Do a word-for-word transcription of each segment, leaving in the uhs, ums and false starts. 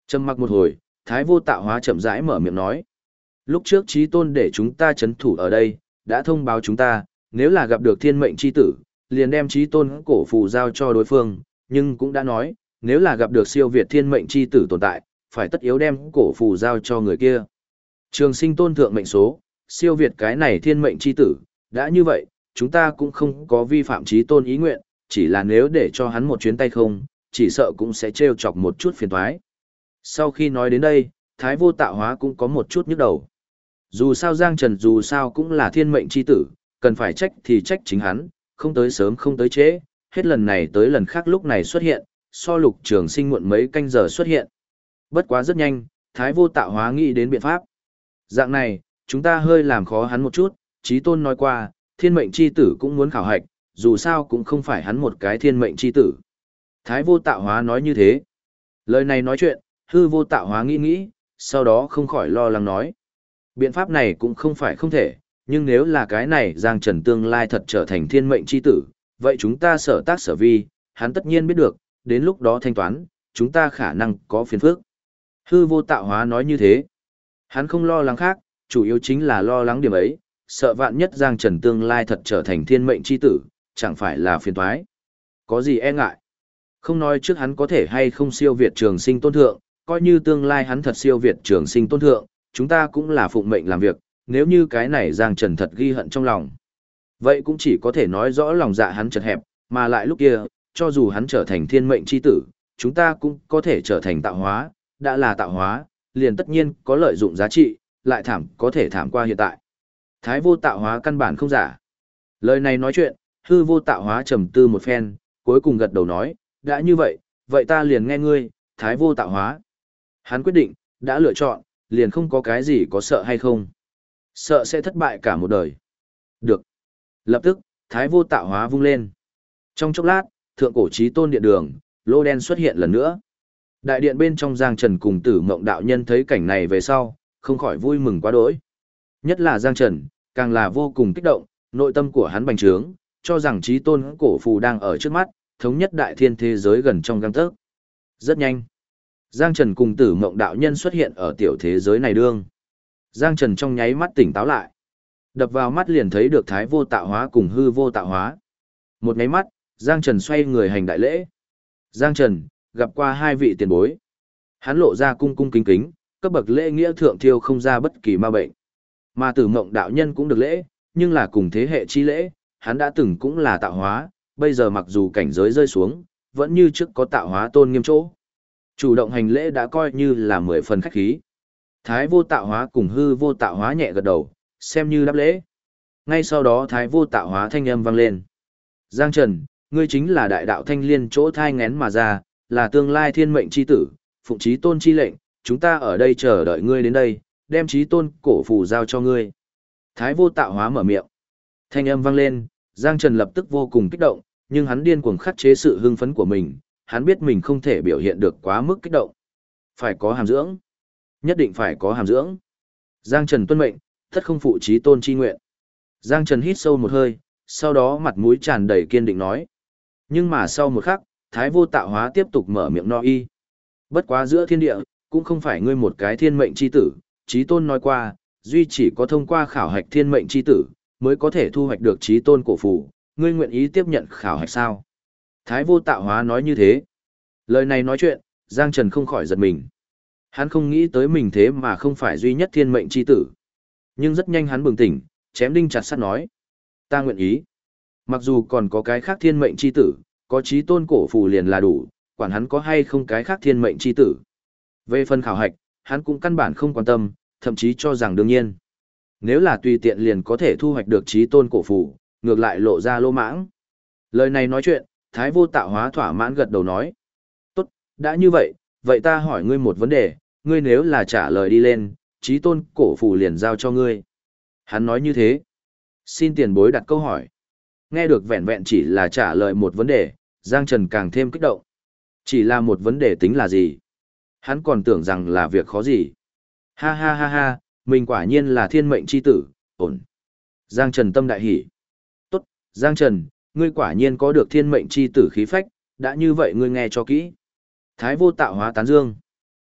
Trầm mặc một hồi, Thái Vô Tạo Hóa chậm rãi mở miệng nói. Lúc trước Chí Tôn để chúng ta chấn thủ ở đây, đã thông báo chúng ta, nếu là gặp được thiên mệnh chi tử, liền đem Chí Tôn cổ phù giao cho đối phương, nhưng cũng đã nói, nếu là gặp được siêu việt thiên mệnh chi tử tồn tại, phải tất yếu đem cổ phù giao cho người kia. Trường Sinh tôn thượng mệnh số, siêu việt cái này thiên mệnh chi tử, đã như vậy, chúng ta cũng không có vi phạm Chí Tôn ý nguyện, chỉ là nếu để cho hắn một chuyến tay không, chỉ sợ cũng sẽ trêu chọc một chút phiền toái. Sau khi nói đến đây, Thái Vô Tạo Hóa cũng có một chút nhức đầu. Dù sao Giang Trần dù sao cũng là thiên mệnh chi tử, cần phải trách thì trách chính hắn, không tới sớm không tới trễ, hết lần này tới lần khác lúc này xuất hiện, so Lục Trường Sinh muộn mấy canh giờ xuất hiện. Bất quá rất nhanh, Thái Vô Tạo Hóa nghĩ đến biện pháp. Dạng này, chúng ta hơi làm khó hắn một chút, Chí Tôn nói qua, thiên mệnh chi tử cũng muốn khảo hạch, dù sao cũng không phải hắn một cái thiên mệnh chi tử. Thái Vô Tạo Hóa nói như thế. Lời này nói chuyện, Hư Vô Tạo Hóa nghĩ nghĩ, sau đó không khỏi lo lắng nói. Biện pháp này cũng không phải không thể, nhưng nếu là cái này Giang Trần tương lai thật trở thành thiên mệnh chi tử, vậy chúng ta sở tác sở vi, hắn tất nhiên biết được, đến lúc đó thanh toán, chúng ta khả năng có phiền phức. Hư Vô Tạo Hóa nói như thế. Hắn không lo lắng khác, chủ yếu chính là lo lắng điểm ấy, sợ vạn nhất Giang Trần tương lai thật trở thành thiên mệnh chi tử, chẳng phải là phiền toái. Có gì e ngại? Không nói trước hắn có thể hay không siêu việt Trường Sinh tôn thượng, coi như tương lai hắn thật siêu việt Trường Sinh tôn thượng, chúng ta cũng là phụng mệnh làm việc, nếu như cái này Giang Trần thật ghi hận trong lòng. Vậy cũng chỉ có thể nói rõ lòng dạ hắn chật hẹp, mà lại lúc kia, cho dù hắn trở thành thiên mệnh chi tử, chúng ta cũng có thể trở thành tạo hóa, đã là tạo hóa, liền tất nhiên có lợi dụng giá trị, lại thảm có thể thảm qua hiện tại. Thái Vô Tạo Hóa căn bản không giả. Lời này nói chuyện, Hư Vô Tạo Hóa trầm tư một phen, cuối cùng gật đầu nói, đã như vậy, vậy ta liền nghe ngươi, Thái Vô Tạo Hóa. Hắn quyết định, đã lựa chọn, liền không có cái gì có sợ hay không. Sợ sẽ thất bại cả một đời. Được. Lập tức, Thái Vô Tạo Hóa vung lên. Trong chốc lát, thượng cổ chí tôn điện đường, lô đen xuất hiện lần nữa. Đại điện bên trong Giang Trần cùng Tử Mộng đạo nhân thấy cảnh này về sau, không khỏi vui mừng quá đỗi. Nhất là Giang Trần, càng là vô cùng kích động, nội tâm của hắn bành trướng, cho rằng chí tôn cổ phù đang ở trước mắt, thống nhất đại thiên thế giới gần trong gang tấc. Rất nhanh, Giang Trần cùng Tử Mộng đạo nhân xuất hiện ở tiểu thế giới này đương. Giang Trần trong nháy mắt tỉnh táo lại. Đập vào mắt liền thấy được Thái Vô Tạo Hóa cùng Hư Vô Tạo Hóa. Một nháy mắt, Giang Trần xoay người hành đại lễ. Giang Trần, gặp qua hai vị tiền bối. Hắn lộ ra cung cung kính kính, cấp bậc lễ nghĩa thượng thiêu không ra bất kỳ ma bệnh. Mà Tử Mộng đạo nhân cũng được lễ, nhưng là cùng thế hệ chi lễ, hắn đã từng cũng là tạo hóa, bây giờ mặc dù cảnh giới rơi xuống, vẫn như trước có tạo hóa tôn nghiêm chỗ. Chủ động hành lễ đã coi như là mười phần khách khí. Thái Vô Tạo Hóa cùng Hư Vô Tạo Hóa nhẹ gật đầu, xem như đáp lễ. Ngay sau đó Thái Vô Tạo Hóa thanh âm vang lên. Giang Trần, ngươi chính là đại đạo thanh liên chỗ thai ngén mà ra, là tương lai thiên mệnh chi tử, phụng chí tôn chi lệnh, chúng ta ở đây chờ đợi ngươi đến đây, đem chí tôn cổ phù giao cho ngươi. Thái Vô Tạo Hóa mở miệng. Thanh âm vang lên, Giang Trần lập tức vô cùng kích động, nhưng hắn điên cuồng khắc chế sự hưng phấn của mình, hắn biết mình không thể biểu hiện được quá mức kích động. Phải có hàm dưỡng. Nhất định phải có hàm dưỡng. Giang Trần tuân mệnh, tất không phụ chí tôn chi nguyện. Giang Trần hít sâu một hơi, sau đó mặt mũi tràn đầy kiên định nói. Nhưng mà sau một khắc, Thái Vô Tạo Hóa tiếp tục mở miệng no y. Bất quá giữa thiên địa, cũng không phải ngươi một cái thiên mệnh chi tử, chí tôn nói qua, duy chỉ có thông qua khảo hạch thiên mệnh chi tử, mới có thể thu hoạch được chí tôn cổ phù, ngươi nguyện ý tiếp nhận khảo hạch sao? Thái Vô Tạo Hóa nói như thế. Lời này nói chuyện, Giang Trần không khỏi giật mình. Hắn không nghĩ tới mình thế mà không phải duy nhất thiên mệnh chi tử. Nhưng rất nhanh hắn bừng tỉnh, chém đinh chặt sắt nói. Ta nguyện ý. Mặc dù còn có cái khác thiên mệnh chi tử, có chí tôn cổ phù liền là đủ, quản hắn có hay không cái khác thiên mệnh chi tử. Về phần khảo hạch, hắn cũng căn bản không quan tâm, thậm chí cho rằng đương nhiên. Nếu là tùy tiện liền có thể thu hoạch được chí tôn cổ phù, ngược lại lộ ra lô mãng. Lời này nói chuyện, Thái Vô Tạo Hóa thỏa mãn gật đầu nói. Tốt, đã như vậy, vậy ta hỏi ngươi một vấn đề, ngươi nếu là trả lời đi lên, chí tôn cổ phù liền giao cho ngươi. Hắn nói như thế. Xin tiền bối đặt câu hỏi. Nghe được vẹn vẹn chỉ là trả lời một vấn đề, Giang Trần càng thêm kích động. Chỉ là một vấn đề tính là gì? Hắn còn tưởng rằng là việc khó gì. Ha ha ha ha, mình quả nhiên là thiên mệnh chi tử, ổn. Giang Trần tâm đại hỉ. Tốt, Giang Trần, ngươi quả nhiên có được thiên mệnh chi tử khí phách, đã như vậy ngươi nghe cho kỹ. Thái Vô Tạo Hóa tán dương.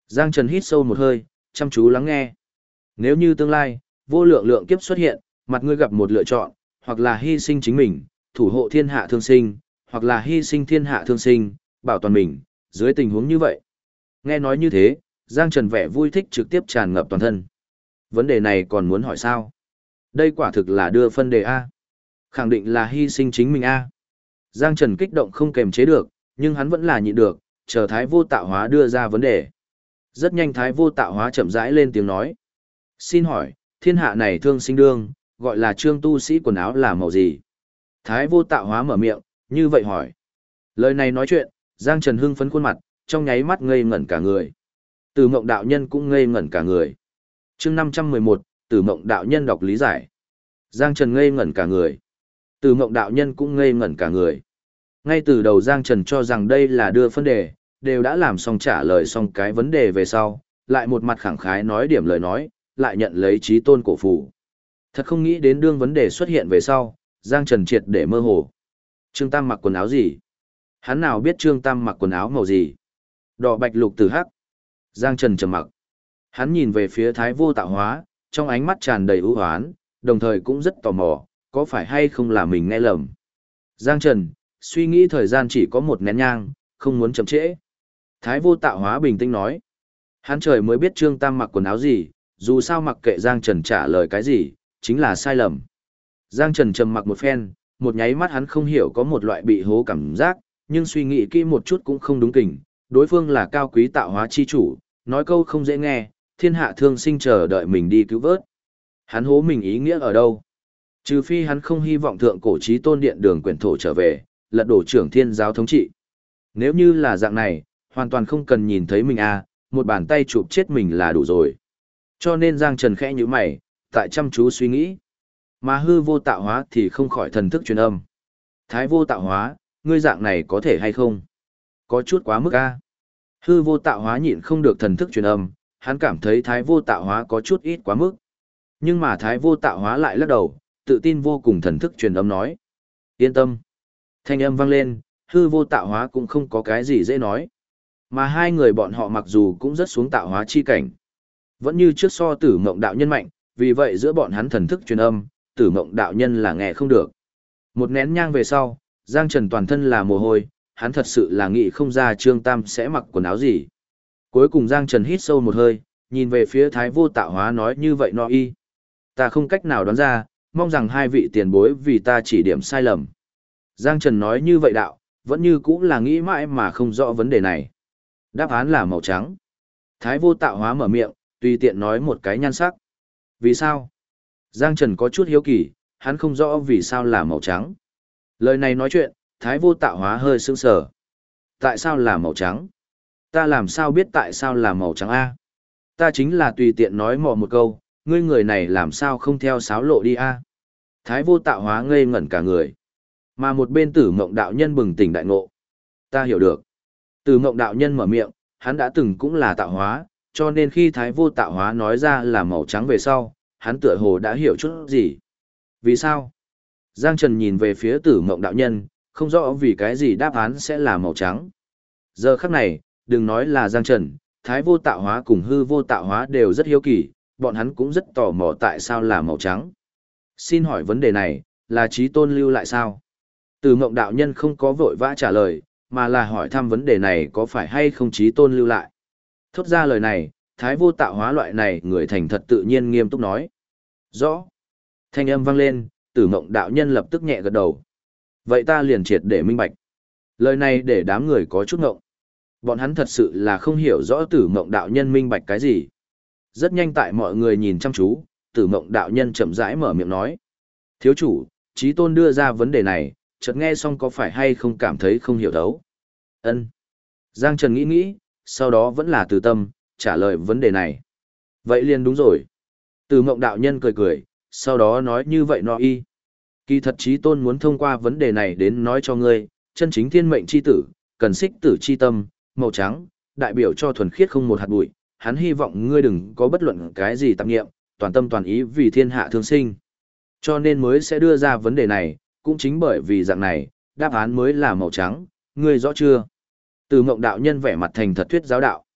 Giang Trần hít sâu một hơi, chăm chú lắng nghe. Nếu như tương lai, vô lượng lượng kiếp xuất hiện, mặt ngươi gặp một lựa chọn, hoặc là hy sinh chính mình, thủ hộ thiên hạ thương sinh, hoặc là hy sinh thiên hạ thương sinh, bảo toàn mình, dưới tình huống như vậy. Nghe nói như thế, Giang Trần vẻ vui thích trực tiếp tràn ngập toàn thân. Vấn đề này còn muốn hỏi sao? Đây quả thực là đưa phân đề A. Khẳng định là hy sinh chính mình A. Giang Trần kích động không kềm chế được, nhưng hắn vẫn là nhịn được, chờ Thái Vô Tạo Hóa đưa ra vấn đề. Rất nhanh Thái Vô Tạo Hóa chậm rãi lên tiếng nói. Xin hỏi, thiên hạ này thương sinh đương, gọi là trương tu sĩ quần áo là màu gì? Thái Vô Tạo Hóa mở miệng, như vậy hỏi. Lời này nói chuyện, Giang Trần hưng phấn khuôn mặt, trong nháy mắt ngây ngẩn cả người. Từ Mộng đạo nhân cũng ngây ngẩn cả người. Chương năm trăm mười một, Từ Mộng đạo nhân đọc lý giải. Giang Trần ngây ngẩn cả người. Từ Mộng đạo nhân cũng ngây ngẩn cả người. Ngay từ đầu Giang Trần cho rằng đây là đưa phân đề, đều đã làm xong trả lời xong cái vấn đề về sau, lại một mặt khẳng khái nói điểm lời nói, lại nhận lấy trí tôn cổ phù. Thật không nghĩ đến đương vấn đề xuất hiện về sau, Giang Trần triệt để mơ hồ. Trương Tam mặc quần áo gì? Hắn nào biết Trương Tam mặc quần áo màu gì? Đỏ bạch lục tử hắc. Giang Trần trầm mặc. Hắn nhìn về phía Thái Vô Tạo Hóa, trong ánh mắt tràn đầy ưu hoán, đồng thời cũng rất tò mò, có phải hay không là mình nghe lầm. Giang Trần, suy nghĩ thời gian chỉ có một nén nhang, không muốn chậm trễ. Thái Vô Tạo Hóa bình tĩnh nói. Hắn trời mới biết Trương Tam mặc quần áo gì, dù sao mặc kệ Giang Trần trả lời cái gì, chính là sai lầm. Giang Trần trầm mặc một phen, một nháy mắt hắn không hiểu có một loại bị hố cảm giác, nhưng suy nghĩ kỹ một chút cũng không đúng kỉnh. Đối phương là cao quý tạo hóa chi chủ, nói câu không dễ nghe, thiên hạ thương sinh chờ đợi mình đi cứu vớt. Hắn hố mình ý nghĩa ở đâu? Trừ phi hắn không hy vọng thượng cổ chí tôn điện đường quyển thổ trở về, lật đổ trưởng thiên giáo thống trị. Nếu như là dạng này, hoàn toàn không cần nhìn thấy mình à, một bàn tay chụp chết mình là đủ rồi. Cho nên Giang Trần khẽ như mày, tại chăm chú suy nghĩ. Mà hư vô tạo hóa thì không khỏi thần thức truyền âm. Thái Vô Tạo Hóa, ngươi dạng này có thể hay không? Có chút quá mức a. Hư vô tạo hóa nhịn không được thần thức truyền âm, hắn cảm thấy Thái Vô Tạo Hóa có chút ít quá mức. Nhưng mà Thái Vô Tạo Hóa lại lắc đầu, tự tin vô cùng thần thức truyền âm nói. Yên tâm. Thanh âm vang lên, hư vô tạo hóa cũng không có cái gì dễ nói. Mà hai người bọn họ mặc dù cũng rất xuống tạo hóa chi cảnh. Vẫn như trước so Tử Mộng đạo nhân mạnh, vì vậy giữa bọn hắn thần thức truyền âm, Tử Mộng đạo nhân là nghe không được. Một nén nhang về sau, Giang Trần toàn thân là mồ hôi, hắn thật sự là nghĩ không ra Trương Tam sẽ mặc quần áo gì. Cuối cùng Giang Trần hít sâu một hơi, nhìn về phía Thái Vô Tạo Hóa nói như vậy no y. Ta không cách nào đoán ra, mong rằng hai vị tiền bối vì ta chỉ điểm sai lầm. Giang Trần nói như vậy đạo, vẫn như cũng là nghĩ mãi mà không rõ vấn đề này. Đáp án là màu trắng. Thái Vô Tạo Hóa mở miệng, tùy tiện nói một cái nhan sắc. Vì sao? Giang Trần có chút hiếu kỳ, hắn không rõ vì sao là màu trắng. Lời này nói chuyện, Thái Vô Tạo Hóa hơi sững sờ. Tại sao là màu trắng? Ta làm sao biết tại sao là màu trắng A? Ta chính là tùy tiện nói mò một câu, ngươi người này làm sao không theo sáo lộ đi A? Thái Vô Tạo Hóa ngây ngẩn cả người. Mà một bên Tử Mộng đạo nhân bừng tỉnh đại ngộ. Ta hiểu được. Tử Mộng đạo nhân mở miệng, hắn đã từng cũng là tạo hóa, cho nên khi Thái Vô Tạo Hóa nói ra là màu trắng về sau, hắn tựa hồ đã hiểu chút gì. Vì sao? Giang Trần nhìn về phía Tử Mộng đạo nhân, không rõ vì cái gì đáp án sẽ là màu trắng. Giờ khắc này, đừng nói là Giang Trần, Thái Vô Tạo Hóa cùng hư vô tạo hóa đều rất hiếu kỳ, bọn hắn cũng rất tò mò tại sao là màu trắng. Xin hỏi vấn đề này, là Chí Tôn lưu lại sao? Tử Mộng đạo nhân không có vội vã trả lời, mà là hỏi thăm vấn đề này có phải hay không Chí Tôn lưu lại. Thốt ra lời này, Thái Vô Tạo Hóa loại này người thành thật tự nhiên nghiêm túc nói. Rõ. Thanh âm vang lên, Tử Mộng đạo nhân lập tức nhẹ gật đầu. Vậy ta liền triệt để minh bạch. Lời này để đám người có chút ngộng. Bọn hắn thật sự là không hiểu rõ Tử Mộng đạo nhân minh bạch cái gì. Rất nhanh tại mọi người nhìn chăm chú, Tử Mộng đạo nhân chậm rãi mở miệng nói. Thiếu chủ, Chí Tôn đưa ra vấn đề này, chợt nghe xong có phải hay không cảm thấy không hiểu thấu. Ân. Giang Trần nghĩ nghĩ, sau đó vẫn là từ tâm, trả lời vấn đề này. Vậy liền đúng rồi. Tử Mộng đạo nhân cười cười, sau đó nói như vậy nó y. Kỳ thật Chí Tôn muốn thông qua vấn đề này đến nói cho ngươi, chân chính thiên mệnh chi tử, cần xích tử chi tâm, màu trắng, đại biểu cho thuần khiết không một hạt bụi, hắn hy vọng ngươi đừng có bất luận cái gì tạp nghiệm, toàn tâm toàn ý vì thiên hạ thương sinh. Cho nên mới sẽ đưa ra vấn đề này, cũng chính bởi vì dạng này, đáp án mới là màu trắng, ngươi rõ chưa? Từ Mộng đạo nhân vẻ mặt thành thật thuyết giáo đạo.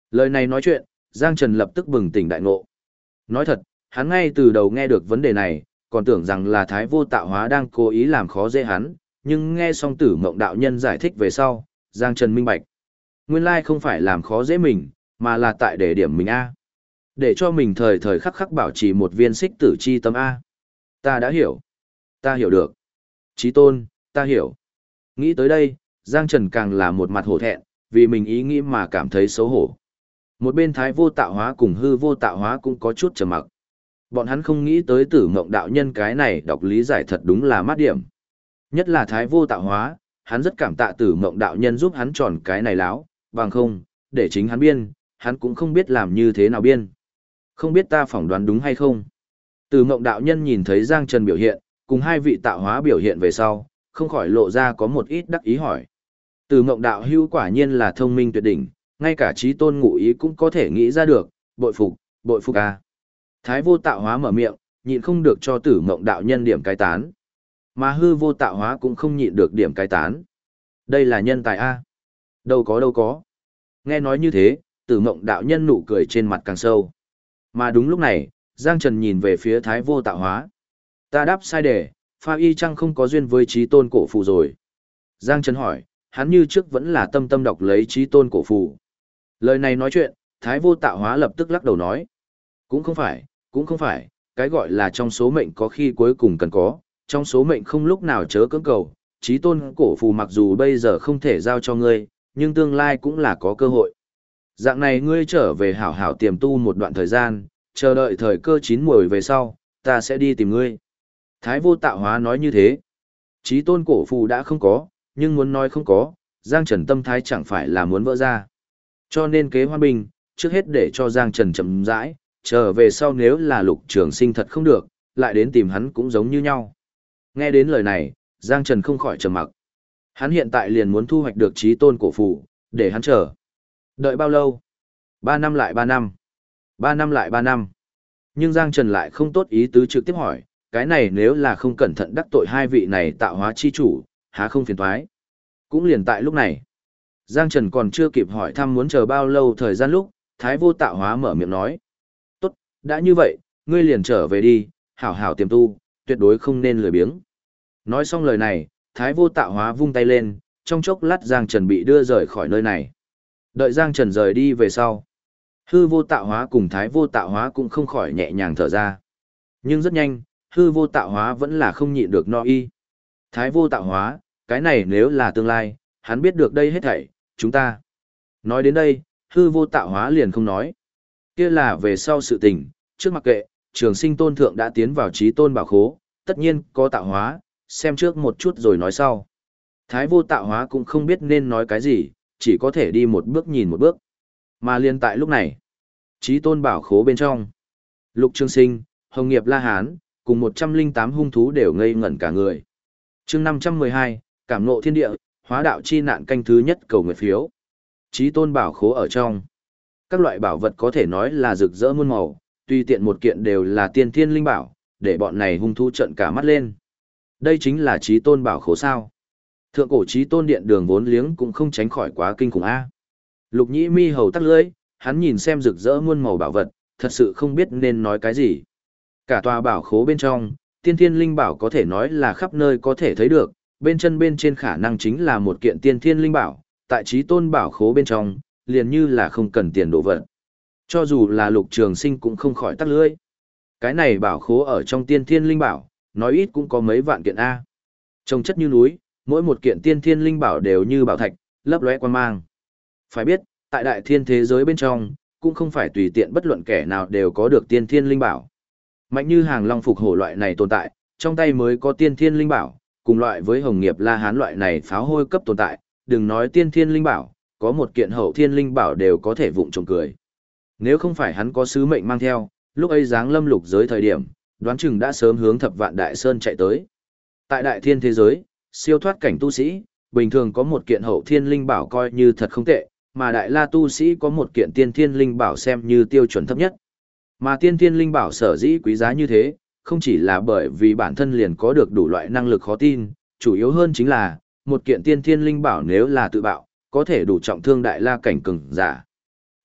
Lời này nói chuyện, Giang Trần lập tức bừng tỉnh đại ngộ. Nói thật, hắn ngay từ đầu nghe được vấn đề này, còn tưởng rằng là Thái Vô Tạo Hóa đang cố ý làm khó dễ hắn, nhưng nghe xong Tử Mộng đạo nhân giải thích về sau, Giang Trần minh bạch. Nguyên lai không phải làm khó dễ mình, mà là tại để điểm mình A. Để cho mình thời thời khắc khắc bảo trì một viên xích tử chi tâm A. Ta đã hiểu. Ta hiểu được. Chí tôn, ta hiểu. Nghĩ tới đây, Giang Trần càng là một mặt hổ thẹn, vì mình ý nghĩ mà cảm thấy xấu hổ. Một bên Thái Vô Tạo Hóa cùng Hư Vô Tạo Hóa cũng có chút trầm mặc. Bọn hắn không nghĩ tới Tử Mộng đạo nhân cái này đọc lý giải thật đúng là mát điểm. Nhất là Thái Vô Tạo Hóa, hắn rất cảm tạ Tử Mộng đạo nhân giúp hắn tròn cái này láo, bằng không, để chính hắn biên, hắn cũng không biết làm như thế nào biên. Không biết ta phỏng đoán đúng hay không. Tử Mộng đạo nhân nhìn thấy Giang Trần biểu hiện, cùng hai vị tạo hóa biểu hiện về sau, không khỏi lộ ra có một ít đắc ý hỏi. Tử Mộng đạo hữu quả nhiên là thông minh tuyệt đỉnh, ngay cả trí tôn ngụ ý cũng có thể nghĩ ra được, bội phục, bội phục a. Thái Vô Tạo Hóa mở miệng, nhịn không được cho Tử Mộng đạo nhân điểm cái tán. Mà Hư Vô Tạo Hóa cũng không nhịn được điểm cái tán. Đây là nhân tài a. Đâu có đâu có. Nghe nói như thế, Tử Mộng đạo nhân nụ cười trên mặt càng sâu. Mà đúng lúc này, Giang Trần nhìn về phía Thái Vô Tạo Hóa. Ta đáp sai đề, pha y chăng không có duyên với trí tôn cổ phù rồi. Giang Trần hỏi, hắn như trước vẫn là tâm tâm đọc lấy trí tôn cổ phù. Lời này nói chuyện, Thái Vô Tạo Hóa lập tức lắc đầu nói. Cũng không phải, cũng không phải, cái gọi là trong số mệnh có khi cuối cùng cần có, trong số mệnh không lúc nào chớ cưỡng cầu, trí tôn cổ phù mặc dù bây giờ không thể giao cho ngươi, nhưng tương lai cũng là có cơ hội. Dạng này ngươi trở về hảo hảo tiềm tu một đoạn thời gian, chờ đợi thời cơ chín muồi về sau, ta sẽ đi tìm ngươi. Thái Vô Tạo Hóa nói như thế. Chí tôn cổ phù đã không có, nhưng muốn nói không có, Giang Trần tâm thái chẳng phải là muốn vỡ ra. Cho nên kế hoan bình, trước hết để cho Giang Trần chậm rãi, trở về sau nếu là Lục Trường Sinh thật không được, lại đến tìm hắn cũng giống như nhau. Nghe đến lời này, Giang Trần không khỏi trầm mặc. Hắn hiện tại liền muốn thu hoạch được chí tôn cổ phù, để hắn chờ. Đợi bao lâu? Ba năm lại ba năm. Ba năm lại ba năm. Nhưng Giang Trần lại không tốt ý tứ trực tiếp hỏi, cái này nếu là không cẩn thận đắc tội hai vị này tạo hóa chi chủ, há không phiền toái. Cũng liền tại lúc này, Giang Trần còn chưa kịp hỏi thăm muốn chờ bao lâu thời gian lúc, Thái Vô Tạo Hóa mở miệng nói. Tốt, đã như vậy, ngươi liền trở về đi, hảo hảo tiềm tu, tuyệt đối không nên lười biếng. Nói xong lời này, Thái Vô Tạo Hóa vung tay lên, trong chốc lát Giang Trần bị đưa rời khỏi nơi này. Đợi Giang Trần rời đi về sau, Hư Vô Tạo Hóa cùng Thái Vô Tạo Hóa cũng không khỏi nhẹ nhàng thở ra. Nhưng rất nhanh, Hư Vô Tạo Hóa vẫn là không nhịn được no y. Thái Vô Tạo Hóa, cái này nếu là tương lai, hắn biết được đây hết thảy, chúng ta. Nói đến đây, Hư Vô Tạo Hóa liền không nói. Kia là về sau sự tình, trước mặc kệ, Trường Sinh Tôn Thượng đã tiến vào Chí Tôn Bảo Khố, tất nhiên có tạo hóa, xem trước một chút rồi nói sau. Thái Vô Tạo Hóa cũng không biết nên nói cái gì, chỉ có thể đi một bước nhìn một bước. Mà liên tại lúc này, Chí Tôn Bảo Khố bên trong, Lục Trường Sinh, Hồng Nghiệp La Hán, cùng một trăm linh tám hung thú đều ngây ngẩn cả người. Chương năm trăm mười hai, Cảm ngộ thiên địa, hóa đạo chi nạn canh thứ nhất cầu nguyện phiếu. Chí Tôn Bảo Khố ở trong, các loại bảo vật có thể nói là rực rỡ muôn màu, tùy tiện một kiện đều là tiên thiên linh bảo, để bọn này hung thú trợn cả mắt lên. Đây chính là Chí Tôn Bảo Khố sao? Thượng cổ Chí Tôn điện đường vốn liếng cũng không tránh khỏi quá kinh khủng a. Lục Nhĩ Mi hầu tắc lưỡi, hắn nhìn xem rực rỡ muôn màu bảo vật, thật sự không biết nên nói cái gì. Cả tòa bảo khố bên trong, tiên thiên linh bảo có thể nói là khắp nơi có thể thấy được, bên chân bên trên khả năng chính là một kiện tiên thiên linh bảo, tại Chí Tôn Bảo Khố bên trong, liền như là không cần tiền đổ vật. Cho dù là Lục Trường Sinh cũng không khỏi tắc lưỡi. Cái này bảo khố ở trong tiên thiên linh bảo, nói ít cũng có mấy vạn kiện A. Trông chất như núi, mỗi một kiện tiên thiên linh bảo đều như bảo thạch, lấp lóe quan mang. Phải biết, tại đại thiên thế giới bên trong, cũng không phải tùy tiện bất luận kẻ nào đều có được tiên thiên linh bảo. Mạnh như hàng long phục hổ loại này tồn tại, trong tay mới có tiên thiên linh bảo, cùng loại với Hồng Nghiệp La Hán loại này pháo hôi cấp tồn tại, đừng nói tiên thiên linh bảo, có một kiện hậu thiên linh bảo đều có thể vụng trộm cười. Nếu không phải hắn có sứ mệnh mang theo, lúc ấy giáng lâm lục giới thời điểm, đoán chừng đã sớm hướng Thập Vạn Đại Sơn chạy tới. Tại đại thiên thế giới, siêu thoát cảnh tu sĩ, bình thường có một kiện hậu thiên linh bảo coi như thật không tệ, mà đại la tu sĩ có một kiện tiên thiên linh bảo xem như tiêu chuẩn thấp nhất. Mà tiên thiên linh bảo sở dĩ quý giá như thế, không chỉ là bởi vì bản thân liền có được đủ loại năng lực khó tin, chủ yếu hơn chính là, một kiện tiên thiên linh bảo nếu là tự bạo, có thể đủ trọng thương đại la cảnh cường giả.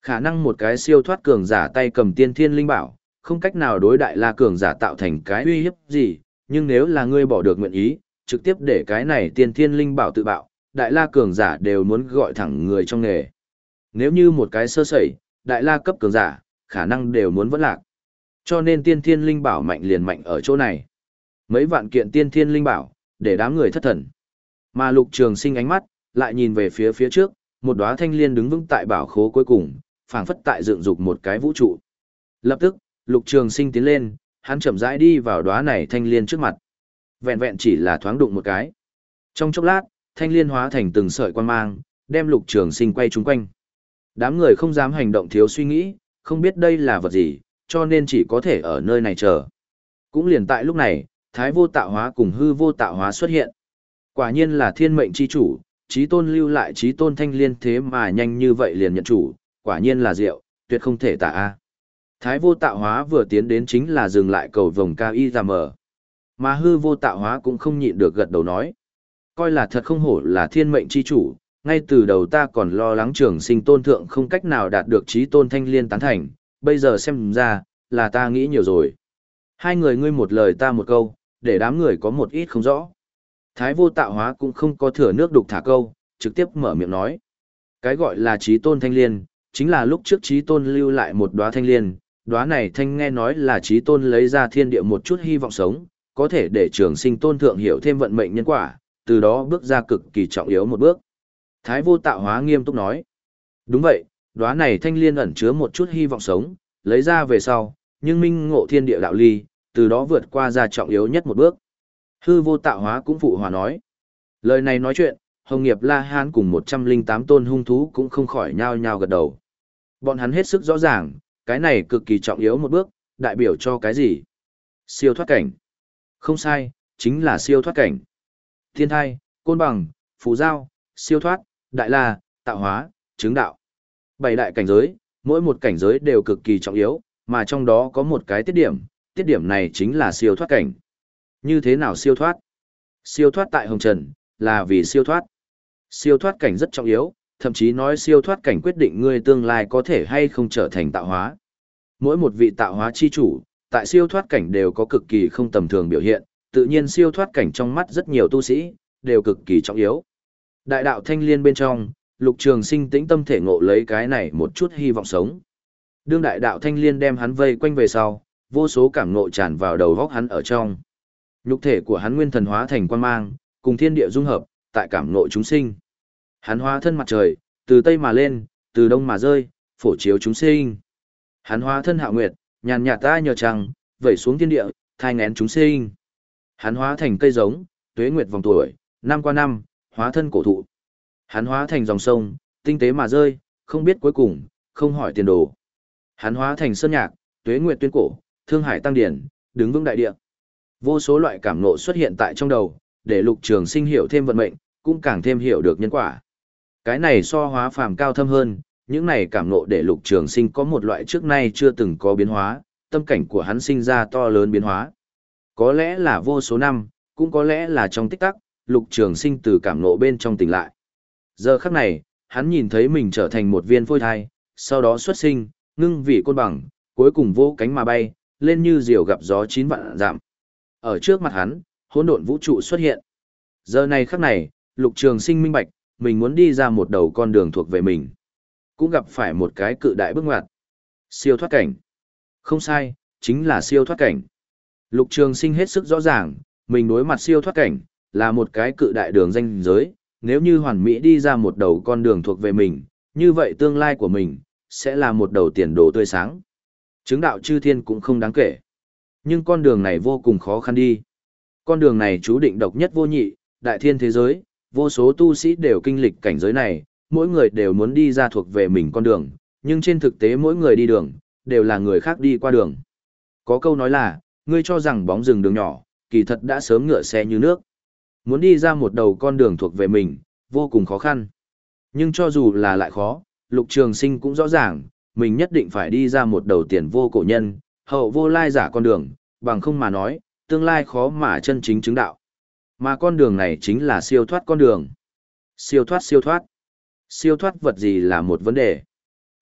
Khả năng một cái siêu thoát cường giả tay cầm tiên thiên linh bảo, không cách nào đối đại la cường giả tạo thành cái uy hiếp gì, nhưng nếu là ngươi bỏ được nguyện ý, trực tiếp để cái này tiên thiên linh bảo tự bạo, đại la cường giả đều muốn gọi thẳng người trong nghề. Nếu như một cái sơ sẩy, đại la cấp cường giả, khả năng đều muốn vẫn lạc. Cho nên tiên thiên linh bảo mạnh liền mạnh ở chỗ này. Mấy vạn kiện tiên thiên linh bảo, để đám người thất thần. Mà Lục Trường Sinh ánh mắt, lại nhìn về phía phía trước, một đóa thanh liên đứng vững tại bảo khố cuối cùng, phảng phất tại dựng dục một cái vũ trụ. Lập tức, Lục Trường Sinh tiến lên, hắn chậm rãi đi vào đóa này thanh liên trước mặt. Vẹn vẹn chỉ là thoáng đụng một cái. Trong chốc lát, thanh liên hóa thành từng sợi quang mang, đem Lục Trường Sinh quay chúng quanh. Đám người không dám hành động thiếu suy nghĩ, không biết đây là vật gì, cho nên chỉ có thể ở nơi này chờ. Cũng liền tại lúc này, Thái Vô Tạo Hóa cùng Hư Vô Tạo Hóa xuất hiện. Quả nhiên là thiên mệnh chi chủ, Chí Tôn lưu lại Chí Tôn thanh liên thế mà nhanh như vậy liền nhận chủ, quả nhiên là diệu, tuyệt không thể tả a. Thái Vô Tạo Hóa vừa tiến đến chính là dừng lại cầu vồng cao y ra mở. Mà Hư Vô Tạo Hóa cũng không nhịn được gật đầu nói. Coi là thật không hổ là thiên mệnh chi chủ, ngay từ đầu ta còn lo lắng Trường Sinh tôn thượng không cách nào đạt được Chí Tôn thanh liên tán thành, bây giờ xem ra, là ta nghĩ nhiều rồi. Hai người ngươi một lời ta một câu, để đám người có một ít không rõ. Thái Vô Tạo Hóa cũng không có thừa nước đục thả câu, trực tiếp mở miệng nói. Cái gọi là Chí Tôn thanh liên, chính là lúc trước Chí Tôn lưu lại một đóa thanh liên, đóa này thanh nghe nói là Chí Tôn lấy ra thiên địa một chút hy vọng sống, có thể để Trường Sinh tôn thượng hiểu thêm vận mệnh nhân quả, từ đó bước ra cực kỳ trọng yếu một bước. Thái Vô Tạo Hóa nghiêm túc nói. Đúng vậy, đóa này thanh liên ẩn chứa một chút hy vọng sống, lấy ra về sau, nhưng minh ngộ thiên địa đạo ly, từ đó vượt qua ra trọng yếu nhất một bước. Hư Vô Tạo Hóa cũng phụ hòa nói. Lời này nói chuyện, Hồng Nghiệp La Hán cùng một trăm linh tám tôn hung thú cũng không khỏi nhao nhao gật đầu. Bọn hắn hết sức rõ ràng, cái này cực kỳ trọng yếu một bước, đại biểu cho cái gì? Siêu thoát cảnh. Không sai, chính là siêu thoát cảnh. Thiên thai, côn bằng, phù giao, siêu thoát, đại la, tạo hóa, chứng đạo. Bảy đại cảnh giới, mỗi một cảnh giới đều cực kỳ trọng yếu, mà trong đó có một cái tiết điểm, tiết điểm này chính là siêu thoát cảnh. Như thế nào siêu thoát? Siêu thoát tại Hồng Trần, là vì siêu thoát. Siêu thoát cảnh rất trọng yếu, thậm chí nói siêu thoát cảnh quyết định ngươi tương lai có thể hay không trở thành tạo hóa. Mỗi một vị tạo hóa chi chủ, tại siêu thoát cảnh đều có cực kỳ không tầm thường biểu hiện, tự nhiên siêu thoát cảnh trong mắt rất nhiều tu sĩ, đều cực kỳ trọng yếu. Đại đạo thanh liên bên trong, Lục Trường Sinh tĩnh tâm thể ngộ lấy cái này một chút hy vọng sống. Đương đại đạo thanh liên đem hắn vây quanh về sau, vô số cảm ngộ tràn vào đầu góc hắn ở trong. Nhục thể của hắn nguyên thần hóa thành quang mang, cùng thiên địa dung hợp, tại cảm ngộ chúng sinh. Hắn hóa thân mặt trời, từ tây mà lên, từ đông mà rơi, phổ chiếu chúng sinh. Hắn hóa thân Hạo Nguyệt, nhàn nhạt ta nhờ trăng, vẩy xuống thiên địa, thai nghén chúng sinh. Hắn hóa thành cây giống, tuế nguyệt vòng tuổi, năm qua năm, hóa thân cổ thụ. Hắn hóa thành dòng sông, tinh tế mà rơi, không biết cuối cùng, không hỏi tiền đồ. Hắn hóa thành sơn nhạc, tuế nguyệt tuyên cổ, thương hải tăng điển, đứng vững đại địa. Vô số loại cảm ngộ xuất hiện tại trong đầu, để Lục Trường Sinh hiểu thêm vận mệnh, cũng càng thêm hiểu được nhân quả. Cái này so hóa phàm cao thâm hơn, những này cảm ngộ để Lục Trường Sinh có một loại trước nay chưa từng có biến hóa, tâm cảnh của hắn sinh ra to lớn biến hóa. Có lẽ là vô số năm, cũng có lẽ là trong tích tắc, Lục Trường Sinh từ cảm ngộ bên trong tỉnh lại. Giờ khắc này, hắn nhìn thấy mình trở thành một viên phôi thai, sau đó xuất sinh, ngưng vị côn bằng, cuối cùng vô cánh mà bay, lên như diều gặp gió chín vạn dặm. Ở trước mặt hắn, hỗn độn vũ trụ xuất hiện. Giờ này khắc này, Lục Trường Sinh minh bạch, mình muốn đi ra một đầu con đường thuộc về mình. Cũng gặp phải một cái cự đại bước ngoặt. Siêu thoát cảnh. Không sai, chính là siêu thoát cảnh. Lục Trường Sinh hết sức rõ ràng, mình đối mặt siêu thoát cảnh, là một cái cự đại đường ranh giới. Nếu như hoàn mỹ đi ra một đầu con đường thuộc về mình, như vậy tương lai của mình, sẽ là một đầu tiền đồ tươi sáng. Chứng đạo chư thiên cũng không đáng kể. Nhưng con đường này vô cùng khó khăn đi. Con đường này chú định độc nhất vô nhị, đại thiên thế giới, vô số tu sĩ đều kinh lịch cảnh giới này, mỗi người đều muốn đi ra thuộc về mình con đường, nhưng trên thực tế mỗi người đi đường, đều là người khác đi qua đường. Có câu nói là, ngươi cho rằng bóng rừng đường nhỏ, kỳ thật đã sớm ngựa xe như nước. Muốn đi ra một đầu con đường thuộc về mình, vô cùng khó khăn. Nhưng cho dù là lại khó, Lục Trường Sinh cũng rõ ràng, mình nhất định phải đi ra một đầu tiền vô cổ nhân, hậu vô lai giả con đường, bằng không mà nói, tương lai khó mà chân chính chứng đạo. Mà con đường này chính là siêu thoát con đường. Siêu thoát siêu thoát. Siêu thoát vật gì là một vấn đề.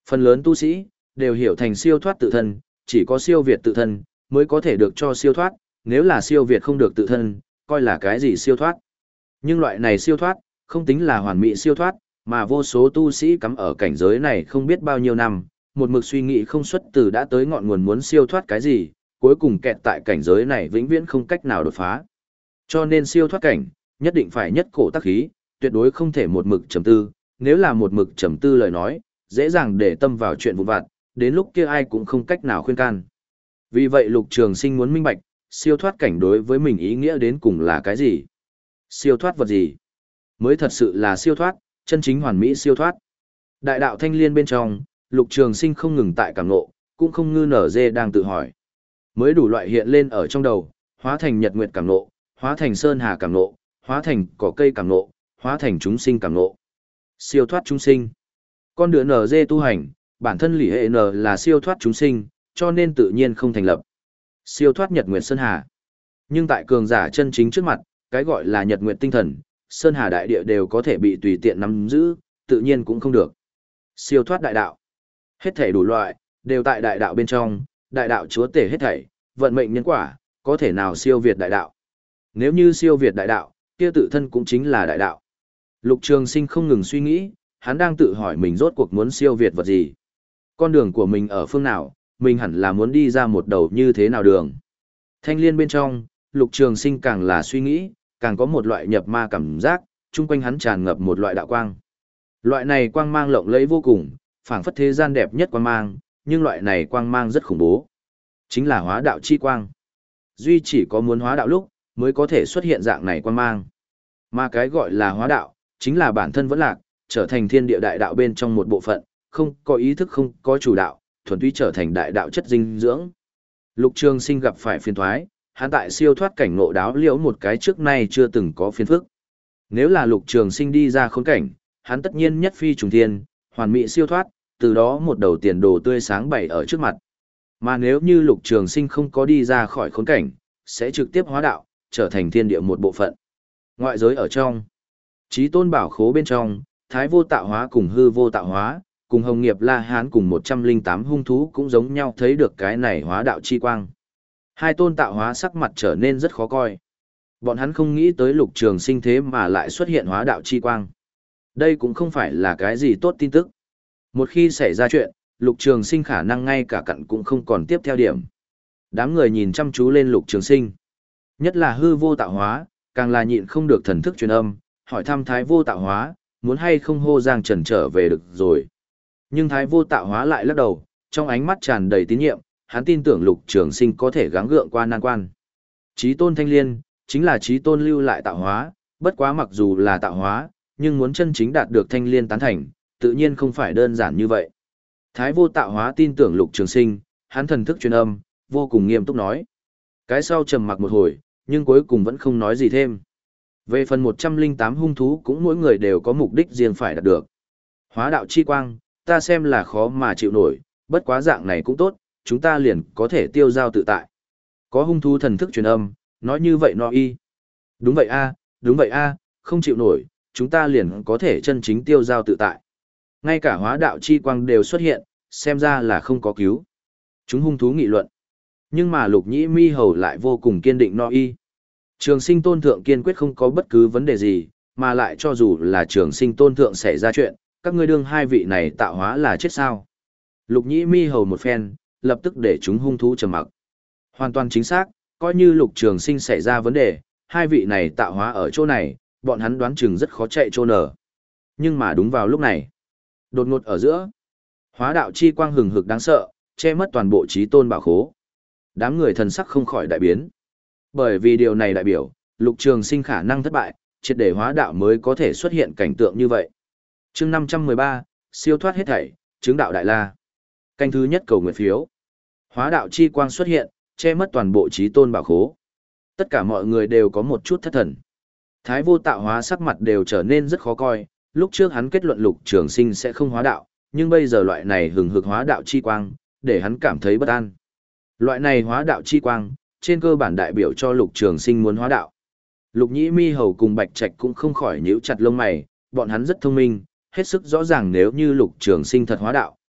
Phần lớn tu sĩ đều hiểu thành siêu thoát tự thân, chỉ có siêu việt tự thân mới có thể được cho siêu thoát, nếu là siêu việt không được tự thân, coi là cái gì siêu thoát. Nhưng loại này siêu thoát, không tính là hoàn mỹ siêu thoát, mà vô số tu sĩ cắm ở cảnh giới này không biết bao nhiêu năm, một mực suy nghĩ không xuất từ đã tới ngọn nguồn muốn siêu thoát cái gì, cuối cùng kẹt tại cảnh giới này vĩnh viễn không cách nào đột phá. Cho nên siêu thoát cảnh, nhất định phải nhất cổ tác khí, tuyệt đối không thể một mực trầm tư, nếu là một mực trầm tư lời nói, dễ dàng để tâm vào chuyện vụn vặt, đến lúc kia ai cũng không cách nào khuyên can. Vì vậy Lục Trường Sinh muốn minh bạch, siêu thoát cảnh đối với mình ý nghĩa đến cùng là cái gì? Siêu thoát vật gì? Mới thật sự là siêu thoát, chân chính hoàn mỹ siêu thoát. Đại đạo thanh liên bên trong, Lục Trường Sinh không ngừng tại cảm ngộ, cũng không ngư nở dê đang tự hỏi. Mới đủ loại hiện lên ở trong đầu, hóa thành nhật nguyệt cảm ngộ, hóa thành sơn hà cảm ngộ, hóa thành cỏ cây cảm ngộ, hóa thành chúng sinh cảm ngộ. Siêu thoát chúng sinh. Con đứa nở dê tu hành, bản thân lý hệ N là siêu thoát chúng sinh, cho nên tự nhiên không thành lập. Siêu thoát nhật nguyệt sơn hà. Nhưng tại cường giả chân chính trước mặt, cái gọi là nhật nguyệt tinh thần, sơn hà đại địa đều có thể bị tùy tiện nắm giữ, tự nhiên cũng không được. Siêu thoát đại đạo. Hết thảy đủ loại, đều tại đại đạo bên trong, đại đạo chúa tể hết thảy, vận mệnh nhân quả, có thể nào siêu việt đại đạo. Nếu như siêu việt đại đạo, kia tự thân cũng chính là đại đạo. Lục Trường Sinh không ngừng suy nghĩ, hắn đang tự hỏi mình rốt cuộc muốn siêu việt vật gì. Con đường của mình ở phương nào, mình hẳn là muốn đi ra một đầu như thế nào đường. Thanh liên bên trong, Lục Trường Sinh càng là suy nghĩ, càng có một loại nhập ma cảm giác, chung quanh hắn tràn ngập một loại đạo quang. Loại này quang mang lộng lẫy vô cùng, phảng phất thế gian đẹp nhất quang mang, nhưng loại này quang mang rất khủng bố. Chính là hóa đạo chi quang. Duy chỉ có muốn hóa đạo lúc, mới có thể xuất hiện dạng này quang mang. Mà cái gọi là hóa đạo, chính là bản thân vẫn lạc, trở thành thiên địa đại đạo bên trong một bộ phận, không có ý thức không có chủ đạo, thuần túy trở thành đại đạo chất dinh dưỡng. Lục Trường Sinh gặp phải phiền thoái, hắn tại siêu thoát cảnh ngộ đáo liễu một cái trước nay chưa từng có phiền phức. Nếu là Lục Trường Sinh đi ra khốn cảnh, hắn tất nhiên nhất phi trùng thiên, hoàn mỹ siêu thoát, từ đó một đầu tiền đồ tươi sáng bày ở trước mặt. Mà nếu như Lục Trường Sinh không có đi ra khỏi khốn cảnh, sẽ trực tiếp hóa đạo, trở thành thiên địa một bộ phận. Ngoại giới ở trong, Chí Tôn bảo khố bên trong, Thái vô tạo hóa cùng hư vô tạo hóa, cùng Hồng Nghiệp La Hán cùng một trăm linh tám hung thú cũng giống nhau thấy được cái này hóa đạo chi quang. Hai tôn tạo hóa sắc mặt trở nên rất khó coi. Bọn hắn không nghĩ tới Lục Trường Sinh thế mà lại xuất hiện hóa đạo chi quang. Đây cũng không phải là cái gì tốt tin tức. Một khi xảy ra chuyện, Lục Trường Sinh khả năng ngay cả cặn cũng không còn tiếp theo điểm. Đám người nhìn chăm chú lên Lục Trường Sinh. Nhất là hư vô tạo hóa, càng là nhịn không được thần thức truyền âm, hỏi thăm Thái vô tạo hóa, muốn hay không hô Giang Trần trở về được rồi. Nhưng Thái vô tạo hóa lại lắc đầu, trong ánh mắt tràn đầy tín nhiệm, hắn tin tưởng Lục Trường Sinh có thể gắng gượng qua nan quan. Chí Tôn Thanh Liên, chính là Chí Tôn lưu lại tạo hóa, bất quá mặc dù là tạo hóa, nhưng muốn chân chính đạt được Thanh Liên tán thành, tự nhiên không phải đơn giản như vậy. Thái vô tạo hóa tin tưởng Lục Trường Sinh, hắn thần thức truyền âm, vô cùng nghiêm túc nói. Cái sau trầm mặc một hồi, nhưng cuối cùng vẫn không nói gì thêm. Về phần một trăm linh tám hung thú cũng mỗi người đều có mục đích riêng phải đạt được. Hóa đạo chi quang, ta xem là khó mà chịu nổi, bất quá dạng này cũng tốt, chúng ta liền có thể tiêu giao tự tại. Có hung thú thần thức truyền âm, nói như vậy no y. Đúng vậy a, đúng vậy a, không chịu nổi, chúng ta liền có thể chân chính tiêu giao tự tại. Ngay cả hóa đạo chi quang đều xuất hiện, xem ra là không có cứu. Chúng hung thú nghị luận. Nhưng mà Lục Nhĩ Mi Hầu lại vô cùng kiên định no y. Trường Sinh Tôn Thượng kiên quyết không có bất cứ vấn đề gì, mà lại cho dù là Trường Sinh Tôn Thượng xảy ra chuyện, các ngươi đương hai vị này tạo hóa là chết sao. Lục Nhĩ Mi Hầu một phen, lập tức để chúng hung thú trầm mặc. Hoàn toàn chính xác, coi như Lục Trường Sinh xảy ra vấn đề, hai vị này tạo hóa ở chỗ này, bọn hắn đoán chừng rất khó chạy trô nở. Nhưng mà đúng vào lúc này, đột ngột ở giữa, hóa đạo chi quang hừng hực đáng sợ, che mất toàn bộ Chí Tôn bảo khố. Đám người thần sắc không khỏi đại biến. Bởi vì điều này đại biểu, Lục Trường Sinh khả năng thất bại, triệt để hóa đạo mới có thể xuất hiện cảnh tượng như vậy. Chương năm trăm mười ba, siêu thoát hết thảy, chứng đạo đại la. Canh thứ nhất cầu nguyện phiếu. Hóa đạo chi quang xuất hiện, che mất toàn bộ Chí Tôn bảo khố. Tất cả mọi người đều có một chút thất thần. Thái vô tạo hóa sắc mặt đều trở nên rất khó coi, lúc trước hắn kết luận Lục Trường Sinh sẽ không hóa đạo, nhưng bây giờ loại này hừng hực hóa đạo chi quang, để hắn cảm thấy bất an. Loại này hóa đạo chi quang, trên cơ bản đại biểu cho Lục Trường Sinh muốn hóa đạo. Lục Nhĩ Mi Hầu cùng Bạch Trạch cũng không khỏi nhíu chặt lông mày, bọn hắn rất thông minh, hết sức rõ ràng nếu như Lục Trường Sinh thật hóa đạo,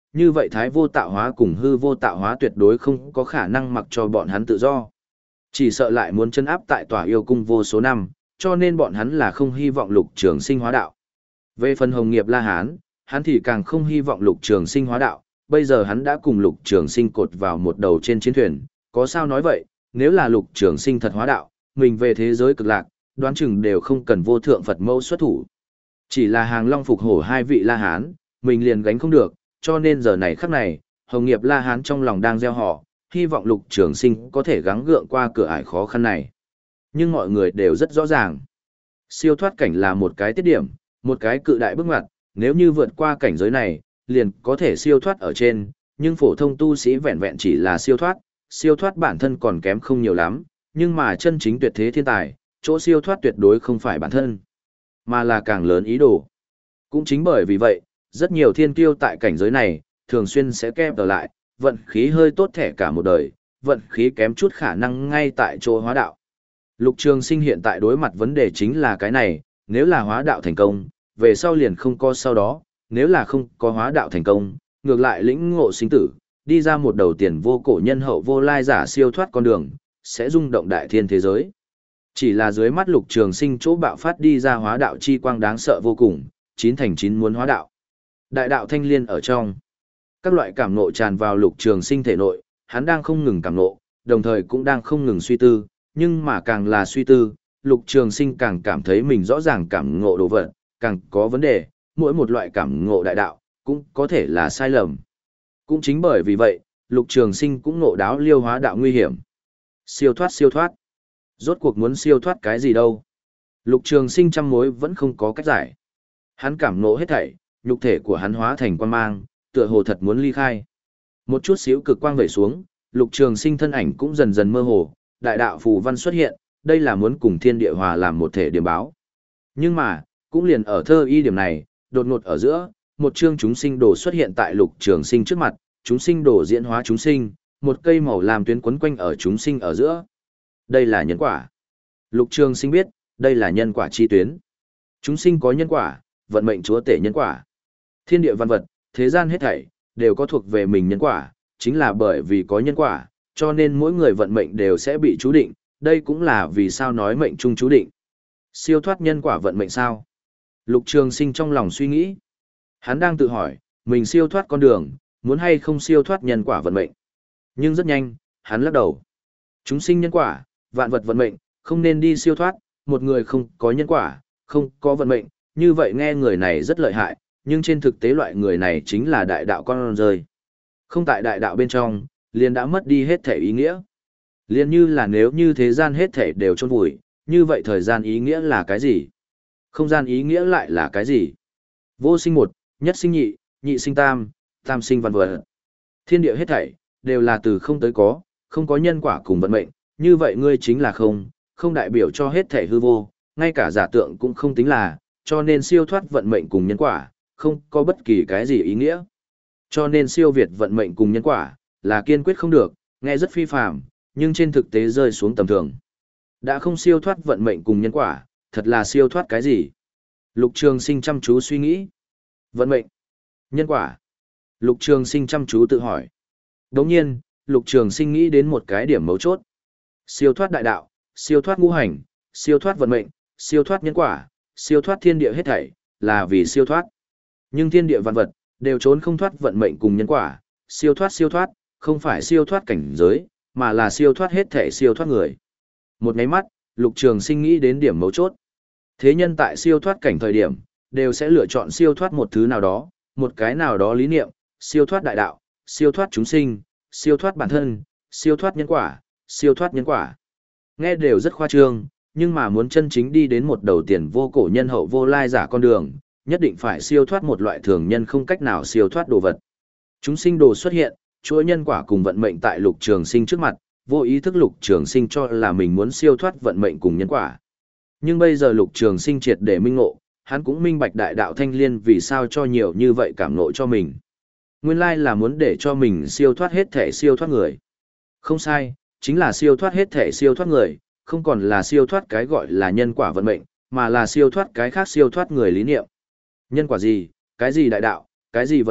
như vậy thái vô tạo hóa cùng hư vô tạo hóa tuyệt đối không có khả năng mặc cho bọn hắn tự do. Chỉ sợ lại muốn chân áp tại tòa yêu cung vô số năm, cho nên bọn hắn là không hy vọng Lục Trường Sinh hóa đạo. Về phần Hồng Nghiệp La Hán, hắn thì càng không hy vọng Lục Trường Sinh hóa đạo, bây giờ hắn đã cùng Lục Trường Sinh cột vào một đầu trên chiến thuyền, có sao nói vậy, nếu là Lục Trường Sinh thật hóa đạo, mình về thế giới cực lạc, đoán chừng đều không cần vô thượng Phật mẫu xuất thủ. Chỉ là hàng long phục hổ hai vị La Hán, mình liền gánh không được, cho nên giờ này khắc này, Hồng Nghiệp La Hán trong lòng đang gieo họ, hy vọng Lục Trường Sinh có thể gắng gượng qua cửa ải khó khăn này. Nhưng mọi người đều rất rõ ràng. Siêu thoát cảnh là một cái tiết điểm, một cái cự đại bước ngoặt, nếu như vượt qua cảnh giới này, liền có thể siêu thoát ở trên, nhưng phổ thông tu sĩ vẹn vẹn chỉ là siêu thoát, siêu thoát bản thân còn kém không nhiều lắm, nhưng mà chân chính tuyệt thế thiên tài, chỗ siêu thoát tuyệt đối không phải bản thân, mà là càng lớn ý đồ. Cũng chính bởi vì vậy, rất nhiều thiên kiêu tại cảnh giới này, thường xuyên sẽ kép trở lại, vận khí hơi tốt thẻ cả một đời, vận khí kém chút khả năng ngay tại chỗ hóa đạo. Lục Trường Sinh hiện tại đối mặt vấn đề chính là cái này, nếu là hóa đạo thành công, về sau liền không có sau đó, nếu là không có hóa đạo thành công, ngược lại lĩnh ngộ sinh tử, đi ra một đầu tiền vô cổ nhân hậu vô lai giả siêu thoát con đường, sẽ rung động đại thiên thế giới. Chỉ là dưới mắt Lục Trường Sinh chỗ bạo phát đi ra hóa đạo chi quang đáng sợ vô cùng, chín thành chín muốn hóa đạo. Đại đạo thanh liên ở trong, các loại cảm ngộ tràn vào Lục Trường Sinh thể nội, hắn đang không ngừng cảm ngộ, đồng thời cũng đang không ngừng suy tư, nhưng mà càng là suy tư, Lục Trường Sinh càng cảm thấy mình rõ ràng cảm ngộ đồ vật, càng có vấn đề, mỗi một loại cảm ngộ đại đạo, cũng có thể là sai lầm. Cũng chính bởi vì vậy, Lục Trường Sinh cũng ngộ đáo liêu hóa đạo nguy hiểm. Siêu thoát siêu thoát. Rốt cuộc muốn siêu thoát cái gì đâu? Lục Trường Sinh trăm mối vẫn không có cách giải. Hắn cảm ngộ hết thảy, nhục thể của hắn hóa thành quang mang, tựa hồ thật muốn ly khai. Một chút xíu cực quang vẩy xuống, Lục Trường Sinh thân ảnh cũng dần dần mơ hồ, đại đạo phù văn xuất hiện, đây là muốn cùng thiên địa hòa làm một thể điểm báo. Nhưng mà, cũng liền ở thơ y điểm này, đột ngột ở giữa, một chương chúng sinh đồ xuất hiện tại Lục Trường Sinh trước mặt, chúng sinh đồ diễn hóa chúng sinh, một cây màu làm tuyến quấn quanh ở chúng sinh ở giữa. Đây là nhân quả. Lục Trường Sinh biết, đây là nhân quả chi tuyến. Chúng sinh có nhân quả, vận mệnh chúa tể nhân quả. Thiên địa văn vật, thế gian hết thảy, đều có thuộc về mình nhân quả, chính là bởi vì có nhân quả, cho nên mỗi người vận mệnh đều sẽ bị chú định, đây cũng là vì sao nói mệnh trung chú định. Siêu thoát nhân quả vận mệnh sao? Lục Trường Sinh trong lòng suy nghĩ. Hắn đang tự hỏi, mình siêu thoát con đường, muốn hay không siêu thoát nhân quả vận mệnh. Nhưng rất nhanh, hắn lắc đầu. Chúng sinh nhân quả, vạn vật vận mệnh, không nên đi siêu thoát, một người không có nhân quả, không có vận mệnh, như vậy nghe người này rất lợi hại, nhưng trên thực tế loại người này chính là đại đạo con rơi. Không tại đại đạo bên trong, liền đã mất đi hết thể ý nghĩa. Liền như là nếu như thế gian hết thể đều chôn vùi, như vậy thời gian ý nghĩa là cái gì? Không gian ý nghĩa lại là cái gì? Vô sinh một, nhất sinh nhị, nhị sinh tam, tam sinh văn vật. Thiên địa hết thảy đều là từ không tới có, không có nhân quả cùng vận mệnh, như vậy ngươi chính là không, không đại biểu cho hết thảy hư vô, ngay cả giả tượng cũng không tính là, cho nên siêu thoát vận mệnh cùng nhân quả, không có bất kỳ cái gì ý nghĩa. Cho nên siêu việt vận mệnh cùng nhân quả, là kiên quyết không được, nghe rất phi phàm, nhưng trên thực tế rơi xuống tầm thường. Đã không siêu thoát vận mệnh cùng nhân quả, thật là siêu thoát cái gì? Lục Trường Sinh chăm chú suy nghĩ. Vận mệnh, nhân quả. Lục Trường Sinh chăm chú tự hỏi. Đồng nhiên, Lục Trường Sinh nghĩ đến một cái điểm mấu chốt. Siêu thoát đại đạo, siêu thoát ngũ hành, siêu thoát vận mệnh, siêu thoát nhân quả, siêu thoát thiên địa hết thảy, là vì siêu thoát. Nhưng thiên địa vạn vật, đều trốn không thoát vận mệnh cùng nhân quả, siêu thoát siêu thoát, không phải siêu thoát cảnh giới, mà là siêu thoát hết thảy siêu thoát người. Một nháy mắt, Lục Trường Sinh nghĩ đến điểm mấu chốt. Thế nhân tại siêu thoát cảnh thời điểm, đều sẽ lựa chọn siêu thoát một thứ nào đó, một cái nào đó lý niệm, siêu thoát đại đạo, siêu thoát chúng sinh, siêu thoát bản thân, siêu thoát nhân quả, siêu thoát nhân quả. Nghe đều rất khoa trương, nhưng mà muốn chân chính đi đến một đầu tiền vô cổ nhân hậu vô lai giả con đường, nhất định phải siêu thoát một loại thường nhân không cách nào siêu thoát đồ vật. Chúng sinh đồ xuất hiện, chuỗi nhân quả cùng vận mệnh tại Lục Trường Sinh trước mặt, vô ý thức Lục Trường Sinh cho là mình muốn siêu thoát vận mệnh cùng nhân quả. Nhưng bây giờ Lục Trường Sinh triệt để minh ngộ, hắn cũng minh bạch đại đạo thanh liên vì sao cho nhiều như vậy cảm ngộ cho mình. Nguyên lai là muốn để cho mình siêu thoát hết thể siêu thoát người. Không sai, chính là siêu thoát hết thể siêu thoát người, không còn là siêu thoát cái gọi là nhân quả vận mệnh, mà là siêu thoát cái khác siêu thoát người lý niệm. Nhân quả gì, cái gì đại đạo, cái gì vận mệnh,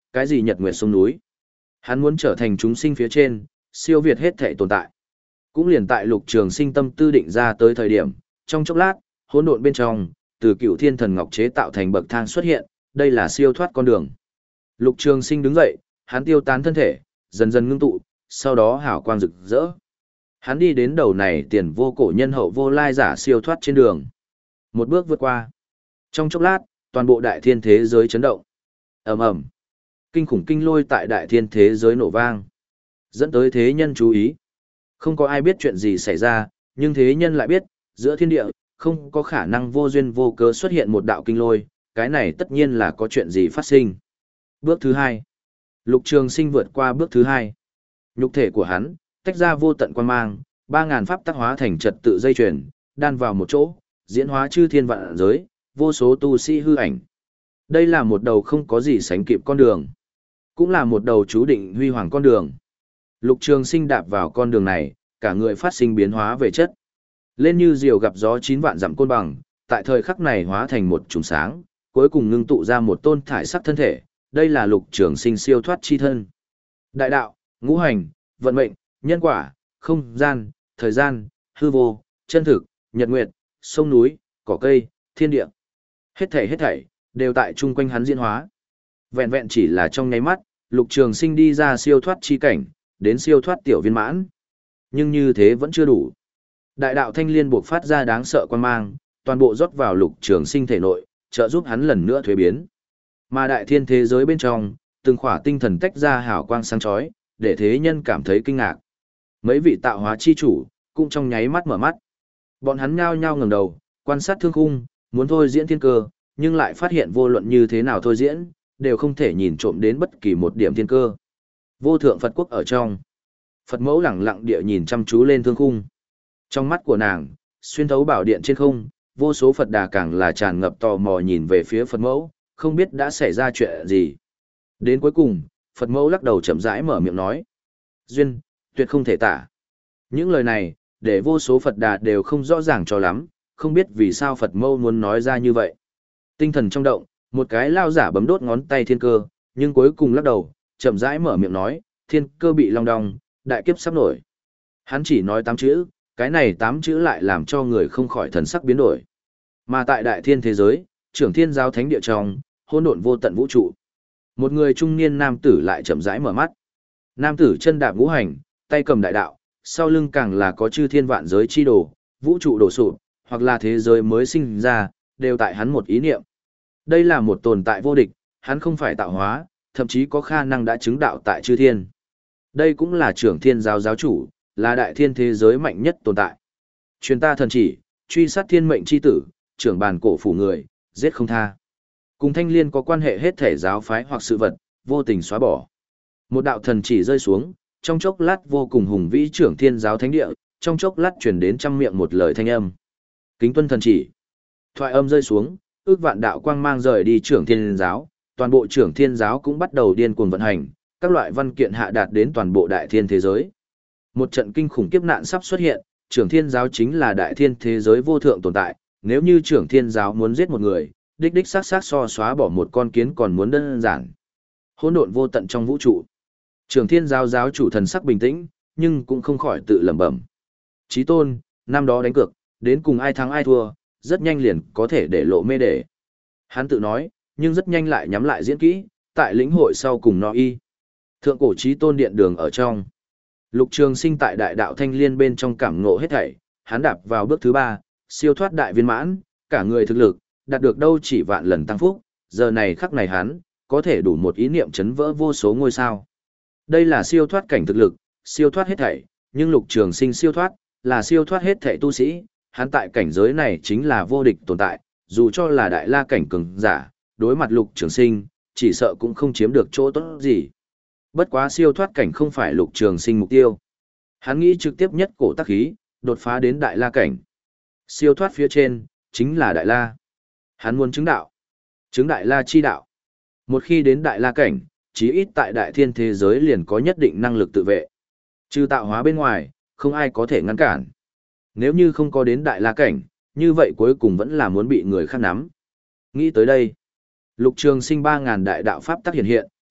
cái gì nhật nguyệt sông núi. Hắn muốn trở thành chúng sinh phía trên, siêu việt hết thể tồn tại. Cũng liền tại Lục Trường Sinh tâm tư định ra tới thời điểm, trong chốc lát, hỗn độn bên trong, từ Cựu Thiên Thần Ngọc chế tạo thành bậc thang xuất hiện, đây là siêu thoát con đường. Lục Trường Sinh đứng dậy, hắn tiêu tán thân thể, dần dần ngưng tụ, sau đó hào quang rực rỡ. Hắn đi đến đầu này tiền vô cổ nhân hậu vô lai giả siêu thoát trên đường. Một bước vượt qua. Trong chốc lát, toàn bộ đại thiên thế giới chấn động. Ầm ầm. Kinh khủng kinh lôi tại đại thiên thế giới nổ vang, dẫn tới thế nhân chú ý. Không có ai biết chuyện gì xảy ra, nhưng thế nhân lại biết, giữa thiên địa, không có khả năng vô duyên vô cớ xuất hiện một đạo kinh lôi, cái này tất nhiên là có chuyện gì phát sinh. Bước thứ hai. Lục Trường Sinh vượt qua bước thứ hai. Nhục thể của hắn, tách ra vô tận quan mang, ba ngàn pháp tác hóa thành trật tự dây chuyền, đan vào một chỗ, diễn hóa chư thiên vạn giới, vô số tu sĩ hư ảnh. Đây là một đầu không có gì sánh kịp con đường, cũng là một đầu chú định huy hoàng con đường. Lục Trường Sinh đạp vào con đường này, cả người phát sinh biến hóa về chất. Lên như diều gặp gió chín vạn dặm côn bằng, tại thời khắc này hóa thành một chùm sáng, cuối cùng ngưng tụ ra một tôn thải sắc thân thể, đây là Lục Trường Sinh siêu thoát chi thân. Đại đạo, ngũ hành, vận mệnh, nhân quả, không gian, thời gian, hư vô, chân thực, nhật nguyệt, sông núi, cỏ cây, thiên địa. Hết thảy hết thảy đều tại chung quanh hắn diễn hóa. Vẹn vẹn chỉ là trong nháy mắt, Lục Trường Sinh đi ra siêu thoát chi cảnh, đến siêu thoát tiểu viên mãn. Nhưng như thế vẫn chưa đủ. Đại đạo thanh liên buộc phát ra đáng sợ quan mang, toàn bộ rót vào Lục Trường Sinh thể nội, trợ giúp hắn lần nữa thuế biến. Mà đại thiên thế giới bên trong, từng khỏa tinh thần tách ra hào quang sáng chói, để thế nhân cảm thấy kinh ngạc. Mấy vị tạo hóa chi chủ, cũng trong nháy mắt mở mắt. Bọn hắn nhao nhao ngẩng đầu, quan sát thương khung, muốn thôi diễn thiên cơ, nhưng lại phát hiện vô luận như thế nào thôi diễn, đều không thể nhìn trộm đến bất kỳ một điểm thiên cơ. Vô thượng Phật quốc ở trong. Phật mẫu lẳng lặng địa nhìn chăm chú lên thương khung. Trong mắt của nàng, xuyên thấu bảo điện trên không, vô số Phật đà càng là tràn ngập tò mò nhìn về phía Phật mẫu, không biết đã xảy ra chuyện gì. Đến cuối cùng, Phật mẫu lắc đầu chậm rãi mở miệng nói. Duyên, tuyệt không thể tả. Những lời này, để vô số Phật đà đều không rõ ràng cho lắm, không biết vì sao Phật mẫu muốn nói ra như vậy. Tinh thần trong động, một cái lao giả bấm đốt ngón tay thiên cơ, nhưng cuối cùng lắc đầu, chậm rãi mở miệng nói, thiên cơ bị long đong, đại kiếp sắp nổi. Hắn chỉ nói tám chữ, cái này tám chữ lại làm cho người không khỏi thần sắc biến đổi. Mà tại đại thiên thế giới, trưởng thiên giáo thánh địa trong, hỗn độn vô tận vũ trụ. Một người trung niên nam tử lại chậm rãi mở mắt. Nam tử chân đạp ngũ hành, tay cầm đại đạo, sau lưng càng là có chư thiên vạn giới chi đồ, vũ trụ đổ sụp, hoặc là thế giới mới sinh ra, đều tại hắn một ý niệm. Đây là một tồn tại vô địch, hắn không phải tạo hóa, thậm chí có khả năng đã chứng đạo tại chư thiên. Đây cũng là trưởng thiên giáo giáo chủ, là đại thiên thế giới mạnh nhất tồn tại. Truyền ta thần chỉ, truy sát thiên mệnh chi tử, trưởng bàn cổ phủ người, giết không tha. Cùng thanh liên có quan hệ hết thể giáo phái hoặc sự vật, vô tình xóa bỏ. Một đạo thần chỉ rơi xuống, trong chốc lát vô cùng hùng vĩ trưởng thiên giáo thánh địa, trong chốc lát truyền đến trăm miệng một lời thanh âm. Kính tuân thần chỉ. Thoại âm rơi xuống, ước vạn đạo quang mang rời đi trưởng thiên giáo, toàn bộ trưởng thiên giáo cũng bắt đầu điên cuồng vận hành, các loại văn kiện hạ đạt đến toàn bộ đại thiên thế giới. Một trận kinh khủng kiếp nạn sắp xuất hiện, trưởng thiên giáo chính là đại thiên thế giới vô thượng tồn tại, nếu như trưởng thiên giáo muốn giết một người, đích đích xác xác so xóa bỏ một con kiến còn muốn đơn giản. Hỗn độn vô tận trong vũ trụ. Trưởng thiên giáo giáo chủ thần sắc bình tĩnh, nhưng cũng không khỏi tự lẩm bẩm. Chí tôn, năm đó đánh cược, đến cùng ai thắng ai thua, rất nhanh liền có thể để lộ mê để. Hắn tự nói, nhưng rất nhanh lại nhắm lại diễn kỹ, tại lĩnh hội sau cùng no y. Thượng cổ chí tôn điện đường ở trong. Lục Trường Sinh tại đại đạo thanh liên bên trong cảm ngộ hết thảy, hắn đạp vào bước thứ ba, siêu thoát đại viên mãn, cả người thực lực, đạt được đâu chỉ vạn lần tăng phúc, giờ này khắc này hắn, có thể đủ một ý niệm chấn vỡ vô số ngôi sao. Đây là siêu thoát cảnh thực lực, siêu thoát hết thảy, nhưng Lục Trường Sinh siêu thoát, là siêu thoát hết thảy tu sĩ, hắn tại cảnh giới này chính là vô địch tồn tại, dù cho là đại la cảnh cường giả, đối mặt Lục Trường Sinh, chỉ sợ cũng không chiếm được chỗ tốt gì. Bất quá siêu thoát cảnh không phải Lục Trường Sinh mục tiêu. Hắn nghĩ trực tiếp nhất cổ tác khí, đột phá đến đại la cảnh. Siêu thoát phía trên, chính là đại la. Hắn muốn chứng đạo. Chứng đại la chi đạo. Một khi đến đại la cảnh, chí ít tại đại thiên thế giới liền có nhất định năng lực tự vệ. Trừ tạo hóa bên ngoài, không ai có thể ngăn cản. Nếu như không có đến đại la cảnh, như vậy cuối cùng vẫn là muốn bị người khác nắm. Nghĩ tới đây, Lục Trường Sinh ba ngàn đại đạo pháp tác hiện hiện,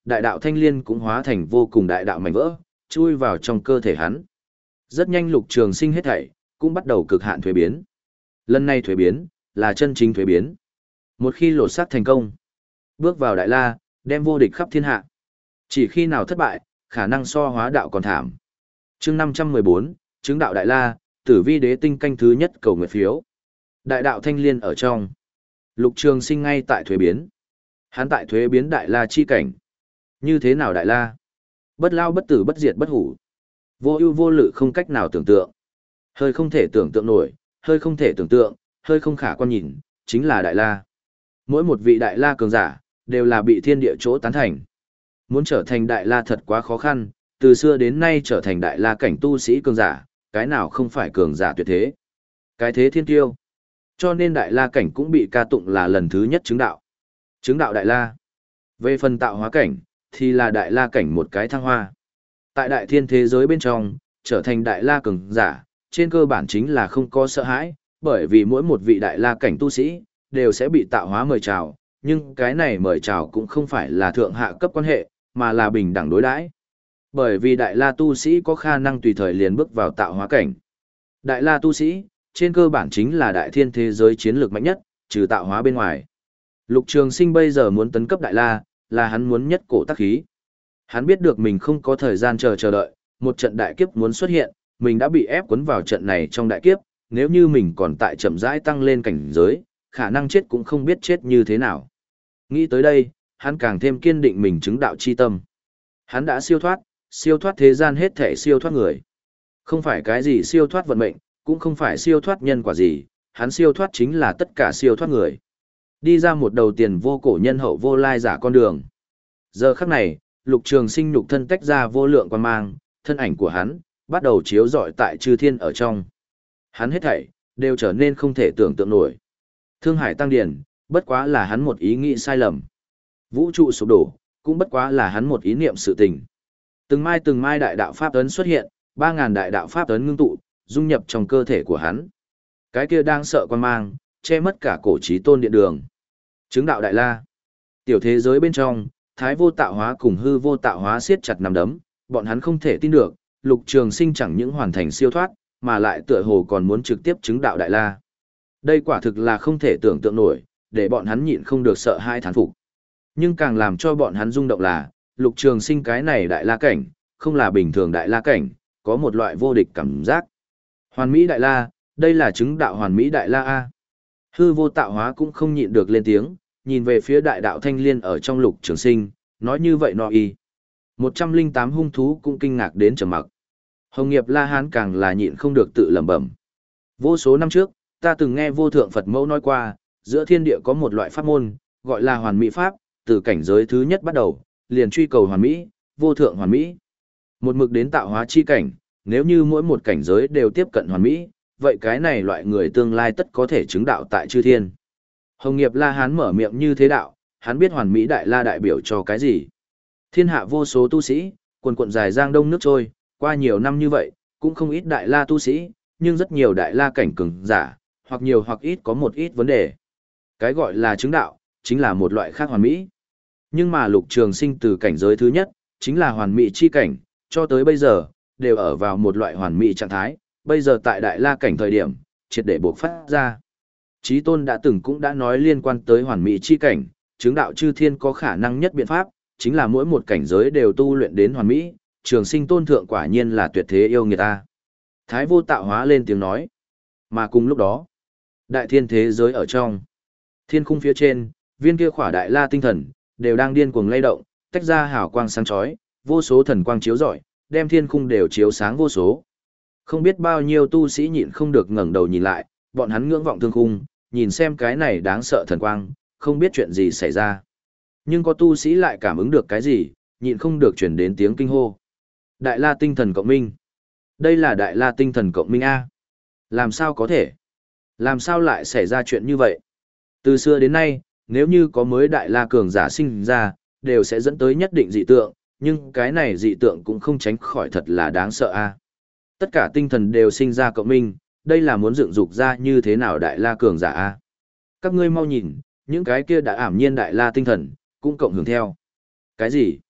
đại đạo thanh liên cũng hóa thành vô cùng đại đạo mảnh vỡ, chui vào trong cơ thể hắn. Rất nhanh Lục Trường Sinh hết thảy cũng bắt đầu cực hạn thuế biến. Lần này thuế biến là chân chính thuế biến. Một khi lột xác thành công, bước vào đại la, đem vô địch khắp thiên hạ. Chỉ khi nào thất bại, khả năng so hóa đạo còn thảm. Chương năm trăm mười bốn, chứng đạo đại la, Tử Vi Đế tinh canh thứ nhất cầu nguyện phiếu. Đại đạo thanh liên ở trong. Lục Trường Sinh ngay tại thuế biến. Hắn tại thuế biến đại la chi cảnh. Như thế nào đại la? Bất lao bất tử bất diệt bất hủ. Vô ưu vô lự không cách nào tưởng tượng. Hơi không thể tưởng tượng nổi, hơi không thể tưởng tượng, hơi không khả quan nhìn, chính là đại la. Mỗi một vị đại la cường giả, đều là bị thiên địa chỗ tán thành. Muốn trở thành đại la thật quá khó khăn, từ xưa đến nay trở thành đại la cảnh tu sĩ cường giả, cái nào không phải cường giả tuyệt thế. Cái thế thiên tiêu. Cho nên đại la cảnh cũng bị ca tụng là lần thứ nhất chứng đạo. Chứng đạo đại la. Về phần tạo hóa cảnh, thì là đại la cảnh một cái thăng hoa. Tại đại thiên thế giới bên trong, trở thành đại la cường giả, trên cơ bản chính là không có sợ hãi, bởi vì mỗi một vị đại la cảnh tu sĩ, đều sẽ bị tạo hóa mời chào, nhưng cái này mời chào cũng không phải là thượng hạ cấp quan hệ, mà là bình đẳng đối đãi. Bởi vì đại la tu sĩ có khả năng tùy thời liền bước vào tạo hóa cảnh. Đại la tu sĩ, trên cơ bản chính là đại thiên thế giới chiến lược mạnh nhất, trừ tạo hóa bên ngoài. Lục Trường Sinh bây giờ muốn tấn cấp đại la, là hắn muốn nhất cổ tác khí. Hắn biết được mình không có thời gian chờ chờ đợi, một trận đại kiếp muốn xuất hiện, mình đã bị ép cuốn vào trận này trong đại kiếp, nếu như mình còn tại chậm rãi tăng lên cảnh giới, khả năng chết cũng không biết chết như thế nào. Nghĩ tới đây, hắn càng thêm kiên định mình chứng đạo chi tâm. Hắn đã siêu thoát, siêu thoát thế gian hết thể siêu thoát người. Không phải cái gì siêu thoát vận mệnh, cũng không phải siêu thoát nhân quả gì, hắn siêu thoát chính là tất cả siêu thoát người. Đi ra một đầu tiền vô cổ nhân hậu vô lai giả con đường. Giờ khắc này, Lục Trường Sinh nhục thân tách ra vô lượng quang mang, thân ảnh của hắn bắt đầu chiếu rọi tại chư thiên ở trong. Hắn hết thảy đều trở nên không thể tưởng tượng nổi. Thương hải tăng điển, bất quá là hắn một ý nghĩ sai lầm. Vũ trụ sụp đổ, cũng bất quá là hắn một ý niệm sự tình. Từng mai từng mai đại đạo pháp ấn xuất hiện, ba ngàn đại đạo pháp ấn ngưng tụ, dung nhập trong cơ thể của hắn. Cái kia đang sợ quan mang, che mất cả cổ chí tôn điện đường. Chứng đạo đại la. Tiểu thế giới bên trong, thái vô tạo hóa cùng hư vô tạo hóa siết chặt nắm đấm, bọn hắn không thể tin được, Lục Trường Sinh chẳng những hoàn thành siêu thoát, mà lại tựa hồ còn muốn trực tiếp chứng đạo đại la. Đây quả thực là không thể tưởng tượng nổi, để bọn hắn nhịn không được sợ hai thán phục. Nhưng càng làm cho bọn hắn rung động là, Lục Trường Sinh cái này đại la cảnh, không là bình thường đại la cảnh, có một loại vô địch cảm giác. Hoàn mỹ đại la, đây là chứng đạo hoàn mỹ đại la A. Hư vô tạo hóa cũng không nhịn được lên tiếng, nhìn về phía đại đạo thanh liên ở trong Lục Trường Sinh, nói như vậy nọ y. một trăm lẻ tám hung thú cũng kinh ngạc đến trầm mặc. Hồng Nghiệp La Hán càng là nhịn không được tự lẩm bẩm. Vô số năm trước, ta từng nghe vô thượng Phật mẫu nói qua, giữa thiên địa có một loại pháp môn, gọi là hoàn mỹ pháp, từ cảnh giới thứ nhất bắt đầu, liền truy cầu hoàn mỹ, vô thượng hoàn mỹ. Một mực đến tạo hóa chi cảnh, nếu như mỗi một cảnh giới đều tiếp cận hoàn mỹ, vậy cái này loại người tương lai tất có thể chứng đạo tại chư thiên. Hồng Nghiệp La Hán mở miệng như thế đạo, hắn biết hoàn mỹ đại la đại biểu cho cái gì. Thiên hạ vô số tu sĩ, quần quận dài giang đông nước trôi, qua nhiều năm như vậy, cũng không ít đại la tu sĩ, nhưng rất nhiều đại la cảnh cường giả, hoặc nhiều hoặc ít có một ít vấn đề. Cái gọi là chứng đạo, chính là một loại khác hoàn mỹ. Nhưng mà Lục Trường Sinh từ cảnh giới thứ nhất, chính là hoàn mỹ chi cảnh, cho tới bây giờ, đều ở vào một loại hoàn mỹ trạng thái, bây giờ tại đại la cảnh thời điểm, triệt để buộc phát ra. Chí Tôn đã từng cũng đã nói liên quan tới hoàn mỹ chi cảnh, chứng đạo chư thiên có khả năng nhất biện pháp, chính là mỗi một cảnh giới đều tu luyện đến hoàn mỹ, Trường Sinh tôn thượng quả nhiên là tuyệt thế yêu người ta. Thái vô tạo hóa lên tiếng nói. Mà cùng lúc đó, đại thiên thế giới ở trong, thiên khung phía trên, viên kia khỏa đại la tinh thần, đều đang điên cuồng lay động, tách ra hào quang sáng chói, vô số thần quang chiếu rọi, đem thiên khung đều chiếu sáng vô số. Không biết bao nhiêu tu sĩ nhịn không được ngẩng đầu nhìn lại, bọn hắn ngưỡng vọng thương khung, nhìn xem cái này đáng sợ thần quang, không biết chuyện gì xảy ra. Nhưng có tu sĩ lại cảm ứng được cái gì, nhịn không được truyền đến tiếng kinh hô. Đại la tinh thần cộng minh. Đây là đại la tinh thần cộng minh A. Làm sao có thể? Làm sao lại xảy ra chuyện như vậy? Từ xưa đến nay, nếu như có mới đại la cường giả sinh ra, đều sẽ dẫn tới nhất định dị tượng, nhưng cái này dị tượng cũng không tránh khỏi thật là đáng sợ A. Tất cả tinh thần đều sinh ra cộng minh, đây là muốn dựng dục ra như thế nào đại la cường giả A. Các ngươi mau nhìn, những cái kia đã ảm nhiên đại la tinh thần, cũng cộng hưởng theo. Cái gì?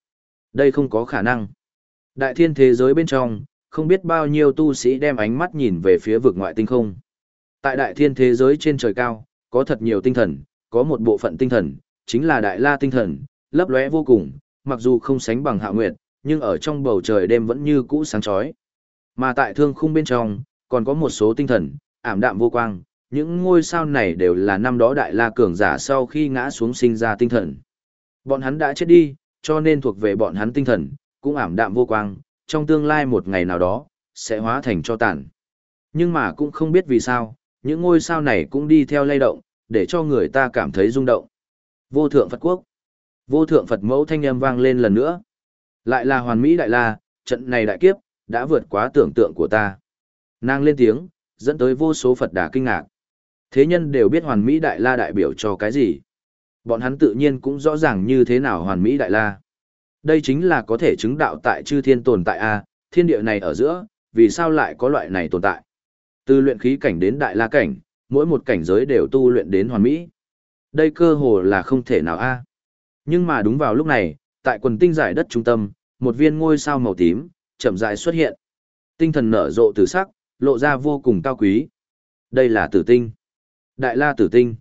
Đây không có khả năng. Đại thiên thế giới bên trong, không biết bao nhiêu tu sĩ đem ánh mắt nhìn về phía vực ngoại tinh không. Tại đại thiên thế giới trên trời cao, có thật nhiều tinh thần, có một bộ phận tinh thần, chính là đại la tinh thần, lấp lóe vô cùng, mặc dù không sánh bằng Hạo Nguyệt, nhưng ở trong bầu trời đêm vẫn như cũ sáng chói. Mà tại thương khung bên trong, còn có một số tinh thần, ảm đạm vô quang, những ngôi sao này đều là năm đó đại la cường giả sau khi ngã xuống sinh ra tinh thần. Bọn hắn đã chết đi, cho nên thuộc về bọn hắn tinh thần, cũng ảm đạm vô quang, trong tương lai một ngày nào đó, sẽ hóa thành cho tàn. Nhưng mà cũng không biết vì sao, những ngôi sao này cũng đi theo lay động, để cho người ta cảm thấy rung động. Vô thượng Phật quốc. Vô thượng Phật mẫu thanh âm vang lên lần nữa. Lại là hoàn mỹ đại la, trận này đại kiếp, đã vượt quá tưởng tượng của ta. Nàng lên tiếng, dẫn tới vô số Phật đà kinh ngạc. Thế nhân đều biết hoàn mỹ đại la đại biểu cho cái gì. Bọn hắn tự nhiên cũng rõ ràng như thế nào hoàn mỹ đại la. Đây chính là có thể chứng đạo tại chư thiên tồn tại A, thiên địa này ở giữa, vì sao lại có loại này tồn tại. Từ luyện khí cảnh đến đại la cảnh, mỗi một cảnh giới đều tu luyện đến hoàn mỹ. Đây cơ hồ là không thể nào A. Nhưng mà đúng vào lúc này, tại quần tinh giải đất trung tâm, một viên ngôi sao màu tím, chậm rãi xuất hiện. Tinh thần nở rộ từ sắc, lộ ra vô cùng cao quý. Đây là tử tinh. Đại la tử tinh.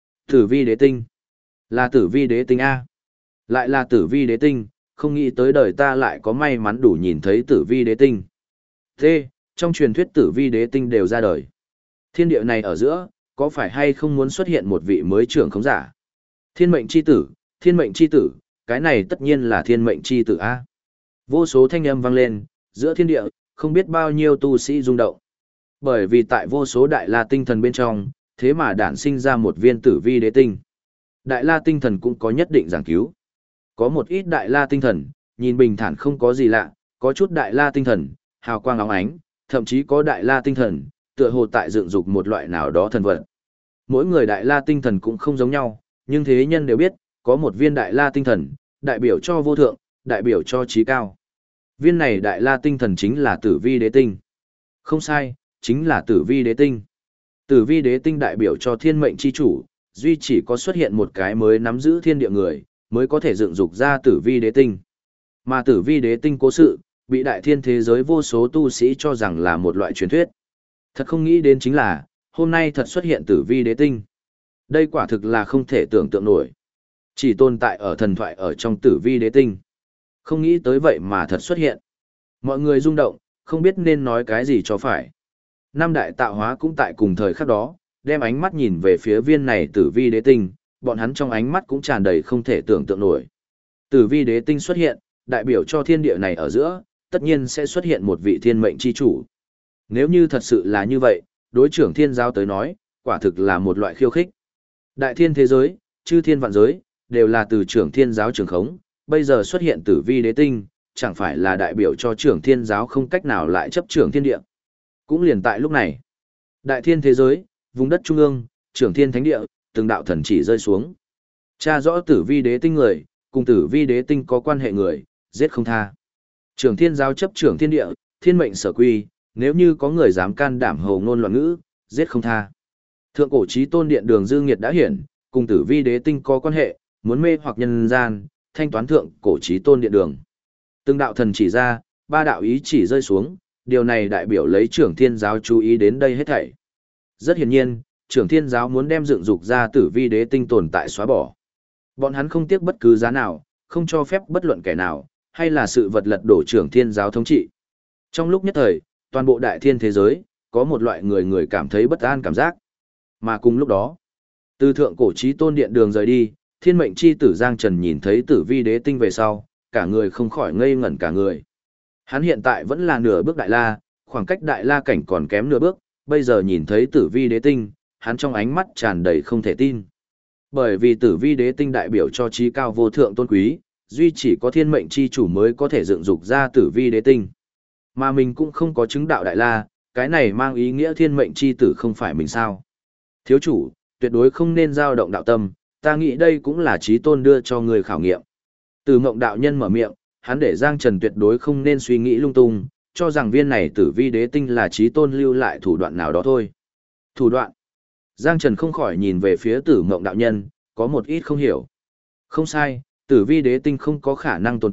Tử vi đế tinh. Là tử vi đế tinh A. Lại là tử vi đế tinh, không nghĩ tới đời ta lại có may mắn đủ nhìn thấy tử vi đế tinh. Thế, trong truyền thuyết tử vi đế tinh đều ra đời. Thiên địa này ở giữa, có phải hay không muốn xuất hiện một vị mới trưởng khống giả? Thiên mệnh chi tử, thiên mệnh chi tử, cái này tất nhiên là thiên mệnh chi tử A. Vô số thanh âm vang lên, giữa thiên địa, không biết bao nhiêu tu sĩ rung động. Bởi vì tại vô số đại la tinh thần bên trong, thế mà đản sinh ra một viên tử vi đế tinh. Đại la tinh thần cũng có nhất định giảng cứu. Có một ít đại la tinh thần, nhìn bình thản không có gì lạ, có chút đại la tinh thần, hào quang óng ánh, thậm chí có đại la tinh thần, tựa hồ tại dựng dục một loại nào đó thần vật. Mỗi người đại la tinh thần cũng không giống nhau, nhưng thế nhân đều biết, có một viên đại la tinh thần, đại biểu cho vô thượng, đại biểu cho trí cao. Viên này đại la tinh thần chính là tử vi đế tinh. Không sai, chính là tử vi đế tinh. Tử vi đế tinh đại biểu cho thiên mệnh chi chủ, duy chỉ có xuất hiện một cái mới nắm giữ thiên địa người, mới có thể dựng dục ra tử vi đế tinh. Mà tử vi đế tinh cố sự, bị đại thiên thế giới vô số tu sĩ cho rằng là một loại truyền thuyết. Thật không nghĩ đến chính là, hôm nay thật xuất hiện tử vi đế tinh. Đây quả thực là không thể tưởng tượng nổi. Chỉ tồn tại ở thần thoại ở trong tử vi đế tinh. Không nghĩ tới vậy mà thật xuất hiện. Mọi người rung động, không biết nên nói cái gì cho phải. Năm đại tạo hóa cũng tại cùng thời khắc đó, đem ánh mắt nhìn về phía viên này tử vi đế tinh, bọn hắn trong ánh mắt cũng tràn đầy không thể tưởng tượng nổi. Tử vi đế tinh xuất hiện, đại biểu cho thiên địa này ở giữa, tất nhiên sẽ xuất hiện một vị thiên mệnh chi chủ. Nếu như thật sự là như vậy, đối trưởng thiên giáo tới nói, quả thực là một loại khiêu khích. Đại thiên thế giới, chư thiên vạn giới, đều là từ trưởng thiên giáo trường khống, bây giờ xuất hiện tử vi đế tinh, chẳng phải là đại biểu cho trưởng thiên giáo không cách nào lại chấp trưởng thiên địa. Cũng liền tại lúc này, đại thiên thế giới, vùng đất trung ương, trưởng thiên thánh địa, từng đạo thần chỉ rơi xuống. Tra rõ tử vi đế tinh người, cùng tử vi đế tinh có quan hệ người, giết không tha. Trưởng thiên giáo chấp trưởng thiên địa, thiên mệnh sở quy, nếu như có người dám can đảm hồ ngôn loạn ngữ, giết không tha. Thượng cổ chí tôn điện đường dư nghiệt đã hiển, cùng tử vi đế tinh có quan hệ, muốn mê hoặc nhân gian, thanh toán thượng cổ chí tôn điện đường. Từng đạo thần chỉ ra, ba đạo ý chỉ rơi xuống, điều này đại biểu lấy trưởng thiên giáo chú ý đến đây hết thảy. Rất hiển nhiên, trưởng thiên giáo muốn đem dựng dục ra tử vi đế tinh tồn tại xóa bỏ. Bọn hắn không tiếc bất cứ giá nào, không cho phép bất luận kẻ nào, hay là sự vật lật đổ trưởng thiên giáo thống trị. Trong lúc nhất thời, toàn bộ đại thiên thế giới, có một loại người người cảm thấy bất an cảm giác. Mà cùng lúc đó, từ thượng cổ chí tôn điện đường rời đi, thiên mệnh chi tử Giang Trần nhìn thấy tử vi đế tinh về sau, cả người không khỏi ngây ngẩn cả người. Hắn hiện tại vẫn là nửa bước đại la, khoảng cách đại la cảnh còn kém nửa bước, bây giờ nhìn thấy tử vi đế tinh, hắn trong ánh mắt tràn đầy không thể tin. Bởi vì tử vi đế tinh đại biểu cho trí cao vô thượng tôn quý, duy chỉ có thiên mệnh chi chủ mới có thể dựng dục ra tử vi đế tinh. Mà mình cũng không có chứng đạo đại la, cái này mang ý nghĩa thiên mệnh chi tử không phải mình sao. Thiếu chủ, tuyệt đối không nên dao động đạo tâm, ta nghĩ đây cũng là trí tôn đưa cho người khảo nghiệm. Từ Mộng đạo nhân mở miệng, hắn để Giang Trần tuyệt đối không nên suy nghĩ lung tung, cho rằng viên này tử vi đế tinh là trí tôn lưu lại thủ đoạn nào đó thôi. Thủ đoạn? Giang Trần không khỏi nhìn về phía Tử Mộng đạo nhân, có một ít không hiểu. Không sai, tử vi đế tinh không có khả năng tồn tại,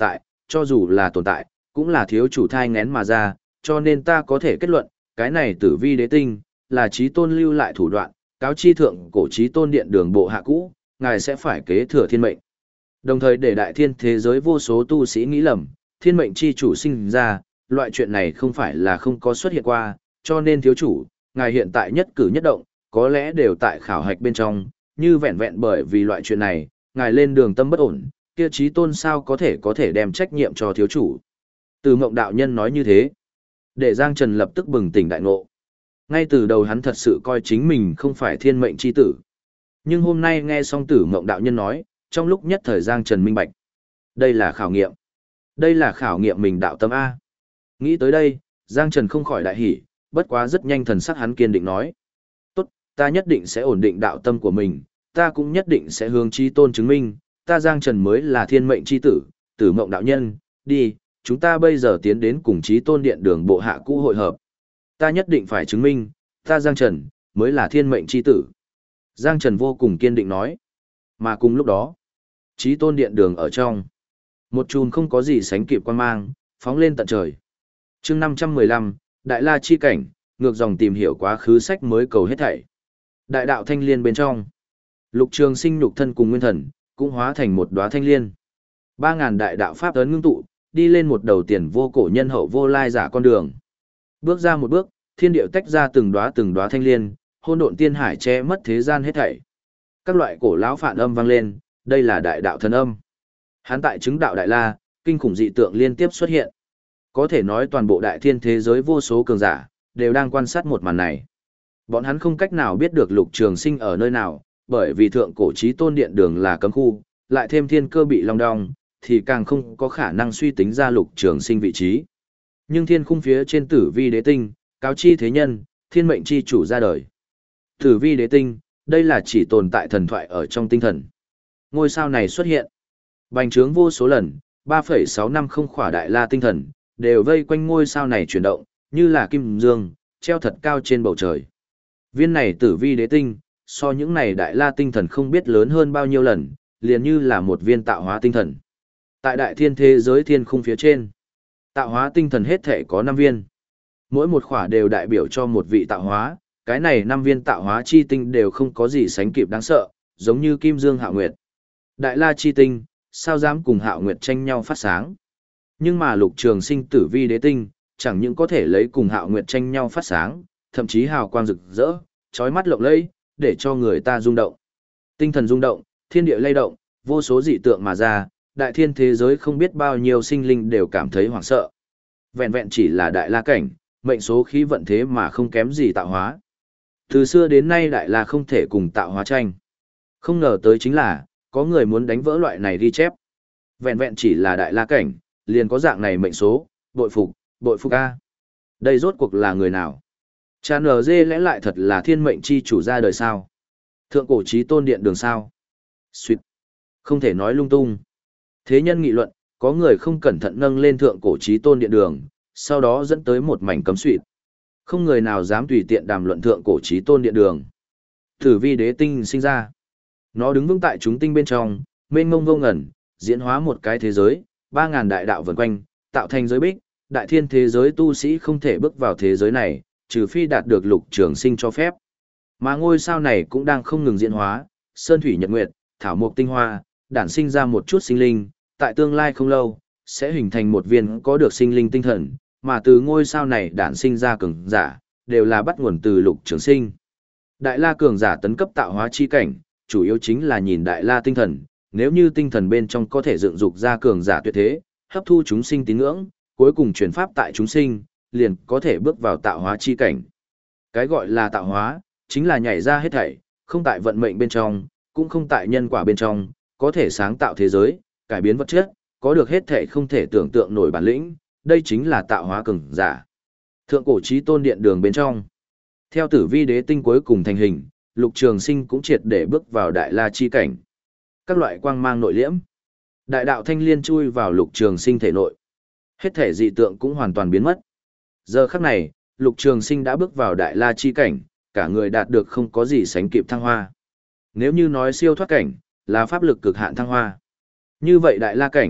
cho dù là tồn tại, cũng là thiếu chủ thai ngén mà ra, cho nên ta có thể kết luận, cái này tử vi đế tinh, là chí tôn lưu lại thủ đoạn, cáo chi thượng cổ chí tôn điện đường bộ hạ cũ, ngài sẽ phải kế thừa thiên mệnh. Đồng thời để đại thiên thế giới vô số tu sĩ nghĩ lầm, thiên mệnh chi chủ sinh ra, loại chuyện này không phải là không có xuất hiện qua, cho nên thiếu chủ, ngài hiện tại nhất cử nhất động, có lẽ đều tại khảo hạch bên trong, như vẹn vẹn bởi vì loại chuyện này, ngài lên đường tâm bất ổn, kia chí tôn sao có thể có thể đem trách nhiệm cho thiếu chủ. Từ Mộng đạo nhân nói như thế, để Giang Trần lập tức bừng tỉnh đại ngộ. Ngay từ đầu hắn thật sự coi chính mình không phải thiên mệnh chi tử. Nhưng hôm nay nghe xong Tử Mộng đạo nhân nói, trong lúc nhất thời Giang Trần minh bạch. Đây là khảo nghiệm. Đây là khảo nghiệm mình đạo tâm A. Nghĩ tới đây, Giang Trần không khỏi đại hỉ, bất quá rất nhanh thần sắc hắn kiên định nói. Tốt, ta nhất định sẽ ổn định đạo tâm của mình, ta cũng nhất định sẽ hướng chí tôn chứng minh, ta Giang Trần mới là thiên mệnh chi tử, Tử Mộng đạo nhân, đi, chúng ta bây giờ tiến đến cùng chí tôn điện đường bộ hạ cũ hội hợp. Ta nhất định phải chứng minh, ta Giang Trần, mới là thiên mệnh chi tử. Giang Trần vô cùng kiên định nói. Mà cùng lúc đó, chí tôn điện đường ở trong. Một chùm không có gì sánh kịp quan mang, phóng lên tận trời. chương năm trăm mười lăm, Đại La Chi Cảnh, ngược dòng tìm hiểu quá khứ sách mới cầu hết thảy. Đại đạo thanh liên bên trong. Lục Trường Sinh nhục thân cùng nguyên thần, cũng hóa thành một đóa thanh liên. Ba ngàn đại đạo pháp ấn ngưng tụ, đi lên một đầu tiền vô cổ nhân hậu vô lai giả con đường. Bước ra một bước, thiên điệu tách ra từng đóa từng đóa thanh liên, hôn độn tiên hải che mất thế gian hết thảy. Các loại cổ lão phản âm vang lên, đây là đại đạo thần âm. Hắn tại chứng đạo đại la, kinh khủng dị tượng liên tiếp xuất hiện. Có thể nói toàn bộ đại thiên thế giới vô số cường giả, đều đang quan sát một màn này. Bọn hắn không cách nào biết được Lục Trường Sinh ở nơi nào, bởi vì thượng cổ chí tôn điện đường là cấm khu, lại thêm thiên cơ bị long đong, thì càng không có khả năng suy tính ra Lục Trường Sinh vị trí. Nhưng thiên khung phía trên tử vi đế tinh, cáo chi thế nhân, thiên mệnh chi chủ ra đời. Tử vi đế tinh, đây là chỉ tồn tại thần thoại ở trong tinh thần. Ngôi sao này xuất hiện, bành trướng vô số lần, ba phẩy sáu năm không khỏa đại la tinh thần, đều vây quanh ngôi sao này chuyển động, như là kim dương, treo thật cao trên bầu trời. Viên này tử vi đế tinh, so những này đại la tinh thần không biết lớn hơn bao nhiêu lần, liền như là một viên tạo hóa tinh thần. Tại đại thiên thế giới thiên khung phía trên, tạo hóa tinh thần hết thể có năm viên. Mỗi một khỏa đều đại biểu cho một vị tạo hóa, cái này năm viên tạo hóa chi tinh đều không có gì sánh kịp đáng sợ, giống như kim dương hạo nguyệt. Đại la chi tinh, sao dám cùng hạo nguyệt tranh nhau phát sáng. Nhưng mà Lục Trường Sinh tử vi đế tinh, chẳng những có thể lấy cùng hạo nguyệt tranh nhau phát sáng, thậm chí hào quang rực rỡ, chói mắt lộng lẫy, để cho người ta rung động. Tinh thần rung động, thiên địa lay động, vô số dị tượng mà ra, đại thiên thế giới không biết bao nhiêu sinh linh đều cảm thấy hoảng sợ. Vẹn vẹn chỉ là đại la cảnh, mệnh số khí vận thế mà không kém gì tạo hóa. Từ xưa đến nay đại la không thể cùng tạo hóa tranh. Không ngờ tới chính là, có người muốn đánh vỡ loại này ghi chép. Vẹn vẹn chỉ là đại la cảnh, liền có dạng này mệnh số, bội phục, bội phục a. Đây rốt cuộc là người nào? Cha nờ dê lẽ lại thật là thiên mệnh chi chủ ra đời sao? Thượng cổ chí tôn điện đường sao? Xuyệt. Không thể nói lung tung. Thế nhân nghị luận, có người không cẩn thận nâng lên thượng cổ chí tôn điện đường, sau đó dẫn tới một mảnh cấm xuyệt. Không người nào dám tùy tiện đàm luận thượng cổ chí tôn điện đường. Tử vi đế tinh sinh ra. Nó đứng vững tại chúng tinh bên trong, mênh mông vô ngẩn, diễn hóa một cái thế giới, ba ngàn đại đạo vần quanh, tạo thành giới bích, đại thiên thế giới tu sĩ không thể bước vào thế giới này, trừ phi đạt được Lục Trường Sinh cho phép. Mà ngôi sao này cũng đang không ngừng diễn hóa, sơn thủy nhật nguyệt, thảo mộc tinh hoa, đản sinh ra một chút sinh linh, tại tương lai không lâu, sẽ hình thành một viên có được sinh linh tinh thần, mà từ ngôi sao này đản sinh ra cường giả, đều là bắt nguồn từ Lục Trường Sinh. Đại la cường giả tấn cấp tạo hóa chi cảnh, chủ yếu chính là nhìn đại la tinh thần, nếu như tinh thần bên trong có thể dựng dục ra cường giả tuyệt thế, hấp thu chúng sinh tín ngưỡng, cuối cùng truyền pháp tại chúng sinh, liền có thể bước vào tạo hóa chi cảnh. Cái gọi là tạo hóa, chính là nhảy ra hết thảy, không tại vận mệnh bên trong, cũng không tại nhân quả bên trong, có thể sáng tạo thế giới, cải biến vật chất, có được hết thảy không thể tưởng tượng nổi bản lĩnh, đây chính là tạo hóa cường giả. Thượng cổ chí tôn điện đường bên trong, theo tử vi đế tinh cuối cùng thành hình, Lục Trường Sinh cũng triệt để bước vào đại la chi cảnh. Các loại quang mang nội liễm, đại đạo thanh liên chui vào Lục Trường Sinh thể nội. Hết thể dị tượng cũng hoàn toàn biến mất. Giờ khắc này, Lục Trường Sinh đã bước vào đại la chi cảnh, cả người đạt được không có gì sánh kịp thăng hoa. Nếu như nói siêu thoát cảnh, là pháp lực cực hạn thăng hoa. Như vậy đại la cảnh,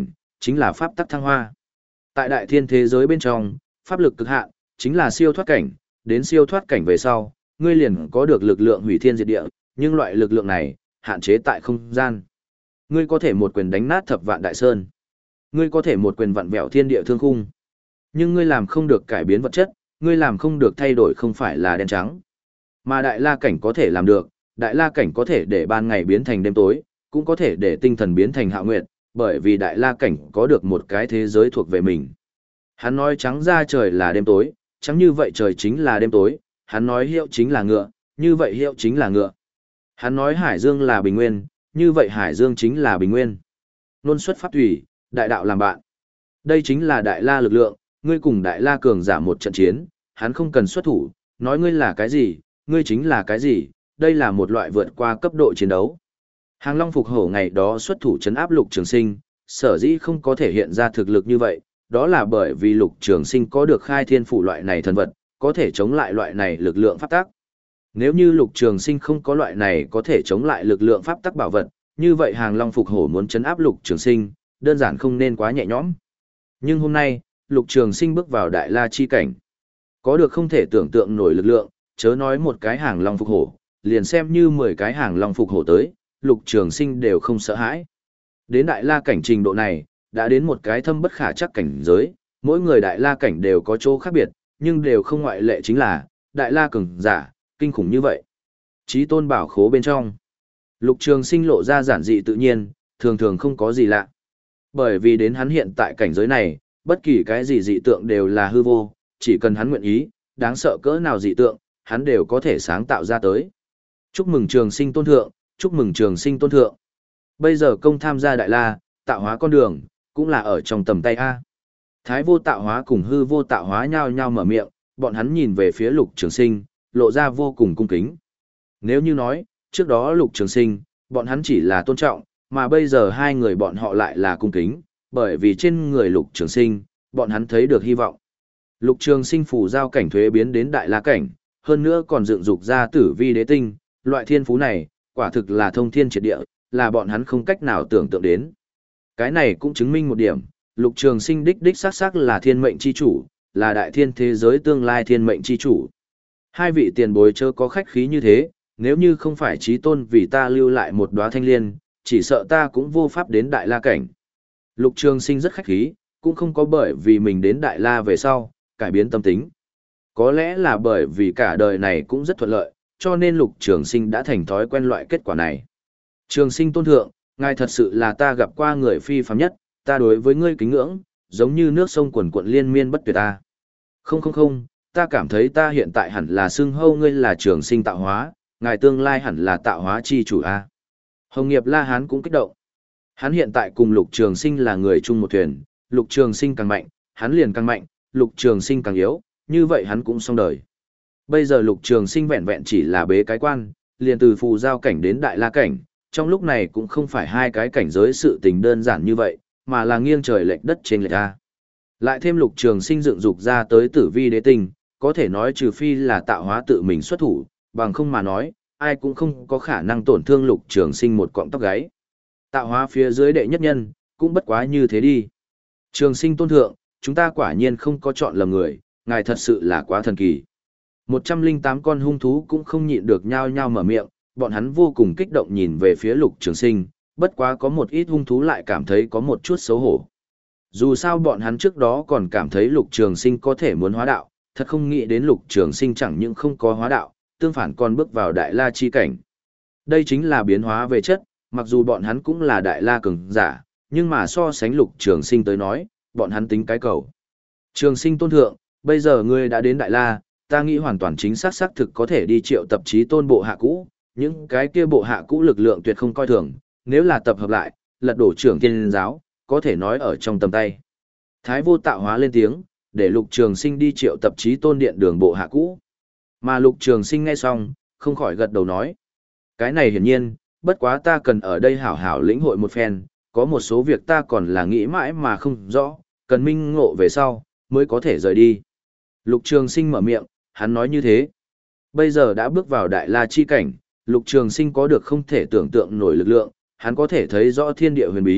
chính là pháp tắc thăng hoa. Tại đại thiên thế giới bên trong, pháp lực cực hạn, chính là siêu thoát cảnh, đến siêu thoát cảnh về sau, ngươi liền có được lực lượng hủy thiên diệt địa, nhưng loại lực lượng này, hạn chế tại không gian. Ngươi có thể một quyền đánh nát thập vạn đại sơn. Ngươi có thể một quyền vặn vẹo thiên địa thương khung. Nhưng ngươi làm không được cải biến vật chất, ngươi làm không được thay đổi không phải là đen trắng. Mà đại la cảnh có thể làm được, đại la cảnh có thể để ban ngày biến thành đêm tối, cũng có thể để tinh thần biến thành hạ nguyệt, bởi vì đại la cảnh có được một cái thế giới thuộc về mình. Hắn nói trắng ra trời là đêm tối, trắng như vậy trời chính là đêm tối, hắn nói hiệu chính là ngựa, như vậy hiệu chính là ngựa. Hắn nói hải dương là bình nguyên, như vậy hải dương chính là bình nguyên. Nôn xuất pháp thủy, đại đạo làm bạn. Đây chính là đại la lực lượng, ngươi cùng đại la cường giả một trận chiến, hắn không cần xuất thủ, nói ngươi là cái gì, ngươi chính là cái gì, đây là một loại vượt qua cấp độ chiến đấu. Hàng Long Phục Hổ ngày đó xuất thủ trấn áp Lục Trường Sinh, sở dĩ không có thể hiện ra thực lực như vậy, đó là bởi vì Lục Trường Sinh có được khai thiên phủ loại này thần vật, có thể chống lại loại này lực lượng pháp tắc. Nếu như Lục Trường Sinh không có loại này có thể chống lại lực lượng pháp tắc bảo vật, như vậy Hàng Long Phục Hổ muốn trấn áp Lục Trường Sinh, đơn giản không nên quá nhẹ nhõm. Nhưng hôm nay, Lục Trường Sinh bước vào đại la chi cảnh, có được không thể tưởng tượng nổi lực lượng, chớ nói một cái Hàng Long Phục Hổ, liền xem như mười cái Hàng Long Phục Hổ tới, Lục Trường Sinh đều không sợ hãi. Đến đại la cảnh trình độ này, đã đến một cái thâm bất khả chắc cảnh giới, mỗi người đại la cảnh đều có chỗ khác biệt, nhưng đều không ngoại lệ chính là, đại la cường giả, kinh khủng như vậy. Chí tôn bảo khố bên trong, Lục Trường Sinh lộ ra giản dị tự nhiên, thường thường không có gì lạ. Bởi vì đến hắn hiện tại cảnh giới này, bất kỳ cái gì dị tượng đều là hư vô, chỉ cần hắn nguyện ý, đáng sợ cỡ nào dị tượng, hắn đều có thể sáng tạo ra tới. Chúc mừng Trường Sinh tôn thượng, chúc mừng Trường Sinh tôn thượng. Bây giờ công tham gia đại la, tạo hóa con đường, cũng là ở trong tầm tay A. Thái vô tạo hóa cùng hư vô tạo hóa nhao nhao mở miệng, bọn hắn nhìn về phía Lục Trường Sinh, lộ ra vô cùng cung kính. Nếu như nói, trước đó Lục Trường Sinh, bọn hắn chỉ là tôn trọng, mà bây giờ hai người bọn họ lại là cung kính, bởi vì trên người Lục Trường Sinh, bọn hắn thấy được hy vọng. Lục Trường Sinh phủ giao cảnh thuế biến đến đại la cảnh, hơn nữa còn dựng dục ra tử vi đế tinh, loại thiên phú này, quả thực là thông thiên triệt địa, là bọn hắn không cách nào tưởng tượng đến. Cái này cũng chứng minh một điểm, Lục Trường Sinh đích đích xác xác là thiên mệnh chi chủ, là đại thiên thế giới tương lai thiên mệnh chi chủ. Hai vị tiền bối chớ có khách khí như thế, nếu như không phải chí tôn vì ta lưu lại một đóa thanh liên, chỉ sợ ta cũng vô pháp đến đại la cảnh. Lục Trường Sinh rất khách khí, cũng không có bởi vì mình đến đại la về sau, cải biến tâm tính. Có lẽ là bởi vì cả đời này cũng rất thuận lợi, cho nên Lục Trường Sinh đã thành thói quen loại kết quả này. Trường Sinh tôn thượng, ngài thật sự là ta gặp qua người phi phàm nhất, ta đối với ngươi kính ngưỡng, giống như nước sông quần quận liên miên bất tuyệt ta. Không không không, ta cảm thấy ta hiện tại hẳn là xưng hâu ngươi là Trường Sinh tạo hóa, ngài tương lai hẳn là tạo hóa chi chủ a. Hồng Nghiệp La Hán cũng kích động. Hắn hiện tại cùng Lục Trường Sinh là người chung một thuyền, Lục Trường Sinh càng mạnh, hắn liền càng mạnh, Lục Trường Sinh càng yếu, như vậy hắn cũng xong đời. Bây giờ Lục Trường Sinh vẹn vẹn chỉ là bế cái quan, liền từ phù giao cảnh đến đại la cảnh, trong lúc này cũng không phải hai cái cảnh giới sự tình đơn giản như vậy, mà là nghiêng trời lệch đất trên lệch ra. Lại thêm Lục Trường Sinh dựng dục ra tới tử vi đế tinh, có thể nói trừ phi là tạo hóa tự mình xuất thủ, bằng không mà nói, ai cũng không có khả năng tổn thương Lục Trường Sinh một cọng tóc gáy. Tạo hóa phía dưới đệ nhất nhân, cũng bất quá như thế đi. Trường Sinh tôn thượng, chúng ta quả nhiên không có chọn lầm người, ngài thật sự là quá thần kỳ. một trăm lẻ tám con hung thú cũng không nhịn được nhao nhao mở miệng, bọn hắn vô cùng kích động nhìn về phía Lục Trường Sinh, bất quá có một ít hung thú lại cảm thấy có một chút xấu hổ. Dù sao bọn hắn trước đó còn cảm thấy Lục Trường Sinh có thể muốn hóa đạo, thật không nghĩ đến Lục Trường Sinh chẳng những không có hóa đạo, tương phản còn bước vào đại la chi cảnh. Đây chính là biến hóa về chất, mặc dù bọn hắn cũng là đại la cường giả, nhưng mà so sánh Lục Trường Sinh tới nói, bọn hắn tính cái cầu. Trường Sinh tôn thượng, bây giờ ngươi đã đến đại la, ta nghĩ hoàn toàn chính xác xác thực có thể đi triệu tập chí tôn bộ hạ cũ, những cái kia bộ hạ cũ lực lượng tuyệt không coi thường, nếu là tập hợp lại, lật đổ trưởng thiên giáo, có thể nói ở trong tầm tay. Thái vô tạo hóa lên tiếng, để Lục Trường Sinh đi triệu tập chí tôn điện đường bộ hạ cũ. Mà Lục Trường Sinh nghe xong, không khỏi gật đầu nói. Cái này hiển nhiên, bất quá ta cần ở đây hảo hảo lĩnh hội một phen, có một số việc ta còn là nghĩ mãi mà không rõ, cần minh ngộ về sau, mới có thể rời đi. Lục Trường Sinh mở miệng, hắn nói như thế. Bây giờ đã bước vào đại la chi cảnh, Lục Trường Sinh có được không thể tưởng tượng nổi lực lượng, hắn có thể thấy rõ thiên địa huyền bí,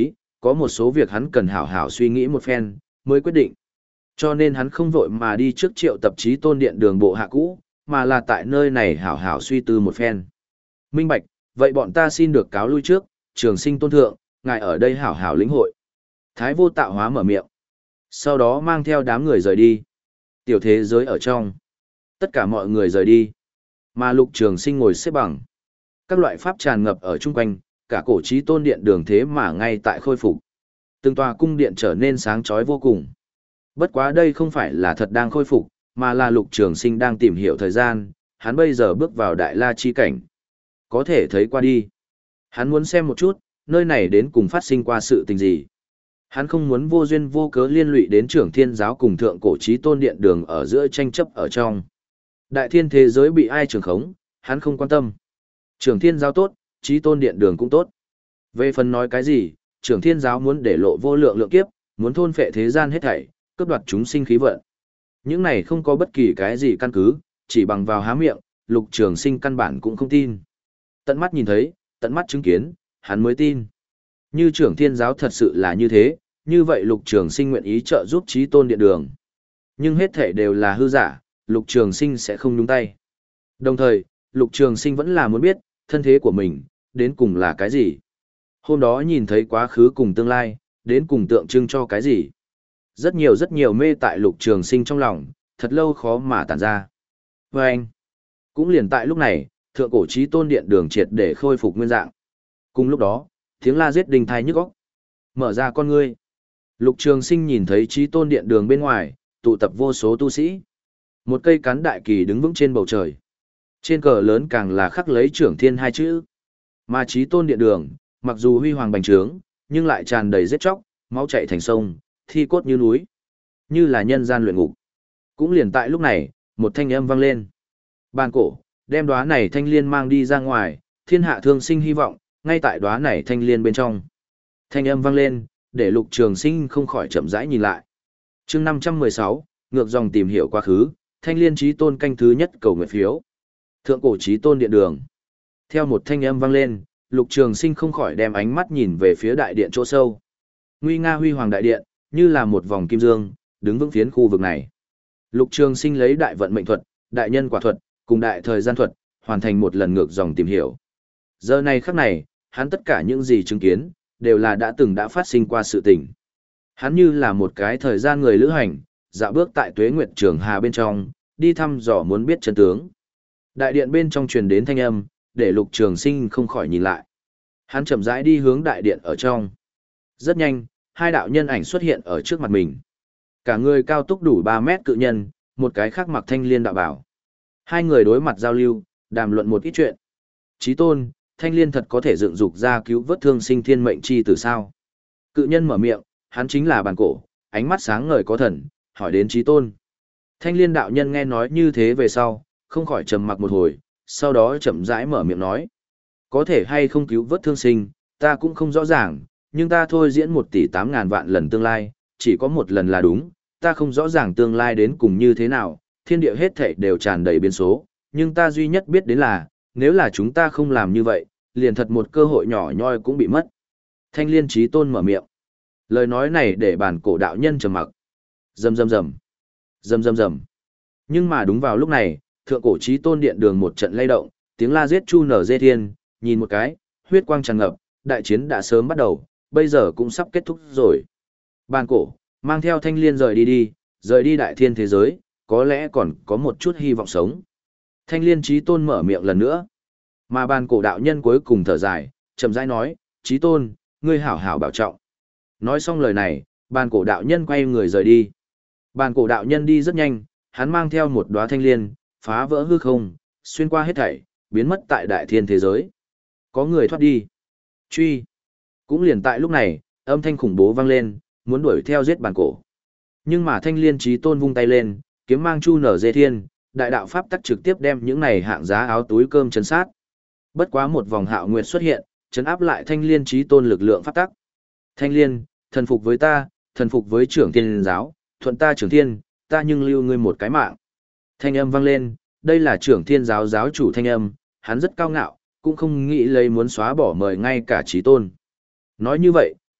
có một số việc hắn cần hảo hảo suy nghĩ một phen, mới quyết định. Cho nên hắn không vội mà đi trước triệu tập chí tôn điện đường bộ hạ cũ, mà là tại nơi này hảo hảo suy tư một phen. Minh bạch, vậy bọn ta xin được cáo lui trước, trường sinh tôn thượng, ngài ở đây hảo hảo lĩnh hội. Thái vô tạo hóa mở miệng. Sau đó mang theo đám người rời đi. Tiểu thế giới ở trong. Tất cả mọi người rời đi. Mà lục trường sinh ngồi xếp bằng. Các loại pháp tràn ngập ở chung quanh, cả cổ chí tôn điện đường thế mà ngay tại khôi phục. Từng tòa cung điện trở nên sáng chói vô cùng. Bất quá đây không phải là thật đang khôi phục, mà là lục trường sinh đang tìm hiểu thời gian, hắn bây giờ bước vào đại la chi cảnh. Có thể thấy qua đi. Hắn muốn xem một chút, nơi này đến cùng phát sinh qua sự tình gì. Hắn không muốn vô duyên vô cớ liên lụy đến trưởng thiên giáo cùng thượng cổ chí tôn điện đường ở giữa tranh chấp ở trong. Đại thiên thế giới bị ai trưởng khống, hắn không quan tâm. Trưởng thiên giáo tốt, chí tôn điện đường cũng tốt. Về phần nói cái gì, trưởng thiên giáo muốn để lộ vô lượng lượng kiếp, muốn thôn phệ thế gian hết thảy, cướp đoạt chúng sinh khí vận. Những này không có bất kỳ cái gì căn cứ, chỉ bằng vào há miệng, lục trường sinh căn bản cũng không tin. Tận mắt nhìn thấy, tận mắt chứng kiến, hắn mới tin. Như trưởng thiên giáo thật sự là như thế, như vậy lục trường sinh nguyện ý trợ giúp chí tôn điện đường. Nhưng hết thể đều là hư giả, lục trường sinh sẽ không nhúng tay. Đồng thời, lục trường sinh vẫn là muốn biết, thân thế của mình, đến cùng là cái gì. Hôm đó nhìn thấy quá khứ cùng tương lai, đến cùng tượng trưng cho cái gì. Rất nhiều rất nhiều mê tại lục trường sinh trong lòng, thật lâu khó mà tản ra. Và anh, cũng liền tại lúc này, thượng cổ chí tôn điện đường triệt để khôi phục nguyên dạng. Cùng lúc đó, tiếng la giết đình thai nhức óc. Mở ra con ngươi. Lục trường sinh nhìn thấy chí tôn điện đường bên ngoài, tụ tập vô số tu sĩ. Một cây cán đại kỳ đứng vững trên bầu trời. Trên cờ lớn càng là khắc lấy trưởng thiên hai chữ. Mà chí tôn điện đường, mặc dù huy hoàng bành trướng, nhưng lại tràn đầy giết chóc, máu chảy thành sông, thi cốt như núi. Như là nhân gian luyện ngục. Cũng liền tại lúc này, một thanh âm vang lên. Bàn cổ, đem đóa này thanh liên mang đi ra ngoài, thiên hạ thương sinh hy vọng, ngay tại đóa này thanh liên bên trong. Thanh âm vang lên, để lục trường sinh không khỏi chậm rãi nhìn lại. Chương năm trăm mười sáu, ngược dòng tìm hiểu quá khứ, thanh liên chí tôn canh thứ nhất cầu nguyện phiếu. Thượng cổ chí tôn điện đường. Theo một thanh âm vang lên, lục trường sinh không khỏi đem ánh mắt nhìn về phía đại điện chỗ sâu. Nguy nga huy hoàng đại điện, như là một vòng kim dương, đứng vững phiến khu vực này. Lục trường sinh lấy đại vận mệnh thuật, đại nhân quả thuật, cùng đại thời gian thuật, hoàn thành một lần ngược dòng tìm hiểu. Giờ này khắc này, hắn tất cả những gì chứng kiến, đều là đã từng đã phát sinh qua sự tình. Hắn như là một cái thời gian người lữ hành, dạo bước tại tuế nguyệt trường hà bên trong, đi thăm dò muốn biết chân tướng. Đại điện bên trong truyền đến thanh âm, để lục trường sinh không khỏi nhìn lại. Hắn chậm rãi đi hướng đại điện ở trong. Rất nhanh, hai đạo nhân ảnh xuất hiện ở trước mặt mình. Cả người cao túc đủ ba mét cự nhân, một cái khác mặc thanh liên đạo bảo. Hai người đối mặt giao lưu, đàm luận một ít chuyện. Chí tôn, thanh liên thật có thể dựng dục ra cứu vớt thương sinh thiên mệnh chi từ sao? Cự nhân mở miệng, hắn chính là bàn cổ, ánh mắt sáng ngời có thần, hỏi đến chí tôn. Thanh liên đạo nhân nghe nói như thế về sau, không khỏi trầm mặc một hồi, sau đó chậm rãi mở miệng nói. Có thể hay không cứu vớt thương sinh, ta cũng không rõ ràng, nhưng ta thôi diễn một tỷ tám ngàn vạn lần tương lai, chỉ có một lần là đúng, ta không rõ ràng tương lai đến cùng như thế nào, thiên địa hết thảy đều tràn đầy biến số, nhưng ta duy nhất biết đến là, nếu là chúng ta không làm như vậy, liền thật một cơ hội nhỏ nhoi cũng bị mất. Thanh liên chí tôn mở miệng. Lời nói này để bản cổ đạo nhân trầm mặc. Rầm rầm rầm. Rầm rầm rầm. Nhưng mà đúng vào lúc này, thượng cổ chí tôn điện đường một trận lay động, tiếng la giết chu nở dê thiên, nhìn một cái, huyết quang tràn ngập, đại chiến đã sớm bắt đầu, bây giờ cũng sắp kết thúc rồi. Bàn cổ, mang theo thanh liên rời đi đi, rời đi đại thiên thế giới, có lẽ còn có một chút hy vọng sống. Thanh liên chí tôn mở miệng lần nữa. Mà bàn cổ đạo nhân cuối cùng thở dài, chậm rãi nói, chí tôn, ngươi hảo hảo bảo trọng. Nói xong lời này, bàn cổ đạo nhân quay người rời đi. Bàn cổ đạo nhân đi rất nhanh, hắn mang theo một đóa thanh liên, phá vỡ hư không, xuyên qua hết thảy, biến mất tại đại thiên thế giới. Có người thoát đi. Truy. Cũng liền tại lúc này, âm thanh khủng bố vang lên, muốn đuổi theo giết bàn cổ. Nhưng mà thanh liên chí tôn vung tay lên, kiếm mang chu nở dê thiên, đại đạo pháp tắc trực tiếp đem những này hạng giá áo túi cơm chấn sát. Bất quá một vòng hạo nguyệt xuất hiện, chấn áp lại thanh liên chí tôn lực lượng pháp tắc. Thanh liên, thần phục với ta, thần phục với trưởng thiên giáo, thuận ta trưởng thiên, ta nhưng lưu ngươi một cái mạng. Thanh âm vang lên, đây là trưởng thiên giáo giáo chủ thanh âm, hắn rất cao ngạo, cũng không nghĩ lấy muốn xóa bỏ mời ngay cả chí tôn. Nói như vậy,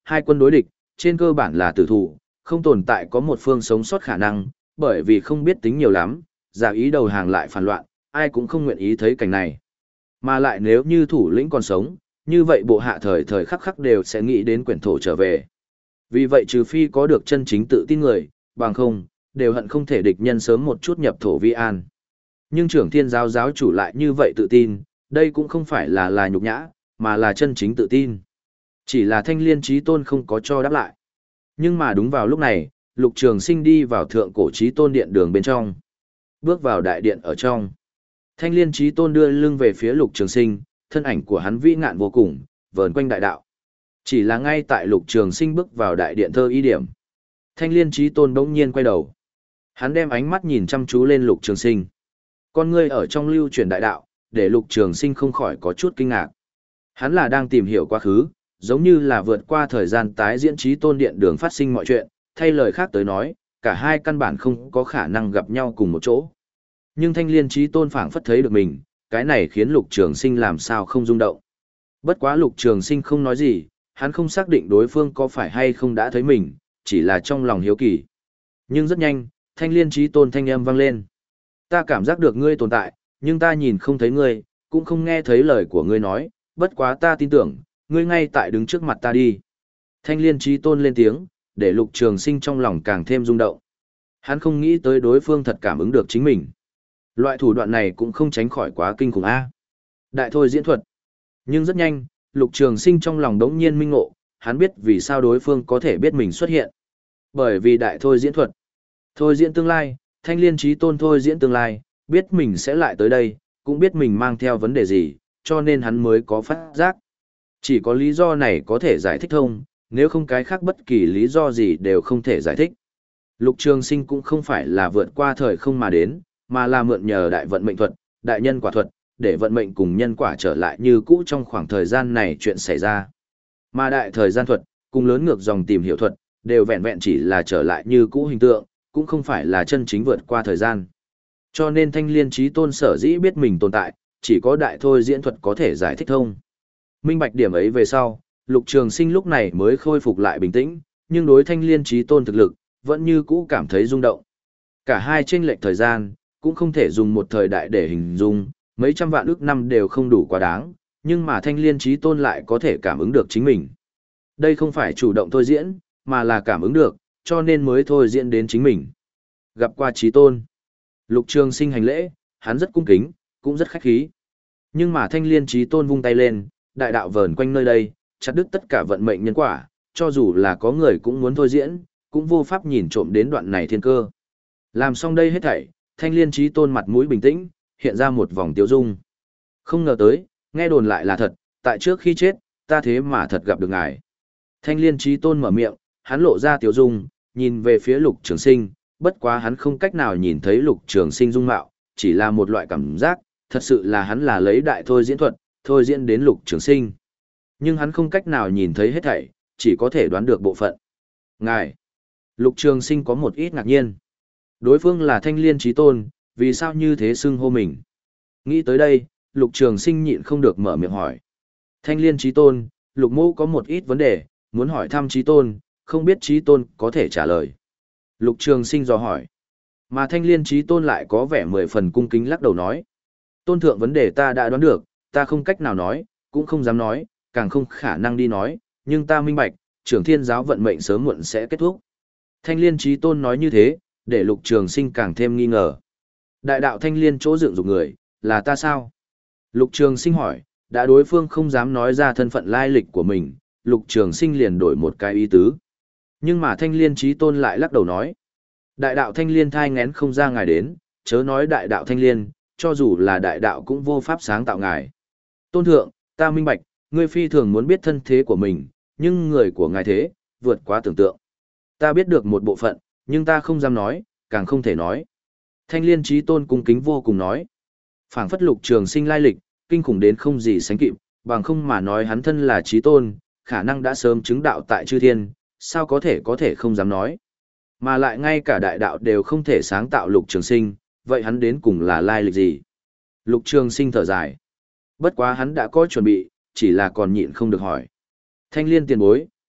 hai quân đối địch, trên cơ bản là tử thủ, không tồn tại có một phương sống sót khả năng, bởi vì không biết tính nhiều lắm, giả ý đầu hàng lại phản loạn, ai cũng không nguyện ý thấy cảnh này. Mà lại nếu như thủ lĩnh còn sống, như vậy bộ hạ thời thời khắc khắc đều sẽ nghĩ đến quyển thổ trở về. Vì vậy trừ phi có được chân chính tự tin người, bằng không, đều hận không thể địch nhân sớm một chút nhập thổ vi an. Nhưng trưởng thiên giáo giáo chủ lại như vậy tự tin, đây cũng không phải là là nhục nhã, mà là chân chính tự tin. Chỉ là Thanh Liên Chí Tôn không có cho đáp lại. Nhưng mà đúng vào lúc này, Lục Trường Sinh đi vào thượng cổ Chí Tôn điện đường bên trong. Bước vào đại điện ở trong. Thanh Liên Chí Tôn đưa lưng về phía Lục Trường Sinh, thân ảnh của hắn vĩ ngạn vô cùng, vờn quanh đại đạo. Chỉ là ngay tại Lục Trường Sinh bước vào đại điện thơ ý điểm. Thanh Liên Chí Tôn bỗng nhiên quay đầu. Hắn đem ánh mắt nhìn chăm chú lên Lục Trường Sinh. Con ngươi ở trong lưu truyền đại đạo, để Lục Trường Sinh không khỏi có chút kinh ngạc. Hắn là đang tìm hiểu quá khứ, giống như là vượt qua thời gian tái diễn Chí Tôn điện đường phát sinh mọi chuyện, thay lời khác tới nói, cả hai căn bản không có khả năng gặp nhau cùng một chỗ. Nhưng Thanh Liên Chí Tôn phảng phất thấy được mình, cái này khiến Lục Trường Sinh làm sao không rung động. Bất quá Lục Trường Sinh không nói gì, hắn không xác định đối phương có phải hay không đã thấy mình, chỉ là trong lòng hiếu kỳ. Nhưng rất nhanh, Thanh Liên Chí Tôn thanh âm vang lên. Ta cảm giác được ngươi tồn tại, nhưng ta nhìn không thấy ngươi, cũng không nghe thấy lời của ngươi nói, bất quá ta tin tưởng, ngươi ngay tại đứng trước mặt ta đi. Thanh Liên Chí Tôn lên tiếng, để Lục Trường Sinh trong lòng càng thêm rung động. Hắn không nghĩ tới đối phương thật cảm ứng được chính mình. Loại thủ đoạn này cũng không tránh khỏi quá kinh khủng a. Đại thôi diễn thuật. Nhưng rất nhanh, Lục Trường Sinh trong lòng đống nhiên minh ngộ, hắn biết vì sao đối phương có thể biết mình xuất hiện. Bởi vì đại thôi diễn thuật. Thôi diễn tương lai, Thanh Liên Chí Tôn thôi diễn tương lai, biết mình sẽ lại tới đây, cũng biết mình mang theo vấn đề gì, cho nên hắn mới có phát giác. Chỉ có lý do này có thể giải thích thông, nếu không cái khác bất kỳ lý do gì đều không thể giải thích. Lục Trường Sinh cũng không phải là vượt qua thời không mà đến, mà là mượn nhờ đại vận mệnh thuật, đại nhân quả thuật, để vận mệnh cùng nhân quả trở lại như cũ trong khoảng thời gian này chuyện xảy ra. Mà đại thời gian thuật, cùng lớn ngược dòng tìm hiểu thuật, đều vẹn vẹn chỉ là trở lại như cũ hình tượng, cũng không phải là chân chính vượt qua thời gian. Cho nên Thanh Liên Chí Tôn sở dĩ biết mình tồn tại, chỉ có đại thôi diễn thuật có thể giải thích thông. Minh bạch điểm ấy về sau, Lục Trường Sinh lúc này mới khôi phục lại bình tĩnh, nhưng đối Thanh Liên Chí Tôn thực lực, vẫn như cũ cảm thấy rung động. Cả hai chênh lệch thời gian, cũng không thể dùng một thời đại để hình dung, mấy trăm vạn ước năm đều không đủ quá đáng, nhưng mà Thanh Liên Chí Tôn lại có thể cảm ứng được chính mình. Đây không phải chủ động thôi diễn, mà là cảm ứng được, cho nên mới thôi diễn đến chính mình. Gặp qua Chí Tôn. Lục Trường Sinh hành lễ, hắn rất cung kính, cũng rất khách khí. Nhưng mà Thanh Liên Chí Tôn vung tay lên, đại đạo vờn quanh nơi đây, chặt đứt tất cả vận mệnh nhân quả, cho dù là có người cũng muốn thôi diễn, cũng vô pháp nhìn trộm đến đoạn này thiên cơ. Làm xong đây hết thảy, Thanh Liên Chí Tôn mặt mũi bình tĩnh, hiện ra một vòng tiêu dung. Không ngờ tới, nghe đồn lại là thật, tại trước khi chết, ta thế mà thật gặp được ngài. Thanh Liên Chí Tôn mở miệng, hắn lộ ra tiêu dung, nhìn về phía Lục Trường Sinh, bất quá hắn không cách nào nhìn thấy Lục Trường Sinh dung mạo, chỉ là một loại cảm giác, thật sự là hắn là lấy đại thôi diễn thuật, thôi diễn đến Lục Trường Sinh. Nhưng hắn không cách nào nhìn thấy hết thảy, chỉ có thể đoán được bộ phận. Ngài! Lục Trường Sinh có một ít ngạc nhiên. Đối phương là Thanh Liên Chí Tôn, vì sao như thế xưng hô mình? Nghĩ tới đây, Lục Trường Sinh nhịn không được mở miệng hỏi. Thanh Liên Chí Tôn, Lục Mô có một ít vấn đề, muốn hỏi thăm Chí Tôn, không biết Chí Tôn có thể trả lời. Lục Trường Sinh dò hỏi. Mà Thanh Liên Chí Tôn lại có vẻ mười phần cung kính lắc đầu nói. Tôn thượng vấn đề ta đã đoán được, ta không cách nào nói, cũng không dám nói, càng không khả năng đi nói, nhưng ta minh bạch, trưởng thiên giáo vận mệnh sớm muộn sẽ kết thúc. Thanh Liên Chí Tôn nói như thế, để Lục Trường Sinh càng thêm nghi ngờ. Đại đạo Thanh Liên chỗ dựng dục người, là ta sao? Lục Trường Sinh hỏi, đã đối phương không dám nói ra thân phận lai lịch của mình, Lục Trường Sinh liền đổi một cái ý tứ. Nhưng mà Thanh Liên Chí Tôn lại lắc đầu nói. Đại đạo Thanh Liên thai ngén không ra ngài đến, chớ nói đại đạo Thanh Liên, cho dù là đại đạo cũng vô pháp sáng tạo ngài. Tôn thượng, ta minh bạch, ngươi phi thường muốn biết thân thế của mình, nhưng người của ngài thế, vượt quá tưởng tượng. Ta biết được một bộ phận, nhưng ta không dám nói, càng không thể nói. Thanh Liên Chí Tôn cung kính vô cùng nói. Phảng phất Lục Trường Sinh lai lịch, kinh khủng đến không gì sánh kịp, bằng không mà nói hắn thân là Chí Tôn, khả năng đã sớm chứng đạo tại chư thiên, sao có thể có thể không dám nói. Mà lại ngay cả đại đạo đều không thể sáng tạo Lục Trường Sinh, vậy hắn đến cùng là lai lịch gì? Lục Trường Sinh thở dài. Bất quá hắn đã có chuẩn bị, chỉ là còn nhịn không được hỏi. Thanh Liên tiền bối,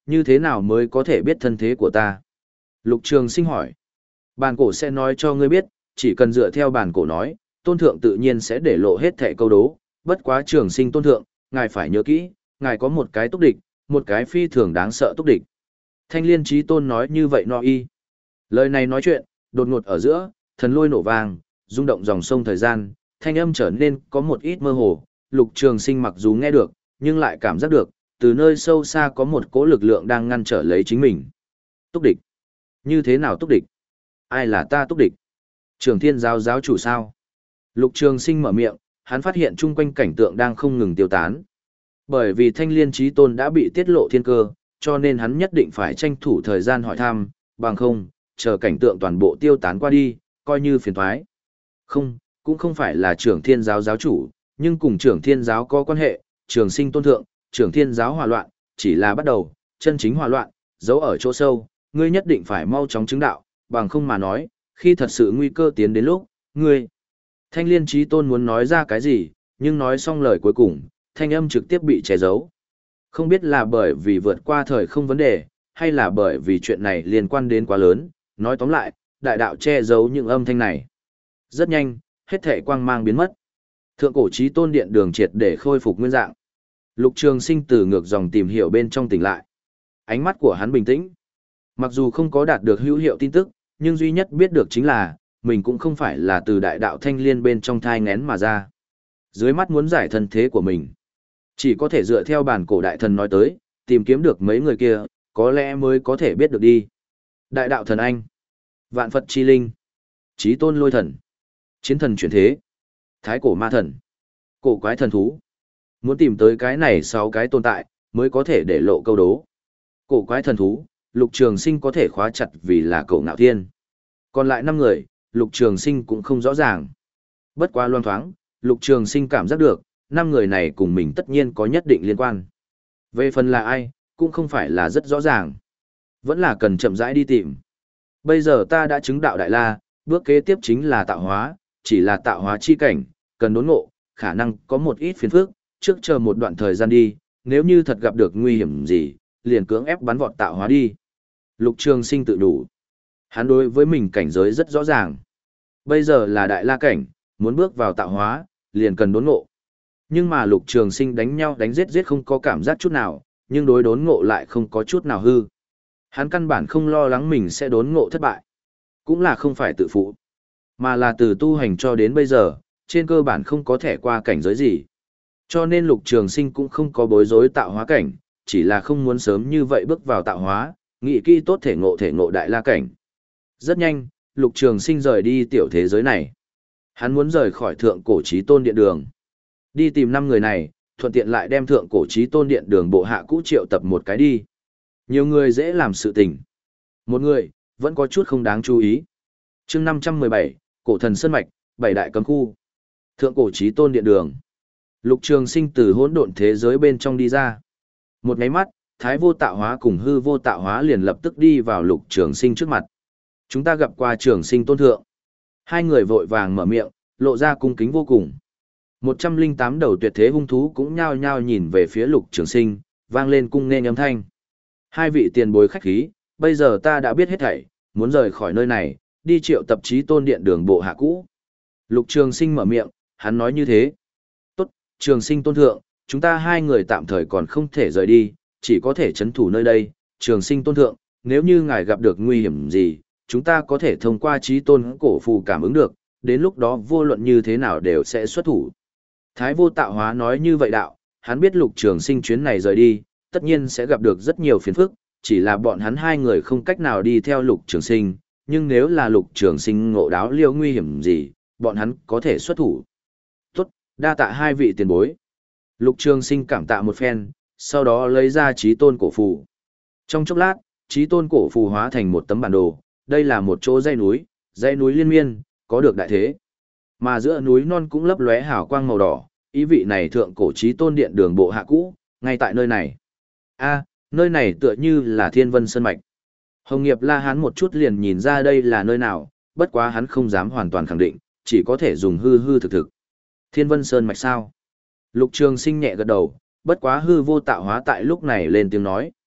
như thế nào mới có thể biết thân thế của ta? Lục Trường Sinh hỏi. Bản cổ sẽ nói cho ngươi biết, chỉ cần dựa theo bản cổ nói, tôn thượng tự nhiên sẽ để lộ hết thẻ câu đố, bất quá Trường Sinh tôn thượng, ngài phải nhớ kỹ, ngài có một cái túc địch, một cái phi thường đáng sợ túc địch. Thanh Liên Chí Tôn nói như vậy no y. Lời này nói chuyện, đột ngột ở giữa, thần lôi nổ vang, rung động dòng sông thời gian, thanh âm trở nên có một ít mơ hồ, Lục Trường Sinh mặc dù nghe được, nhưng lại cảm giác được, từ nơi sâu xa có một cỗ lực lượng đang ngăn trở lấy chính mình. Túc địch? Như thế nào túc địch? Ai là ta túc địch? Trường Thiên giáo giáo chủ sao? Lục Trường Sinh mở miệng, hắn phát hiện chung quanh cảnh tượng đang không ngừng tiêu tán. Bởi vì Thanh Liên Chí Tôn đã bị tiết lộ thiên cơ, cho nên hắn nhất định phải tranh thủ thời gian hỏi thăm, bằng không, chờ cảnh tượng toàn bộ tiêu tán qua đi, coi như phiền toái. Không, cũng không phải là trưởng thiên giáo giáo chủ, nhưng cùng trưởng thiên giáo có quan hệ, Trường Sinh tôn thượng, trưởng thiên giáo hòa loạn, chỉ là bắt đầu, chân chính hòa loạn, giấu ở chỗ sâu, ngươi nhất định phải mau chóng chứng đạo, bằng không mà nói, khi thật sự nguy cơ tiến đến lúc, ngươi. Thanh Liên Chí Tôn muốn nói ra cái gì, nhưng nói xong lời cuối cùng, thanh âm trực tiếp bị che giấu. Không biết là bởi vì vượt qua thời không vấn đề, hay là bởi vì chuyện này liên quan đến quá lớn, nói tóm lại, đại đạo che giấu những âm thanh này. Rất nhanh, hết thảy quang mang biến mất. Thượng cổ Chí Tôn điện đường triệt để khôi phục nguyên dạng. Lục Trường Sinh từ ngược dòng tìm hiểu bên trong tỉnh lại. Ánh mắt của hắn bình tĩnh. Mặc dù không có đạt được hữu hiệu tin tức, nhưng duy nhất biết được chính là, mình cũng không phải là từ đại đạo thanh liên bên trong thai ngén mà ra. Dưới mắt muốn giải thân thế của mình, chỉ có thể dựa theo bản cổ đại thần nói tới, tìm kiếm được mấy người kia, có lẽ mới có thể biết được đi. Đại đạo thần anh, vạn Phật chi linh, Chí Tôn lôi thần, chiến thần chuyển thế, thái cổ ma thần, cổ quái thần thú. Muốn tìm tới cái này sáu cái tồn tại, mới có thể để lộ câu đố. Cổ quái thần thú, Lục Trường Sinh có thể khóa chặt vì là Cổ Ngạo Thiên. Còn lại năm người, Lục Trường Sinh cũng không rõ ràng. Bất quá loan thoáng, Lục Trường Sinh cảm giác được, năm người này cùng mình tất nhiên có nhất định liên quan. Về phần là ai, cũng không phải là rất rõ ràng. Vẫn là cần chậm rãi đi tìm. Bây giờ ta đã chứng đạo Đại La, bước kế tiếp chính là tạo hóa, chỉ là tạo hóa chi cảnh, cần đốn ngộ, khả năng có một ít phiền phức, trước chờ một đoạn thời gian đi, nếu như thật gặp được nguy hiểm gì, liền cưỡng ép bắn vọt tạo hóa đi. Lục Trường Sinh tự đủ. Hắn đối với mình cảnh giới rất rõ ràng. Bây giờ là Đại La cảnh, muốn bước vào tạo hóa, liền cần đốn ngộ. Nhưng mà Lục Trường Sinh đánh nhau đánh giết giết không có cảm giác chút nào, nhưng đối đốn ngộ lại không có chút nào hư. Hắn căn bản không lo lắng mình sẽ đốn ngộ thất bại. Cũng là không phải tự phụ, mà là từ tu hành cho đến bây giờ, trên cơ bản không có thể qua cảnh giới gì. Cho nên Lục Trường Sinh cũng không có bối rối tạo hóa cảnh, chỉ là không muốn sớm như vậy bước vào tạo hóa, nghĩ kỹ tốt thể ngộ thể ngộ Đại La cảnh. Rất nhanh, Lục Trường Sinh rời đi tiểu thế giới này. Hắn muốn rời khỏi thượng cổ Chí Tôn điện đường. Đi tìm năm người này, thuận tiện lại đem thượng cổ Chí Tôn điện đường bộ hạ cũ triệu tập một cái đi. Nhiều người dễ làm sự tình. Một người, vẫn có chút không đáng chú ý. Chương năm trăm mười bảy, Cổ Thần Sơn Mạch, bảy đại cấm khu. Thượng cổ Chí Tôn điện đường. Lục Trường Sinh từ hỗn độn thế giới bên trong đi ra. Một cái mắt, Thái Vô Tạo Hóa cùng Hư Vô Tạo Hóa liền lập tức đi vào Lục Trường Sinh trước mặt. Chúng ta gặp qua Trường Sinh tôn thượng. Hai người vội vàng mở miệng, lộ ra cung kính vô cùng. Một trăm linh tám đầu tuyệt thế hung thú cũng nhao nhao nhìn về phía Lục Trường Sinh, vang lên cung nên âm thanh. Hai vị tiền bối khách khí, bây giờ ta đã biết hết thảy, muốn rời khỏi nơi này, đi triệu tập Chí Tôn điện đường bộ hạ cũ. Lục Trường Sinh mở miệng, hắn nói như thế. Tốt, Trường Sinh tôn thượng, chúng ta hai người tạm thời còn không thể rời đi, chỉ có thể trấn thủ nơi đây. Trường Sinh tôn thượng, nếu như ngài gặp được nguy hiểm gì, chúng ta có thể thông qua Chí Tôn cổ phù cảm ứng được, đến lúc đó vô luận như thế nào đều sẽ xuất thủ. Thái Vô Tạo Hóa nói như vậy đạo, hắn biết Lục Trường Sinh chuyến này rời đi, tất nhiên sẽ gặp được rất nhiều phiền phức, chỉ là bọn hắn hai người không cách nào đi theo Lục Trường Sinh, nhưng nếu là Lục Trường Sinh ngộ đáo liêu nguy hiểm gì, bọn hắn có thể xuất thủ. Tốt, đa tạ hai vị tiền bối. Lục Trường Sinh cảm tạ một phen, sau đó lấy ra Chí Tôn cổ phù. Trong chốc lát, Chí Tôn cổ phù hóa thành một tấm bản đồ, đây là một chỗ dãy núi, dãy núi liên miên, có được đại thế. Mà giữa núi non cũng lấp lóe hào quang màu đỏ, ý vị này thượng cổ Chí Tôn điện đường bộ hạ cũ, ngay tại nơi này. A, nơi này tựa như là Thiên Vân Sơn Mạch. Hồng Nghiệp La Hán một chút liền nhìn ra đây là nơi nào, bất quá hắn không dám hoàn toàn khẳng định, chỉ có thể dùng hư hư thực thực. Thiên Vân Sơn Mạch sao? Lục Trường Sinh nhẹ gật đầu, bất quá Hư Vô Tạo Hóa tại lúc này lên tiếng nói.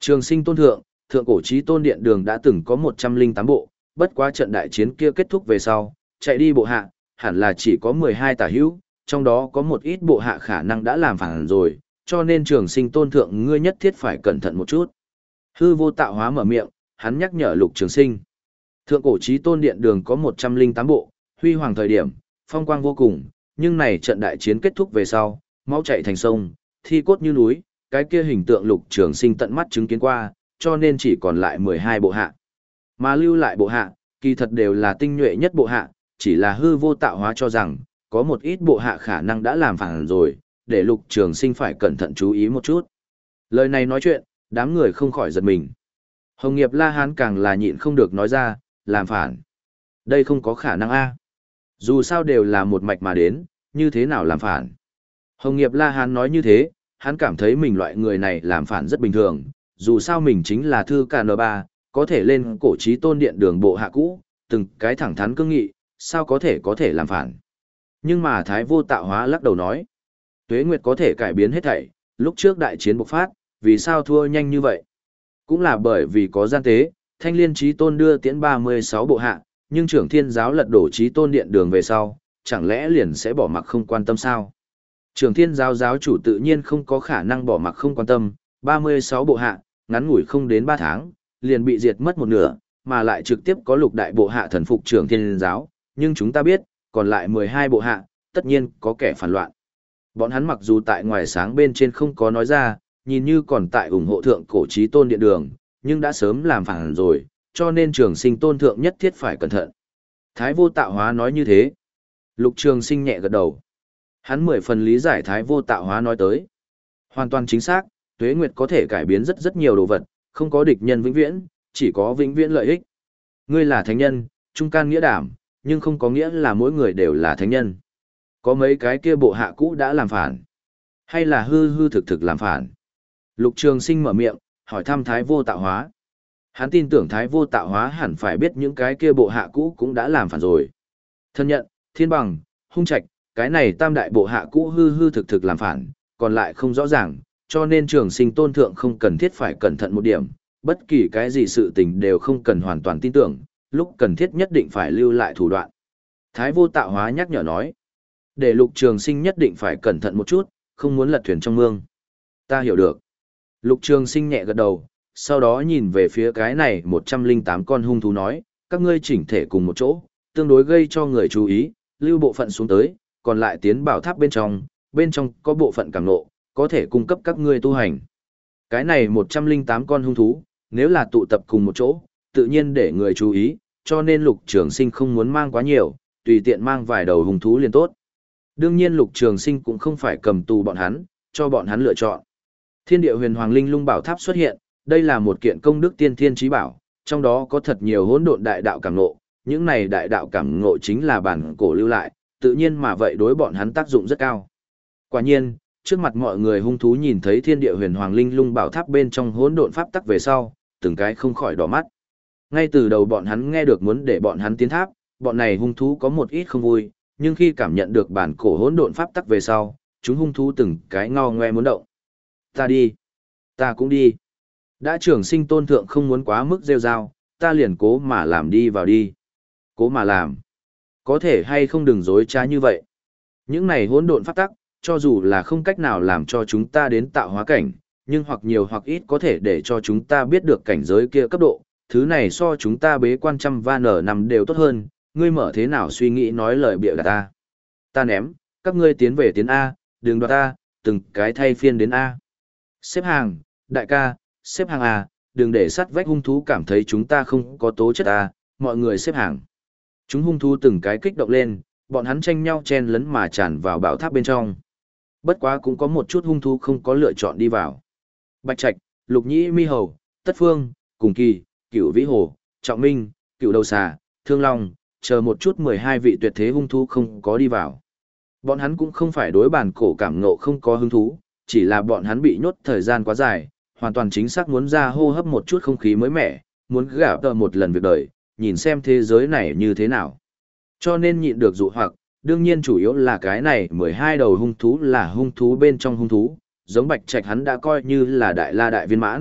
Trường sinh tôn thượng, thượng cổ chí tôn điện đường đã từng có một trăm linh tám bộ, bất quá trận đại chiến kia kết thúc về sau, chạy đi bộ hạ, hẳn là chỉ có mười hai tả hữu, trong đó có một ít bộ hạ khả năng đã làm phản rồi, cho nên trường sinh tôn thượng ngươi nhất thiết phải cẩn thận một chút. Hư vô tạo hóa mở miệng, hắn nhắc nhở lục trường sinh. Thượng cổ chí tôn điện đường có một trăm linh tám bộ, huy hoàng thời điểm, phong quang vô cùng, nhưng này trận đại chiến kết thúc về sau, máu chảy thành sông, thi cốt như núi, cái kia hình tượng lục trường sinh tận mắt chứng kiến qua, cho nên chỉ còn lại mười hai bộ hạ. Mà lưu lại bộ hạ, kỳ thật đều là tinh nhuệ nhất bộ hạ, chỉ là hư vô tạo hóa cho rằng, có một ít bộ hạ khả năng đã làm phản rồi, để lục trường sinh phải cẩn thận chú ý một chút. Lời này nói chuyện, đám người không khỏi giật mình. Hồng Nghiệp La Hán càng là nhịn không được nói ra, làm phản. Đây không có khả năng a. Dù sao đều là một mạch mà đến, như thế nào làm phản. Hồng Nghiệp La Hán nói như thế, hắn cảm thấy mình loại người này làm phản rất bình thường, dù sao mình chính là thư ca en ba, có thể lên cổ chí tôn điện đường bộ hạ cũ, từng cái thẳng thắn cương nghị, sao có thể có thể làm phản. Nhưng mà Thái Vô Tạo Hóa lắc đầu nói, Tuế Nguyệt có thể cải biến hết thảy, lúc trước đại chiến bộc phát, vì sao thua nhanh như vậy? Cũng là bởi vì có gian tế, Thanh Liên Chí Tôn đưa tiễn ba mươi sáu bộ hạ, nhưng trưởng thiên giáo lật đổ Chí Tôn điện đường về sau, chẳng lẽ liền sẽ bỏ mặc không quan tâm sao? Trưởng thiên giáo giáo chủ tự nhiên không có khả năng bỏ mặc không quan tâm, ba mươi sáu bộ hạ, ngắn ngủi không đến ba tháng, liền bị diệt mất một nửa, mà lại trực tiếp có lục đại bộ hạ thần phục trưởng thiên giáo, nhưng chúng ta biết, còn lại mười hai bộ hạ, tất nhiên có kẻ phản loạn. Bọn hắn mặc dù tại ngoài sáng bên trên không có nói ra, nhìn như còn tại ủng hộ thượng cổ chí tôn điện đường, nhưng đã sớm làm phản rồi, cho nên trường sinh tôn thượng nhất thiết phải cẩn thận. Thái Vô Tạo Hóa nói như thế. Lục Trường Sinh nhẹ gật đầu. Hắn mười phần lý giải Thái Vô Tạo Hóa nói tới. Hoàn toàn chính xác, Tuế Nguyệt có thể cải biến rất rất nhiều đồ vật, không có địch nhân vĩnh viễn, chỉ có vĩnh viễn lợi ích. Ngươi là thánh nhân, trung can nghĩa đảm, nhưng không có nghĩa là mỗi người đều là thánh nhân. Có mấy cái kia bộ hạ cũ đã làm phản, hay là hư hư thực thực làm phản. Lục Trường Sinh mở miệng, hỏi thăm Thái Vô Tạo Hóa. Hắn tin tưởng Thái Vô Tạo Hóa hẳn phải biết những cái kia bộ hạ cũ cũng đã làm phản rồi. Thân nhận, Thiên Bằng, Hung Trạch, cái này tam đại bộ hạ cũ hư hư thực thực làm phản, còn lại không rõ ràng, cho nên Trường Sinh tôn thượng không cần thiết phải cẩn thận một điểm, bất kỳ cái gì sự tình đều không cần hoàn toàn tin tưởng, lúc cần thiết nhất định phải lưu lại thủ đoạn. Thái Vô Tạo Hóa nhắc nhở nói, để Lục Trường Sinh nhất định phải cẩn thận một chút, không muốn lật thuyền trong mương. Ta hiểu được. Lục Trường Sinh nhẹ gật đầu, sau đó nhìn về phía cái này một trăm linh tám con hung thú nói, các ngươi chỉnh thể cùng một chỗ, tương đối gây cho người chú ý, lưu bộ phận xuống tới, còn lại tiến bảo tháp bên trong, bên trong có bộ phận càng nộ, có thể cung cấp các ngươi tu hành. Cái này một trăm linh tám con hung thú, nếu là tụ tập cùng một chỗ, tự nhiên để người chú ý, cho nên Lục Trường Sinh không muốn mang quá nhiều, tùy tiện mang vài đầu hung thú liền tốt. Đương nhiên Lục Trường Sinh cũng không phải cầm tù bọn hắn, cho bọn hắn lựa chọn. Thiên Địa Huyền Hoàng Linh Lung Bảo Tháp xuất hiện, đây là một kiện công đức tiên thiên chí bảo, trong đó có thật nhiều hỗn độn đại đạo cảm ngộ, những này đại đạo cảm ngộ chính là bản cổ lưu lại, tự nhiên mà vậy đối bọn hắn tác dụng rất cao. Quả nhiên, trước mặt mọi người hung thú nhìn thấy Thiên Địa Huyền Hoàng Linh Lung Bảo Tháp bên trong hỗn độn pháp tắc về sau, từng cái không khỏi đỏ mắt. Ngay từ đầu bọn hắn nghe được muốn để bọn hắn tiến tháp, bọn này hung thú có một ít không vui, nhưng khi cảm nhận được bản cổ hỗn độn pháp tắc về sau, chúng hung thú từng cái ngao ngoe muốn động. Ta đi, ta cũng đi. Đã Trường Sinh tôn thượng không muốn quá mức rêu rao, ta liền cố mà làm đi vào đi. Cố mà làm. Có thể hay không đừng dối trá như vậy. Những này hỗn độn pháp tắc, cho dù là không cách nào làm cho chúng ta đến tạo hóa cảnh, nhưng hoặc nhiều hoặc ít có thể để cho chúng ta biết được cảnh giới kia cấp độ, thứ này so chúng ta bế quan trăm va nở nằm đều tốt hơn, ngươi mở thế nào suy nghĩ nói lời bịa đặt ta. Ta ném, các ngươi tiến về tiến A, đừng đoạt ta, từng cái thay phiên đến A. Xếp hàng, đại ca, xếp hàng A, đừng để sắt vách hung thú cảm thấy chúng ta không có tố chất A, mọi người xếp hàng. Chúng hung thú từng cái kích động lên, bọn hắn tranh nhau chen lấn mà tràn vào bảo tháp bên trong. Bất quá cũng có một chút hung thú không có lựa chọn đi vào. Bạch Trạch, Lục Nhĩ Mi Hầu, Tất Phương, Cùng Kỳ, Cửu Vĩ Hồ, Trọng Minh, Cửu Đầu Xà, Thương Long, chờ một chút mười hai vị tuyệt thế hung thú không có đi vào. Bọn hắn cũng không phải đối bản cổ cảm ngộ không có hứng thú, chỉ là bọn hắn bị nhốt thời gian quá dài, hoàn toàn chính xác muốn ra hô hấp một chút không khí mới mẻ, muốn gả tờ một lần việc đời, nhìn xem thế giới này như thế nào. Cho nên nhịn được dụ hoặc, đương nhiên chủ yếu là cái này mười hai đầu hung thú là hung thú bên trong hung thú, giống Bạch Trạch hắn đã coi như là đại la đại viên mãn,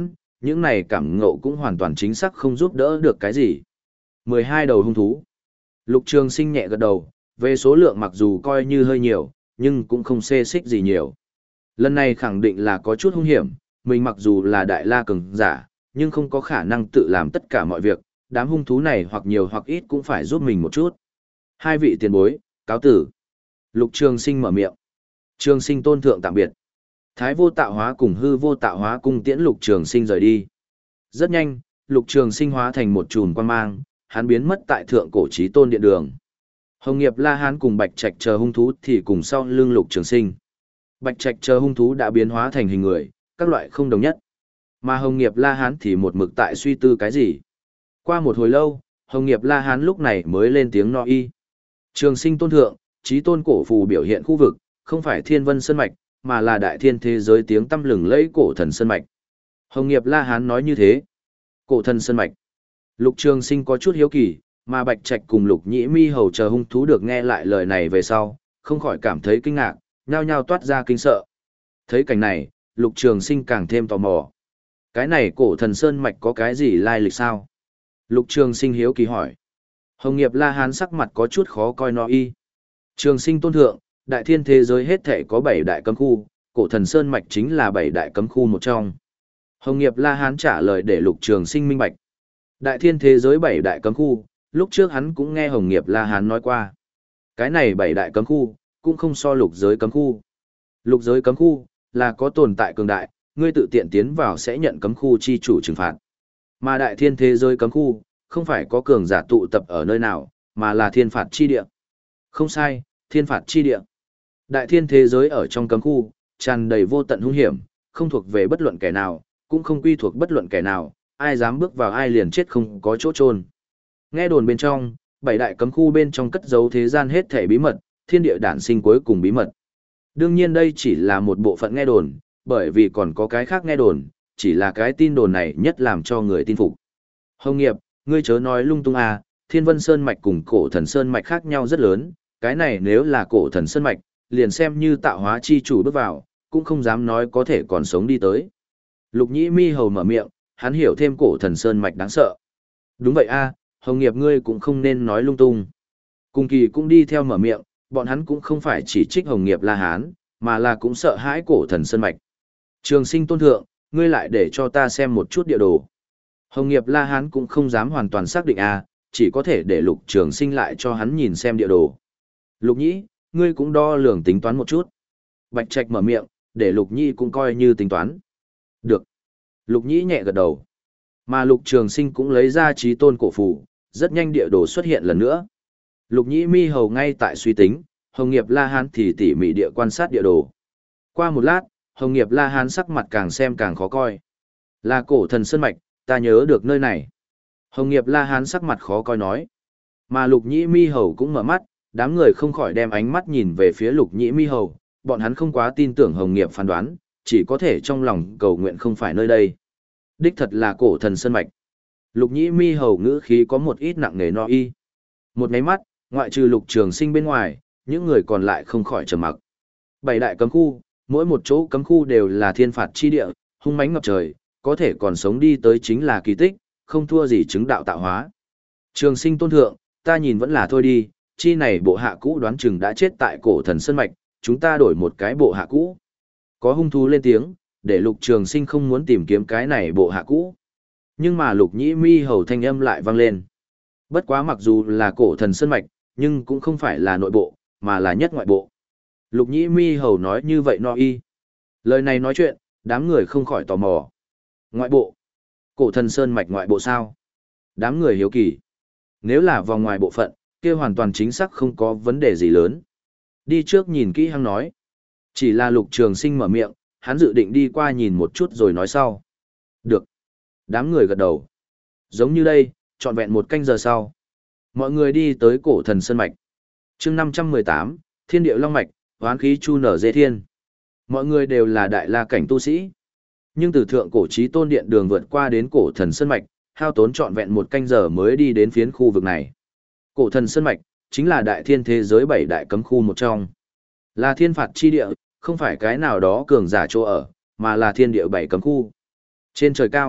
những này cảm ngộ cũng hoàn toàn chính xác không giúp đỡ được cái gì. mười hai đầu hung thú. Lục Trường Sinh nhẹ gật đầu, về số lượng mặc dù coi như hơi nhiều, nhưng cũng không xê xích gì nhiều. Lần này khẳng định là có chút hung hiểm, mình mặc dù là đại la cường giả, nhưng không có khả năng tự làm tất cả mọi việc, đám hung thú này hoặc nhiều hoặc ít cũng phải giúp mình một chút. Hai vị tiền bối, cáo tử. Lục Trường Sinh mở miệng. Trường Sinh tôn thượng tạm biệt. Thái vô tạo hóa cùng hư vô tạo hóa cung tiễn Lục Trường Sinh rời đi. Rất nhanh, Lục Trường Sinh hóa thành một chùm quang mang, hắn biến mất tại thượng cổ chí tôn điện đường. Hồng Nghiệp La Hán cùng Bạch Trạch chờ hung thú thì cùng sau lưng Lục Trường Sinh. Bạch Trạch chờ hung thú đã biến hóa thành hình người, các loại không đồng nhất. Mà Hồng Nghiệp La Hán thì một mực tại suy tư cái gì. Qua một hồi lâu, Hồng Nghiệp La Hán lúc này mới lên tiếng no y. Trường Sinh tôn thượng, chí tôn cổ phù biểu hiện khu vực, không phải Thiên Vân Sơn Mạch, mà là đại thiên thế giới tiếng tăm lừng lẫy cổ thần Sơn Mạch. Hồng Nghiệp La Hán nói như thế. Cổ thần Sơn Mạch. Lục Trường Sinh có chút hiếu kỳ, mà Bạch Trạch cùng Lục Nhĩ Mi hầu chờ hung thú được nghe lại lời này về sau, không khỏi cảm thấy kinh ngạc, nhao nhao toát ra kinh sợ. Thấy cảnh này, Lục Trường Sinh càng thêm tò mò. Cái này cổ thần Sơn Mạch có cái gì lai lịch sao? Lục Trường Sinh hiếu kỳ hỏi. Hồng Nghiệp La Hán sắc mặt có chút khó coi no y. Trường Sinh tôn thượng, đại thiên thế giới hết thể có bảy đại cấm khu, cổ thần Sơn Mạch chính là bảy đại cấm khu một trong. Hồng Nghiệp La Hán trả lời để Lục Trường Sinh minh bạch. Đại thiên thế giới bảy đại cấm khu, lúc trước hắn cũng nghe Hồng Nghiệp La Hán nói qua. Cái này bảy đại cấm khu, cũng không so lục giới cấm khu. Lục giới cấm khu, là có tồn tại cường đại, ngươi tự tiện tiến vào sẽ nhận cấm khu chi chủ trừng phạt. Mà đại thiên thế giới cấm khu, không phải có cường giả tụ tập ở nơi nào, mà là thiên phạt chi địa. Không sai, thiên phạt chi địa. Đại thiên thế giới ở trong cấm khu, tràn đầy vô tận hung hiểm, không thuộc về bất luận kẻ nào, cũng không quy thuộc bất luận kẻ nào, ai dám bước vào ai liền chết không có chỗ chôn. Nghe đồn bên trong, bảy đại cấm khu bên trong cất giấu thế gian hết thể bí mật, thiên địa đản sinh cuối cùng bí mật. Đương nhiên đây chỉ là một bộ phận nghe đồn, bởi vì còn có cái khác nghe đồn, chỉ là cái tin đồn này nhất làm cho người tin phục. Hồng Nghiệp, ngươi chớ nói lung tung à, Thiên Vân Sơn Mạch cùng cổ thần Sơn Mạch khác nhau rất lớn, cái này nếu là cổ thần Sơn Mạch, liền xem như tạo hóa chi chủ bước vào, cũng không dám nói có thể còn sống đi tới. Lục Nhĩ Mi hầu mở miệng, hắn hiểu thêm cổ thần Sơn Mạch đáng sợ. Đúng vậy a, Hồng Nghiệp ngươi cũng không nên nói lung tung. Cùng kỳ cũng đi theo mở miệng, bọn hắn cũng không phải chỉ trích Hồng Nghiệp La Hán, mà là cũng sợ hãi cổ thần Sơn Mạch. Trường Sinh tôn thượng, ngươi lại để cho ta xem một chút địa đồ. Hồng Nghiệp La Hán cũng không dám hoàn toàn xác định a, chỉ có thể để Lục Trường Sinh lại cho hắn nhìn xem địa đồ. Lục Nhĩ, ngươi cũng đo lường tính toán một chút. Bạch Trạch mở miệng, để Lục Nhĩ cũng coi như tính toán. Được. Lục Nhĩ nhẹ gật đầu. Mà Lục Trường Sinh cũng lấy ra chí tôn cổ phù, rất nhanh địa đồ xuất hiện lần nữa. Lục Nhĩ Mi hầu ngay tại suy tính, Hồng Nghiệp La Hán thì tỉ mỉ địa quan sát địa đồ. Qua một lát, Hồng Nghiệp La Hán sắc mặt càng xem càng khó coi. Là cổ thần Sơn Mạch, ta nhớ được nơi này. Hồng Nghiệp La Hán sắc mặt khó coi nói. Mà Lục Nhĩ Mi hầu cũng mở mắt, đám người không khỏi đem ánh mắt nhìn về phía Lục Nhĩ Mi hầu, bọn hắn không quá tin tưởng Hồng Nghiệp phán đoán, chỉ có thể trong lòng cầu nguyện không phải nơi đây. Đích thật là cổ thần Sơn Mạch. Lục Nhĩ Mi hầu ngữ khí có một ít nặng nề no y. Một cái mắt, ngoại trừ Lục Trường Sinh bên ngoài, những người còn lại không khỏi trầm mặc. Bảy đại cấm khu, mỗi một chỗ cấm khu đều là thiên phạt chi địa, hung mãnh ngập trời, có thể còn sống đi tới chính là kỳ tích, không thua gì chứng đạo tạo hóa. Trường Sinh tôn thượng, ta nhìn vẫn là thôi đi, chi này bộ hạ cũ đoán chừng đã chết tại cổ thần Sơn Mạch, chúng ta đổi một cái bộ hạ cũ. Có hung thú lên tiếng, để Lục Trường Sinh không muốn tìm kiếm cái này bộ hạ cũ. Nhưng mà Lục Nhĩ Mi hầu thanh âm lại vang lên. Bất quá mặc dù là cổ thần Sơn Mạch, nhưng cũng không phải là nội bộ, mà là nhất ngoại bộ. Lục Nhĩ Mi hầu nói như vậy no y. Lời này nói chuyện, đám người không khỏi tò mò. Ngoại bộ? Cổ thần Sơn Mạch ngoại bộ sao? Đám người hiếu kỳ. Nếu là vòng ngoài bộ phận, kia hoàn toàn chính xác không có vấn đề gì lớn. Đi trước nhìn kỹ hăng nói. Chỉ là Lục Trường Sinh mở miệng, hắn dự định đi qua nhìn một chút rồi nói sau. Được. Đám người gật đầu. Giống như đây, trọn vẹn một canh giờ sau. Mọi người đi tới cổ thần Sơn Mạch. Chương năm trăm mười tám, Thiên Điệu Long Mạch, Hoán Khí Chu Nở Dê Thiên. Mọi người đều là đại la cảnh tu sĩ. Nhưng từ thượng cổ chí tôn điện đường vượt qua đến cổ thần Sơn Mạch, hao tốn trọn vẹn một canh giờ mới đi đến phiến khu vực này. Cổ thần Sơn Mạch, chính là đại thiên thế giới bảy đại cấm khu một trong. Là thiên phạt chi địa, không phải cái nào đó cường giả chỗ ở, mà là thiên địa bảy cấm khu. Trên trời cao,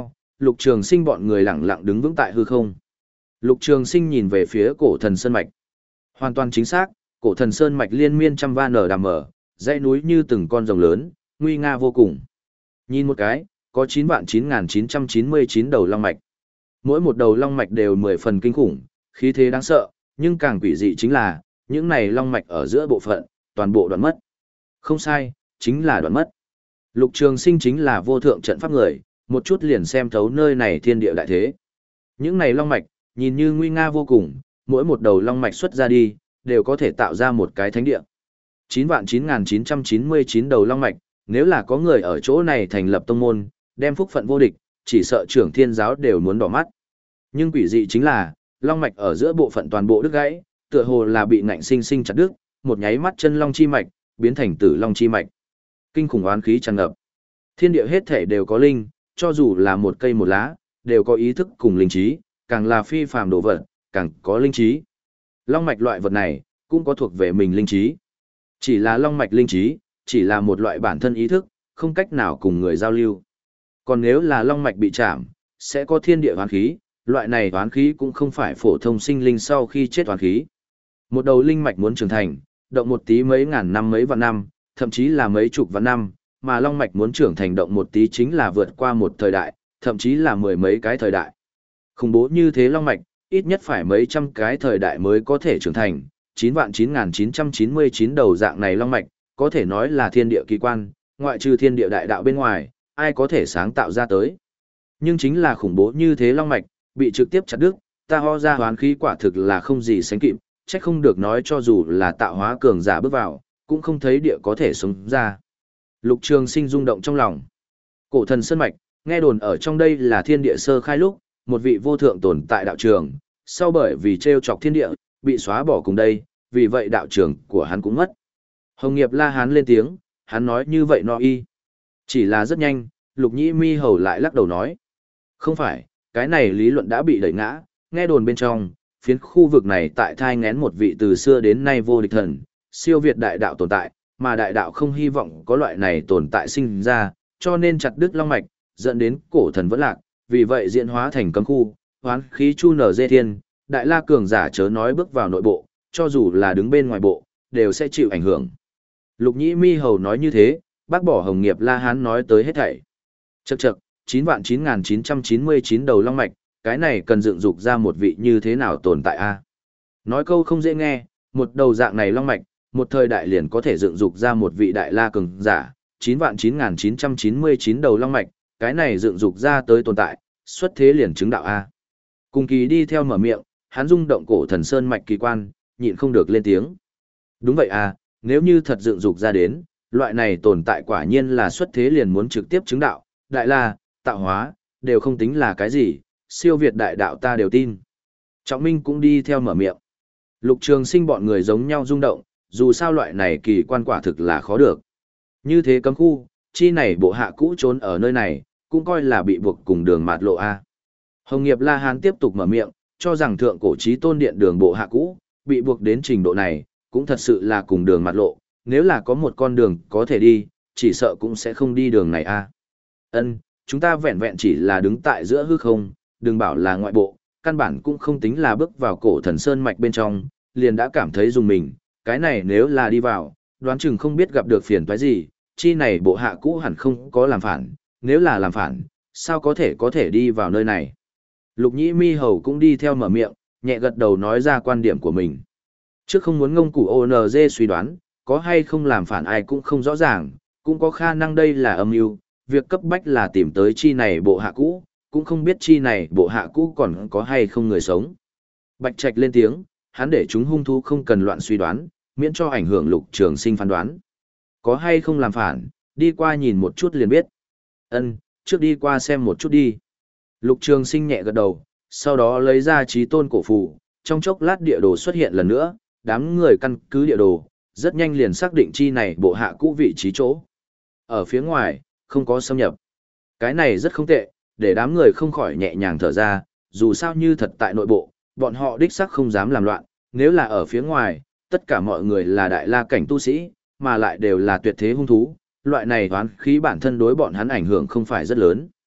Lục Trường Sinh bọn người lẳng lặng đứng vững tại hư không. Lục Trường Sinh nhìn về phía cổ thần sơn mạch. Hoàn toàn chính xác, cổ thần sơn mạch liên miên trăm va nở đàm mở, dãy núi như từng con rồng lớn, nguy nga vô cùng. Nhìn một cái, có chín vạn chín nghìn chín trăm chín mươi chín đầu long mạch. Mỗi một đầu long mạch đều mười phần kinh khủng, khí thế đáng sợ, nhưng càng quỷ dị chính là, những này long mạch ở giữa bộ phận, toàn bộ đoạn mất. Không sai, chính là đoạn mất. Lục Trường Sinh chính là vô thượng trận pháp người, một chút liền xem thấu nơi này thiên địa đại thế. Những này long mạch, nhìn như nguy nga vô cùng, mỗi một đầu long mạch xuất ra đi, đều có thể tạo ra một cái thánh địa. chín vạn chín nghìn chín trăm chín mươi chín đầu long mạch, nếu là có người ở chỗ này thành lập tông môn, đem phúc phận vô địch, chỉ sợ trưởng thiên giáo đều muốn đỏ mắt. Nhưng quỷ dị chính là, long mạch ở giữa bộ phận toàn bộ đứt gãy, tựa hồ là bị ngạnh sinh sinh chặt đứt, một nháy mắt chân long chi mạch biến thành tử long chi mạch. Kinh khủng oán khí tràn ngập. Thiên địa hết thể đều có linh, cho dù là một cây một lá, đều có ý thức cùng linh trí, càng là phi phàm đồ vật, càng có linh trí. Long mạch loại vật này, cũng có thuộc về mình linh trí. Chỉ là long mạch linh trí, chỉ là một loại bản thân ý thức, không cách nào cùng người giao lưu. Còn nếu là long mạch bị chạm, sẽ có thiên địa oán khí, loại này oán khí cũng không phải phổ thông sinh linh sau khi chết oán khí. Một đầu linh mạch muốn trưởng thành, động một tí mấy ngàn năm mấy vạn năm, thậm chí là mấy chục vạn năm, mà long mạch muốn trưởng thành động một tí chính là vượt qua một thời đại, thậm chí là mười mấy cái thời đại. Khủng bố như thế long mạch, ít nhất phải mấy trăm cái thời đại mới có thể trưởng thành, chín vạn chín nghìn chín trăm chín mươi chín đầu dạng này long mạch, có thể nói là thiên địa kỳ quan, ngoại trừ thiên địa đại đạo bên ngoài, ai có thể sáng tạo ra tới. Nhưng chính là khủng bố như thế long mạch, bị trực tiếp chặt đứt, ta ho ra hoán khí quả thực là không gì sánh kịp, chắc không được nói cho dù là tạo hóa cường giả bước vào, cũng không thấy địa có thể sống ra. Lục Trường Sinh rung động trong lòng. Cổ thần sơn mạch, nghe đồn ở trong đây là thiên địa sơ khai lúc, một vị vô thượng tồn tại đạo trường, sau bởi vì trêu chọc thiên địa, bị xóa bỏ cùng đây, vì vậy đạo trường của hắn cũng mất. Hồng Nghiệp La Hán lên tiếng, hắn nói như vậy no y. Chỉ là rất nhanh, Lục Nhĩ Mi Hầu lại lắc đầu nói. Không phải, cái này lý luận đã bị đẩy ngã, nghe đồn bên trong, phiến khu vực này tại thai ngén một vị từ xưa đến nay vô địch thần, siêu việt đại đạo tồn tại, mà đại đạo không hy vọng có loại này tồn tại sinh ra, cho nên chặt đứt long mạch, dẫn đến cổ thần vẫn lạc, vì vậy diễn hóa thành cấm khu, hoán khí chu nở dê thiên, đại la cường giả chớ nói bước vào nội bộ, cho dù là đứng bên ngoài bộ, đều sẽ chịu ảnh hưởng. Lục Nhĩ Mi Hầu nói như thế, bác bỏ Hồng Nghiệp La Hán nói tới hết thảy. Chậc chậc, chín vạn chín nghìn chín trăm chín mươi chín đầu long mạch, cái này cần dựng dục ra một vị như thế nào tồn tại a? Nói câu không dễ nghe, một đầu dạng này long mạch, một thời đại liền có thể dựng dục ra một vị đại la cường giả, chín vạn chín nghìn chín trăm chín mươi chín đầu long mạch, cái này dựng dục ra tới tồn tại, xuất thế liền chứng đạo a. Cùng kỳ đi theo mở miệng, hắn rung động cổ thần sơn mạch kỳ quan, nhịn không được lên tiếng. Đúng vậy a, nếu như thật dựng dục ra đến, loại này tồn tại quả nhiên là xuất thế liền muốn trực tiếp chứng đạo, đại la, tạo hóa, đều không tính là cái gì, siêu việt đại đạo ta đều tin. Trọng Minh cũng đi theo mở miệng. Lục Trường Sinh bọn người giống nhau rung động, dù sao loại này kỳ quan quả thực là khó được. Như thế cấm khu, chi này bộ hạ cũ trốn ở nơi này, cũng coi là bị buộc cùng đường mạt lộ a. Hồng Nghiệp La Hán tiếp tục mở miệng, cho rằng thượng cổ chí tôn điện đường bộ hạ cũ, bị buộc đến trình độ này, cũng thật sự là cùng đường mạt lộ, nếu là có một con đường có thể đi, chỉ sợ cũng sẽ không đi đường này a. Ân, chúng ta vẹn vẹn chỉ là đứng tại giữa hư không, đừng bảo là ngoại bộ, căn bản cũng không tính là bước vào cổ thần sơn mạch bên trong, liền đã cảm thấy dùng mình, cái này nếu là đi vào, đoán chừng không biết gặp được phiền toái gì, chi này bộ hạ cũ hẳn không có làm phản, nếu là làm phản, sao có thể có thể đi vào nơi này. Lục Nhĩ Mi Hầu cũng đi theo mở miệng, nhẹ gật đầu nói ra quan điểm của mình. Trước không muốn ngông cụ ô en giê suy đoán, có hay không làm phản ai cũng không rõ ràng, cũng có khả năng đây là âm mưu, việc cấp bách là tìm tới chi này bộ hạ cũ, cũng không biết chi này bộ hạ cũ còn có hay không người sống. Bạch Trạch lên tiếng, hắn để chúng hung thú không cần loạn suy đoán, miễn cho ảnh hưởng Lục Trường Sinh phán đoán. Có hay không làm phản, đi qua nhìn một chút liền biết. Ân, trước đi qua xem một chút đi. Lục Trường Sinh nhẹ gật đầu, sau đó lấy ra chí tôn cổ phù, trong chốc lát địa đồ xuất hiện lần nữa, đám người căn cứ địa đồ, rất nhanh liền xác định chi này bộ hạ cũ vị trí chỗ. Ở phía ngoài, không có xâm nhập. Cái này rất không tệ, để đám người không khỏi nhẹ nhàng thở ra, dù sao như thật tại nội bộ, bọn họ đích xác không dám làm loạn, nếu là ở phía ngoài, tất cả mọi người là đại la cảnh tu sĩ, mà lại đều là tuyệt thế hung thú, loại này hoán khí bản thân đối bọn hắn ảnh hưởng không phải rất lớn.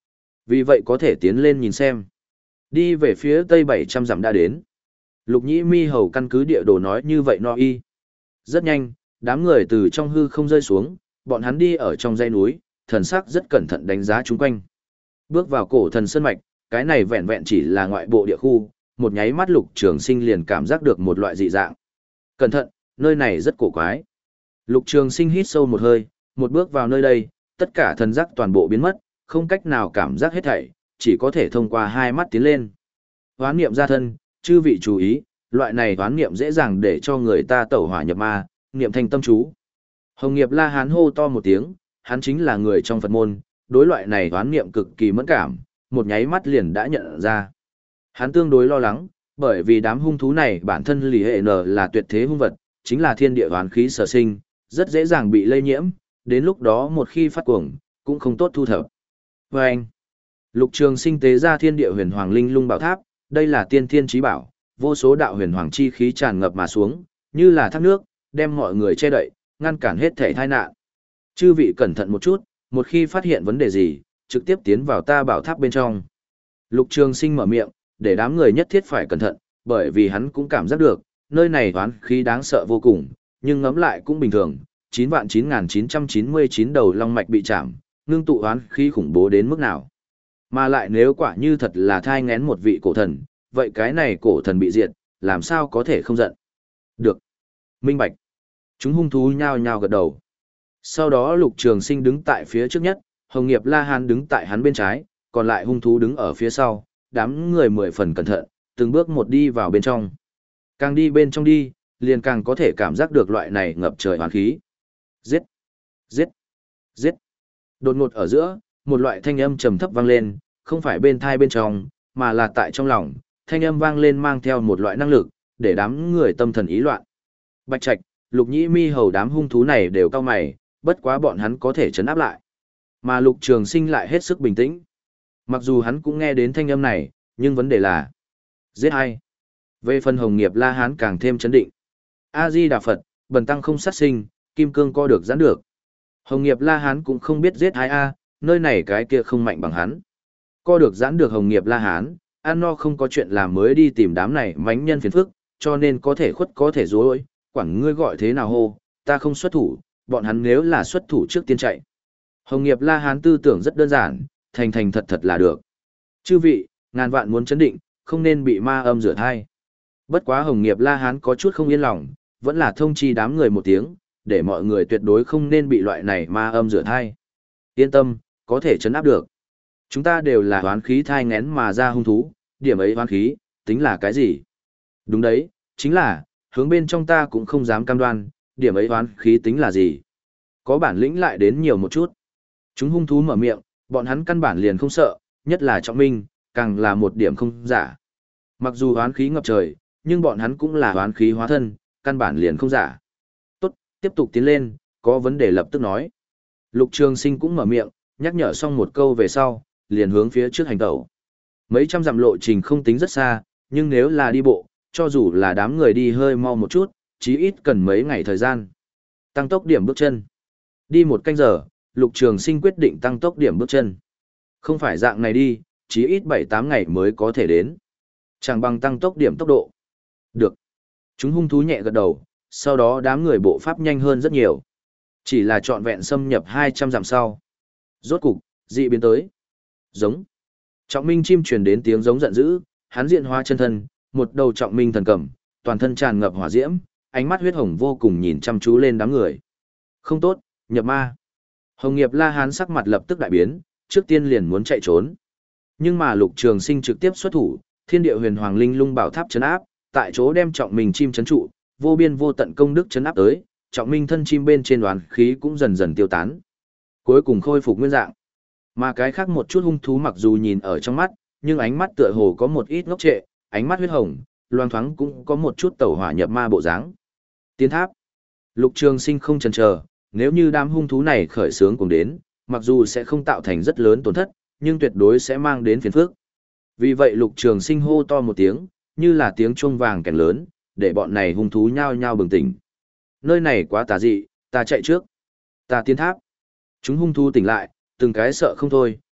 Vì vậy có thể tiến lên nhìn xem. Đi về phía tây bảy trăm dặm đã đến. Lục Nhĩ Mi hầu căn cứ địa đồ nói như vậy no y. Rất nhanh, đám người từ trong hư không rơi xuống, bọn hắn đi ở trong dãy núi, thần sắc rất cẩn thận đánh giá chung quanh. Bước vào cổ thần sơn mạch, cái này vẹn vẹn chỉ là ngoại bộ địa khu, một nháy mắt Lục Trường Sinh liền cảm giác được một loại dị dạng. Cẩn thận, nơi này rất cổ quái. Lục Trường Sinh hít sâu một hơi, một bước vào nơi đây, tất cả thần giác toàn bộ biến mất, không cách nào cảm giác hết thảy, chỉ có thể thông qua hai mắt tiến lên. Hoán niệm ra thân, chư vị chú ý, loại này hoán niệm dễ dàng để cho người ta tẩu hỏa nhập ma, niệm thành tâm chú. Hồng Nghiệp La Hán hô to một tiếng, hắn chính là người trong Phật môn, đối loại này hoán niệm cực kỳ mẫn cảm, một nháy mắt liền đã nhận ra. Hắn tương đối lo lắng, bởi vì đám hung thú này bản thân lì hệ n là tuyệt thế hung vật, chính là thiên địa hoán khí sở sinh, rất dễ dàng bị lây nhiễm, đến lúc đó một khi phát cuồng, cũng không tốt thu thập. Và anh, Lục Trường Sinh tế ra thiên địa huyền hoàng linh lung bảo tháp, đây là tiên thiên chí bảo, vô số đạo huyền hoàng chi khí tràn ngập mà xuống, như là thác nước, đem mọi người che đậy, ngăn cản hết thể tai nạn. Chư vị cẩn thận một chút, một khi phát hiện vấn đề gì, trực tiếp tiến vào ta bảo tháp bên trong. Lục Trường Sinh mở miệng, để đám người nhất thiết phải cẩn thận, bởi vì hắn cũng cảm giác được, nơi này hoán khí đáng sợ vô cùng, nhưng ngẫm lại cũng bình thường, chín vạn chín nghìn chín trăm chín mươi chín đầu long mạch bị chạm, ngưng tụ hoán khí khủng bố đến mức nào. Mà lại nếu quả như thật là thai ngén một vị cổ thần, vậy cái này cổ thần bị diệt, làm sao có thể không giận. Được. Minh bạch. Chúng hung thú nhao nhao gật đầu. Sau đó Lục Trường Sinh đứng tại phía trước nhất, Hồng Nghiệp La Hán đứng tại hắn bên trái, còn lại hung thú đứng ở phía sau, đám người mười phần cẩn thận, từng bước một đi vào bên trong. Càng đi bên trong đi, liền càng có thể cảm giác được loại này ngập trời hoán khí. Giết! Giết! Giết! Đột ngột ở giữa, một loại thanh âm trầm thấp vang lên, không phải bên thai bên trong, mà là tại trong lòng, thanh âm vang lên mang theo một loại năng lực, để đám người tâm thần ý loạn. Bạch Trạch, Lục Nhĩ Mi hầu đám hung thú này đều cao mày, bất quá bọn hắn có thể trấn áp lại. Mà Lục Trường Sinh lại hết sức bình tĩnh. Mặc dù hắn cũng nghe đến thanh âm này, nhưng vấn đề là giết ai? Về phần Hồng Nghiệp La Hán càng thêm chấn định. A Di Đà Phật, bần tăng không sát sinh, kim cương co được giãn được. Hồng Nghiệp La Hán cũng không biết giết ai a, nơi này cái kia không mạnh bằng hắn. Co được giãn được Hồng Nghiệp La Hán, ăn no không có chuyện làm mới đi tìm đám này mánh nhân phiền phức, cho nên có thể khuất có thể dối, quản ngươi gọi thế nào hô, ta không xuất thủ, bọn hắn nếu là xuất thủ trước tiên chạy. Hồng Nghiệp La Hán tư tưởng rất đơn giản, thành thành thật thật là được. Chư vị, ngàn vạn muốn chấn định, không nên bị ma âm rửa thai. Bất quá Hồng Nghiệp La Hán có chút không yên lòng, vẫn là thông chi đám người một tiếng, để mọi người tuyệt đối không nên bị loại này ma âm rửa thai. Yên tâm, có thể chấn áp được. Chúng ta đều là hoán khí thai ngén mà ra hung thú, điểm ấy hoán khí, tính là cái gì? Đúng đấy, chính là, hướng bên trong ta cũng không dám cam đoan, điểm ấy hoán khí tính là gì? Có bản lĩnh lại đến nhiều một chút. Chúng hung thú mở miệng, bọn hắn căn bản liền không sợ, nhất là Trọng Minh, càng là một điểm không giả. Mặc dù hoán khí ngập trời, nhưng bọn hắn cũng là hoán khí hóa thân, căn bản liền không giả. Tốt, tiếp tục tiến lên, có vấn đề lập tức nói. Lục Trường Sinh cũng mở miệng, nhắc nhở xong một câu về sau, liền hướng phía trước hành tẩu. Mấy trăm dặm lộ trình không tính rất xa, nhưng nếu là đi bộ, cho dù là đám người đi hơi mau một chút, chí ít cần mấy ngày thời gian. Tăng tốc điểm bước chân. Đi một canh giờ, Lục Trường Sinh quyết định tăng tốc điểm bước chân. Không phải dạng này đi, chí ít bảy tám ngày mới có thể đến. Chẳng bằng tăng tốc điểm tốc độ. Được. Chúng hung thú nhẹ gật đầu, sau đó đám người bộ pháp nhanh hơn rất nhiều. Chỉ là trọn vẹn xâm nhập hai trăm dặm sau. Rốt cục, dị biến tới. Giống. Trọng Minh chim truyền đến tiếng giống giận dữ, hắn diện hóa chân thân, một đầu Trọng Minh thần cầm, toàn thân tràn ngập hỏa diễm, ánh mắt huyết hồng vô cùng nhìn chăm chú lên đám người. Không tốt, nhập ma. Hồng Nghiệp La Hán sắc mặt lập tức đại biến, trước tiên liền muốn chạy trốn. Nhưng mà Lục Trường Sinh trực tiếp xuất thủ, Thiên Địa Huyền Hoàng Linh Lung Bảo Tháp trấn áp, tại chỗ đem Trọng Minh chim trấn trụ, vô biên vô tận công đức trấn áp tới, Trọng Minh thân chim bên trên đoán khí cũng dần dần tiêu tán. Cuối cùng khôi phục nguyên dạng. Mà cái khác một chút hung thú mặc dù nhìn ở trong mắt, nhưng ánh mắt tựa hồ có một ít ngốc trệ, ánh mắt huyết hồng, loang thoáng cũng có một chút tẩu hỏa nhập ma bộ dáng. Tiến tháp. Lục Trường Sinh không chần chờ, nếu như đám hung thú này khởi xướng cùng đến, mặc dù sẽ không tạo thành rất lớn tổn thất, nhưng tuyệt đối sẽ mang đến phiền phức. Vì vậy Lục Trường Sinh hô to một tiếng, như là tiếng chuông vàng kèn lớn, để bọn này hung thú nhao nhao bừng tỉnh. Nơi này quá tà dị, ta chạy trước. Ta tiến tháp. Chúng hung thú tỉnh lại, từng cái sợ không thôi,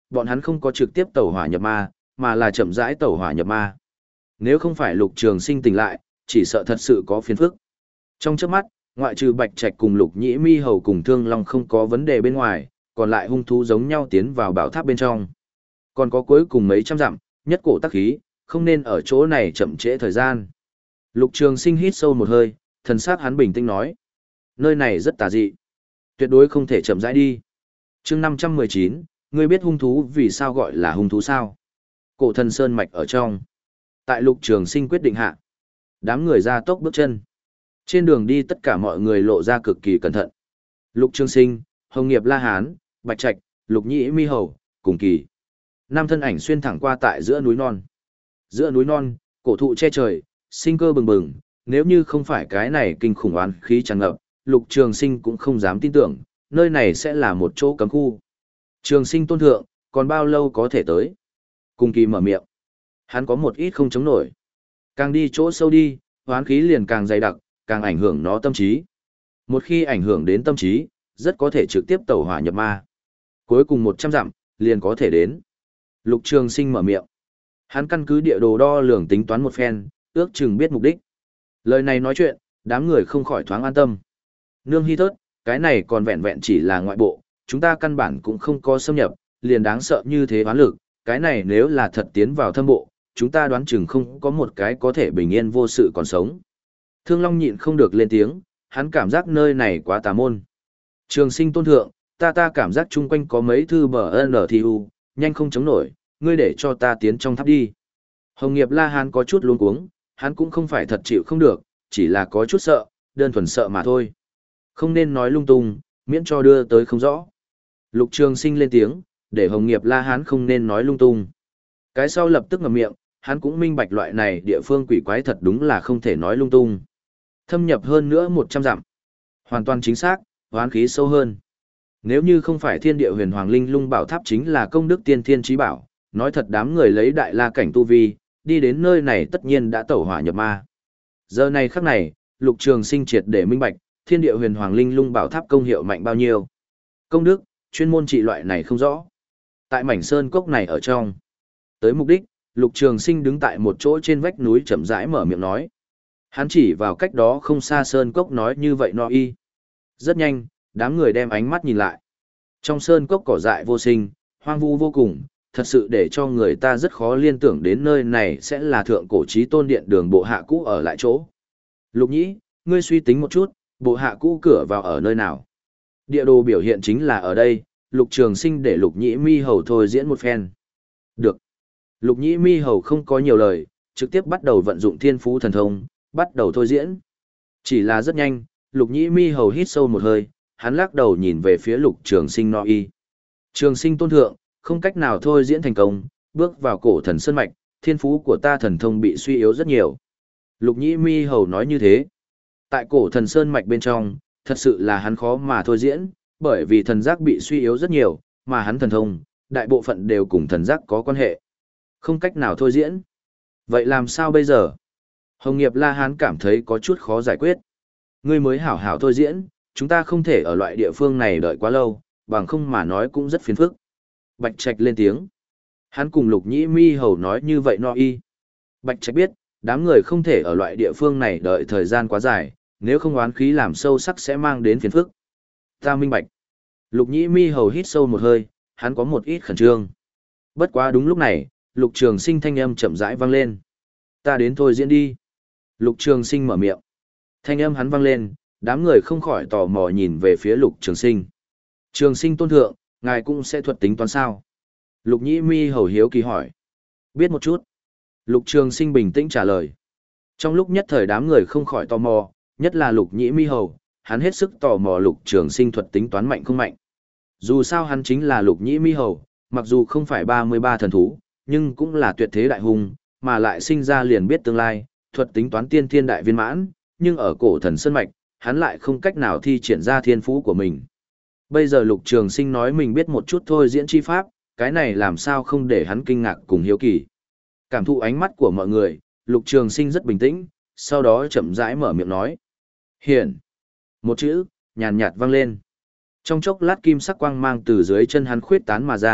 bọn hắn không có trực tiếp tẩu hỏa nhập ma, mà là chậm rãi tẩu hỏa nhập ma. Nếu không phải Lục Trường Sinh tỉnh lại, chỉ sợ thật sự có phiền phức. Trong chớp mắt, ngoại trừ Bạch Trạch cùng Lục Nhĩ Mi Hầu cùng Thương Long không có vấn đề bên ngoài, còn lại hung thú giống nhau tiến vào bảo tháp bên trong. Còn có cuối cùng mấy trăm dặm, nhất cổ tắc khí, không nên ở chỗ này chậm trễ thời gian. Lục Trường Sinh hít sâu một hơi, thần sắc hắn bình tĩnh nói: nơi này rất tà dị, tuyệt đối không thể chậm rãi đi. Chương năm trăm mười chín, ngươi biết hung thú vì sao gọi là hung thú sao? Cổ Thần Sơn mạch ở trong. Tại Lục Trường Sinh quyết định hạ, đám người ra tốc bước chân. Trên đường đi tất cả mọi người lộ ra cực kỳ cẩn thận. Lục Trường Sinh, Hồng Nghiệp La Hán, Bạch Trạch, Lục Nhĩ Mi Hầu, cùng kỳ. Năm thân ảnh xuyên thẳng qua tại giữa núi non. Giữa núi non, cổ thụ che trời, sinh cơ bừng bừng, nếu như không phải cái này kinh khủng oán khí tràn ngập, Lục Trường Sinh cũng không dám tin tưởng, nơi này sẽ là một chỗ cấm khu. Trường Sinh tôn thượng, còn bao lâu có thể tới? Cùng kỳ mở miệng. Hắn có một ít không chống nổi. Càng đi chỗ sâu đi, oán khí liền càng dày đặc, càng ảnh hưởng nó tâm trí. Một khi ảnh hưởng đến tâm trí, rất có thể trực tiếp tẩu hỏa nhập ma. Cuối cùng một trăm dặm, liền có thể đến. Lục Trường Sinh mở miệng. Hắn căn cứ địa đồ đo lường tính toán một phen, ước chừng biết mục đích. Lời này nói chuyện, đám người không khỏi thoáng an tâm. Nương hy thớt, cái này còn vẹn vẹn chỉ là ngoại bộ, chúng ta căn bản cũng không có xâm nhập, liền đáng sợ như thế oán lực, cái này nếu là thật tiến vào thâm bộ, chúng ta đoán chừng không có một cái có thể bình yên vô sự còn sống. Thương Long nhịn không được lên tiếng, hắn cảm giác nơi này quá tà môn. Trường Sinh tôn thượng, ta ta cảm giác chung quanh có mấy thư bờ ân thi u, nhanh không chống nổi, ngươi để cho ta tiến trong tháp đi. Hồng Nghiệp La Hán có chút luống cuống, hắn cũng không phải thật chịu không được, chỉ là có chút sợ, đơn thuần sợ mà thôi. Không nên nói lung tung, miễn cho đưa tới không rõ. Lục Trường Sinh lên tiếng, để Hồng Nghiệp La Hán không nên nói lung tung. Cái sau lập tức ngậm miệng, hắn cũng minh bạch loại này địa phương quỷ quái thật đúng là không thể nói lung tung. Thâm nhập hơn nữa một trăm dặm. Hoàn toàn chính xác, oán khí sâu hơn. Nếu như không phải Thiên Địa Huyền Hoàng Linh Lung Bảo Tháp chính là công đức tiên thiên chí bảo, nói thật đám người lấy đại la cảnh tu vi, đi đến nơi này tất nhiên đã tẩu hỏa nhập ma. Giờ này khắc này, Lục Trường Sinh triệt để minh bạch, Thiên Địa Huyền Hoàng Linh Lung Bảo Tháp công hiệu mạnh bao nhiêu. Công đức, chuyên môn trị loại này không rõ. Tại mảnh sơn cốc này ở trong. Tới mục đích, Lục Trường Sinh đứng tại một chỗ trên vách núi chậm rãi mở miệng nói. Hắn chỉ vào cách đó không xa sơn cốc nói như vậy no y. Rất nhanh, đám người đem ánh mắt nhìn lại. Trong sơn cốc cỏ dại vô sinh, hoang vu vô cùng, thật sự để cho người ta rất khó liên tưởng đến nơi này sẽ là thượng cổ chí tôn điện đường bộ hạ cũ ở lại chỗ. Lục Nhĩ, ngươi suy tính một chút, bộ hạ cũ cửa vào ở nơi nào? Địa đồ biểu hiện chính là ở đây, Lục Trường Sinh để Lục Nhĩ Mi Hầu thôi diễn một phen. Được. Lục Nhĩ Mi Hầu không có nhiều lời, trực tiếp bắt đầu vận dụng thiên phú thần thông, bắt đầu thôi diễn. Chỉ là rất nhanh, Lục Nhĩ Mi Hầu hít sâu một hơi, hắn lắc đầu nhìn về phía Lục Trường Sinh no y. Trường Sinh tôn thượng, không cách nào thôi diễn thành công, bước vào cổ thần sơn mạch, thiên phú của ta thần thông bị suy yếu rất nhiều. Lục Nhĩ Mi Hầu nói như thế. Tại cổ thần sơn mạch bên trong, thật sự là hắn khó mà thôi diễn, bởi vì thần giác bị suy yếu rất nhiều, mà hắn thần thông, đại bộ phận đều cùng thần giác có quan hệ. Không cách nào thôi diễn. Vậy làm sao bây giờ? Hồng Nghiệp La Hán cảm thấy có chút khó giải quyết. Ngươi mới hảo hảo thôi diễn, chúng ta không thể ở loại địa phương này đợi quá lâu, bằng không mà nói cũng rất phiền phức. Bạch Trạch lên tiếng. Hắn cùng Lục Nhĩ Mi Hầu nói như vậy no y. Bạch Trạch biết, đám người không thể ở loại địa phương này đợi thời gian quá dài, nếu không oán khí làm sâu sắc sẽ mang đến phiền phức. Ta minh bạch. Lục Nhĩ Mi Hầu hít sâu một hơi, hắn có một ít khẩn trương. Bất quá đúng lúc này, Lục Trường Sinh thanh âm chậm rãi vang lên. Ta đến thôi diễn đi. Lục Trường Sinh mở miệng. Thanh âm hắn vang lên, đám người không khỏi tò mò nhìn về phía Lục Trường Sinh. Trường Sinh tôn thượng, ngài cũng sẽ thuật tính toán sao? Lục Nhĩ Mi Hầu hiếu kỳ hỏi. Biết một chút. Lục Trường Sinh bình tĩnh trả lời. Trong lúc nhất thời đám người không khỏi tò mò, nhất là Lục Nhĩ Mi Hầu, hắn hết sức tò mò Lục Trường Sinh thuật tính toán mạnh không mạnh. Dù sao hắn chính là Lục Nhĩ Mi Hầu, mặc dù không phải ba mươi ba thần thú, nhưng cũng là tuyệt thế đại hùng, mà lại sinh ra liền biết tương lai, thuật tính toán tiên thiên đại viên mãn, nhưng ở cổ thần sơn mạch, hắn lại không cách nào thi triển ra thiên phú của mình. Bây giờ Lục Trường Sinh nói mình biết một chút thôi diễn chi pháp, cái này làm sao không để hắn kinh ngạc cùng hiếu kỳ. Cảm thụ ánh mắt của mọi người, Lục Trường Sinh rất bình tĩnh, sau đó chậm rãi mở miệng nói. Hiển. Một chữ, nhàn nhạt vang lên. Trong chốc lát kim sắc quang mang từ dưới chân hắn khuyết tán mà ra,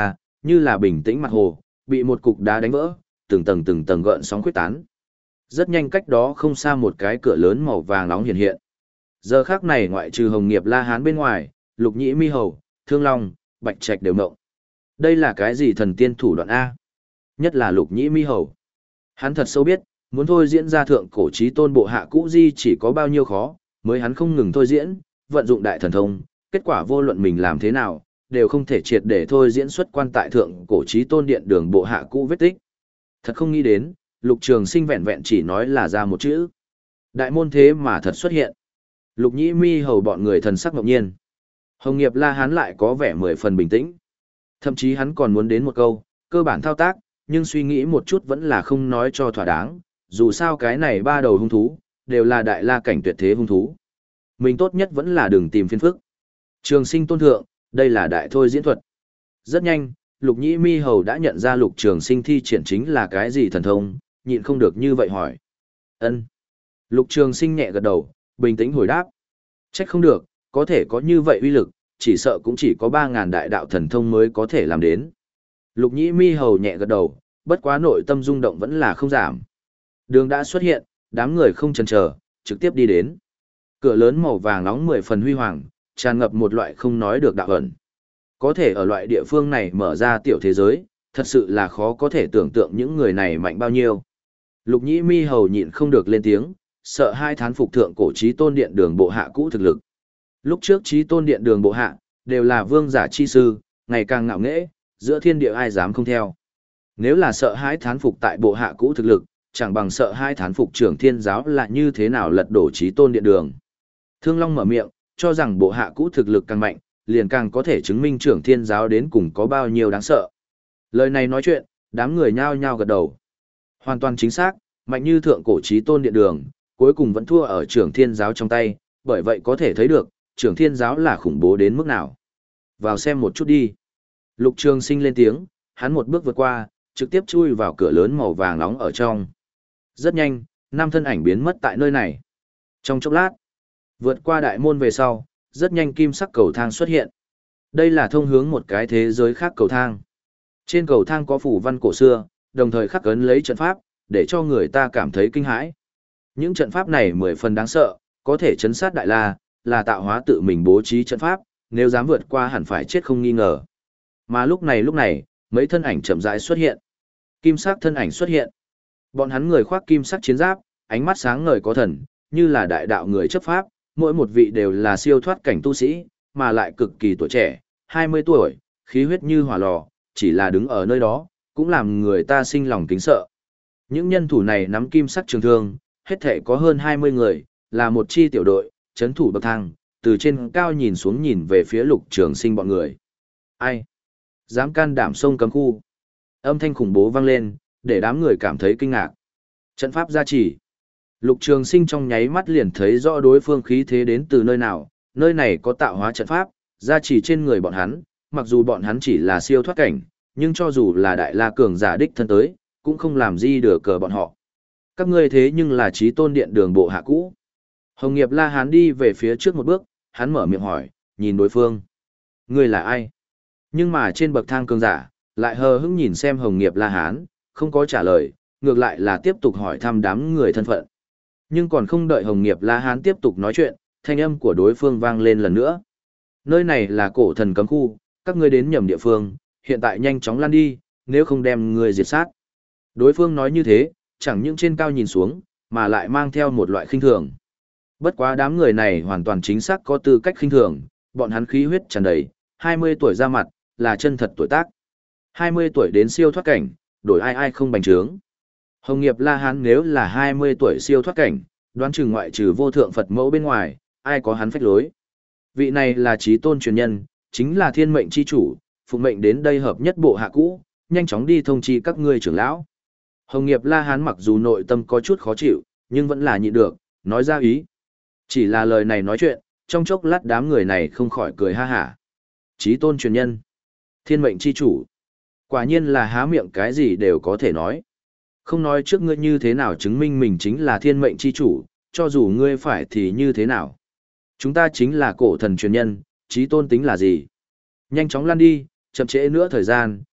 như là bình tĩnh mặt hồ, bị một cục đá đánh vỡ, từng tầng từng tầng gợn sóng quyết tán. Rất nhanh cách đó không xa một cái cửa lớn màu vàng nóng hiện hiện. Giờ khắc này ngoại trừ Hồng Nghiệp La Hán bên ngoài, Lục Nhĩ Mi Hầu, Thương Long, Bạch Trạch đều ngộng. Đây là cái gì thần tiên thủ đoạn A? Nhất là Lục Nhĩ Mi Hầu. Hắn thật sâu biết, muốn thôi diễn ra thượng cổ chí tôn bộ hạ cũ di chỉ có bao nhiêu khó, mới hắn không ngừng thôi diễn, vận dụng đại thần thông, kết quả vô luận mình làm thế nào, đều không thể triệt để thôi diễn xuất quan tại thượng cổ chí tôn điện đường bộ hạ cũ vết tích. Thật không nghĩ đến, Lục Trường Sinh vẹn vẹn chỉ nói là ra một chữ. Đại môn thế mà thật xuất hiện. Lục Nhĩ Mi Hầu bọn người thần sắc ngạc nhiên. Hồng Nghiệp La Hán lại có vẻ mười phần bình tĩnh. Thậm chí hắn còn muốn đến một câu, cơ bản thao tác, nhưng suy nghĩ một chút vẫn là không nói cho thỏa đáng, dù sao cái này ba đầu hung thú, đều là đại la cảnh tuyệt thế hung thú. Mình tốt nhất vẫn là đừng tìm phiền phức. Trường Sinh tôn thượng, đây là đại thôi diễn thuật. Rất nhanh, Lục Nhĩ Mi Hầu đã nhận ra Lục Trường Sinh thi triển chính là cái gì thần thông, nhịn không được như vậy hỏi. Ân. Lục Trường Sinh nhẹ gật đầu, bình tĩnh hồi đáp. Trách không được, có thể có như vậy uy lực, chỉ sợ cũng chỉ có ba ngàn đại đạo thần thông mới có thể làm đến. Lục Nhĩ Mi Hầu nhẹ gật đầu, bất quá nội tâm rung động vẫn là không giảm. Đường đã xuất hiện, đám người không chần chờ, trực tiếp đi đến. Cửa lớn màu vàng nóng mười phần huy hoàng, tràn ngập một loại không nói được đạo ẩn. Có thể ở loại địa phương này mở ra tiểu thế giới, thật sự là khó có thể tưởng tượng những người này mạnh bao nhiêu. Lục Nhĩ Mi Hầu nhịn không được lên tiếng, sợ hai thán phục thượng cổ chí tôn điện đường bộ hạ cũ thực lực. Lúc trước chí tôn điện đường bộ hạ, đều là vương giả chi sư, ngày càng ngạo nghễ, giữa thiên địa ai dám không theo. Nếu là sợ hãi thán phục tại bộ hạ cũ thực lực, chẳng bằng sợ hai thán phục trưởng thiên giáo là như thế nào lật đổ chí tôn điện đường. Thương Long mở miệng, cho rằng bộ hạ cũ thực lực càng mạnh, liền càng có thể chứng minh trưởng thiên giáo đến cùng có bao nhiêu đáng sợ. Lời này nói chuyện, đám người nhao nhao gật đầu. Hoàn toàn chính xác, mạnh như thượng cổ chí tôn điện đường, cuối cùng vẫn thua ở trưởng thiên giáo trong tay, bởi vậy có thể thấy được, trưởng thiên giáo là khủng bố đến mức nào. Vào xem một chút đi. Lục Trường Sinh lên tiếng, hắn một bước vượt qua, trực tiếp chui vào cửa lớn màu vàng nóng ở trong. Rất nhanh, năm thân ảnh biến mất tại nơi này. Trong chốc lát, vượt qua đại môn về sau, rất nhanh kim sắc cầu thang xuất hiện. Đây là thông hướng một cái thế giới khác cầu thang. Trên cầu thang có phủ văn cổ xưa, đồng thời khắc ấn lấy trận pháp, để cho người ta cảm thấy kinh hãi. Những trận pháp này mười phần đáng sợ, có thể chấn sát đại la, là tạo hóa tự mình bố trí trận pháp, nếu dám vượt qua hẳn phải chết không nghi ngờ. Mà lúc này lúc này, mấy thân ảnh chậm rãi xuất hiện. Kim sắc thân ảnh xuất hiện. Bọn hắn người khoác kim sắc chiến giáp, ánh mắt sáng ngời có thần, như là đại đạo người chấp pháp, mỗi một vị đều là siêu thoát cảnh tu sĩ, mà lại cực kỳ tuổi trẻ, hai mươi tuổi, khí huyết như hỏa lò, chỉ là đứng ở nơi đó, cũng làm người ta sinh lòng kính sợ. Những nhân thủ này nắm kim sắc trường thương, hết thể có hơn hai mươi người, là một chi tiểu đội, chấn thủ bậc thang, từ trên cao nhìn xuống nhìn về phía Lục Trường Sinh bọn người. Ai? Dám can đảm sông cấm khu. Âm thanh khủng bố vang lên, để đám người cảm thấy kinh ngạc. Trận pháp gia trì. Lục Trường Sinh trong nháy mắt liền thấy rõ đối phương khí thế đến từ nơi nào, nơi này có tạo hóa trận pháp, gia trì trên người bọn hắn, mặc dù bọn hắn chỉ là siêu thoát cảnh, nhưng cho dù là đại la cường giả đích thân tới, cũng không làm gì được cờ bọn họ. Các ngươi thế nhưng là chí tôn điện đường bộ hạ cũ. Hồng Nghiệp La Hán đi về phía trước một bước, hắn mở miệng hỏi, nhìn đối phương. Ngươi là ai? Nhưng mà trên bậc thang cường giả, lại hờ hững nhìn xem Hồng Nghiệp La Hán, không có trả lời, ngược lại là tiếp tục hỏi thăm đám người thân phận. Nhưng còn không đợi Hồng Nghiệp La Hán tiếp tục nói chuyện, thanh âm của đối phương vang lên lần nữa. Nơi này là cổ thần cấm khu, các ngươi đến nhầm địa phương, hiện tại nhanh chóng lăn đi, nếu không đem người diệt sát. Đối phương nói như thế, chẳng những trên cao nhìn xuống, mà lại mang theo một loại khinh thường. Bất quá đám người này hoàn toàn chính xác có tư cách khinh thường, bọn hắn khí huyết tràn đầy, hai mươi tuổi ra mặt, là chân thật tuổi tác. hai mươi tuổi đến siêu thoát cảnh, đổi ai ai không bành trướng. Hồng Nghiệp La Hán nếu là hai mươi tuổi siêu thoát cảnh, đoán chừng ngoại trừ vô thượng Phật mẫu bên ngoài, ai có hắn phách lối. Vị này là chí tôn truyền nhân, chính là thiên mệnh chi chủ, phụ mệnh đến đây hợp nhất bộ hạ cũ, nhanh chóng đi thông chi các ngươi trưởng lão. Hồng Nghiệp La Hán mặc dù nội tâm có chút khó chịu, nhưng vẫn là nhịn được, nói ra ý. Chỉ là lời này nói chuyện, trong chốc lát đám người này không khỏi cười ha hả. Chí tôn truyền nhân, thiên mệnh chi chủ, quả nhiên là há miệng cái gì đều có thể nói. Không nói trước ngươi như thế nào chứng minh mình chính là thiên mệnh chi chủ, cho dù ngươi phải thì như thế nào. Chúng ta chính là cổ thần truyền nhân, chí tôn tính là gì? Nhanh chóng lăn đi, chậm trễ nữa thời gian,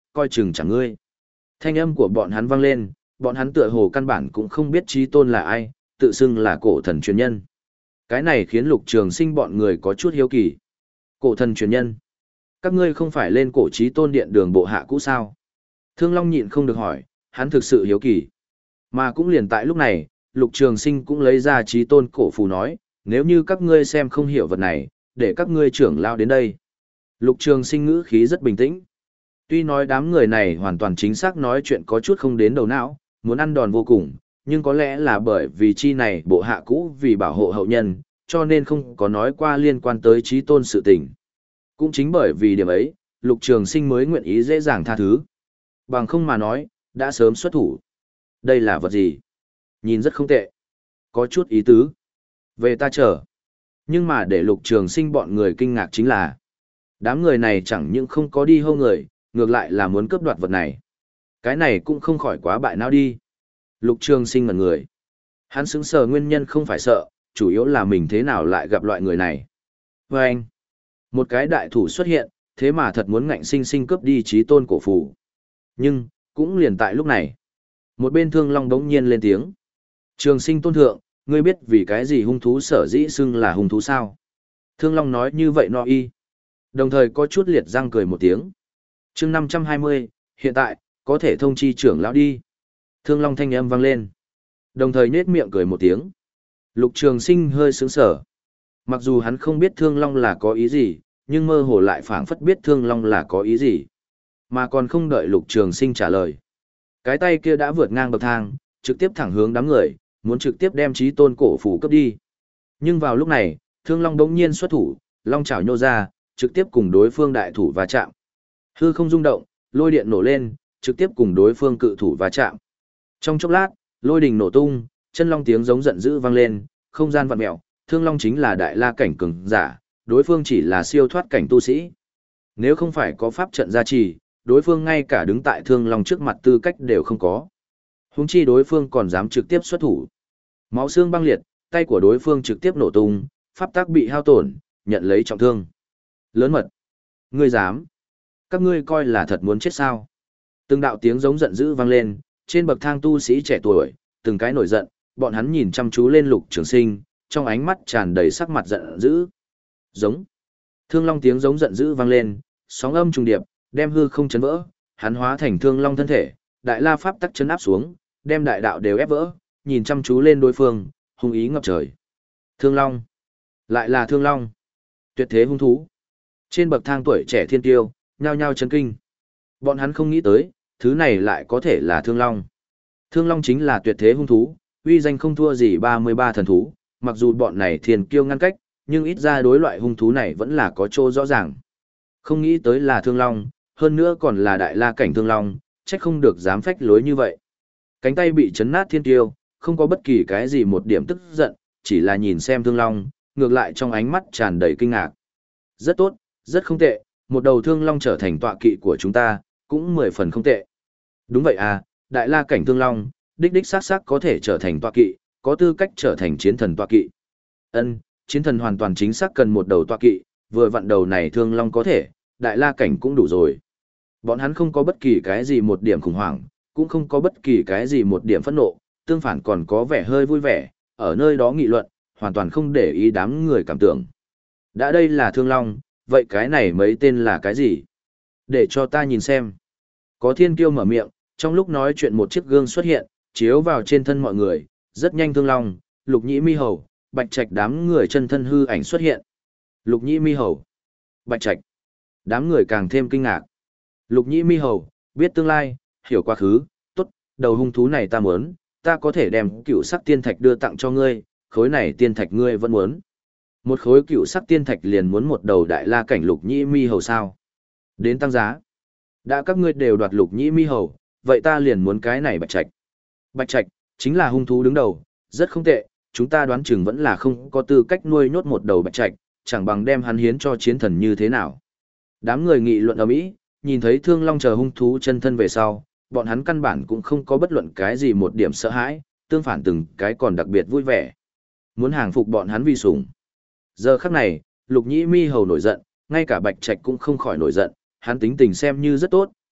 coi chừng chẳng ngươi. Thanh âm của bọn hắn vang lên, bọn hắn tựa hồ căn bản cũng không biết Chí Tôn là ai, tự xưng là cổ thần truyền nhân. Cái này khiến Lục Trường Sinh bọn người có chút hiếu kỳ. Cổ thần truyền nhân? Các ngươi không phải lên cổ Chí Tôn điện đường bộ hạ cũ sao? Thương Long nhịn không được hỏi, hắn thực sự hiếu kỳ. Mà cũng liền tại lúc này, Lục Trường Sinh cũng lấy ra Chí Tôn cổ phù nói, nếu như các ngươi xem không hiểu vật này, để các ngươi trưởng lao đến đây. Lục Trường Sinh ngữ khí rất bình tĩnh. Tuy nói đám người này hoàn toàn chính xác nói chuyện có chút không đến đầu não, muốn ăn đòn vô cùng, nhưng có lẽ là bởi vì chi này bộ hạ cũ vì bảo hộ hậu nhân, cho nên không có nói qua liên quan tới Chí Tôn sự tình. Cũng chính bởi vì điểm ấy, Lục Trường Sinh mới nguyện ý dễ dàng tha thứ. Bằng không mà nói, đã sớm xuất thủ. Đây là vật gì? Nhìn rất không tệ. Có chút ý tứ. Về ta chờ. Nhưng mà để Lục Trường Sinh bọn người kinh ngạc chính là đám người này chẳng những không có đi hô người, ngược lại là muốn cướp đoạt vật này. Cái này cũng không khỏi quá bại não đi. Lục Trường Sinh ngẩn người. Hắn sững sờ nguyên nhân không phải sợ, chủ yếu là mình thế nào lại gặp loại người này. Và anh, một cái đại thủ xuất hiện, thế mà thật muốn ngạnh sinh sinh cướp đi Chí Tôn cổ phù. Nhưng, cũng liền tại lúc này, một bên Thương Long đống nhiên lên tiếng. Trường Sinh tôn thượng, ngươi biết vì cái gì hung thú sở dĩ xưng là hung thú sao? Thương Long nói như vậy no y. Đồng thời có chút liệt răng cười một tiếng. Chương năm trăm hai mươi, hiện tại, có thể thông chi trưởng lão đi. Thương Long thanh âm vang lên. Đồng thời nhếch miệng cười một tiếng. Lục Trường Sinh hơi sướng sở. Mặc dù hắn không biết Thương Long là có ý gì, nhưng mơ hồ lại phảng phất biết Thương Long là có ý gì. Mà còn không đợi Lục Trường Sinh trả lời. Cái tay kia đã vượt ngang bậc thang, trực tiếp thẳng hướng đám người, muốn trực tiếp đem Chí Tôn cổ phù cướp đi. Nhưng vào lúc này, Thương Long đống nhiên xuất thủ, long chảo nhô ra, trực tiếp cùng đối phương đại thủ va chạm. Hư không rung động, lôi điện nổ lên, trực tiếp cùng đối phương cự thủ va chạm. Trong chốc lát, lôi đình nổ tung, chân long tiếng giống giận dữ vang lên, không gian vặn mèo, Thương Long chính là đại la cảnh cường giả, đối phương chỉ là siêu thoát cảnh tu sĩ. Nếu không phải có pháp trận gia trì, đối phương ngay cả đứng tại Thương Long trước mặt tư cách đều không có. Huống chi đối phương còn dám trực tiếp xuất thủ. Máu xương băng liệt, tay của đối phương trực tiếp nổ tung, pháp tắc bị hao tổn, nhận lấy trọng thương. Lớn mật. Ngươi dám? Các ngươi coi là thật muốn chết sao? Từng đạo tiếng giống giận dữ vang lên, trên bậc thang tu sĩ trẻ tuổi, từng cái nổi giận, bọn hắn nhìn chăm chú lên Lục Trường Sinh, trong ánh mắt tràn đầy sắc mặt giận dữ. Giống. Thương Long tiếng giống giận dữ vang lên, sóng âm trùng điệp, đem hư không chấn vỡ, hắn hóa thành Thương Long thân thể, đại la pháp tắc chấn áp xuống, đem đại đạo đều ép vỡ, nhìn chăm chú lên đối phương, hung ý ngập trời. Thương Long. Lại là Thương Long. Tuyệt thế hung thú. Trên bậc thang tuổi trẻ thiên tiêu, nhao nhao chấn kinh. Bọn hắn không nghĩ tới, thứ này lại có thể là Thương Long. Thương Long chính là tuyệt thế hung thú, uy danh không thua gì ba mươi ba thần thú, mặc dù bọn này thiên kiêu ngăn cách, nhưng ít ra đối loại hung thú này vẫn là có chỗ rõ ràng. Không nghĩ tới là Thương Long, hơn nữa còn là đại la cảnh Thương Long, trách không được dám phách lối như vậy. Cánh tay bị chấn nát thiên tiêu, không có bất kỳ cái gì một điểm tức giận, chỉ là nhìn xem Thương Long, ngược lại trong ánh mắt tràn đầy kinh ngạc. Rất tốt, rất không tệ, một đầu Thương Long trở thành tọa kỵ của chúng ta, cũng mười phần không tệ. Đúng vậy à, đại la cảnh Thương Long, đích đích xác xác có thể trở thành tọa kỵ, có tư cách trở thành chiến thần tọa kỵ. Ân, chiến thần hoàn toàn chính xác cần một đầu tọa kỵ, vừa vặn đầu này Thương Long có thể, đại la cảnh cũng đủ rồi. Bọn hắn không có bất kỳ cái gì một điểm khủng hoảng, cũng không có bất kỳ cái gì một điểm phẫn nộ, tương phản còn có vẻ hơi vui vẻ, ở nơi đó nghị luận, hoàn toàn không để ý đám người cảm tưởng. Đã đây là Thương Long, vậy cái này mấy tên là cái gì? Để cho ta nhìn xem. Có thiên kiêu mở miệng, trong lúc nói chuyện một chiếc gương xuất hiện, chiếu vào trên thân mọi người, rất nhanh Thương Long, Lục Nhĩ Mi Hầu, Bạch Trạch đám người chân thân hư ảnh xuất hiện. Lục Nhĩ Mi Hầu, Bạch Trạch, đám người càng thêm kinh ngạc. Lục Nhĩ Mi Hầu, biết tương lai, hiểu quá khứ, tốt, đầu hung thú này ta muốn, ta có thể đem cựu sắc tiên thạch đưa tặng cho ngươi, khối này tiên thạch ngươi vẫn muốn. Một khối cựu sắc tiên thạch liền muốn một đầu đại la cảnh Lục Nhĩ Mi Hầu sao? Đến tăng giá. Đã các ngươi đều đoạt Lục Nhĩ Mi Hầu, vậy ta liền muốn cái này Bạch Trạch. Bạch Trạch, chính là hung thú đứng đầu, rất không tệ, chúng ta đoán chừng vẫn là không có tư cách nuôi nhốt một đầu Bạch Trạch, chẳng bằng đem hắn hiến cho chiến thần như thế nào. Đám người nghị luận ầm ĩ, nhìn thấy Thương Long chờ hung thú chân thân về sau, bọn hắn căn bản cũng không có bất luận cái gì một điểm sợ hãi, tương phản từng cái còn đặc biệt vui vẻ. Muốn hàng phục bọn hắn vì sủng. Giờ khắc này, Lục Nhĩ Mi Hầu nổi giận, ngay cả Bạch Trạch cũng không khỏi nổi giận, hắn tính tình xem như rất tốt,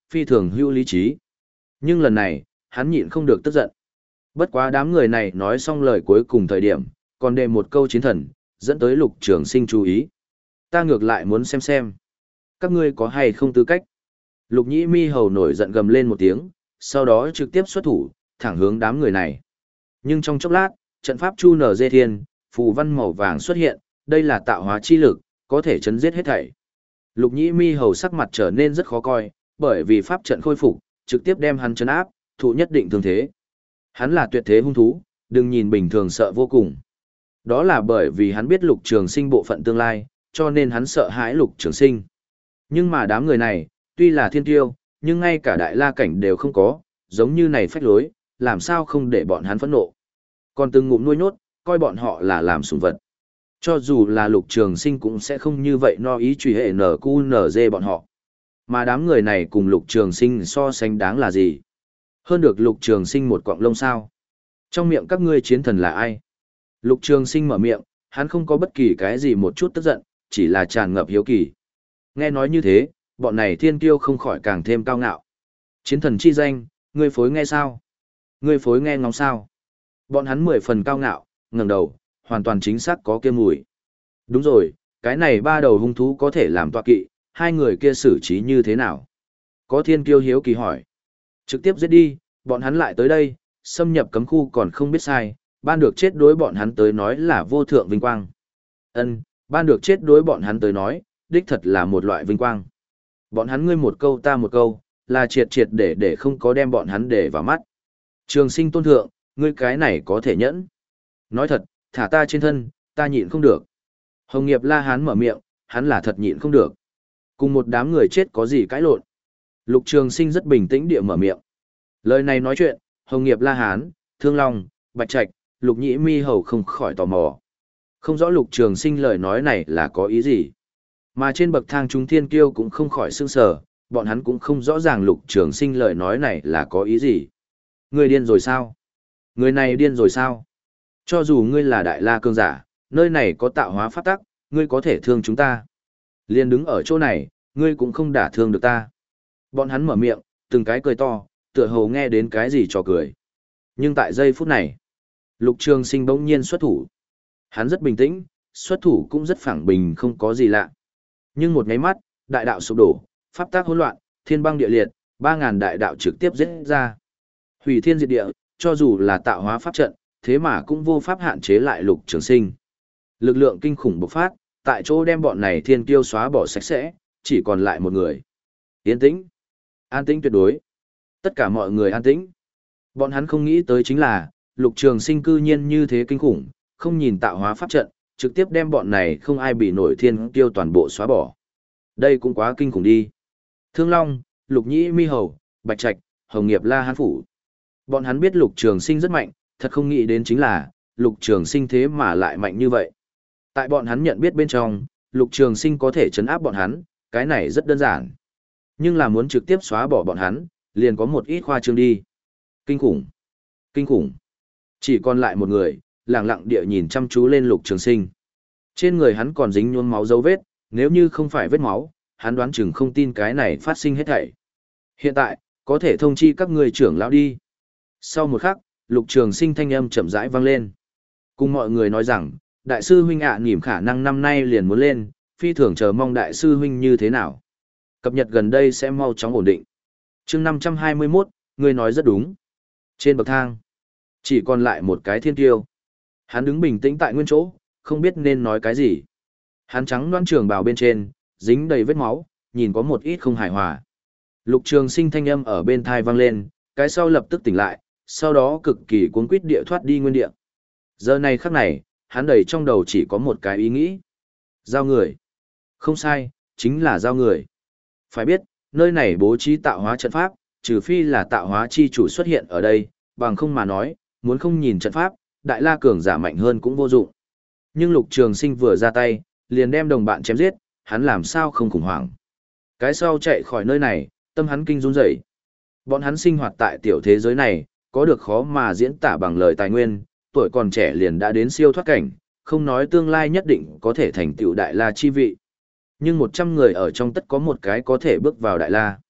phi thường hữu lý trí. Nhưng lần này, hắn nhịn không được tức giận. Bất quá đám người này nói xong lời cuối cùng thời điểm, còn đề một câu chiến thần, dẫn tới Lục Trường Sinh chú ý. Ta ngược lại muốn xem xem, các ngươi có hay không tư cách. Lục Nhĩ Mi Hầu nổi giận gầm lên một tiếng, sau đó trực tiếp xuất thủ, thẳng hướng đám người này. Nhưng trong chốc lát, trận pháp Chu Nở Dê Thiên, phù văn màu vàng xuất hiện, đây là tạo hóa chi lực, có thể chấn giết hết thảy. Lục Nhĩ Mi Hầu sắc mặt trở nên rất khó coi, bởi vì pháp trận khôi phục, trực tiếp đem hắn chấn áp, thụ nhất định thương thế. Hắn là tuyệt thế hung thú, đừng nhìn bình thường sợ vô cùng. Đó là bởi vì hắn biết Lục Trường Sinh bộ phận tương lai, cho nên hắn sợ hãi Lục Trường Sinh. Nhưng mà đám người này, tuy là thiên tiêu, nhưng ngay cả đại la cảnh đều không có, giống như này phách lối, làm sao không để bọn hắn phẫn nộ. Còn từng ngụm nuôi nhốt, coi bọn họ là làm sủng vật. Cho dù là Lục Trường Sinh cũng sẽ không như vậy no ý truy hệ nở cu nở dê bọn họ. Mà đám người này cùng Lục Trường Sinh so sánh đáng là gì? Hơn được Lục Trường Sinh một quọng lông sao? Trong miệng các ngươi chiến thần là ai? Lục Trường Sinh mở miệng, hắn không có bất kỳ cái gì một chút tức giận, chỉ là tràn ngập hiếu kỳ. Nghe nói như thế, bọn này thiên kiêu không khỏi càng thêm cao ngạo. Chiến thần chi danh, ngươi phối nghe sao? Ngươi phối nghe ngóng sao? Bọn hắn mười phần cao ngạo, ngẩng đầu, hoàn toàn chính xác có kia mùi. Đúng rồi, cái này ba đầu hung thú có thể làm tọa kỵ, hai người kia xử trí như thế nào? Có thiên kiêu hiếu kỳ hỏi. Trực tiếp giết đi, bọn hắn lại tới đây, xâm nhập cấm khu còn không biết sai, ban được chết đối bọn hắn tới nói là vô thượng vinh quang. Ân, ban được chết đối bọn hắn tới nói, đích thật là một loại vinh quang. Bọn hắn ngươi một câu ta một câu, là triệt triệt để để không có đem bọn hắn để vào mắt. Trường Sinh tôn thượng, ngươi cái này có thể nhẫn. Nói thật, thả ta trên thân, ta nhịn không được. Hồng Nghiệp La Hán mở miệng, hắn là thật nhịn không được. Cùng một đám người chết có gì cãi lộn. Lục Trường Sinh rất bình tĩnh địa mở miệng. Lời này nói chuyện, Hồng Nghiệp La Hán, Thương Long, Bạch Trạch, Lục Nhĩ Mi Hầu không khỏi tò mò. Không rõ Lục Trường Sinh lời nói này là có ý gì. Mà trên bậc thang chúng thiên kiêu cũng không khỏi sững sờ, bọn hắn cũng không rõ ràng Lục Trường Sinh lời nói này là có ý gì. Người điên rồi sao? Người này điên rồi sao? Cho dù ngươi là đại la cường giả, nơi này có tạo hóa pháp tắc, ngươi có thể thương chúng ta. Liên đứng ở chỗ này, ngươi cũng không đả thương được ta. Bọn hắn mở miệng, từng cái cười to, tựa hồ nghe đến cái gì trò cười. Nhưng tại giây phút này, Lục Trường Sinh bỗng nhiên xuất thủ. Hắn rất bình tĩnh, xuất thủ cũng rất phẳng bình không có gì lạ. Nhưng một nháy mắt, đại đạo sụp đổ, pháp tắc hỗn loạn, thiên băng địa liệt, ba ngàn đại đạo trực tiếp giết ra. Hủy thiên diệt địa, cho dù là tạo hóa pháp trận, thế mà cũng vô pháp hạn chế lại Lục Trường Sinh. Lực lượng kinh khủng bộc phát, tại chỗ đem bọn này thiên kiêu xóa bỏ sạch sẽ, chỉ còn lại một người. Yên tĩnh. An tĩnh tuyệt đối. Tất cả mọi người an tĩnh. Bọn hắn không nghĩ tới chính là, Lục Trường Sinh cư nhiên như thế kinh khủng, không nhìn tạo hóa pháp trận, trực tiếp đem bọn này không ai bị nổi thiên kiêu toàn bộ xóa bỏ. Đây cũng quá kinh khủng đi. Thương Long, Lục Nhĩ Mi Hầu, Bạch Trạch, Hồng Nghiệp La Hán Phủ. Bọn hắn biết Lục Trường Sinh rất mạnh, thật không nghĩ đến chính là, Lục Trường Sinh thế mà lại mạnh như vậy. Tại bọn hắn nhận biết bên trong, Lục Trường Sinh có thể trấn áp bọn hắn, cái này rất đơn giản. Nhưng là muốn trực tiếp xóa bỏ bọn hắn, liền có một ít khoa trương đi. Kinh khủng. Kinh khủng. Chỉ còn lại một người, lặng lặng địa nhìn chăm chú lên Lục Trường Sinh. Trên người hắn còn dính nhuốm máu dấu vết, nếu như không phải vết máu, hắn đoán chừng không tin cái này phát sinh hết thảy. Hiện tại, có thể thông chi các người trưởng lão đi. Sau một khắc, Lục Trường Sinh thanh âm chậm rãi vang lên. Cùng mọi người nói rằng, đại sư huynh ạ à, nhỉm khả năng năm nay liền muốn lên, phi thường chờ mong đại sư huynh như thế nào. Cập nhật gần đây sẽ mau chóng ổn định. Chương năm trăm hai mươi mốt, ngươi nói rất đúng. Trên bậc thang, chỉ còn lại một cái thiên tiêu. Hắn đứng bình tĩnh tại nguyên chỗ, không biết nên nói cái gì. Hắn trắng đoan trường bào bên trên, dính đầy vết máu, nhìn có một ít không hài hòa. Lục Trường Sinh thanh âm ở bên thai vang lên, cái sau lập tức tỉnh lại, sau đó cực kỳ cuống quýt địa thoát đi nguyên địa. Giờ này khắc này, hắn đầy trong đầu chỉ có một cái ý nghĩ. Giao người. Không sai, chính là giao người. Phải biết, nơi này bố trí tạo hóa trận pháp, trừ phi là tạo hóa chi chủ xuất hiện ở đây, bằng không mà nói, muốn không nhìn trận pháp, đại la cường giả mạnh hơn cũng vô dụng. Nhưng Lục Trường Sinh vừa ra tay, liền đem đồng bạn chém giết, hắn làm sao không khủng hoảng. Cái sau chạy khỏi nơi này, tâm hắn kinh run rẩy. Bọn hắn sinh hoạt tại tiểu thế giới này, có được khó mà diễn tả bằng lời tài nguyên, tuổi còn trẻ liền đã đến siêu thoát cảnh, không nói tương lai nhất định có thể thành tựu đại la chi vị. Nhưng một trăm người ở trong tất có một cái có thể bước vào đại la.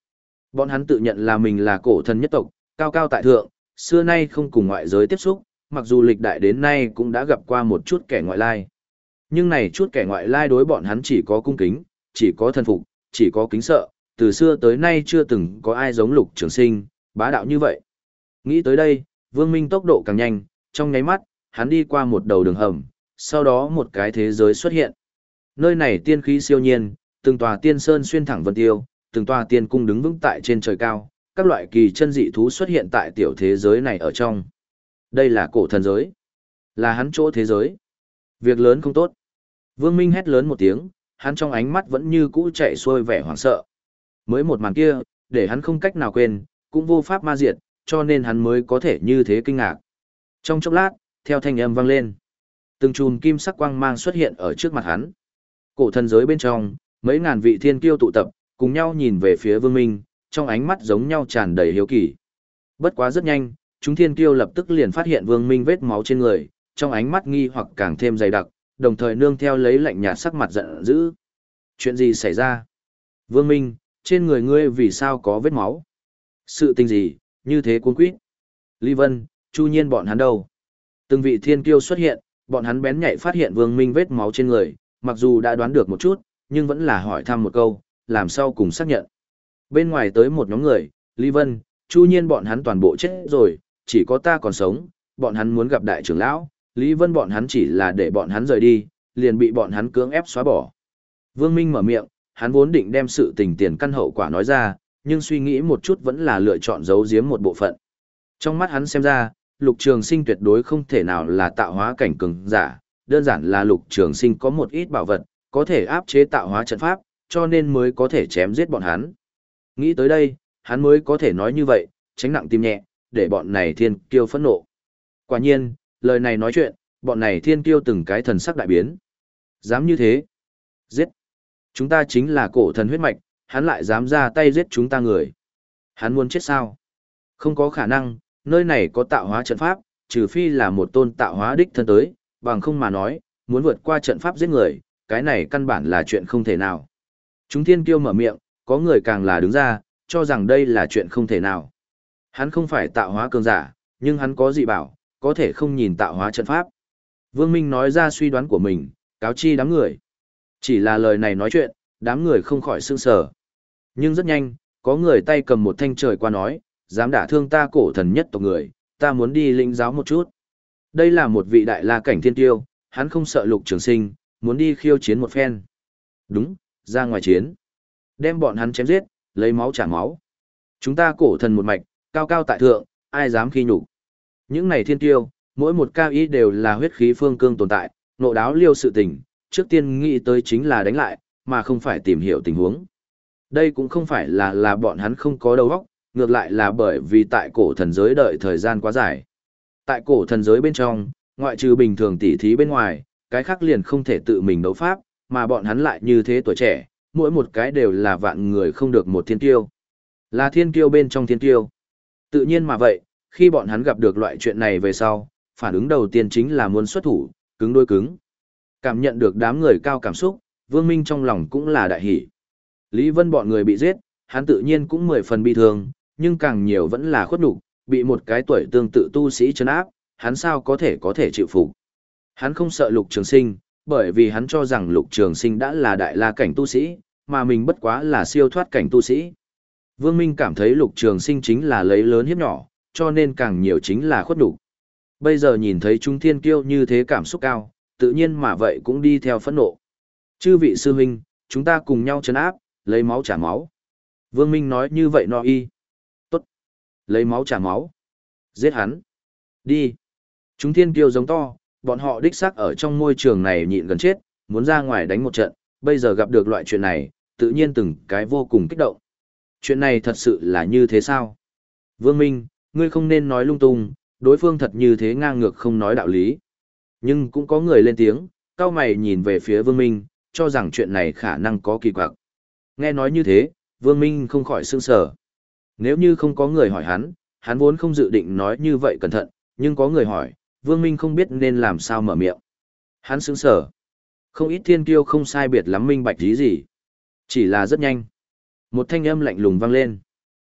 Bọn hắn tự nhận là mình là cổ thần nhất tộc, cao cao tại thượng, xưa nay không cùng ngoại giới tiếp xúc, mặc dù lịch đại đến nay cũng đã gặp qua một chút kẻ ngoại lai. Nhưng này chút kẻ ngoại lai đối bọn hắn chỉ có cung kính, chỉ có thần phục, chỉ có kính sợ, từ xưa tới nay chưa từng có ai giống Lục Trường Sinh, bá đạo như vậy. Nghĩ tới đây, Vương Minh tốc độ càng nhanh, trong nháy mắt, hắn đi qua một đầu đường hầm, sau đó một cái thế giới xuất hiện. Nơi này tiên khí siêu nhiên, từng tòa tiên sơn xuyên thẳng vân tiêu, từng tòa tiên cung đứng vững tại trên trời cao, các loại kỳ chân dị thú xuất hiện tại tiểu thế giới này ở trong. Đây là cổ thần giới, là hắn chỗ thế giới. Việc lớn không tốt. Vương Minh hét lớn một tiếng, hắn trong ánh mắt vẫn như cũ chạy xuôi vẻ hoảng sợ. Mới một màn kia, để hắn không cách nào quên, cũng vô pháp ma diệt, cho nên hắn mới có thể như thế kinh ngạc. Trong chốc lát, theo thanh âm vang lên, từng chùm kim sắc quang mang xuất hiện ở trước mặt hắn. Cổ thần giới bên trong, mấy ngàn vị thiên kiêu tụ tập, cùng nhau nhìn về phía Vương Minh, trong ánh mắt giống nhau tràn đầy hiếu kỳ. Bất quá rất nhanh, chúng thiên kiêu lập tức liền phát hiện Vương Minh vết máu trên người, trong ánh mắt nghi hoặc càng thêm dày đặc, đồng thời nương theo lấy lạnh nhạt sắc mặt giận dữ. Chuyện gì xảy ra? Vương Minh, trên người ngươi vì sao có vết máu? Sự tình gì, như thế cuốn quýt? Lý Vân, Chu Nhiên bọn hắn đâu? Từng vị thiên kiêu xuất hiện, bọn hắn bén nhạy phát hiện Vương Minh vết máu trên người, mặc dù đã đoán được một chút, nhưng vẫn là hỏi thăm một câu, làm sao cùng xác nhận. Bên ngoài tới một nhóm người, Lý Vân, Chu Nhiên bọn hắn toàn bộ chết rồi, chỉ có ta còn sống, bọn hắn muốn gặp đại trưởng lão, Lý Vân bọn hắn chỉ là để bọn hắn rời đi, liền bị bọn hắn cưỡng ép xóa bỏ. Vương Minh mở miệng, hắn vốn định đem sự tình tiền căn hậu quả nói ra, nhưng suy nghĩ một chút vẫn là lựa chọn giấu giếm một bộ phận. Trong mắt hắn xem ra, Lục Trường Sinh tuyệt đối không thể nào là tạo hóa cảnh cường giả, đơn giản là Lục Trường Sinh có một ít bảo vật, có thể áp chế tạo hóa trận pháp, cho nên mới có thể chém giết bọn hắn. Nghĩ tới đây, hắn mới có thể nói như vậy, tránh nặng tim nhẹ, để bọn này thiên kiêu phẫn nộ. Quả nhiên, lời này nói chuyện, bọn này thiên kiêu từng cái thần sắc đại biến. Dám như thế? Giết! Chúng ta chính là cổ thần huyết mạch, hắn lại dám ra tay giết chúng ta người. Hắn muốn chết sao? Không có khả năng, nơi này có tạo hóa trận pháp, trừ phi là một tôn tạo hóa đích thân tới, bằng không mà nói, muốn vượt qua trận pháp giết người, cái này căn bản là chuyện không thể nào. Chúng thiên kiêu mở miệng, có người càng là đứng ra, cho rằng đây là chuyện không thể nào. Hắn không phải tạo hóa cường giả, nhưng hắn có dị bảo, có thể không nhìn tạo hóa trận pháp. Vương Minh nói ra suy đoán của mình, cáo chi đám người. Chỉ là lời này nói chuyện, đám người không khỏi sương sờ. Nhưng rất nhanh, có người tay cầm một thanh trời qua nói, dám đả thương ta cổ thần nhất tộc người, ta muốn đi lĩnh giáo một chút. Đây là một vị đại la cảnh thiên tiêu, hắn không sợ Lục Trường Sinh, muốn đi khiêu chiến một phen. Đúng, ra ngoài chiến. Đem bọn hắn chém giết, lấy máu trả máu. Chúng ta cổ thần một mạch, cao cao tại thượng, ai dám khi nhục. Những này thiên tiêu, mỗi một cao ý đều là huyết khí phương cương tồn tại, nộ đáo liêu sự tình, trước tiên nghĩ tới chính là đánh lại, mà không phải tìm hiểu tình huống. Đây cũng không phải là là bọn hắn không có đầu óc, ngược lại là bởi vì tại cổ thần giới đợi thời gian quá dài. Tại cổ thần giới bên trong, ngoại trừ bình thường tỉ thí bên ngoài, cái khác liền không thể tự mình đấu pháp, mà bọn hắn lại như thế tuổi trẻ, mỗi một cái đều là vạn người không được một thiên kiêu. Là thiên kiêu bên trong thiên kiêu. Tự nhiên mà vậy, khi bọn hắn gặp được loại chuyện này về sau, phản ứng đầu tiên chính là muốn xuất thủ, cứng đôi cứng. Cảm nhận được đám người cao cảm xúc, Vương Minh trong lòng cũng là đại hỉ. Lý Vân bọn người bị giết, hắn tự nhiên cũng mười phần bi thương, nhưng càng nhiều vẫn là khuất nhục, bị một cái tuổi tương tự tu sĩ trấn áp, hắn sao có thể có thể chịu phục. Hắn không sợ Lục Trường Sinh, bởi vì hắn cho rằng Lục Trường Sinh đã là đại la cảnh tu sĩ, mà mình bất quá là siêu thoát cảnh tu sĩ. Vương Minh cảm thấy Lục Trường Sinh chính là lấy lớn hiếp nhỏ, cho nên càng nhiều chính là khuất nhục. Bây giờ nhìn thấy chúng thiên kiêu như thế cảm xúc cao, tự nhiên mà vậy cũng đi theo phẫn nộ. Chư vị sư huynh, chúng ta cùng nhau trấn áp, lấy máu trả máu. Vương Minh nói như vậy no y. Tốt. Lấy máu trả máu. Giết hắn. Đi. Chúng thiên kiêu giống to, bọn họ đích xác ở trong môi trường này nhịn gần chết, muốn ra ngoài đánh một trận, bây giờ gặp được loại chuyện này, tự nhiên từng cái vô cùng kích động. Chuyện này thật sự là như thế sao? Vương Minh, ngươi không nên nói lung tung, đối phương thật như thế ngang ngược không nói đạo lý. Nhưng cũng có người lên tiếng, cao mày nhìn về phía Vương Minh, cho rằng chuyện này khả năng có kỳ quặc. Nghe nói như thế, Vương Minh không khỏi sương sở. Nếu như không có người hỏi hắn, hắn vốn không dự định nói như vậy cẩn thận, nhưng có người hỏi, Vương Minh không biết nên làm sao mở miệng. Hắn sững sờ. Không ít thiên kiêu không sai biệt lắm minh bạch ý gì. Chỉ là rất nhanh. Một thanh âm lạnh lùng vang lên.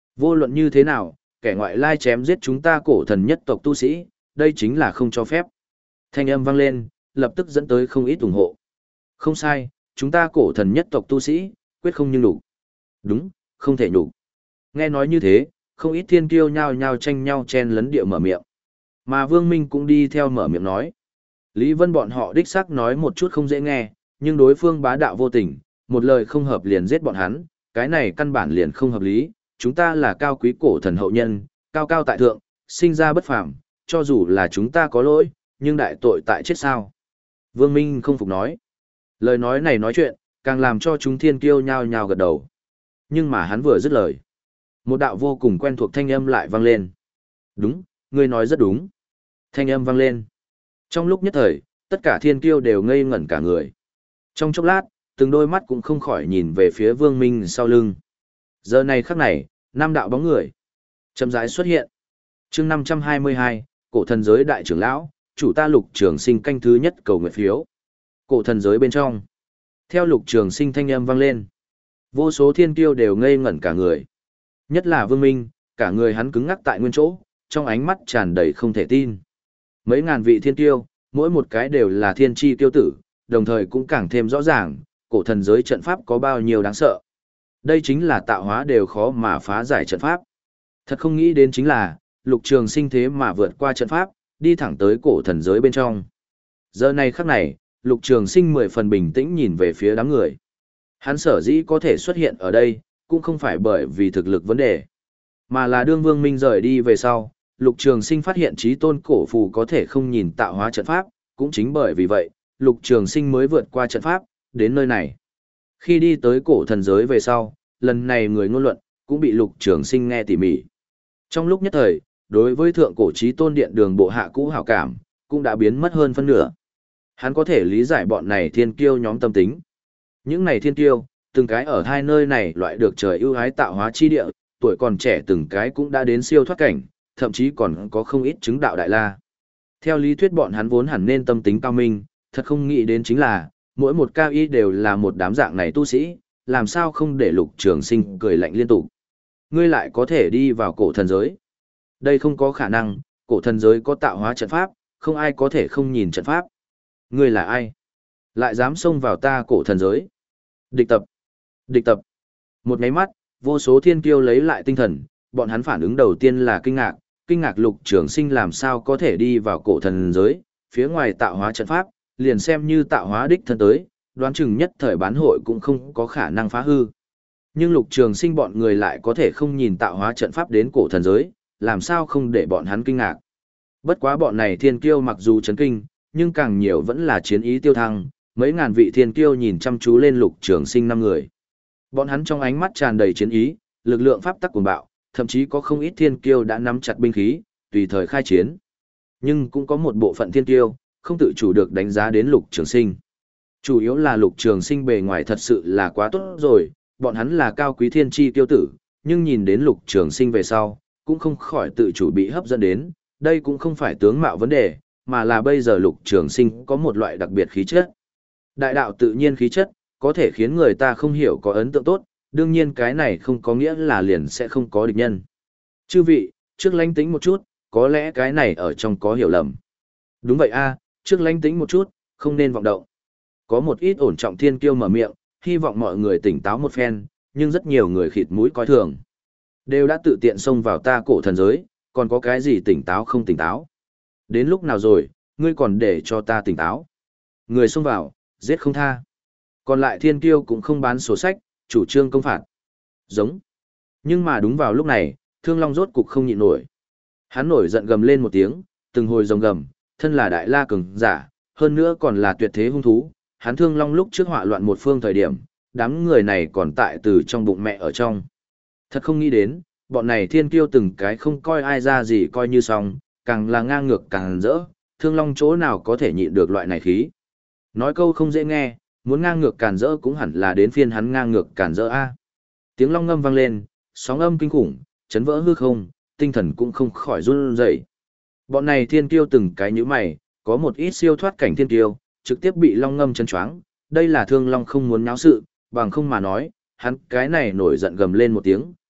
Vô luận như thế nào, kẻ ngoại lai chém giết chúng ta cổ thần nhất tộc tu sĩ, đây chính là không cho phép. Thanh âm vang lên, lập tức dẫn tới không ít ủng hộ. Không sai, chúng ta cổ thần nhất tộc tu sĩ, quyết không nhưng đủ. Đúng, không thể nhục. Nghe nói như thế, không ít thiên kiêu nhao nhao tranh nhau chen lấn địa mở miệng. Mà Vương Minh cũng đi theo mở miệng nói. Lý Vân bọn họ đích xác nói một chút không dễ nghe, nhưng đối phương bá đạo vô tình, một lời không hợp liền giết bọn hắn, cái này căn bản liền không hợp lý. Chúng ta là cao quý cổ thần hậu nhân, cao cao tại thượng, sinh ra bất phàm, cho dù là chúng ta có lỗi, nhưng đại tội tại chết sao. Vương Minh không phục nói. Lời nói này nói chuyện, càng làm cho chúng thiên kiêu nhao nhao gật đầu. Nhưng mà hắn vừa dứt lời. Một đạo vô cùng quen thuộc thanh âm lại vang lên. Đúng, ngươi nói rất đúng. Thanh âm vang lên. Trong lúc nhất thời, tất cả thiên kiêu đều ngây ngẩn cả người. Trong chốc lát, từng đôi mắt cũng không khỏi nhìn về phía Vương Minh sau lưng. Giờ này khắc này, năm đạo bóng người chậm rãi xuất hiện. Chương năm trăm hai mươi hai, cổ thần giới đại trưởng lão, chủ ta Lục Trường Sinh canh thứ nhất cầu nguyện phiếu. Cổ thần giới bên trong. Theo Lục Trường Sinh thanh âm vang lên, vô số thiên kiêu đều ngây ngẩn cả người. Nhất là Vương Minh, cả người hắn cứng ngắc tại nguyên chỗ, trong ánh mắt tràn đầy không thể tin. Mấy ngàn vị thiên kiêu, mỗi một cái đều là thiên chi tiêu tử, đồng thời cũng càng thêm rõ ràng, cổ thần giới trận pháp có bao nhiêu đáng sợ. Đây chính là tạo hóa đều khó mà phá giải trận pháp. Thật không nghĩ đến chính là, Lục Trường Sinh thế mà vượt qua trận pháp, đi thẳng tới cổ thần giới bên trong. Giờ này khắc này, Lục Trường Sinh mười phần bình tĩnh nhìn về phía đám người. Hắn sở dĩ có thể xuất hiện ở đây, cũng không phải bởi vì thực lực vấn đề, mà là đương Vương Minh rời đi về sau, Lục Trường Sinh phát hiện chí tôn cổ phù có thể không nhìn tạo hóa trận pháp, cũng chính bởi vì vậy, Lục Trường Sinh mới vượt qua trận pháp, đến nơi này. Khi đi tới cổ thần giới về sau, lần này người ngôn luận, cũng bị Lục Trường Sinh nghe tỉ mỉ. Trong lúc nhất thời, đối với thượng cổ chí tôn điện đường bộ hạ cũ hảo cảm, cũng đã biến mất hơn phân nửa. Hắn có thể lý giải bọn này thiên kiêu nhóm tâm tính. Những này thiên kiêu, từng cái ở hai nơi này loại được trời ưu ái tạo hóa chi địa, tuổi còn trẻ từng cái cũng đã đến siêu thoát cảnh, thậm chí còn có không ít chứng đạo đại la. Theo lý thuyết bọn hắn vốn hẳn nên tâm tính cao minh, thật không nghĩ đến chính là, mỗi một cao y đều là một đám dạng này tu sĩ, làm sao không để Lục Trường Sinh cười lạnh liên tục. Ngươi lại có thể đi vào cổ thần giới. Đây không có khả năng, cổ thần giới có tạo hóa trận pháp, không ai có thể không nhìn trận pháp. Ngươi là ai? Lại dám xông vào ta cổ thần giới? Địch tập! Địch tập! Một máy mắt, vô số thiên kiêu lấy lại tinh thần, bọn hắn phản ứng đầu tiên là kinh ngạc, kinh ngạc Lục Trường Sinh làm sao có thể đi vào cổ thần giới, phía ngoài tạo hóa trận pháp, liền xem như tạo hóa đích thân tới, đoán chừng nhất thời bán hội cũng không có khả năng phá hư. Nhưng Lục Trường Sinh bọn người lại có thể không nhìn tạo hóa trận pháp đến cổ thần giới, làm sao không để bọn hắn kinh ngạc. Bất quá bọn này thiên kiêu mặc dù chấn kinh, nhưng càng nhiều vẫn là chiến ý tiêu thăng, mấy ngàn vị thiên kiêu nhìn chăm chú lên Lục Trường Sinh năm người. Bọn hắn trong ánh mắt tràn đầy chiến ý, lực lượng pháp tắc cuồng bạo, thậm chí có không ít thiên kiêu đã nắm chặt binh khí, tùy thời khai chiến. Nhưng cũng có một bộ phận thiên kiêu, không tự chủ được đánh giá đến Lục Trường Sinh. Chủ yếu là Lục Trường Sinh bề ngoài thật sự là quá tốt rồi, bọn hắn là cao quý thiên chi tiêu tử, nhưng nhìn đến Lục Trường Sinh về sau, cũng không khỏi tự chủ bị hấp dẫn đến, đây cũng không phải tướng mạo vấn đề, mà là bây giờ Lục Trường Sinh có một loại đặc biệt khí chất. Đại đạo tự nhiên khí chất, có thể khiến người ta không hiểu có ấn tượng tốt, đương nhiên cái này không có nghĩa là liền sẽ không có địch nhân. Chư vị, trước lánh tính một chút, có lẽ cái này ở trong có hiểu lầm. Đúng vậy a, trước lánh tính một chút, không nên vọng động. Có một ít ổn trọng thiên kiêu mở miệng, hy vọng mọi người tỉnh táo một phen, nhưng rất nhiều người khịt mũi coi thường. Đều đã tự tiện xông vào ta cổ thần giới, còn có cái gì tỉnh táo không tỉnh táo. Đến lúc nào rồi, ngươi còn để cho ta tỉnh táo. Người xông vào, giết không tha. Còn lại thiên kiêu cũng không bán sổ sách, chủ trương công phạt. Giống. Nhưng mà đúng vào lúc này, Thương Long rốt cục không nhịn nổi. Hắn nổi giận gầm lên một tiếng, từng hồi rồng gầm, thân là đại la cường giả, hơn nữa còn là tuyệt thế hung thú. Hắn Thương Long lúc trước họa loạn một phương thời điểm, đám người này còn tại từ trong bụng mẹ ở trong. Thật không nghĩ đến, bọn này thiên kiêu từng cái không coi ai ra gì coi như xong, càng là ngang ngược càng rỡ, Thương Long chỗ nào có thể nhịn được loại này khí. Nói câu không dễ nghe, muốn ngang ngược càn rỡ cũng hẳn là đến phiên hắn ngang ngược càn rỡ a. Tiếng long ngâm vang lên, sóng âm kinh khủng, chấn vỡ hư không, tinh thần cũng không khỏi run rẩy. Bọn này thiên kiêu từng cái nhíu mày, có một ít siêu thoát cảnh thiên kiêu, trực tiếp bị long ngâm chấn choáng, đây là Thương Long không muốn náo sự, bằng không mà nói, hắn cái này nổi giận gầm lên một tiếng,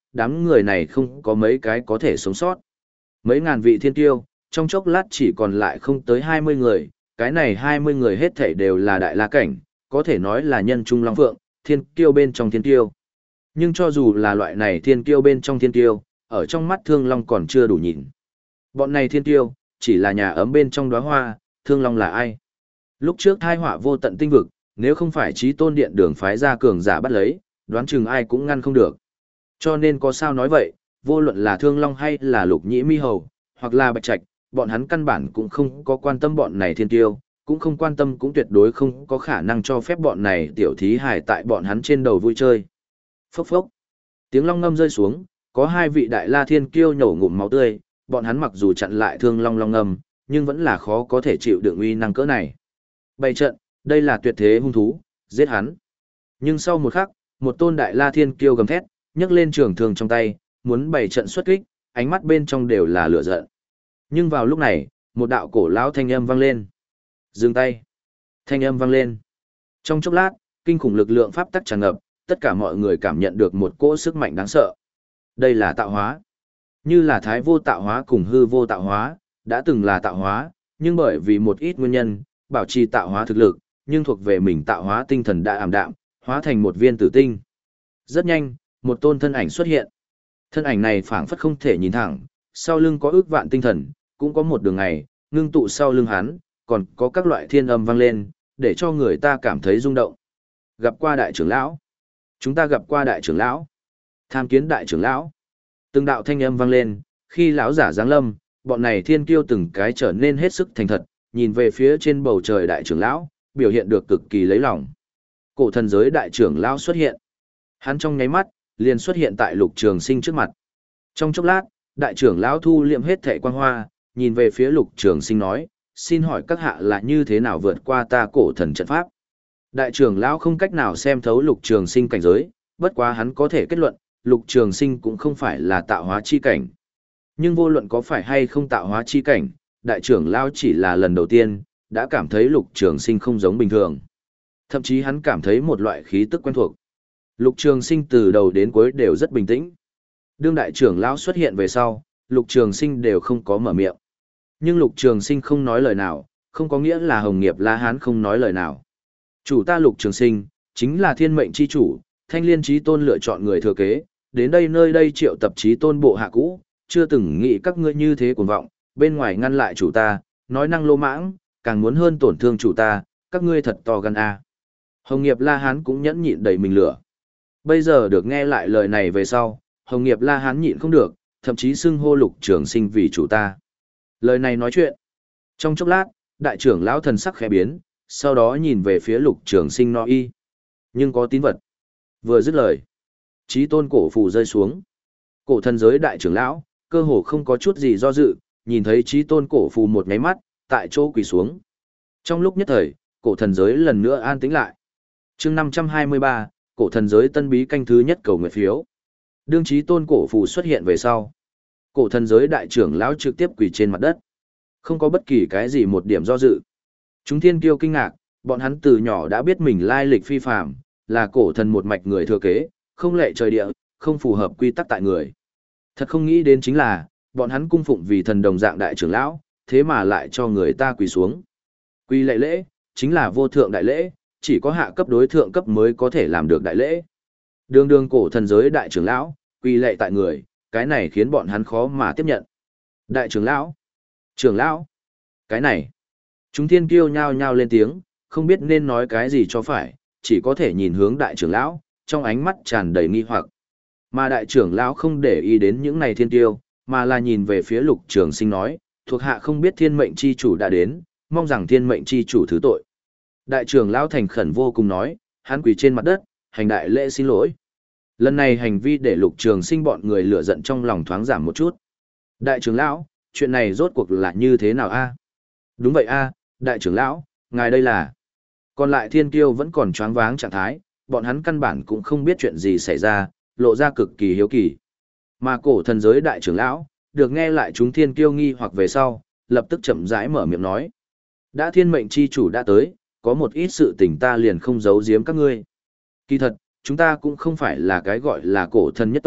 đám người này không có mấy cái có thể sống sót. Mấy ngàn vị thiên tiêu, trong chốc lát chỉ còn lại không tới hai mươi người, cái này hai mươi người hết thảy đều là đại la cảnh, có thể nói là nhân trung long phượng, thiên kiêu bên trong thiên kiêu. Nhưng cho dù là loại này thiên kiêu bên trong thiên kiêu, ở trong mắt Thương Long còn chưa đủ nhìn. Bọn này thiên kiêu, chỉ là nhà ấm bên trong đóa hoa, Thương Long là ai? Lúc trước thai họa vô tận tinh vực, nếu không phải Chí Tôn Điện đường phái ra cường giả bắt lấy, đoán chừng ai cũng ngăn không được. Cho nên có sao nói vậy, vô luận là Thương Long hay là Lục Nhĩ Mi Hầu, hoặc là Bạch Trạch, bọn hắn căn bản cũng không có quan tâm bọn này thiên tiêu, cũng không quan tâm cũng tuyệt đối không có khả năng cho phép bọn này tiểu thí hài tại bọn hắn trên đầu vui chơi. Phốc phốc. Tiếng long ngâm rơi xuống, có hai vị đại la thiên kiêu nhổ ngụm máu tươi, bọn hắn mặc dù chặn lại Thương Long long ngâm, nhưng vẫn là khó có thể chịu đựng uy năng cỡ này. Bày trận, đây là tuyệt thế hung thú, giết hắn. Nhưng sau một khắc, một tôn đại la thiên kiêu gầm thét, nhấc lên trường thương trong tay, muốn bày trận xuất kích, ánh mắt bên trong đều là lửa giận. Nhưng vào lúc này, một đạo cổ lão thanh âm vang lên. Dừng tay. Thanh âm vang lên. Trong chốc lát, kinh khủng lực lượng pháp tắc tràn ngập, tất cả mọi người cảm nhận được một cỗ sức mạnh đáng sợ. Đây là tạo hóa. Như là thái vô tạo hóa cùng hư vô tạo hóa, đã từng là tạo hóa, nhưng bởi vì một ít nguyên nhân, bảo trì tạo hóa thực lực, nhưng thuộc về mình tạo hóa tinh thần đã ảm đạm, hóa thành một viên tử tinh. Rất nhanh, một tôn thân ảnh xuất hiện. Thân ảnh này phảng phất không thể nhìn thẳng, sau lưng có ước vạn tinh thần, cũng có một đường ngày, ngưng tụ sau lưng hắn, còn có các loại thiên âm vang lên, để cho người ta cảm thấy rung động. Gặp qua đại trưởng lão. Chúng ta gặp qua đại trưởng lão. Tham kiến đại trưởng lão. Từng đạo thanh âm vang lên, khi lão giả giáng lâm, bọn này thiên kiêu từng cái trở nên hết sức thành thật, nhìn về phía trên bầu trời đại trưởng lão, biểu hiện được cực kỳ lấy lòng. Cổ thần giới đại trưởng lão xuất hiện. Hắn trong nháy mắt, liền xuất hiện tại Lục Trường Sinh trước mặt. Trong chốc lát, đại trưởng lão thu liệm hết thệ quang hoa, nhìn về phía Lục Trường Sinh nói, xin hỏi các hạ là như thế nào vượt qua ta cổ thần trận pháp. Đại trưởng lão không cách nào xem thấu Lục Trường Sinh cảnh giới, bất quá hắn có thể kết luận, Lục Trường Sinh cũng không phải là tạo hóa chi cảnh. Nhưng vô luận có phải hay không tạo hóa chi cảnh, đại trưởng lão chỉ là lần đầu tiên, đã cảm thấy Lục Trường Sinh không giống bình thường. Thậm chí hắn cảm thấy một loại khí tức quen thuộc. Lục Trường Sinh từ đầu đến cuối đều rất bình tĩnh. Đương đại trưởng lão xuất hiện về sau, Lục Trường Sinh đều không có mở miệng. Nhưng Lục Trường Sinh không nói lời nào, không có nghĩa là Hồng Nghiệp La Hán không nói lời nào. Chủ ta Lục Trường Sinh, chính là thiên mệnh chi chủ, Thanh Liên Chí Tôn lựa chọn người thừa kế, đến đây nơi đây triệu tập Chí Tôn bộ hạ cũ, chưa từng nghĩ các ngươi như thế cuồng vọng, bên ngoài ngăn lại chủ ta, nói năng lô mãng, càng muốn hơn tổn thương chủ ta, các ngươi thật to gan a. Hồng Nghiệp La Hán cũng nhẫn nhịn đầy mình lửa. Bây giờ được nghe lại lời này về sau, Hồng Nghiệp La Hán nhịn không được, thậm chí xưng hô Lục Trường Sinh vì chủ ta. Lời này nói chuyện. Trong chốc lát, đại trưởng lão thần sắc khẽ biến, sau đó nhìn về phía Lục Trường Sinh nói y. Nhưng có tín vật. Vừa dứt lời, Chí Tôn cổ phù rơi xuống. Cổ thần giới đại trưởng lão, cơ hồ không có chút gì do dự, nhìn thấy Chí Tôn cổ phù một nháy mắt, tại chỗ quỳ xuống. Trong lúc nhất thời, cổ thần giới lần nữa an tĩnh lại. Chương năm trăm hai mươi ba, cổ thần giới tân bí canh thứ nhất cầu nguyện phiếu. Đương Chí Tôn cổ phù xuất hiện về sau, cổ thần giới đại trưởng lão trực tiếp quỳ trên mặt đất. Không có bất kỳ cái gì một điểm do dự. Chúng thiên kiêu kinh ngạc, bọn hắn từ nhỏ đã biết mình lai lịch phi phàm, là cổ thần một mạch người thừa kế, không lệ trời địa, không phù hợp quy tắc tại người. Thật không nghĩ đến chính là, bọn hắn cung phụng vì thần đồng dạng đại trưởng lão, thế mà lại cho người ta quỳ xuống. Quỳ lệ lễ, chính là vô thượng đại lễ, chỉ có hạ cấp đối thượng cấp mới có thể làm được đại lễ. Đường đường cổ thần giới đại trưởng lão, quỳ lệ tại người, cái này khiến bọn hắn khó mà tiếp nhận. Đại trưởng lão, trưởng lão, cái này. Chúng thiên kiêu nhao nhao lên tiếng, không biết nên nói cái gì cho phải, chỉ có thể nhìn hướng đại trưởng lão, trong ánh mắt tràn đầy nghi hoặc. Mà đại trưởng lão không để ý đến những này thiên kiêu, mà là nhìn về phía Lục Trường Sinh nói, thuộc hạ không biết thiên mệnh chi chủ đã đến, mong rằng thiên mệnh chi chủ thứ tội. Đại trưởng lão thành khẩn vô cùng nói, hắn quỳ trên mặt đất, hành đại lễ xin lỗi. Lần này hành vi để Lục Trường Sinh bọn người lửa giận trong lòng thoáng giảm một chút. Đại trưởng lão, chuyện này rốt cuộc là như thế nào a? Đúng vậy a, đại trưởng lão, ngài đây là. Còn lại thiên kiêu vẫn còn choáng váng trạng thái, bọn hắn căn bản cũng không biết chuyện gì xảy ra, lộ ra cực kỳ hiếu kỳ. Mà cổ thần giới đại trưởng lão, được nghe lại chúng thiên kiêu nghi hoặc về sau, lập tức chậm rãi mở miệng nói. Đã thiên mệnh chi chủ đã tới, có một ít sự tình ta liền không giấu giếm các ngươi. Kỳ thật, chúng ta cũng không phải là cái gọi là cổ thần nhất tộc,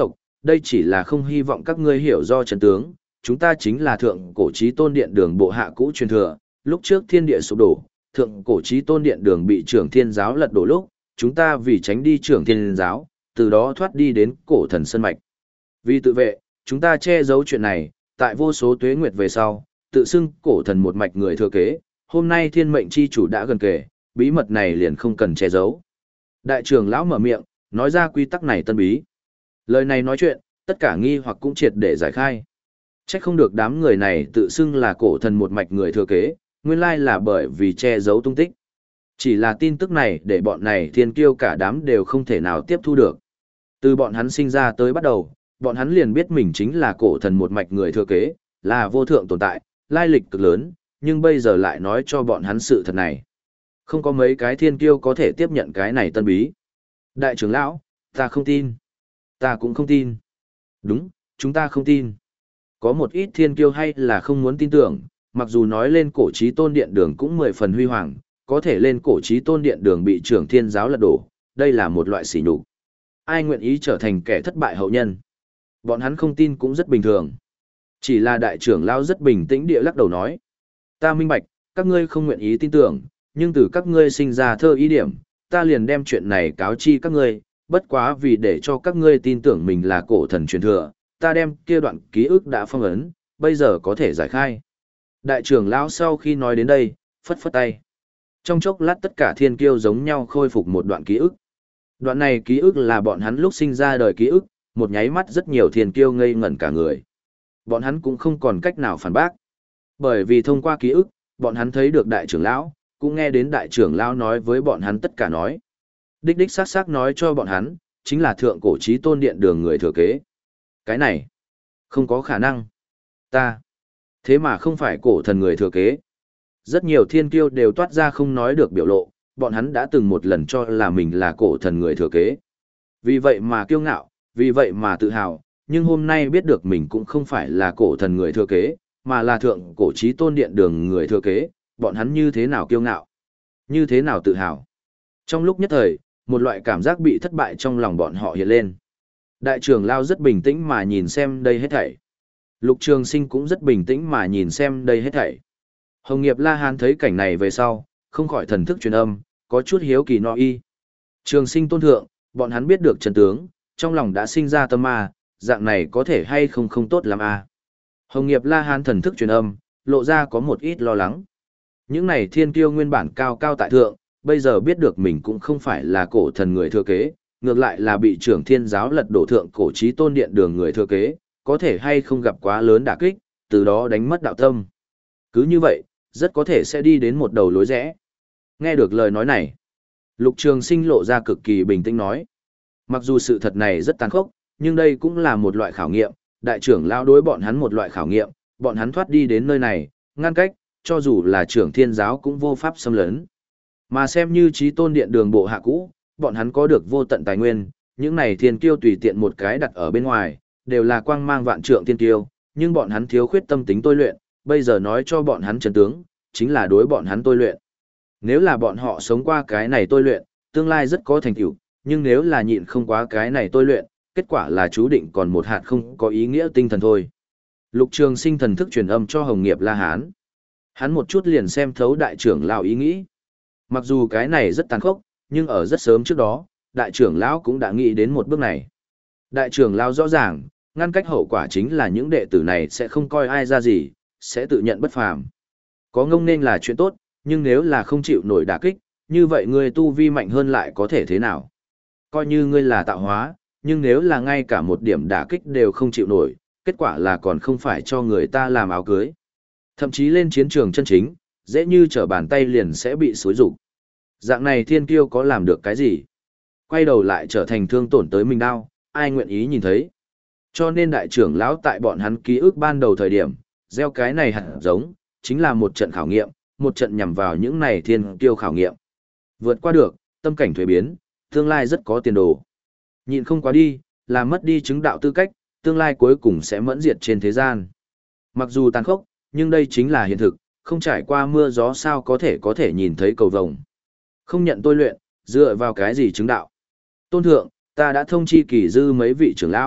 đây chỉ là không hy vọng các ngươi hiểu do chân tướng, chúng ta chính là thượng cổ chí tôn điện đường bộ hạ cũ truyền thừa, lúc trước thiên địa sụp đổ, thượng cổ chí tôn điện đường bị trưởng thiên giáo lật đổ lúc, chúng ta vì tránh đi trưởng thiên giáo, từ đó thoát đi đến cổ thần sơn mạch. Vì tự vệ, chúng ta che giấu chuyện này, tại vô số tuế nguyệt về sau, tự xưng cổ thần một mạch người thừa kế, hôm nay thiên mệnh chi chủ đã gần kề, bí mật này liền không cần che giấu. Đại trưởng lão mở miệng, nói ra quy tắc này tân bí. Lời này nói chuyện, tất cả nghi hoặc cũng triệt để giải khai. Chắc không được đám người này tự xưng là cổ thần một mạch người thừa kế, nguyên lai là bởi vì che giấu tung tích. Chỉ là tin tức này để bọn này thiên kiêu cả đám đều không thể nào tiếp thu được. Từ bọn hắn sinh ra tới bắt đầu, bọn hắn liền biết mình chính là cổ thần một mạch người thừa kế, là vô thượng tồn tại, lai lịch cực lớn, nhưng bây giờ lại nói cho bọn hắn sự thật này. Không có mấy cái thiên kiêu có thể tiếp nhận cái này tân bí. Đại trưởng lão, ta không tin. Ta cũng không tin. Đúng, chúng ta không tin. Có một ít thiên kiêu hay là không muốn tin tưởng, mặc dù nói lên cổ chí tôn điện đường cũng mười phần huy hoàng, có thể lên cổ chí tôn điện đường bị trưởng thiên giáo lật đổ, đây là một loại sỉ nhục. Ai nguyện ý trở thành kẻ thất bại hậu nhân? Bọn hắn không tin cũng rất bình thường. Chỉ là đại trưởng lão rất bình tĩnh địa lắc đầu nói. Ta minh bạch, các ngươi không nguyện ý tin tưởng, nhưng từ các ngươi sinh ra thơ ý điểm, ta liền đem chuyện này cáo chi các ngươi, bất quá vì để cho các ngươi tin tưởng mình là cổ thần truyền thừa, ta đem kia đoạn ký ức đã phong ấn, bây giờ có thể giải khai. Đại trưởng lão sau khi nói đến đây, phất phất tay. Trong chốc lát tất cả thiên kiêu giống nhau khôi phục một đoạn ký ức. Đoạn này ký ức là bọn hắn lúc sinh ra đời ký ức, một nháy mắt rất nhiều thiên kiêu ngây ngẩn cả người. Bọn hắn cũng không còn cách nào phản bác. Bởi vì thông qua ký ức, bọn hắn thấy được đại trưởng lão, cũng nghe đến đại trưởng lão nói với bọn hắn tất cả nói. Đích đích xác xác nói cho bọn hắn, chính là thượng cổ chí tôn điện đường người thừa kế. Cái này, không có khả năng. Ta, thế mà không phải cổ thần người thừa kế. Rất nhiều thiên kiêu đều toát ra không nói được biểu lộ, bọn hắn đã từng một lần cho là mình là cổ thần người thừa kế. Vì vậy mà kiêu ngạo, vì vậy mà tự hào, nhưng hôm nay biết được mình cũng không phải là cổ thần người thừa kế, mà là thượng cổ chí tôn điện đường người thừa kế, bọn hắn như thế nào kiêu ngạo, như thế nào tự hào. Trong lúc nhất thời, một loại cảm giác bị thất bại trong lòng bọn họ hiện lên. Đại trưởng lão rất bình tĩnh mà nhìn xem đây hết thảy. Lục Trường Sinh cũng rất bình tĩnh mà nhìn xem đây hết thảy. Hồng Nghiệp La Hán thấy cảnh này về sau, không khỏi thần thức truyền âm, có chút hiếu kỳ no y. Trường Sinh tôn thượng, bọn hắn biết được chân tướng, trong lòng đã sinh ra tâm ma, dạng này có thể hay không không tốt lắm à. Hồng Nghiệp La Hán thần thức truyền âm, lộ ra có một ít lo lắng. Những này thiên kiêu nguyên bản cao cao tại thượng, bây giờ biết được mình cũng không phải là cổ thần người thừa kế, ngược lại là bị trưởng thiên giáo lật đổ thượng cổ chí tôn điện đường người thừa kế, có thể hay không gặp quá lớn đả kích, từ đó đánh mất đạo tâm. Cứ như vậy, rất có thể sẽ đi đến một đầu lối rẽ. Nghe được lời nói này, Lục Trường Sinh lộ ra cực kỳ bình tĩnh nói. Mặc dù sự thật này rất tàn khốc, nhưng đây cũng là một loại khảo nghiệm, đại trưởng lão đối bọn hắn một loại khảo nghiệm, bọn hắn thoát đi đến nơi này, ngăn cách, cho dù là trưởng thiên giáo cũng vô pháp xâm lấn. Mà xem như chí tôn điện đường bộ hạ cũ, bọn hắn có được vô tận tài nguyên, những này thiên kiêu tùy tiện một cái đặt ở bên ngoài, đều là quang mang vạn trượng thiên kiêu, nhưng bọn hắn thiếu khuyết tâm tính tôi luyện, bây giờ nói cho bọn hắn chân tướng, chính là đối bọn hắn tôi luyện. Nếu là bọn họ sống qua cái này tôi luyện, tương lai rất có thành tựu, nhưng nếu là nhịn không quá cái này tôi luyện, kết quả là chú định còn một hạt không có ý nghĩa tinh thần thôi. Lục Trường Sinh thần thức truyền âm cho Hồng Nghiệp La Hán. Hắn một chút liền xem thấu đại trưởng lão ý nghĩ. Mặc dù cái này rất tàn khốc, nhưng ở rất sớm trước đó, đại trưởng lão cũng đã nghĩ đến một bước này. Đại trưởng lão rõ ràng, ngăn cách hậu quả chính là những đệ tử này sẽ không coi ai ra gì, sẽ tự nhận bất phàm. Có ngông nên là chuyện tốt, nhưng nếu là không chịu nổi đả kích, như vậy ngươi tu vi mạnh hơn lại có thể thế nào? Coi như ngươi là tạo hóa, nhưng nếu là ngay cả một điểm đả kích đều không chịu nổi, kết quả là còn không phải cho người ta làm áo cưới. Thậm chí lên chiến trường chân chính, dễ như trở bàn tay liền sẽ bị xối rụng. Dạng này thiên kiêu có làm được cái gì? Quay đầu lại trở thành thương tổn tới mình đau, ai nguyện ý nhìn thấy. Cho nên đại trưởng lão tại bọn hắn ký ức ban đầu thời điểm, gieo cái này hẳn giống, chính là một trận khảo nghiệm, một trận nhằm vào những này thiên kiêu khảo nghiệm. Vượt qua được, tâm cảnh thuế biến, tương lai rất có tiền đồ. Nhịn không quá đi, làm mất đi chứng đạo tư cách, tương lai cuối cùng sẽ mẫn diệt trên thế gian. Mặc dù tàn khốc, nhưng đây chính là hiện thực, không trải qua mưa gió sao có thể có thể nhìn thấy cầu vồng. Không nhận tôi luyện, dựa vào cái gì chứng đạo. Tôn thượng, ta đã thông chi kỳ dư mấy vị trưởng lão,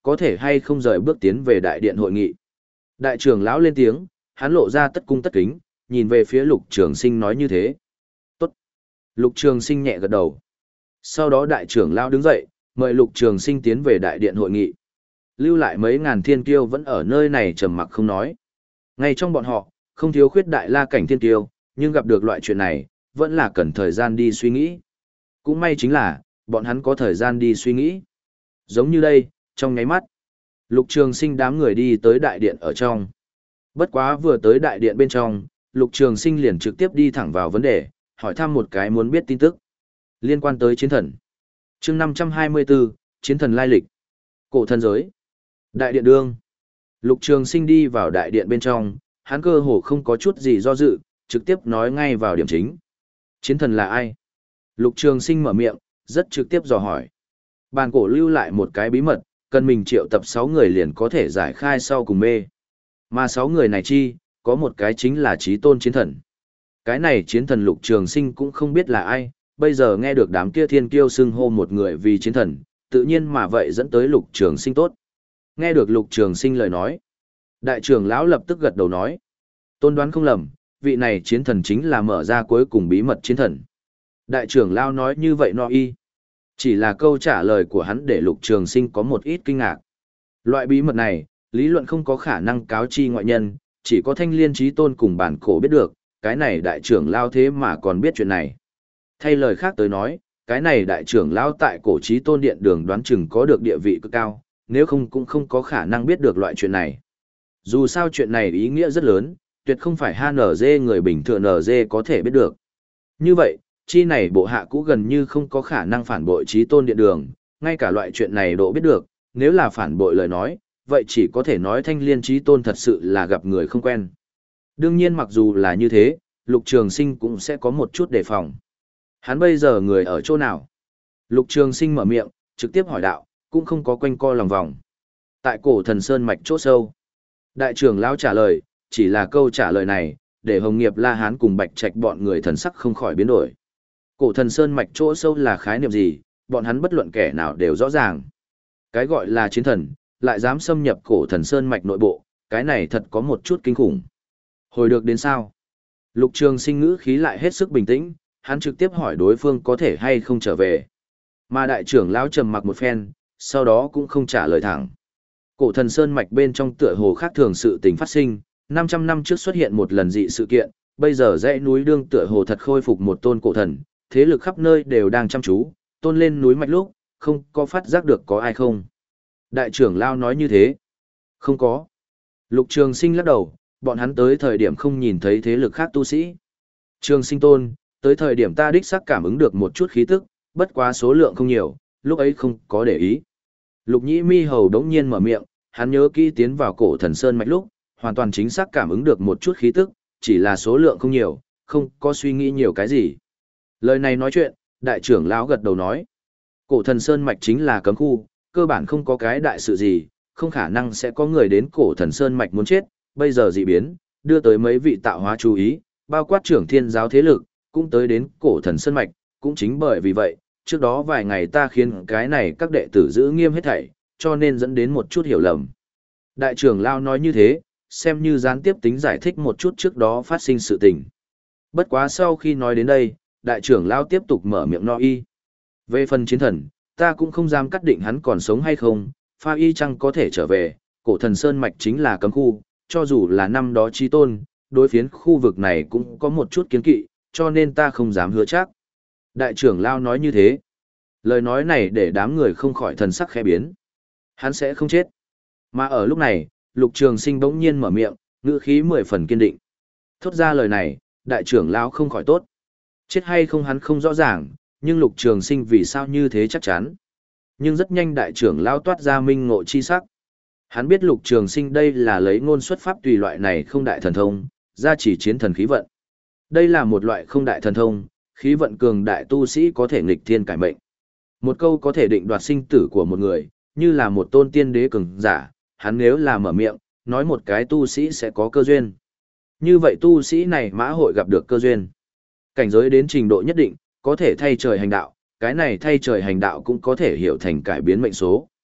có thể hay không rời bước tiến về đại điện hội nghị. Đại trưởng lão lên tiếng, hắn lộ ra tất cung tất kính, nhìn về phía Lục Trường Sinh nói như thế. Tốt. Lục Trường Sinh nhẹ gật đầu. Sau đó đại trưởng lão đứng dậy, mời Lục Trường Sinh tiến về đại điện hội nghị. Lưu lại mấy ngàn thiên kiêu vẫn ở nơi này trầm mặc không nói. Ngay trong bọn họ, không thiếu khuyết đại la cảnh thiên kiêu, nhưng gặp được loại chuyện này, vẫn là cần thời gian đi suy nghĩ. Cũng may chính là, bọn hắn có thời gian đi suy nghĩ. Giống như đây, trong nháy mắt, Lục Trường Sinh đám người đi tới đại điện ở trong. Bất quá vừa tới đại điện bên trong, Lục Trường Sinh liền trực tiếp đi thẳng vào vấn đề, hỏi thăm một cái muốn biết tin tức. Liên quan tới chiến thần. Chương năm trăm hai mươi bốn, chiến thần lai lịch. Cổ thần giới. Đại điện đương. Lục Trường Sinh đi vào đại điện bên trong, hắn cơ hồ không có chút gì do dự, trực tiếp nói ngay vào điểm chính. Chiến thần là ai? Lục Trường Sinh mở miệng, rất trực tiếp dò hỏi. Bàn cổ lưu lại một cái bí mật, cần mình triệu tập sáu người liền có thể giải khai sau cùng mê. Mà sáu người này chi, có một cái chính là Chí Tôn chiến thần. Cái này chiến thần Lục Trường Sinh cũng không biết là ai, bây giờ nghe được đám kia thiên kiêu xưng hô một người vì chiến thần, tự nhiên mà vậy dẫn tới Lục Trường Sinh tốt. Nghe được Lục Trường Sinh lời nói, đại trưởng lão lập tức gật đầu nói. Tôn đoán không lầm, vị này chiến thần chính là mở ra cuối cùng bí mật chiến thần. Đại trưởng lão nói như vậy no y. Chỉ là câu trả lời của hắn để Lục Trường Sinh có một ít kinh ngạc. Loại bí mật này, lý luận không có khả năng cáo chi ngoại nhân, chỉ có Thanh Liên Chí Tôn cùng bản cổ biết được, cái này đại trưởng lão thế mà còn biết chuyện này. Thay lời khác tới nói, cái này đại trưởng lão tại cổ Chí Tôn điện đường đoán chừng có được địa vị cực cao, nếu không cũng không có khả năng biết được loại chuyện này. Dù sao chuyện này ý nghĩa rất lớn, tuyệt không phải hát en giê người bình thường en giê có thể biết được. Như vậy, chi này bộ hạ cũ gần như không có khả năng phản bội Chí Tôn điện đường, ngay cả loại chuyện này độ biết được, nếu là phản bội lời nói, vậy chỉ có thể nói Thanh Liên Chí Tôn thật sự là gặp người không quen. Đương nhiên mặc dù là như thế, Lục Trường Sinh cũng sẽ có một chút đề phòng. Hắn bây giờ người ở chỗ nào? Lục Trường Sinh mở miệng, trực tiếp hỏi đạo, cũng không có quanh co lòng vòng. Tại cổ thần sơn mạch chỗ sâu. Đại trưởng lão trả lời, chỉ là câu trả lời này, để Hồng Nghiệp La Hán cùng Bạch Trạch bọn người thần sắc không khỏi biến đổi. Cổ thần sơn mạch chỗ sâu là khái niệm gì, bọn hắn bất luận kẻ nào đều rõ ràng. Cái gọi là chiến thần, lại dám xâm nhập cổ thần sơn mạch nội bộ, cái này thật có một chút kinh khủng. Hồi được đến sao? Lục Trường Sinh ngữ khí lại hết sức bình tĩnh, hắn trực tiếp hỏi đối phương có thể hay không trở về. Mà đại trưởng lão trầm mặc một phen, sau đó cũng không trả lời thẳng. Cổ thần sơn mạch bên trong tựa hồ khác thường sự tình phát sinh, năm trăm năm trước xuất hiện một lần dị sự kiện, bây giờ dãy núi đương tựa hồ thật khôi phục một tôn cổ thần, thế lực khắp nơi đều đang chăm chú, tôn lên núi mạch lúc, không có phát giác được có ai không. Đại trưởng lão nói như thế. Không có. Lục Trường Sinh lắc đầu, bọn hắn tới thời điểm không nhìn thấy thế lực khác tu sĩ. Trường Sinh tôn, tới thời điểm ta đích xác cảm ứng được một chút khí tức, bất quá số lượng không nhiều, lúc ấy không có để ý. Lục Nhĩ Mi Hầu đống nhiên mở miệng, hắn nhớ kỹ tiến vào cổ thần sơn mạch lúc, hoàn toàn chính xác cảm ứng được một chút khí tức, chỉ là số lượng không nhiều, không có suy nghĩ nhiều cái gì. Lời này nói chuyện, đại trưởng lão gật đầu nói, cổ thần sơn mạch chính là cấm khu, cơ bản không có cái đại sự gì, không khả năng sẽ có người đến cổ thần sơn mạch muốn chết, bây giờ dị biến, đưa tới mấy vị tạo hóa chú ý, bao quát trưởng thiên giáo thế lực, cũng tới đến cổ thần sơn mạch, cũng chính bởi vì vậy, trước đó vài ngày ta khiến cái này các đệ tử giữ nghiêm hết thảy, cho nên dẫn đến một chút hiểu lầm. Đại trưởng lão nói như thế, xem như gián tiếp tính giải thích một chút trước đó phát sinh sự tình. Bất quá sau khi nói đến đây, đại trưởng lão tiếp tục mở miệng no y. Về phần chiến thần, ta cũng không dám cắt định hắn còn sống hay không, pha y chăng có thể trở về, cổ thần sơn mạch chính là cấm khu, cho dù là năm đó Chí Tôn, đối phiến khu vực này cũng có một chút kiến kỵ, cho nên ta không dám hứa chắc. Đại trưởng lão nói như thế. Lời nói này để đám người không khỏi thần sắc khẽ biến. Hắn sẽ không chết. Mà ở lúc này, Lục Trường Sinh bỗng nhiên mở miệng, ngữ khí mười phần kiên định. Thốt ra lời này, đại trưởng lão không khỏi tốt. Chết hay không hắn không rõ ràng, nhưng Lục Trường Sinh vì sao như thế chắc chắn. Nhưng rất nhanh đại trưởng lão toát ra minh ngộ chi sắc. Hắn biết Lục Trường Sinh đây là lấy ngôn xuất pháp tùy loại này không đại thần thông, gia chỉ chiến thần khí vận. Đây là một loại không đại thần thông, khí vận cường đại tu sĩ có thể nghịch thiên cải mệnh. Một câu có thể định đoạt sinh tử của một người, như là một tôn tiên đế cường giả, hắn nếu là mở miệng, nói một cái tu sĩ sẽ có cơ duyên. Như vậy tu sĩ này mã hội gặp được cơ duyên. Cảnh giới đến trình độ nhất định, có thể thay trời hành đạo, cái này thay trời hành đạo cũng có thể hiểu thành cải biến mệnh số.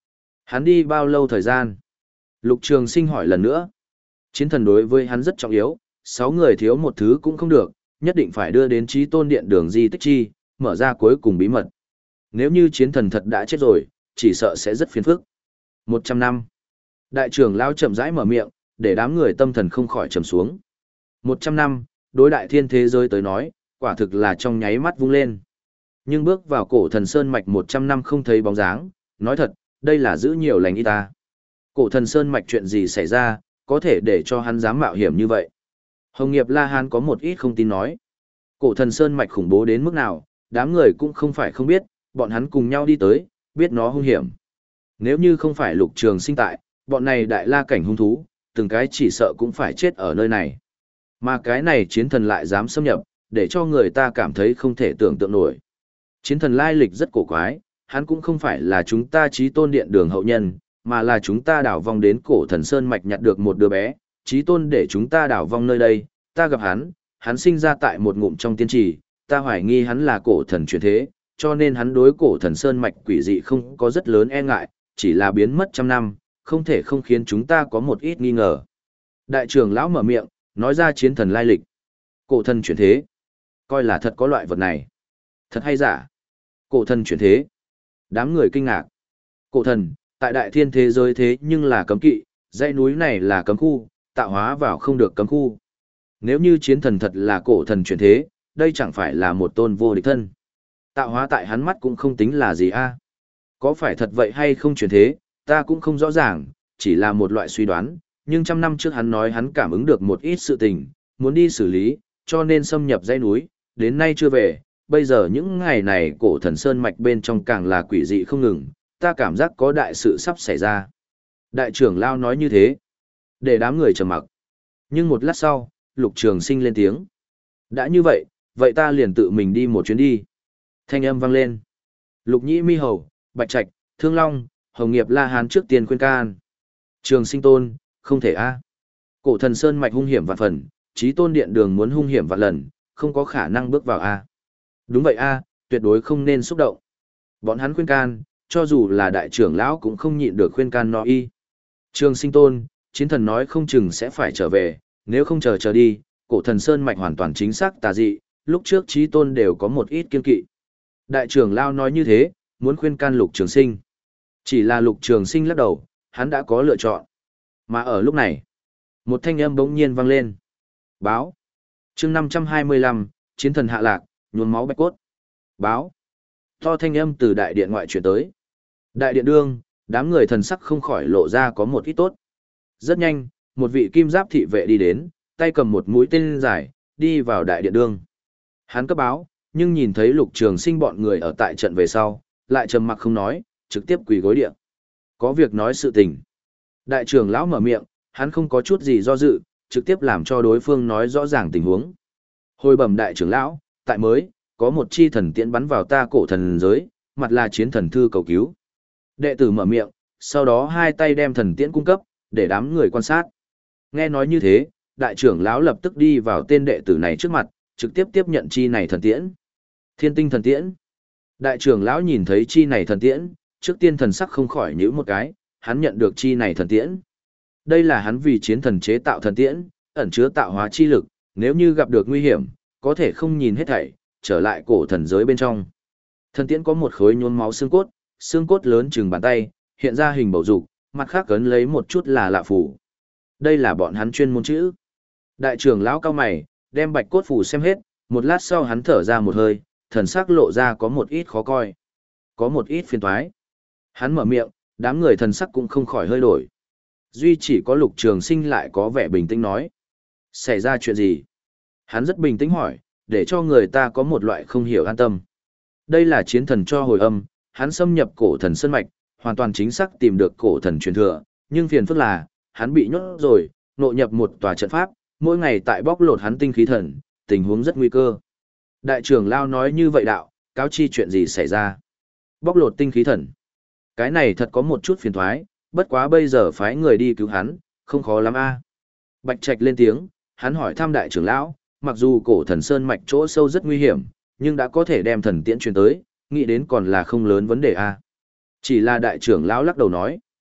Hắn đi bao lâu thời gian? Lục Trường Sinh hỏi lần nữa. Chiến thần đối với hắn rất trọng yếu, sáu người thiếu một thứ cũng không được, nhất định phải đưa đến Chí Tôn Điện đường di tích chi, mở ra cuối cùng bí mật. Nếu như chiến thần thật đã chết rồi, chỉ sợ sẽ rất phiền phức. Một trăm năm. Đại trưởng lão chậm rãi mở miệng, để đám người tâm thần không khỏi trầm xuống. Một trăm năm, đối đại thiên thế giới tới nói, quả thực là trong nháy mắt vung lên. Nhưng bước vào cổ thần sơn mạch một trăm năm không thấy bóng dáng, nói thật, đây là giữ nhiều lành ít ta. Cổ thần sơn mạch chuyện gì xảy ra, có thể để cho hắn dám mạo hiểm như vậy. Hồng Nghiệp La Hán có một ít không tin nói. Cổ thần sơn mạch khủng bố đến mức nào, đám người cũng không phải không biết, bọn hắn cùng nhau đi tới, biết nó hung hiểm. Nếu như không phải Lục Trường Sinh tại, bọn này đại la cảnh hung thú, từng cái chỉ sợ cũng phải chết ở nơi này. Mà cái này chiến thần lại dám xâm nhập, để cho người ta cảm thấy không thể tưởng tượng nổi. Chiến thần lai lịch rất cổ quái, hắn cũng không phải là chúng ta Chí Tôn Điện đường hậu nhân, mà là chúng ta đảo vong đến cổ thần sơn mạch nhặt được một đứa bé, Chí Tôn để chúng ta đảo vong nơi đây, ta gặp hắn, hắn sinh ra tại một ngụm trong tiên trì, ta hoài nghi hắn là cổ thần chuyển thế, cho nên hắn đối cổ thần sơn mạch quỷ dị không có rất lớn e ngại, chỉ là biến mất trăm năm, không thể không khiến chúng ta có một ít nghi ngờ. Đại trưởng lão mở miệng, nói ra chiến thần lai lịch. Cổ thần chuyển thế. Coi là thật có loại vật này. Thật hay giả? Cổ thần chuyển thế. Đám người kinh ngạc. Cổ thần, tại đại thiên thế giới thế nhưng là cấm kỵ, dãy núi này là cấm khu, tạo hóa vào không được cấm khu. Nếu như chiến thần thật là cổ thần chuyển thế, đây chẳng phải là một tôn vô địch thân. Tạo hóa tại hắn mắt cũng không tính là gì a. Có phải thật vậy hay không chuyển thế, ta cũng không rõ ràng, chỉ là một loại suy đoán, nhưng trăm năm trước hắn nói hắn cảm ứng được một ít sự tình, muốn đi xử lý, cho nên xâm nhập dãy núi, đến nay chưa về, bây giờ những ngày này cổ thần sơn mạch bên trong càng là quỷ dị không ngừng, ta cảm giác có đại sự sắp xảy ra. Đại trưởng lao nói như thế, để đám người trầm mặc. Nhưng một lát sau, Lục Trường Sinh lên tiếng. Đã như vậy, vậy ta liền tự mình đi một chuyến đi. Thanh âm vang lên. Lục Nhĩ Mi Hầu, Bạch Trạch, Thương Long, Hồng Nghiệp La Hán trước tiên khuyên can. Trường Sinh Tôn, không thể a. Cổ thần sơn mạch hung hiểm vạn phần, Chí Tôn Điện đường muốn hung hiểm vạn lần, không có khả năng bước vào a. Đúng vậy a, tuyệt đối không nên xúc động. Bọn hắn khuyên can, cho dù là đại trưởng lão cũng không nhịn được khuyên can nó y. Trường Sinh Tôn, chiến thần nói không chừng sẽ phải trở về, nếu không chờ chờ đi, cổ thần sơn mạch hoàn toàn chính xác tà dị, lúc trước Chí Tôn đều có một ít kiên kỵ. Đại trưởng lão nói như thế, muốn khuyên can Lục Trường Sinh. Chỉ là Lục Trường Sinh lắc đầu, hắn đã có lựa chọn. Mà ở lúc này, một thanh âm bỗng nhiên vang lên. Báo. Chương năm trăm hai mươi lăm, chiến thần hạ lạc, nhuốm máu bạch cốt. Báo. To thanh âm từ đại điện ngoại truyền tới. Đại điện đương, đám người thần sắc không khỏi lộ ra có một ít tốt. Rất nhanh, một vị kim giáp thị vệ đi đến, tay cầm một mũi tên dài, đi vào đại điện đương. Hắn cấp báo, nhưng nhìn thấy Lục Trường Sinh bọn người ở tại trận về sau, lại trầm mặc không nói, trực tiếp quỳ gối điện. Có việc nói sự tình. Đại trưởng lão mở miệng, hắn không có chút gì do dự, trực tiếp làm cho đối phương nói rõ ràng tình huống. Hồi bẩm đại trưởng lão, tại mới, có một chi thần tiễn bắn vào ta cổ thần giới, mặt là chiến thần thư cầu cứu. Đệ tử mở miệng, sau đó hai tay đem thần tiễn cung cấp, để đám người quan sát. Nghe nói như thế, đại trưởng lão lập tức đi vào tên đệ tử này trước mặt, trực tiếp tiếp nhận chi này thần tiễn. Thiên tinh thần tiễn. Đại trưởng lão nhìn thấy chi này thần tiễn, trước tiên thần sắc không khỏi nhíu một cái, hắn nhận được chi này thần tiễn. Đây là hắn vì chiến thần chế tạo thần tiễn, ẩn chứa tạo hóa chi lực, nếu như gặp được nguy hiểm, có thể không nhìn hết thảy, trở lại cổ thần giới bên trong. Thần tiễn có một khối nhuốm máu xương cốt, xương cốt lớn chừng bàn tay, hiện ra hình bầu dục, mặt khác cấn lấy một chút là lạ phủ. Đây là bọn hắn chuyên môn chữ. Đại trưởng lão cao mày, đem bạch cốt phủ xem hết, một lát sau hắn thở ra một hơi, thần sắc lộ ra có một ít khó coi, có một ít phiền toái. Hắn mở miệng, đám người thần sắc cũng không khỏi hơi đổi. Duy chỉ có Lục Trường Sinh lại có vẻ bình tĩnh nói. Xảy ra chuyện gì? Hắn rất bình tĩnh hỏi, để cho người ta có một loại không hiểu an tâm. Đây là chiến thần cho hồi âm, hắn xâm nhập cổ thần sơn mạch, hoàn toàn chính xác tìm được cổ thần truyền thừa, nhưng phiền phức là, hắn bị nhốt rồi, nội nhập một tòa trận pháp, mỗi ngày tại bóc lột hắn tinh khí thần, tình huống rất nguy cơ. Đại trưởng lao nói như vậy đạo, cáo chi chuyện gì xảy ra? Bóc lột tinh khí thần. Cái này thật có một chút phiền thoái, bất quá bây giờ phái người đi cứu hắn, không khó lắm a. Bạch Trạch lên tiếng, hắn hỏi thăm đại trưởng lão, mặc dù cổ thần sơn mạch chỗ sâu rất nguy hiểm, nhưng đã có thể đem thần tiễn truyền tới, nghĩ đến còn là không lớn vấn đề a. Chỉ là đại trưởng lão lắc đầu nói,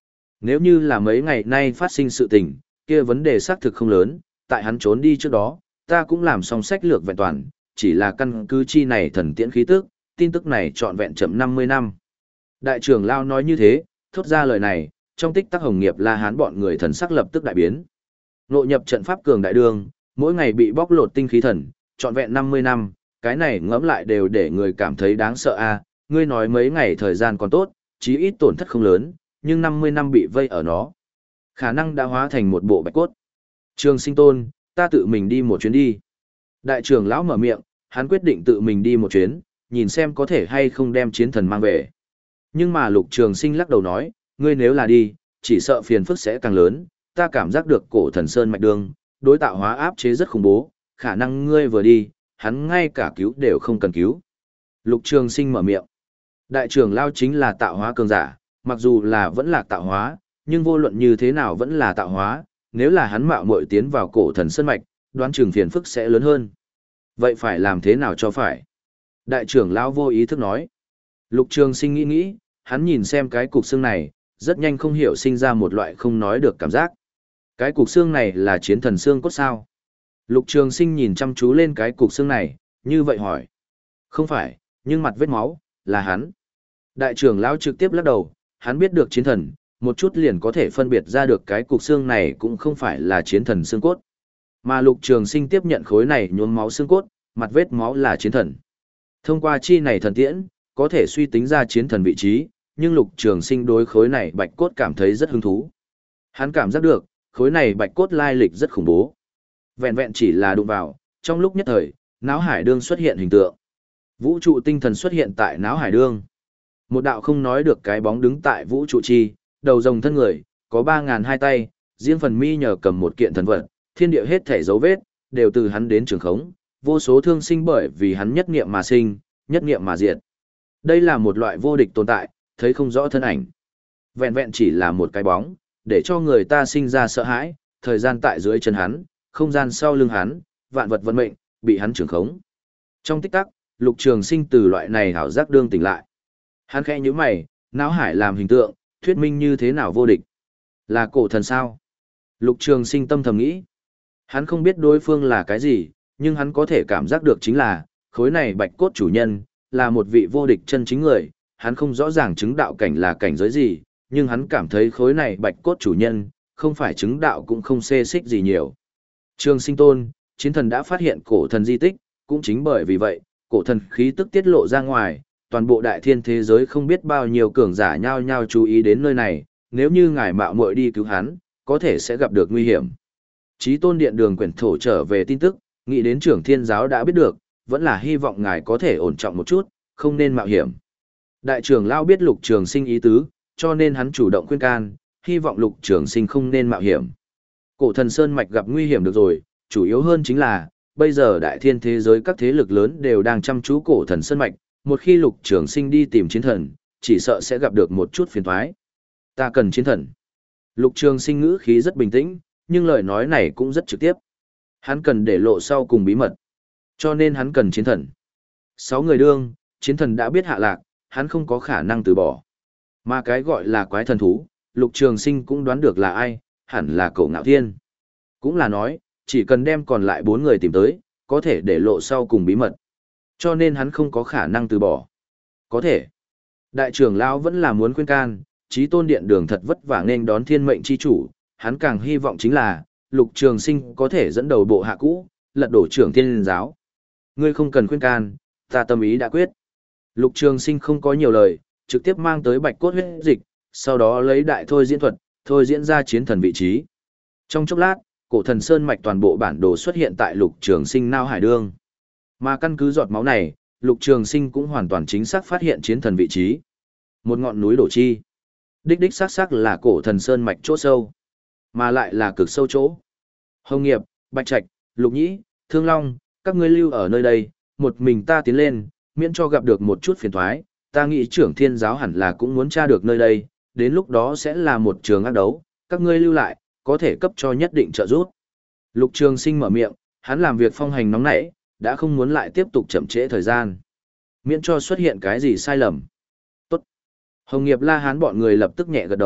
Nếu như là mấy ngày nay phát sinh sự tình, kia vấn đề xác thực không lớn, tại hắn trốn đi trước đó, ta cũng làm xong sách lược vẹn toàn, chỉ là căn cứ chi này thần tiễn khí tức, tin tức này trọn vẹn chậm năm mươi năm. Đại trưởng lao nói như thế, thốt ra lời này, trong tích tắc Hồng Nghiệp La Hán bọn người thần sắc lập tức đại biến. Nội nhập trận pháp cường đại đường, mỗi ngày bị bóc lột tinh khí thần, trọn vẹn năm mươi năm, cái này ngẫm lại đều để người cảm thấy đáng sợ a. Ngươi nói mấy ngày thời gian còn tốt, chí ít tổn thất không lớn, nhưng năm mươi năm bị vây ở nó. Khả năng đã hóa thành một bộ bạch cốt. Trường Sinh Tôn, ta tự mình đi một chuyến đi. Đại trưởng lão mở miệng, hắn quyết định tự mình đi một chuyến, nhìn xem có thể hay không đem chiến thần mang về. Nhưng mà Lục Trường Sinh lắc đầu nói, ngươi nếu là đi, chỉ sợ phiền phức sẽ càng lớn, ta cảm giác được cổ thần sơn mạch đường, đối tạo hóa áp chế rất khủng bố, khả năng ngươi vừa đi, hắn ngay cả cứu đều không cần cứu. Lục Trường Sinh mở miệng. Đại trưởng lão chính là tạo hóa cường giả, mặc dù là vẫn là tạo hóa, nhưng vô luận như thế nào vẫn là tạo hóa, nếu là hắn mạo muội tiến vào cổ thần sơn mạch, đoán chừng phiền phức sẽ lớn hơn. Vậy phải làm thế nào cho phải? Đại trưởng lão vô ý thức nói. Lục Trường Sinh nghĩ nghĩ, hắn nhìn xem cái cục xương này, rất nhanh không hiểu sinh ra một loại không nói được cảm giác. Cái cục xương này là chiến thần xương cốt sao? Lục Trường Sinh nhìn chăm chú lên cái cục xương này, như vậy hỏi. Không phải, nhưng mặt vết máu, là hắn. Đại trưởng lão trực tiếp lắc đầu, hắn biết được chiến thần, một chút liền có thể phân biệt ra được cái cục xương này cũng không phải là chiến thần xương cốt. Mà Lục Trường Sinh tiếp nhận khối này nhuốm máu xương cốt, mặt vết máu là chiến thần. Thông qua chi này thần tiễn, có thể suy tính ra chiến thần vị trí, nhưng Lục Trường Sinh đối khối này bạch cốt cảm thấy rất hứng thú. Hắn cảm giác được, khối này bạch cốt lai lịch rất khủng bố. Vẹn vẹn chỉ là đụng vào, trong lúc nhất thời, náo hải đương xuất hiện hình tượng. Vũ trụ tinh thần xuất hiện tại náo hải đương. Một đạo không nói được cái bóng đứng tại vũ trụ chi, đầu rồng thân người, có ba ngàn hai tay, riêng phần mi nhờ cầm một kiện thần vật, thiên địa hết thể dấu vết, đều từ hắn đến trường khống, vô số thương sinh bởi vì hắn nhất niệm mà sinh, nhất niệm mà diệt. Đây là một loại vô địch tồn tại, thấy không rõ thân ảnh. Vẹn vẹn chỉ là một cái bóng, để cho người ta sinh ra sợ hãi, thời gian tại dưới chân hắn, không gian sau lưng hắn, vạn vật vận mệnh, bị hắn trường khống. Trong tích tắc, Lục Trường Sinh từ loại này hảo giác đương tỉnh lại. Hắn khẽ nhíu mày, não hải làm hình tượng, thuyết minh như thế nào vô địch? Là cổ thần sao? Lục Trường Sinh tâm thầm nghĩ. Hắn không biết đối phương là cái gì, nhưng hắn có thể cảm giác được chính là, khối này bạch cốt chủ nhân, là một vị vô địch chân chính người, hắn không rõ ràng chứng đạo cảnh là cảnh giới gì, nhưng hắn cảm thấy khối này bạch cốt chủ nhân, không phải chứng đạo cũng không xê xích gì nhiều. Trường Sinh Tôn, chiến thần đã phát hiện cổ thần di tích, cũng chính bởi vì vậy, cổ thần khí tức tiết lộ ra ngoài, toàn bộ đại thiên thế giới không biết bao nhiêu cường giả nhao nhao chú ý đến nơi này, nếu như ngài mạo muội đi cứu hắn, có thể sẽ gặp được nguy hiểm. Chí Tôn Điện Đường quyển thổ trở về tin tức, nghĩ đến trưởng thiên giáo đã biết được, vẫn là hy vọng ngài có thể ổn trọng một chút, không nên mạo hiểm. Đại trưởng Lao biết Lục Trường Sinh ý tứ, cho nên hắn chủ động khuyên can, hy vọng Lục Trường Sinh không nên mạo hiểm. Cổ thần Sơn Mạch gặp nguy hiểm được rồi, chủ yếu hơn chính là, bây giờ đại thiên thế giới các thế lực lớn đều đang chăm chú cổ thần Sơn Mạch, một khi Lục Trường Sinh đi tìm chiến thần, chỉ sợ sẽ gặp được một chút phiền toái. Ta cần chiến thần. Lục Trường Sinh ngữ khí rất bình tĩnh, nhưng lời nói này cũng rất trực tiếp. Hắn cần để lộ sau cùng bí mật, cho nên hắn cần chiến thần. Sáu người đương, chiến thần đã biết hạ lạc, hắn không có khả năng từ bỏ. Mà cái gọi là quái thần thú, Lục Trường Sinh cũng đoán được là ai, hẳn là Cổ Ngạo Thiên. Cũng là nói, chỉ cần đem còn lại bốn người tìm tới, có thể để lộ sau cùng bí mật. Cho nên hắn không có khả năng từ bỏ. Có thể. Đại trưởng lão vẫn là muốn khuyên can, Chí Tôn Điện Đường thật vất vả nên đón thiên mệnh chi chủ, hắn càng hy vọng chính là, Lục Trường Sinh có thể dẫn đầu bộ hạ cũ, lật đổ trưởng thiên giáo. Ngươi không cần khuyên can, ta tâm ý đã quyết. Lục Trường Sinh không có nhiều lời, trực tiếp mang tới bạch cốt huyết dịch, sau đó lấy đại thôi diễn thuật, thôi diễn ra chiến thần vị trí. Trong chốc lát, cổ thần sơn mạch toàn bộ bản đồ xuất hiện tại Lục Trường Sinh nao hải đương. Mà căn cứ giọt máu này, Lục Trường Sinh cũng hoàn toàn chính xác phát hiện chiến thần vị trí. Một ngọn núi đổ chi. Đích đích xác xác là cổ thần sơn mạch chỗ sâu, mà lại là cực sâu chỗ. Hồng Nghiệp, Bạch Trạch, Lục Nhĩ, Thương Long, các ngươi lưu ở nơi đây, một mình ta tiến lên, miễn cho gặp được một chút phiền toái, ta nghĩ trưởng thiên giáo hẳn là cũng muốn tra được nơi đây, đến lúc đó sẽ là một trường ác đấu, các ngươi lưu lại, có thể cấp cho nhất định trợ giúp. Lục Trường Sinh mở miệng, hắn làm việc phong hành nóng nảy, đã không muốn lại tiếp tục chậm trễ thời gian, miễn cho xuất hiện cái gì sai lầm. Tốt. Hồng Nghiệp La Hán bọn người lập tức nhẹ gật đầu,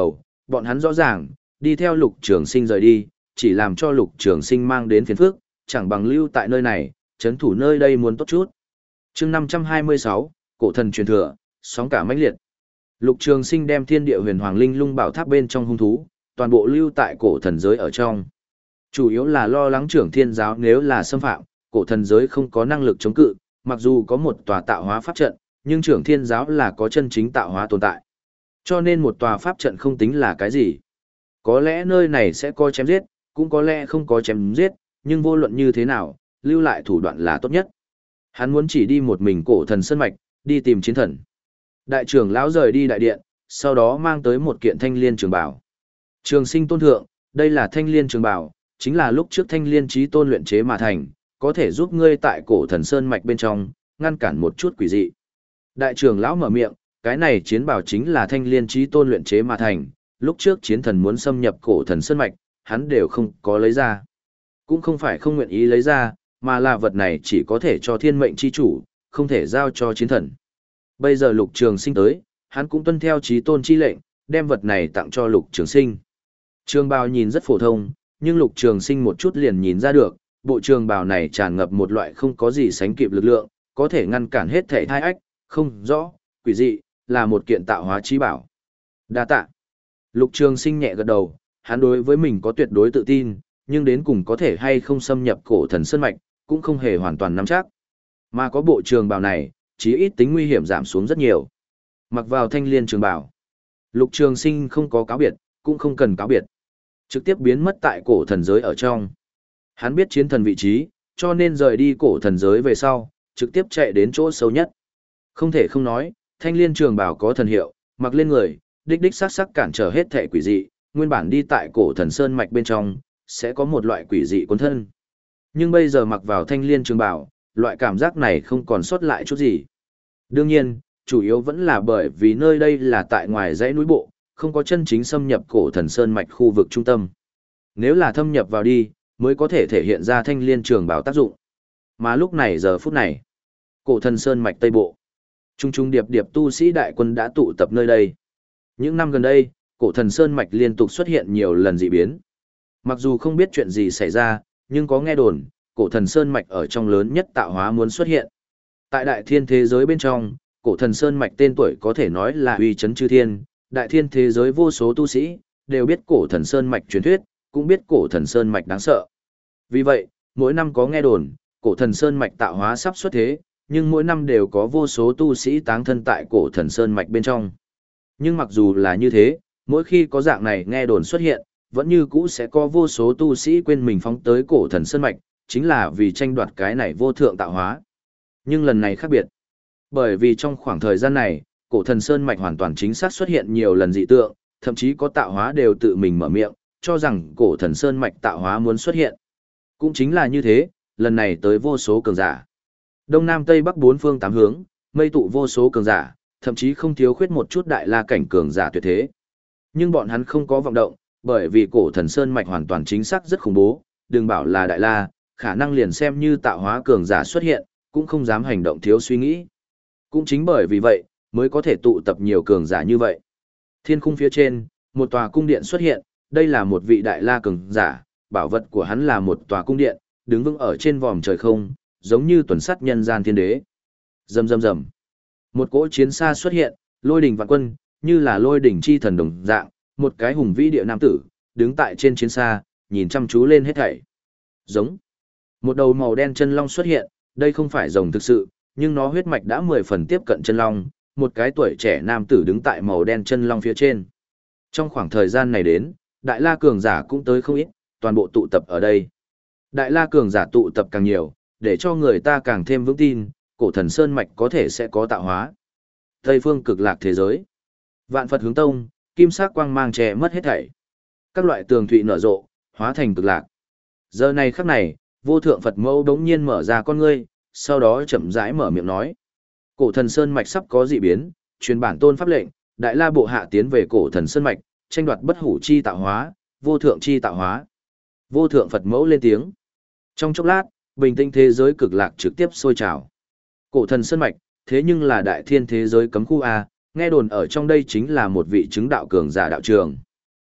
bọn hắn rõ ràng, đi theo Lục Trường Sinh rời đi, chỉ làm cho Lục Trường Sinh mang đến phiền phức, chẳng bằng lưu tại nơi này, trấn thủ nơi đây muốn tốt chút. Chương năm trăm hai mươi sáu, Cổ thần truyền thừa, sóng cả mãnh liệt. Lục Trường Sinh đem Thiên Địa Huyền Hoàng Linh Lung Bảo Tháp bên trong hung thú, toàn bộ lưu tại cổ thần giới ở trong. Chủ yếu là lo lắng Trưởng Thiên giáo nếu là xâm phạm, cổ thần giới không có năng lực chống cự, mặc dù có một tòa tạo hóa pháp trận, nhưng Trưởng Thiên giáo là có chân chính tạo hóa tồn tại. Cho nên một tòa pháp trận không tính là cái gì. Có lẽ nơi này sẽ có chém giết, cũng có lẽ không có chém giết, nhưng vô luận như thế nào, lưu lại thủ đoạn là tốt nhất. Hắn muốn chỉ đi một mình cổ thần sơn mạch, đi tìm chiến thần. Đại trưởng lão rời đi đại điện, sau đó mang tới một kiện thanh liên trường bảo. Trường Sinh tôn thượng, đây là thanh liên trường bảo, chính là lúc trước thanh liên chí tôn luyện chế mà thành, có thể giúp ngươi tại cổ thần sơn mạch bên trong, ngăn cản một chút quỷ dị. Đại trưởng lão mở miệng, cái này chiến bảo chính là thanh liên chí tôn luyện chế mà thành, lúc trước chiến thần muốn xâm nhập cổ thần sơn mạch, hắn đều không có lấy ra. Cũng không phải không nguyện ý lấy ra, mà là vật này chỉ có thể cho thiên mệnh chi chủ, không thể giao cho chiến thần. Bây giờ Lục Trường Sinh tới, hắn cũng tuân theo chí tôn chi lệnh, đem vật này tặng cho Lục Trường Sinh. Trường bào nhìn rất phổ thông, nhưng Lục Trường Sinh một chút liền nhìn ra được, bộ trường bào này tràn ngập một loại không có gì sánh kịp lực lượng, có thể ngăn cản hết thể thai ách, không rõ, quỷ dị, là một kiện tạo hóa chí bảo. Đa tạ. Lục Trường Sinh nhẹ gật đầu, hắn đối với mình có tuyệt đối tự tin, nhưng đến cùng có thể hay không xâm nhập cổ thần sơn mạch, cũng không hề hoàn toàn nắm chắc. Mà có bộ trường bào này, chí ít tính nguy hiểm giảm xuống rất nhiều. Mặc vào thanh liên trường bào, Lục Trường Sinh không có cáo biệt, cũng không cần cáo biệt. Trực tiếp biến mất tại cổ thần giới ở trong. Hắn biết chiến thần vị trí, cho nên rời đi cổ thần giới về sau, trực tiếp chạy đến chỗ sâu nhất. Không thể không nói, thanh liên trường bào có thần hiệu, mặc lên người, đích đích sắc sắc cản trở hết thể quỷ dị, nguyên bản đi tại cổ thần sơn mạch bên trong, sẽ có một loại quỷ dị cuốn thân. Nhưng bây giờ mặc vào thanh liên trường bào, loại cảm giác này không còn sót lại chút gì. Đương nhiên, chủ yếu vẫn là bởi vì nơi đây là tại ngoài dãy núi bộ, không có chân chính xâm nhập cổ thần sơn mạch khu vực trung tâm. Nếu là thâm nhập vào đi, mới có thể thể hiện ra thanh liên trường bào tác dụng. Mà lúc này giờ phút này, cổ thần sơn mạch tây bộ, trung trung điệp điệp tu sĩ đại quân đã tụ tập nơi đây. Những năm gần đây, cổ thần sơn mạch liên tục xuất hiện nhiều lần dị biến. Mặc dù không biết chuyện gì xảy ra, nhưng có nghe đồn, cổ thần sơn mạch ở trong lớn nhất tạo hóa muốn xuất hiện. Tại đại thiên thế giới bên trong, cổ thần sơn mạch tên tuổi có thể nói là uy chấn chư thiên, đại thiên thế giới vô số tu sĩ, đều biết cổ thần sơn mạch truyền thuyết, cũng biết cổ thần sơn mạch đáng sợ. Vì vậy, mỗi năm có nghe đồn, cổ thần sơn mạch tạo hóa sắp xuất thế, nhưng mỗi năm đều có vô số tu sĩ táng thân tại cổ thần sơn mạch bên trong. Nhưng mặc dù là như thế, mỗi khi có dạng này nghe đồn xuất hiện, vẫn như cũ sẽ có vô số tu sĩ quên mình phóng tới cổ thần sơn mạch, chính là vì tranh đoạt cái này vô thượng tạo hóa. Nhưng lần này khác biệt. Bởi vì trong khoảng thời gian này, cổ thần sơn mạch hoàn toàn chính xác xuất hiện nhiều lần dị tượng, thậm chí có tạo hóa đều tự mình mở miệng, cho rằng cổ thần sơn mạch tạo hóa muốn xuất hiện. Cũng chính là như thế, lần này tới vô số cường giả. Đông Nam Tây Bắc bốn phương tám hướng, mây tụ vô số cường giả, thậm chí không thiếu khuyết một chút đại la cảnh cường giả tuyệt thế. Nhưng bọn hắn không có vọng động, bởi vì cổ thần sơn mạch hoàn toàn chính xác rất khủng bố, đừng bảo là đại la, khả năng liền xem như tạo hóa cường giả xuất hiện, cũng không dám hành động thiếu suy nghĩ. Cũng chính bởi vì vậy, mới có thể tụ tập nhiều cường giả như vậy. Thiên khung phía trên, một tòa cung điện xuất hiện, đây là một vị đại la cường giả, bảo vật của hắn là một tòa cung điện, đứng vững ở trên vòm trời không, giống như tuần sắt nhân gian thiên đế. Rầm rầm rầm. Một cỗ chiến xa xuất hiện, lôi đỉnh vạn quân, như là lôi đỉnh chi thần đồng dạng, một cái hùng vĩ địa nam tử, đứng tại trên chiến xa, nhìn chăm chú lên hết thảy. Giống. Một đầu màu đen chân long xuất hiện, đây không phải rồng thực sự, nhưng nó huyết mạch đã mười phần tiếp cận chân long, một cái tuổi trẻ nam tử đứng tại màu đen chân long phía trên. Trong khoảng thời gian này đến, Đại La cường giả cũng tới không ít, toàn bộ tụ tập ở đây. Đại La cường giả tụ tập càng nhiều, để cho người ta càng thêm vững tin, cổ thần sơn mạch có thể sẽ có tạo hóa. Tây phương cực lạc thế giới. Vạn Phật hướng tông, kim sắc quang mang che mất hết thảy. Các loại tường thụy nở rộ, hóa thành cực lạc. Giờ này khắc này, vô thượng Phật mẫu đống nhiên mở ra con ngươi, sau đó chậm rãi mở miệng nói. Cổ thần sơn mạch sắp có dị biến, truyền bản tôn pháp lệnh, Đại La bộ hạ tiến về cổ thần sơn mạch, tranh đoạt bất hủ chi tạo hóa, vô thượng chi tạo hóa. Vô thượng Phật mẫu lên tiếng. Trong chốc lát, bình tĩnh thế giới cực lạc trực tiếp sôi trào. Cổ thần sơn mạch, thế nhưng là đại thiên thế giới cấm khu A, nghe đồn ở trong đây chính là một vị chứng đạo cường giả đạo trường.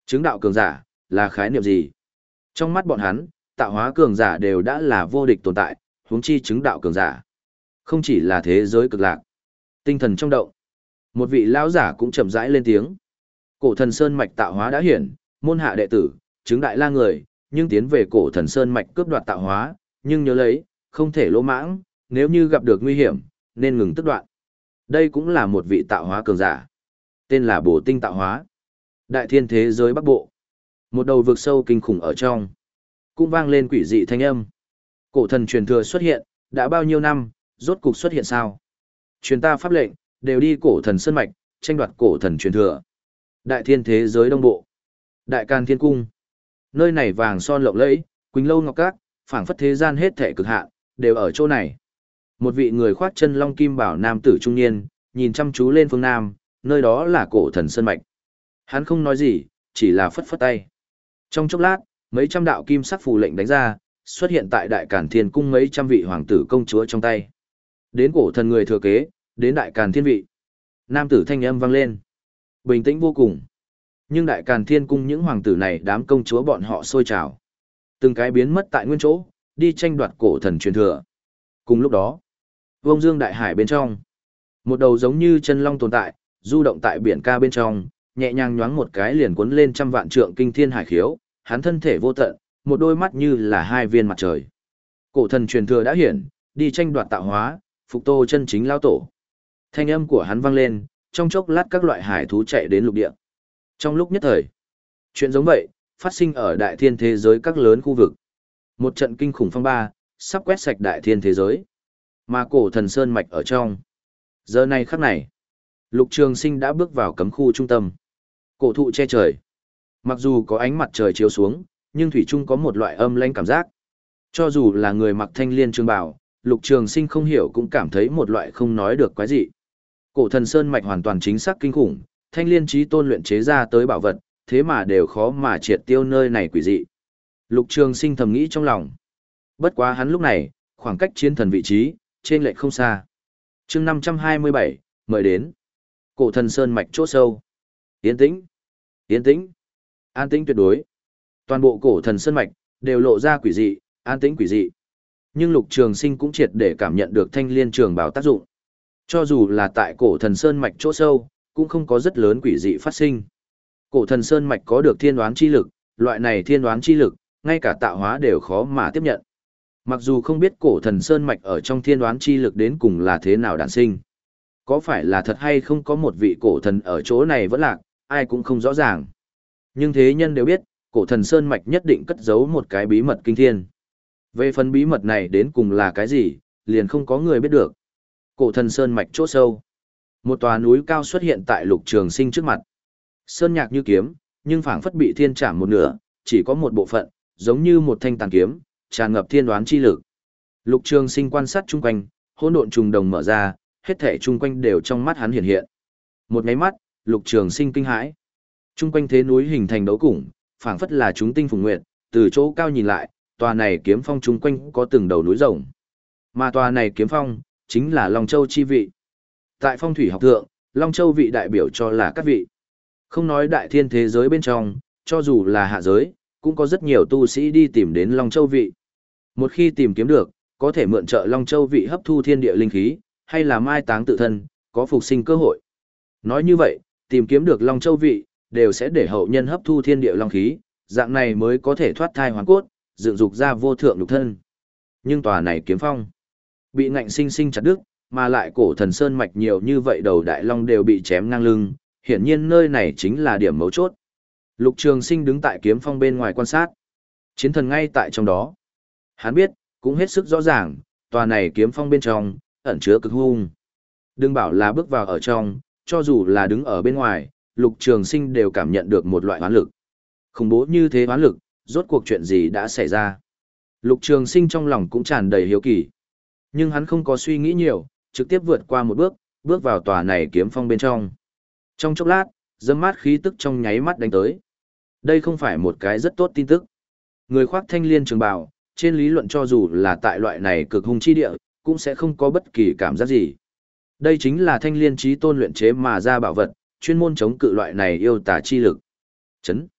Chứng đạo cường giả, là khái niệm gì? Trong mắt bọn hắn, tạo hóa cường giả đều đã là vô địch tồn tại, huống chi chứng đạo cường giả. Không chỉ là thế giới cực lạc. Tinh thần trong động. Một vị lão giả cũng chậm rãi lên tiếng. Cổ thần sơn mạch tạo hóa đã hiển, môn hạ đệ tử, chứng đại la người, nhưng tiến về cổ thần sơn mạch cướp đoạt tạo hóa, nhưng nhớ lấy, không thể lỗ mãng, nếu như gặp được nguy hiểm, nên ngừng tức đoạn. Đây cũng là một vị tạo hóa cường giả. Tên là Bổ Tinh tạo hóa. Đại thiên thế giới Bắc Bộ. Một đầu vực sâu kinh khủng ở trong. Cũng vang lên quỷ dị thanh âm. Cổ thần truyền thừa xuất hiện, đã bao nhiêu năm, rốt cục xuất hiện sao? Truyền ta pháp lệnh, đều đi cổ thần sơn mạch, tranh đoạt cổ thần truyền thừa. Đại thiên thế giới Đông Bộ. Đại Can Thiên Cung. Nơi này vàng son lộng lẫy, quỳnh lâu ngọc các, phảng phất thế gian hết thể cực hạn, đều ở chỗ này. Một vị người khoác chân long kim bảo nam tử trung niên, nhìn chăm chú lên phương Nam, nơi đó là cổ thần sơn mạch. Hắn không nói gì, chỉ là phất phất tay. Trong chốc lát, mấy trăm đạo kim sắc phù lệnh đánh ra, xuất hiện tại Đại Càn Thiên Cung mấy trăm vị hoàng tử công chúa trong tay. Đến cổ thần người thừa kế, đến Đại Càn Thiên vị. Nam tử thanh âm vang lên. Bình tĩnh vô cùng. Nhưng Đại Càn Thiên Cung những hoàng tử này đám công chúa bọn họ sôi trào. Từng cái biến mất tại nguyên chỗ, đi tranh đoạt cổ thần truyền thừa. Cùng lúc đó, Vông Dương đại hải bên trong, một đầu giống như chân long tồn tại, du động tại biển ca bên trong, nhẹ nhàng nhoáng một cái liền cuốn lên trăm vạn trượng kinh thiên hải khiếu, hắn thân thể vô tận, một đôi mắt như là hai viên mặt trời. Cổ thần truyền thừa đã hiển, đi tranh đoạt tạo hóa, phục tô chân chính lao tổ. Thanh âm của hắn vang lên, trong chốc lát các loại hải thú chạy đến lục địa. Trong lúc nhất thời, chuyện giống vậy phát sinh ở đại thiên thế giới các lớn khu vực. Một trận kinh khủng phong ba sắp quét sạch đại thiên thế giới. Mà cổ thần sơn mạch ở trong. Giờ này khắc này, Lục Trường Sinh đã bước vào cấm khu trung tâm. Cổ thụ che trời. Mặc dù có ánh mặt trời chiếu xuống, nhưng thủy chung có một loại âm lãnh cảm giác. Cho dù là người mặc thanh liên trường bào, Lục Trường Sinh không hiểu cũng cảm thấy một loại không nói được quái dị. Cổ thần sơn mạch hoàn toàn chính xác kinh khủng, thanh liên chí tôn luyện chế ra tới bảo vật, thế mà đều khó mà triệt tiêu nơi này quỷ dị. Lục Trường Sinh thầm nghĩ trong lòng. Bất quá hắn lúc này, khoảng cách chiến thần vị trí, trên lệch không xa. Chương năm trăm hai mươi bảy, mời đến. Cổ thần sơn mạch chỗ sâu. Yên tĩnh, yên tĩnh, an tĩnh tuyệt đối. Toàn bộ cổ thần sơn mạch đều lộ ra quỷ dị, an tĩnh quỷ dị. Nhưng Lục Trường Sinh cũng triệt để cảm nhận được thanh liên trường bảo tác dụng. Cho dù là tại cổ thần sơn mạch chỗ sâu, cũng không có rất lớn quỷ dị phát sinh. Cổ thần sơn mạch có được thiên đoán chi lực, loại này thiên đoán chi lực, ngay cả tạo hóa đều khó mà tiếp nhận. Mặc dù không biết cổ thần sơn mạch ở trong thiên đoán chi lực đến cùng là thế nào đản sinh. Có phải là thật hay không có một vị cổ thần ở chỗ này vẫn lạc, ai cũng không rõ ràng. Nhưng thế nhân đều biết, cổ thần sơn mạch nhất định cất giấu một cái bí mật kinh thiên. Về phần bí mật này đến cùng là cái gì, liền không có người biết được. Cổ thần sơn mạch chỗ sâu. Một tòa núi cao xuất hiện tại Lục Trường Sinh trước mặt. Sơn nhạc như kiếm, nhưng phảng phất bị thiên trảm một nửa, chỉ có một bộ phận, giống như một thanh tàn kiếm, tràn ngập thiên đoán chi lực. Lục Trường Sinh quan sát chung quanh, hỗn độn trùng đồng mở ra, hết thảy chung quanh đều trong mắt hắn hiện hiện. Một cái mắt, Lục Trường Sinh kinh hãi. Chung quanh thế núi hình thành đấu củng, phảng phất là chúng tinh phùng nguyệt, từ chỗ cao nhìn lại, tòa này kiếm phong chung quanh có từng đầu núi rồng. Mà tòa này kiếm phong chính là Long Châu chi vị. Tại phong thủy học thượng, Long Châu vị đại biểu cho là các vị. Không nói đại thiên thế giới bên trong, cho dù là hạ giới, cũng có rất nhiều tu sĩ đi tìm đến Long Châu vị. Một khi tìm kiếm được, có thể mượn trợ Long Châu vị hấp thu thiên địa linh khí, hay là mai táng tự thân, có phục sinh cơ hội. Nói như vậy, tìm kiếm được Long Châu vị, đều sẽ để hậu nhân hấp thu thiên địa long khí, dạng này mới có thể thoát thai hoàn cốt, dựng dục ra vô thượng nhục thân. Nhưng tòa này kiếm phong, bị ngạnh sinh sinh chặt đứt, mà lại cổ thần sơn mạch nhiều như vậy đầu đại long đều bị chém ngang lưng, hiển nhiên nơi này chính là điểm mấu chốt. Lục Trường Sinh đứng tại kiếm phong bên ngoài quan sát. Chiến thần ngay tại trong đó. Hắn biết, cũng hết sức rõ ràng, tòa này kiếm phong bên trong, ẩn chứa cực hung. Đừng bảo là bước vào ở trong, cho dù là đứng ở bên ngoài, Lục Trường Sinh đều cảm nhận được một loại hoán lực. Khủng bố như thế hoán lực, rốt cuộc chuyện gì đã xảy ra. Lục Trường Sinh trong lòng cũng tràn đầy hiếu kỳ. Nhưng hắn không có suy nghĩ nhiều, trực tiếp vượt qua một bước, bước vào tòa này kiếm phong bên trong. Trong chốc lát, dâm mát khí tức trong nháy mắt đánh tới. Đây không phải một cái rất tốt tin tức. Người khoác thanh liên trường bào, trên lý luận cho dù là tại loại này cực hung chi địa, cũng sẽ không có bất kỳ cảm giác gì. Đây chính là thanh liên chí tôn luyện chế mà ra bảo vật, chuyên môn chống cự loại này yêu tà chi lực. Chấn.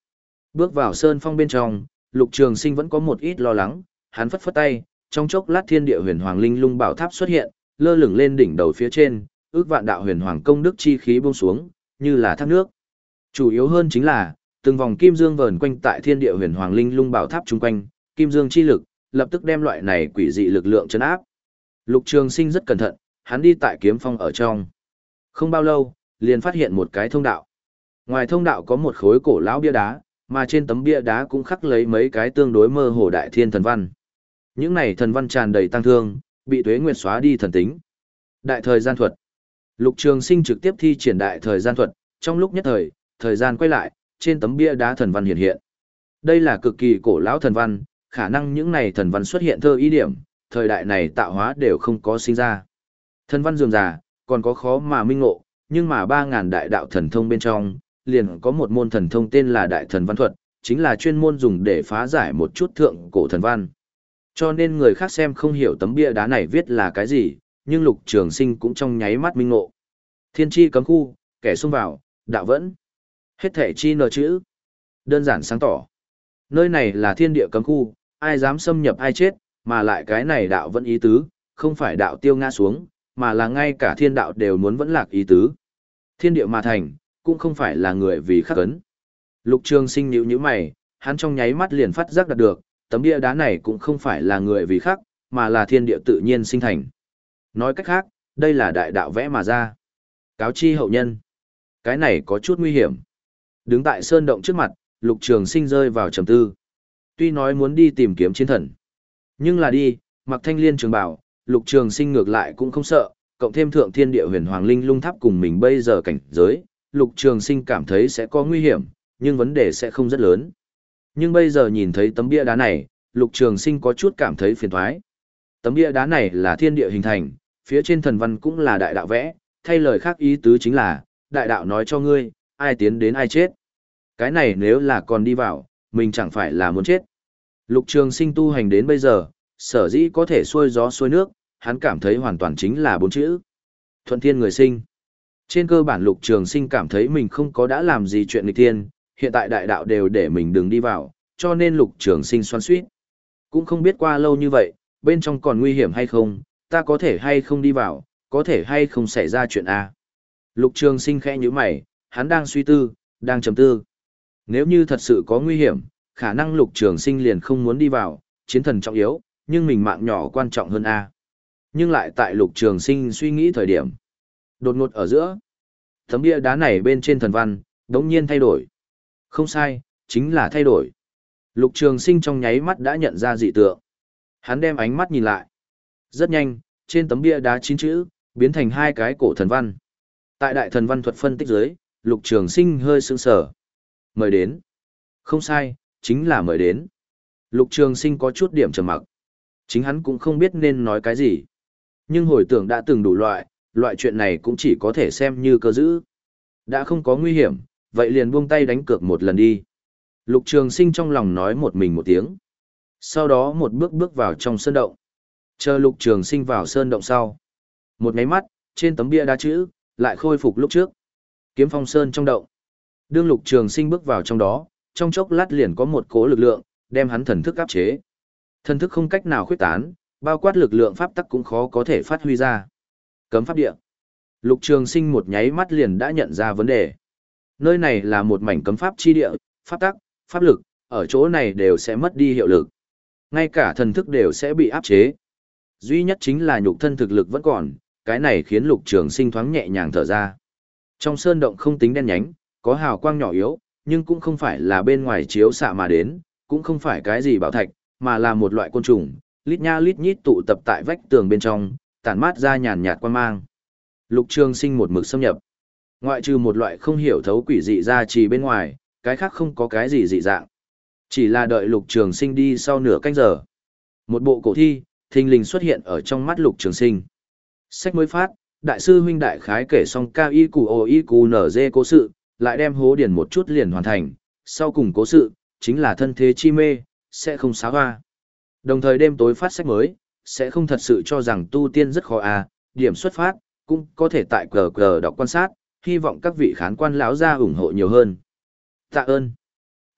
Bước vào sơn phong bên trong, Lục Trường Sinh vẫn có một ít lo lắng, hắn phất phất tay, trong chốc lát thiên địa huyền hoàng linh lung bảo tháp xuất hiện, lơ lửng lên đỉnh đầu phía trên, ước vạn đạo huyền hoàng công đức chi khí buông xuống, như là thác nước. Chủ yếu hơn chính là, từng vòng kim dương vờn quanh tại thiên địa huyền hoàng linh lung bảo tháp chung quanh, kim dương chi lực, lập tức đem loại này quỷ dị lực lượng chấn áp. Lục Trường Sinh rất cẩn thận, hắn đi tại kiếm phong ở trong. Không bao lâu, liền phát hiện một cái thông đạo. Ngoài thông đạo có một khối cổ lão bia đá, mà trên tấm bia đá cũng khắc lấy mấy cái tương đối mơ hồ đại thiên thần văn. Những này thần văn tràn đầy tăng thương, bị tuế nguyệt xóa đi thần tính. Đại thời gian thuật. Lục Trường Sinh trực tiếp thi triển đại thời gian thuật, trong lúc nhất thời, thời gian quay lại, trên tấm bia đá thần văn hiện hiện. Đây là cực kỳ cổ lão thần văn, khả năng những này thần văn xuất hiện thơ ý điểm, thời đại này tạo hóa đều không có sinh ra. Thần văn rườm rà, còn có khó mà minh ngộ, nhưng mà ba ngàn đại đạo thần thông bên trong, liền có một môn thần thông tên là Đại Thần Văn Thuật, chính là chuyên môn dùng để phá giải một chút thượng cổ thần văn. Cho nên người khác xem không hiểu tấm bia đá này viết là cái gì, nhưng Lục Trường Sinh cũng trong nháy mắt minh ngộ. Thiên chi cấm khu, kẻ xông vào, đạo vẫn. Hết thể chi nờ chữ. Đơn giản sáng tỏ. Nơi này là thiên địa cấm khu, ai dám xâm nhập ai chết, mà lại cái này đạo vẫn ý tứ, không phải đạo tiêu ngã xuống, mà là ngay cả thiên đạo đều muốn vẫn lạc ý tứ. Thiên địa mà thành, cũng không phải là người vì khắc ấn. Lục Trường Sinh nhíu nhíu mày, hắn trong nháy mắt liền phát giác đạt được, tấm bia đá này cũng không phải là người vì khắc, mà là thiên địa tự nhiên sinh thành. Nói cách khác, đây là đại đạo vẽ mà ra. Cáo chi hậu nhân. Cái này có chút nguy hiểm. Đứng tại sơn động trước mặt, Lục Trường Sinh rơi vào trầm tư. Tuy nói muốn đi tìm kiếm chiến thần, nhưng là đi, mặc thanh liên trường bảo, Lục Trường Sinh ngược lại cũng không sợ, cộng thêm thượng thiên địa huyền hoàng linh lung tháp cùng mình bây giờ cảnh giới, Lục Trường Sinh cảm thấy sẽ có nguy hiểm, nhưng vấn đề sẽ không rất lớn. Nhưng bây giờ nhìn thấy tấm bia đá này, Lục Trường Sinh có chút cảm thấy phiền toái. Tấm bia đá này là thiên địa hình thành, phía trên thần văn cũng là đại đạo vẽ, thay lời khác ý tứ chính là, đại đạo nói cho ngươi, ai tiến đến ai chết. Cái này nếu là còn đi vào, mình chẳng phải là muốn chết. Lục Trường Sinh tu hành đến bây giờ, sở dĩ có thể xuôi gió xuôi nước, hắn cảm thấy hoàn toàn chính là bốn chữ. Thuận thiên người sinh. Trên cơ bản Lục Trường Sinh cảm thấy mình không có đã làm gì chuyện nghịch thiên, hiện tại đại đạo đều để mình đừng đi vào, cho nên Lục Trường Sinh xoắn xuýt. Cũng không biết qua lâu như vậy, bên trong còn nguy hiểm hay không, ta có thể hay không đi vào, có thể hay không xảy ra chuyện A. Lục Trường Sinh khẽ nhíu mày, hắn đang suy tư, đang trầm tư. Nếu như thật sự có nguy hiểm, khả năng Lục Trường Sinh liền không muốn đi vào, chiến thần trọng yếu, nhưng mình mạng nhỏ quan trọng hơn A. Nhưng lại tại Lục Trường Sinh suy nghĩ thời điểm. Đột ngột ở giữa, tấm bia đá này bên trên thần văn, đống nhiên thay đổi. Không sai, chính là thay đổi. Lục Trường Sinh trong nháy mắt đã nhận ra dị tượng. Hắn đem ánh mắt nhìn lại. Rất nhanh, trên tấm bia đá chín chữ, biến thành hai cái cổ thần văn. Tại đại thần văn thuật phân tích dưới, Lục Trường Sinh hơi sững sờ. Mời đến. Không sai, chính là mời đến. Lục Trường Sinh có chút điểm trầm mặc. Chính hắn cũng không biết nên nói cái gì. Nhưng hồi tưởng đã từng đủ loại, loại chuyện này cũng chỉ có thể xem như cơ dữ. Đã không có nguy hiểm, vậy liền buông tay đánh cược một lần đi. Lục Trường Sinh trong lòng nói một mình một tiếng. Sau đó một bước bước vào trong sơn động. Chờ Lục Trường Sinh vào sơn động sau. Một nháy mắt, trên tấm bia đá chữ, lại khôi phục lúc trước. Kiếm Phong Sơn trong động. Đương Lục Trường Sinh bước vào trong đó, trong chốc lát liền có một cỗ lực lượng, đem hắn thần thức áp chế. Thần thức không cách nào khuyết tán, bao quát lực lượng pháp tắc cũng khó có thể phát huy ra. Cấm pháp địa. Lục Trường Sinh một nháy mắt liền đã nhận ra vấn đề. Nơi này là một mảnh cấm pháp chi địa, pháp tắc, pháp lực, ở chỗ này đều sẽ mất đi hiệu lực. Ngay cả thần thức đều sẽ bị áp chế. Duy nhất chính là nhục thân thực lực vẫn còn, cái này khiến Lục Trường Sinh thoáng nhẹ nhàng thở ra. Trong sơn động không tính đen nhánh, có hào quang nhỏ yếu, nhưng cũng không phải là bên ngoài chiếu xạ mà đến, cũng không phải cái gì bảo thạch, mà là một loại côn trùng, lít nha lít nhít tụ tập tại vách tường bên trong, tản mát ra nhàn nhạt quang mang. Lục Trường Sinh một mực xâm nhập. Ngoại trừ một loại không hiểu thấu quỷ dị ra chỉ bên ngoài, cái khác không có cái gì dị dạng. Chỉ là đợi Lục Trường Sinh đi sau nửa canh giờ. Một bộ cổ thi, thình lình xuất hiện ở trong mắt Lục Trường Sinh. Sách mới phát, đại sư huynh đại khái kể xong cao y cù ô y cù nở dê cố sự, lại đem hố điền một chút liền hoàn thành. Sau cùng cố sự, chính là thân thế chi mê, sẽ không xá hoa. Đồng thời đêm tối phát sách mới, sẽ không thật sự cho rằng tu tiên rất khó à, điểm xuất phát, cũng có thể tại cờ cờ đọc quan sát, hy vọng các vị khán quan lão gia ủng hộ nhiều hơn. Tạ ơn.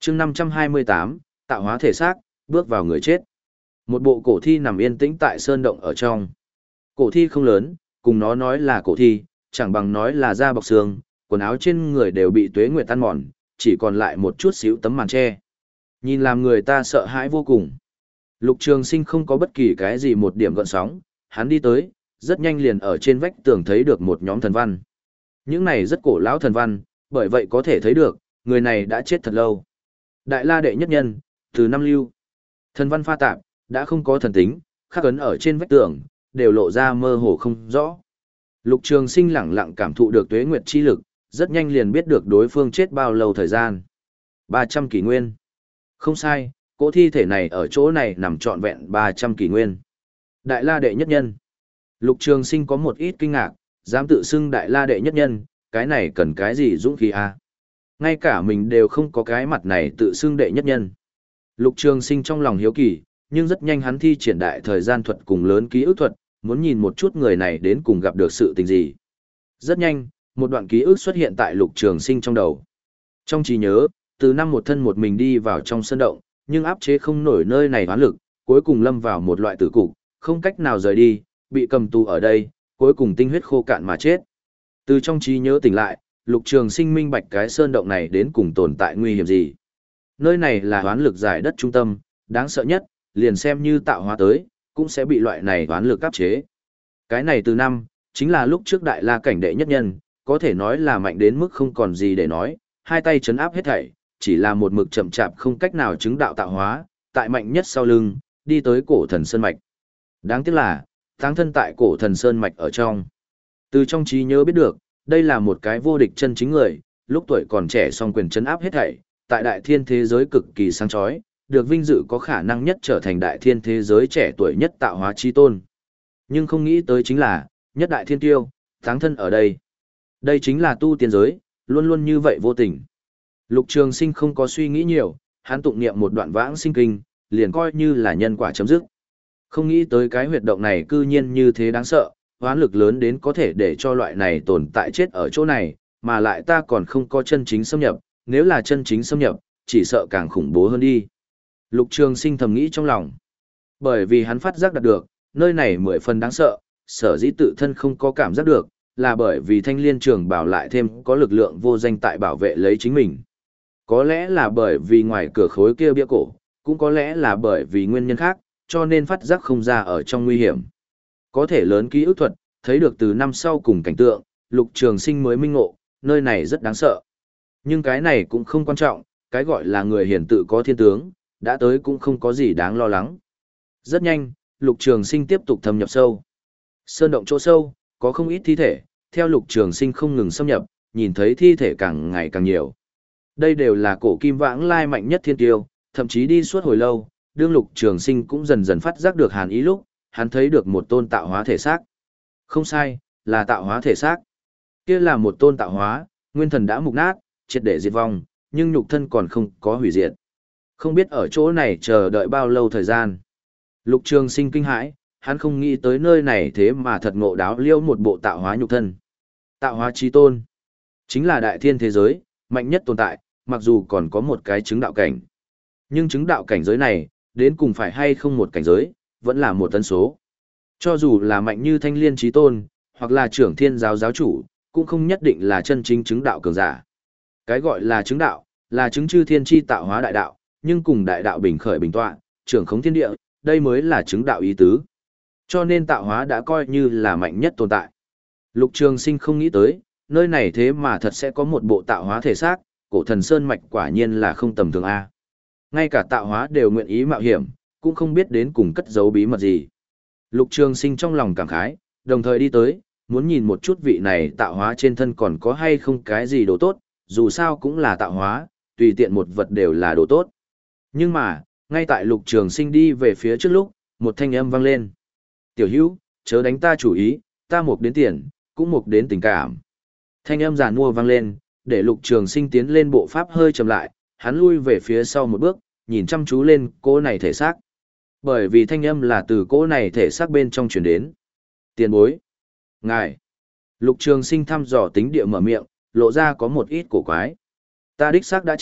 chương năm trăm hai mươi tám, tạo hóa thể xác, bước vào người chết. Một bộ cổ thi nằm yên tĩnh tại sơn động ở trong. Cổ thi không lớn, cùng nó nói là cổ thi, chẳng bằng nói là da bọc xương, quần áo trên người đều bị tuế nguyệt tan mòn, chỉ còn lại một chút xíu tấm màn tre. Nhìn làm người ta sợ hãi vô cùng. Lục Trường Sinh không có bất kỳ cái gì một điểm gợn sóng, hắn đi tới, rất nhanh liền ở trên vách tường thấy được một nhóm thần văn. Những này rất cổ lão thần văn, bởi vậy có thể thấy được, người này đã chết thật lâu. Đại La đệ nhất nhân, từ năm lưu. Thần văn pha tạp, đã không có thần tính, khắc ấn ở trên vách tường, đều lộ ra mơ hồ không rõ. Lục Trường Sinh lẳng lặng cảm thụ được tuế nguyệt chi lực, rất nhanh liền biết được đối phương chết bao lâu thời gian. ba trăm kỷ nguyên. Không sai, cỗ thi thể này ở chỗ này nằm trọn vẹn ba trăm kỷ nguyên. Đại La đệ nhất nhân. Lục Trường Sinh có một ít kinh ngạc, dám tự xưng Đại La đệ nhất nhân, cái này cần cái gì dũng khí a? Ngay cả mình đều không có cái mặt này tự xưng đệ nhất nhân. Lục Trường Sinh trong lòng hiếu kỳ, nhưng rất nhanh hắn thi triển đại thời gian thuật cùng lớn ký ức thuật, muốn nhìn một chút người này đến cùng gặp được sự tình gì. Rất nhanh, một đoạn ký ức xuất hiện tại Lục Trường Sinh trong đầu. Trong trí nhớ, từ năm một thân một mình đi vào trong sân động, nhưng áp chế không nổi nơi này hoán lực, cuối cùng lâm vào một loại tử cục, không cách nào rời đi, bị cầm tù ở đây, cuối cùng tinh huyết khô cạn mà chết. Từ trong trí nhớ tỉnh lại, Lục Trường Sinh minh bạch cái sơn động này đến cùng tồn tại nguy hiểm gì. Nơi này là hoán lực giải đất trung tâm, đáng sợ nhất, liền xem như tạo hóa tới, cũng sẽ bị loại này hoán lực áp chế. Cái này từ năm, chính là lúc trước Đại La cảnh đệ nhất nhân, có thể nói là mạnh đến mức không còn gì để nói, hai tay chấn áp hết thảy, chỉ là một mực chậm chạp không cách nào chứng đạo tạo hóa, tại mạnh nhất sau lưng, đi tới cổ thần sơn mạch. Đáng tiếc là, táng thân tại cổ thần sơn mạch ở trong. Từ trong trí nhớ biết được, đây là một cái vô địch chân chính người, lúc tuổi còn trẻ song quyền chấn áp hết thảy, tại đại thiên thế giới cực kỳ sáng chói, được vinh dự có khả năng nhất trở thành đại thiên thế giới trẻ tuổi nhất tạo hóa chi tôn. Nhưng không nghĩ tới chính là, nhất đại thiên tiêu, táng thân ở đây. Đây chính là tu tiên giới, luôn luôn như vậy vô tình. Lục Trường Sinh không có suy nghĩ nhiều, hắn tụng niệm một đoạn vãng sinh kinh, liền coi như là nhân quả chấm dứt. Không nghĩ tới cái huyệt động này cư nhiên như thế đáng sợ, hoán lực lớn đến có thể để cho loại này tồn tại chết ở chỗ này, mà lại ta còn không có chân chính xâm nhập, nếu là chân chính xâm nhập, chỉ sợ càng khủng bố hơn đi. Lục Trường Sinh thầm nghĩ trong lòng. Bởi vì hắn phát giác đạt được, nơi này mười phần đáng sợ, sở dĩ tự thân không có cảm giác được, là bởi vì thanh liên trường bảo lại thêm có lực lượng vô danh tại bảo vệ lấy chính mình. Có lẽ là bởi vì ngoài cửa khối kia bia cổ, cũng có lẽ là bởi vì nguyên nhân khác, cho nên phát giác không ra ở trong nguy hiểm. Có thể lớn ký ức thuật, thấy được từ năm sau cùng cảnh tượng, Lục Trường Sinh mới minh ngộ, nơi này rất đáng sợ. Nhưng cái này cũng không quan trọng, cái gọi là người hiển tự có thiên tướng, đã tới cũng không có gì đáng lo lắng. Rất nhanh, Lục Trường Sinh tiếp tục thâm nhập sâu. Sơn động chỗ sâu, có không ít thi thể, theo Lục Trường Sinh không ngừng xâm nhập, nhìn thấy thi thể càng ngày càng nhiều. Đây đều là cổ kim vãng lai mạnh nhất thiên tiêu, thậm chí đi suốt hồi lâu, đương Lục Trường Sinh cũng dần dần phát giác được hàn ý lúc, hắn thấy được một tôn tạo hóa thể xác. Không sai, là tạo hóa thể xác. Kia là một tôn tạo hóa, nguyên thần đã mục nát, triệt để diệt vong, nhưng nhục thân còn không có hủy diệt. Không biết ở chỗ này chờ đợi bao lâu thời gian. Lục Trường Sinh kinh hãi, hắn không nghĩ tới nơi này thế mà thật ngộ đáo liêu một bộ tạo hóa nhục thân. Tạo hóa chí tôn, chính là đại thiên thế giới, mạnh nhất tồn tại, mặc dù còn có một cái chứng đạo cảnh. Nhưng chứng đạo cảnh giới này, đến cùng phải hay không một cảnh giới, vẫn là một tần số. Cho dù là mạnh như thanh liên chí tôn, hoặc là trưởng thiên giáo giáo chủ, cũng không nhất định là chân chính chứng đạo cường giả. Cái gọi là chứng đạo, là chứng chư thiên chi tạo hóa đại đạo, nhưng cùng đại đạo bình khởi bình tọa, trưởng khống thiên địa, đây mới là chứng đạo ý tứ. Cho nên tạo hóa đã coi như là mạnh nhất tồn tại. Lục Trường Sinh không nghĩ tới, nơi này thế mà thật sẽ có một bộ tạo hóa thể xác, cổ thần sơn mạch quả nhiên là không tầm thường a. Ngay cả tạo hóa đều nguyện ý mạo hiểm, cũng không biết đến cùng cất giấu bí mật gì. Lục Trường Sinh trong lòng cảm khái, đồng thời đi tới, muốn nhìn một chút vị này tạo hóa trên thân còn có hay không cái gì đồ tốt, dù sao cũng là tạo hóa, tùy tiện một vật đều là đồ tốt. Nhưng mà, ngay tại Lục Trường Sinh đi về phía trước lúc, một thanh âm vang lên. Tiểu hữu, chớ đánh ta chủ ý, ta mục đến tiền, cũng mục đến tình cảm. Thanh âm giàn mua vang lên, để Lục Trường Sinh tiến lên bộ pháp hơi chậm lại, hắn lui về phía sau một bước, nhìn chăm chú lên cô này thể xác. Bởi vì thanh âm là từ cô này thể xác bên trong truyền đến. Tiền bối. Ngài. Lục Trường Sinh thăm dò tính địa mở miệng, lộ ra có một ít cổ quái. Ta đích xác đã chết,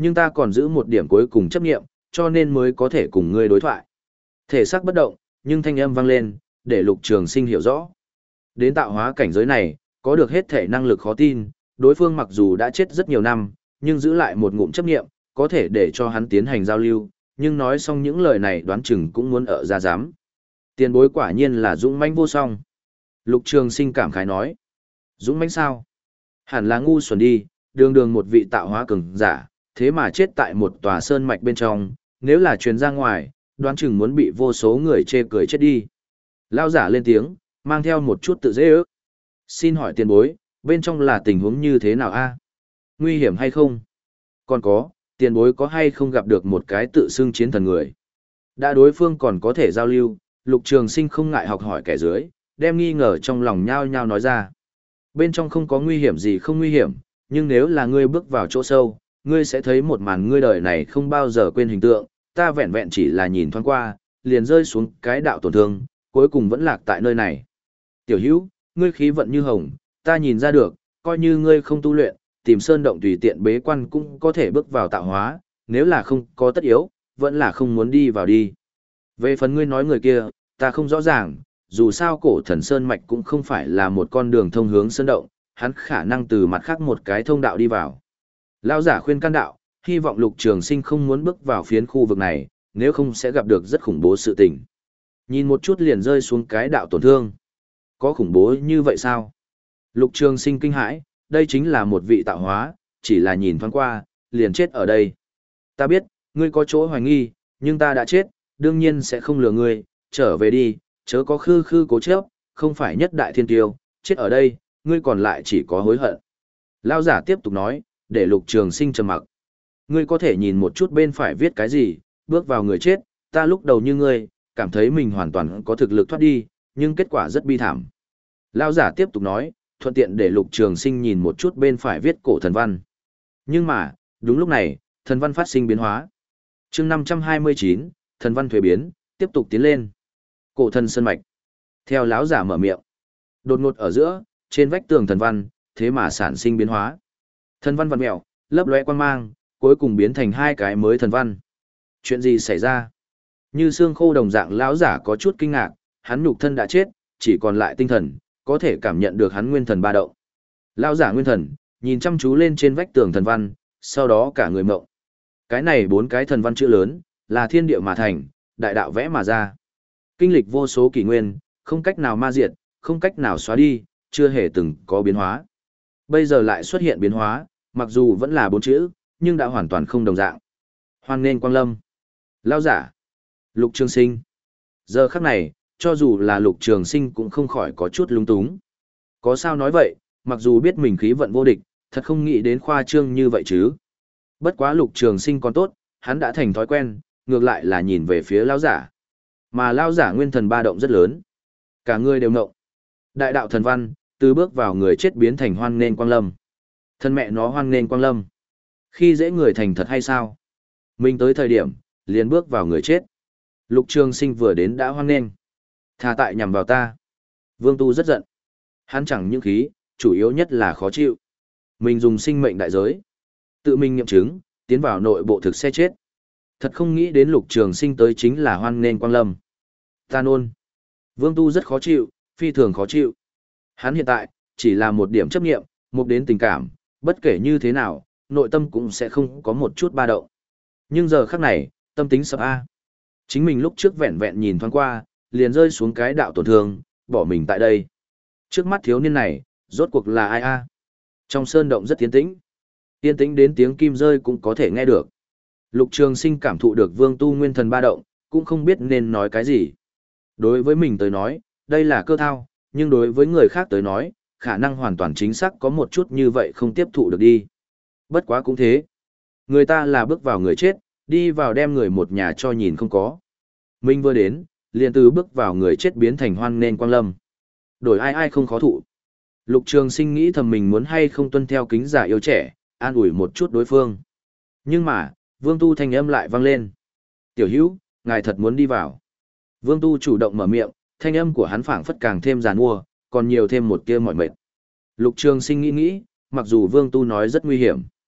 nhưng ta còn giữ một điểm cuối cùng chấp nghiệm, cho nên mới có thể cùng ngươi đối thoại. Thể xác bất động, nhưng thanh âm vang lên, để Lục Trường Sinh hiểu rõ. Đến tạo hóa cảnh giới này, có được hết thể năng lực khó tin, đối phương mặc dù đã chết rất nhiều năm, nhưng giữ lại một ngụm chấp nghiệm, có thể để cho hắn tiến hành giao lưu, nhưng nói xong những lời này đoán chừng cũng muốn ở ra dám. Tiền bối quả nhiên là dũng mãnh vô song. Lục Trường Sinh cảm khái nói. Dũng mãnh sao? Hẳn là ngu xuẩn đi, đường đường một vị tạo hóa cường giả, thế mà chết tại một tòa sơn mạch bên trong, nếu là truyền ra ngoài, đoán chừng muốn bị vô số người chê cười chết đi. Lão giả lên tiếng, mang theo một chút tự dễ ước. Xin hỏi tiền bối, bên trong là tình huống như thế nào a? Nguy hiểm hay không? Còn có, tiền bối có hay không gặp được một cái tự xưng chiến thần người? Đã đối phương còn có thể giao lưu, Lục Trường Sinh không ngại học hỏi kẻ dưới, đem nghi ngờ trong lòng nhao nhao nói ra. Bên trong không có nguy hiểm gì không nguy hiểm, nhưng nếu là ngươi bước vào chỗ sâu, ngươi sẽ thấy một màn ngươi đời này không bao giờ quên hình tượng, ta vẹn vẹn chỉ là nhìn thoáng qua, liền rơi xuống cái đạo tổn thương, cuối cùng vẫn lạc tại nơi này. Tiểu hữu, ngươi khí vận như hồng, ta nhìn ra được, coi như ngươi không tu luyện, tìm sơn động tùy tiện bế quan cũng có thể bước vào tạo hóa, nếu là không có tất yếu, vẫn là không muốn đi vào đi. Về phần ngươi nói người kia, ta không rõ ràng, dù sao cổ thần sơn mạch cũng không phải là một con đường thông hướng sơn động, hắn khả năng từ mặt khác một cái thông đạo đi vào. Lão giả khuyên can đạo, hy vọng Lục Trường Sinh không muốn bước vào phiến khu vực này, nếu không sẽ gặp được rất khủng bố sự tình. Nhìn một chút liền rơi xuống cái đạo tổn thương. Có khủng bố như vậy sao? Lục Trường Sinh kinh hãi, đây chính là một vị tạo hóa, chỉ là nhìn thoáng qua, liền chết ở đây. Ta biết, ngươi có chỗ hoài nghi, nhưng ta đã chết, đương nhiên sẽ không lừa ngươi, trở về đi, chớ có khư khư cố chấp, không phải nhất đại thiên tiêu, chết ở đây, ngươi còn lại chỉ có hối hận. Lão giả tiếp tục nói, để Lục Trường Sinh trầm mặc. Ngươi có thể nhìn một chút bên phải viết cái gì, bước vào người chết, ta lúc đầu như ngươi, cảm thấy mình hoàn toàn có thực lực thoát đi, nhưng kết quả rất bi thảm. Lão giả tiếp tục nói, thuận tiện để Lục Trường Sinh nhìn một chút bên phải viết cổ thần văn. Nhưng mà, đúng lúc này, thần văn phát sinh biến hóa. Chương năm trăm hai mươi chín, thần văn thuế biến, tiếp tục tiến lên. Cổ thần sơn mạch. Theo lão giả mở miệng, đột ngột ở giữa, trên vách tường thần văn, thế mà sản sinh biến hóa. Thần văn vặn mèo, lấp lóe quang mang, cuối cùng biến thành hai cái mới thần văn. Chuyện gì xảy ra? Như xương khô đồng dạng lão giả có chút kinh ngạc, hắn nhục thân đã chết, chỉ còn lại tinh thần, có thể cảm nhận được hắn nguyên thần ba động. Lão giả nguyên thần, nhìn chăm chú lên trên vách tường thần văn, sau đó cả người mộng. Cái này bốn cái thần văn chữ lớn, là thiên địa mà thành, đại đạo vẽ mà ra. Kinh lịch vô số kỷ nguyên, không cách nào ma diệt, không cách nào xóa đi, chưa hề từng có biến hóa. Bây giờ lại xuất hiện biến hóa, mặc dù vẫn là bốn chữ, nhưng đã hoàn toàn không đồng dạng. Hoan nghênh quang lâm. Lão giả. Lục Trường Sinh. Giờ khắc này, cho dù là Lục Trường Sinh cũng không khỏi có chút lung túng. Có sao nói vậy, mặc dù biết mình khí vận vô địch, thật không nghĩ đến khoa trương như vậy chứ. Bất quá Lục Trường Sinh còn tốt, hắn đã thành thói quen, ngược lại là nhìn về phía lão giả. Mà lão giả nguyên thần ba động rất lớn. Cả người đều ngộng. Đại đạo thần văn, từ bước vào người chết biến thành hoan nghênh quang lâm. Thân mẹ nó hoan nghênh quang lâm. Khi dễ người thành thật hay sao? Mình tới thời điểm, liền bước vào người chết. Lục Trường Sinh vừa đến đã hoan nghênh. Thà tại nhằm vào ta. Vương Tu rất giận. Hắn chẳng những khí, chủ yếu nhất là khó chịu. Mình dùng sinh mệnh đại giới. Tự mình nghiệm chứng, tiến vào nội bộ thực sẽ chết. Thật không nghĩ đến Lục Trường Sinh tới chính là hoan nghênh quang lâm. Ta nôn. Vương Tu rất khó chịu, phi thường khó chịu. Hắn hiện tại, chỉ là một điểm chấp nghiệm, một đến tình cảm, bất kể như thế nào, nội tâm cũng sẽ không có một chút ba động. Nhưng giờ khắc này, tâm tính sập A. Chính mình lúc trước vẹn vẹn nhìn thoáng qua, liền rơi xuống cái đạo tổn thương, bỏ mình tại đây. Trước mắt thiếu niên này, rốt cuộc là ai A? Trong sơn động rất tiến tĩnh. Yên tĩnh đến tiếng kim rơi cũng có thể nghe được. Lục Trường Sinh cảm thụ được Vương Tu nguyên thần ba động, cũng không biết nên nói cái gì. Đối với mình tới nói, đây là cơ thao, nhưng đối với người khác tới nói, khả năng hoàn toàn chính xác có một chút như vậy không tiếp thụ được đi. Bất quá cũng thế. Người ta là bước vào người chết, đi vào đem người một nhà cho nhìn không có. Mình vừa đến, liền từ bước vào người chết biến thành hoan nghênh quang lâm. Đổi ai ai không khó thụ. Lục Trường Sinh nghĩ thầm mình muốn hay không tuân theo kính giả yêu trẻ, an ủi một chút đối phương. Nhưng mà, Vương Tu thanh âm lại vang lên. Tiểu hữu, ngài thật muốn đi vào. Vương Tu chủ động mở miệng, thanh âm của hắn phảng phất càng thêm giàn mua, còn nhiều thêm một tia mỏi mệt. Lục Trường Sinh nghĩ nghĩ, mặc dù Vương Tu nói rất nguy hiểm,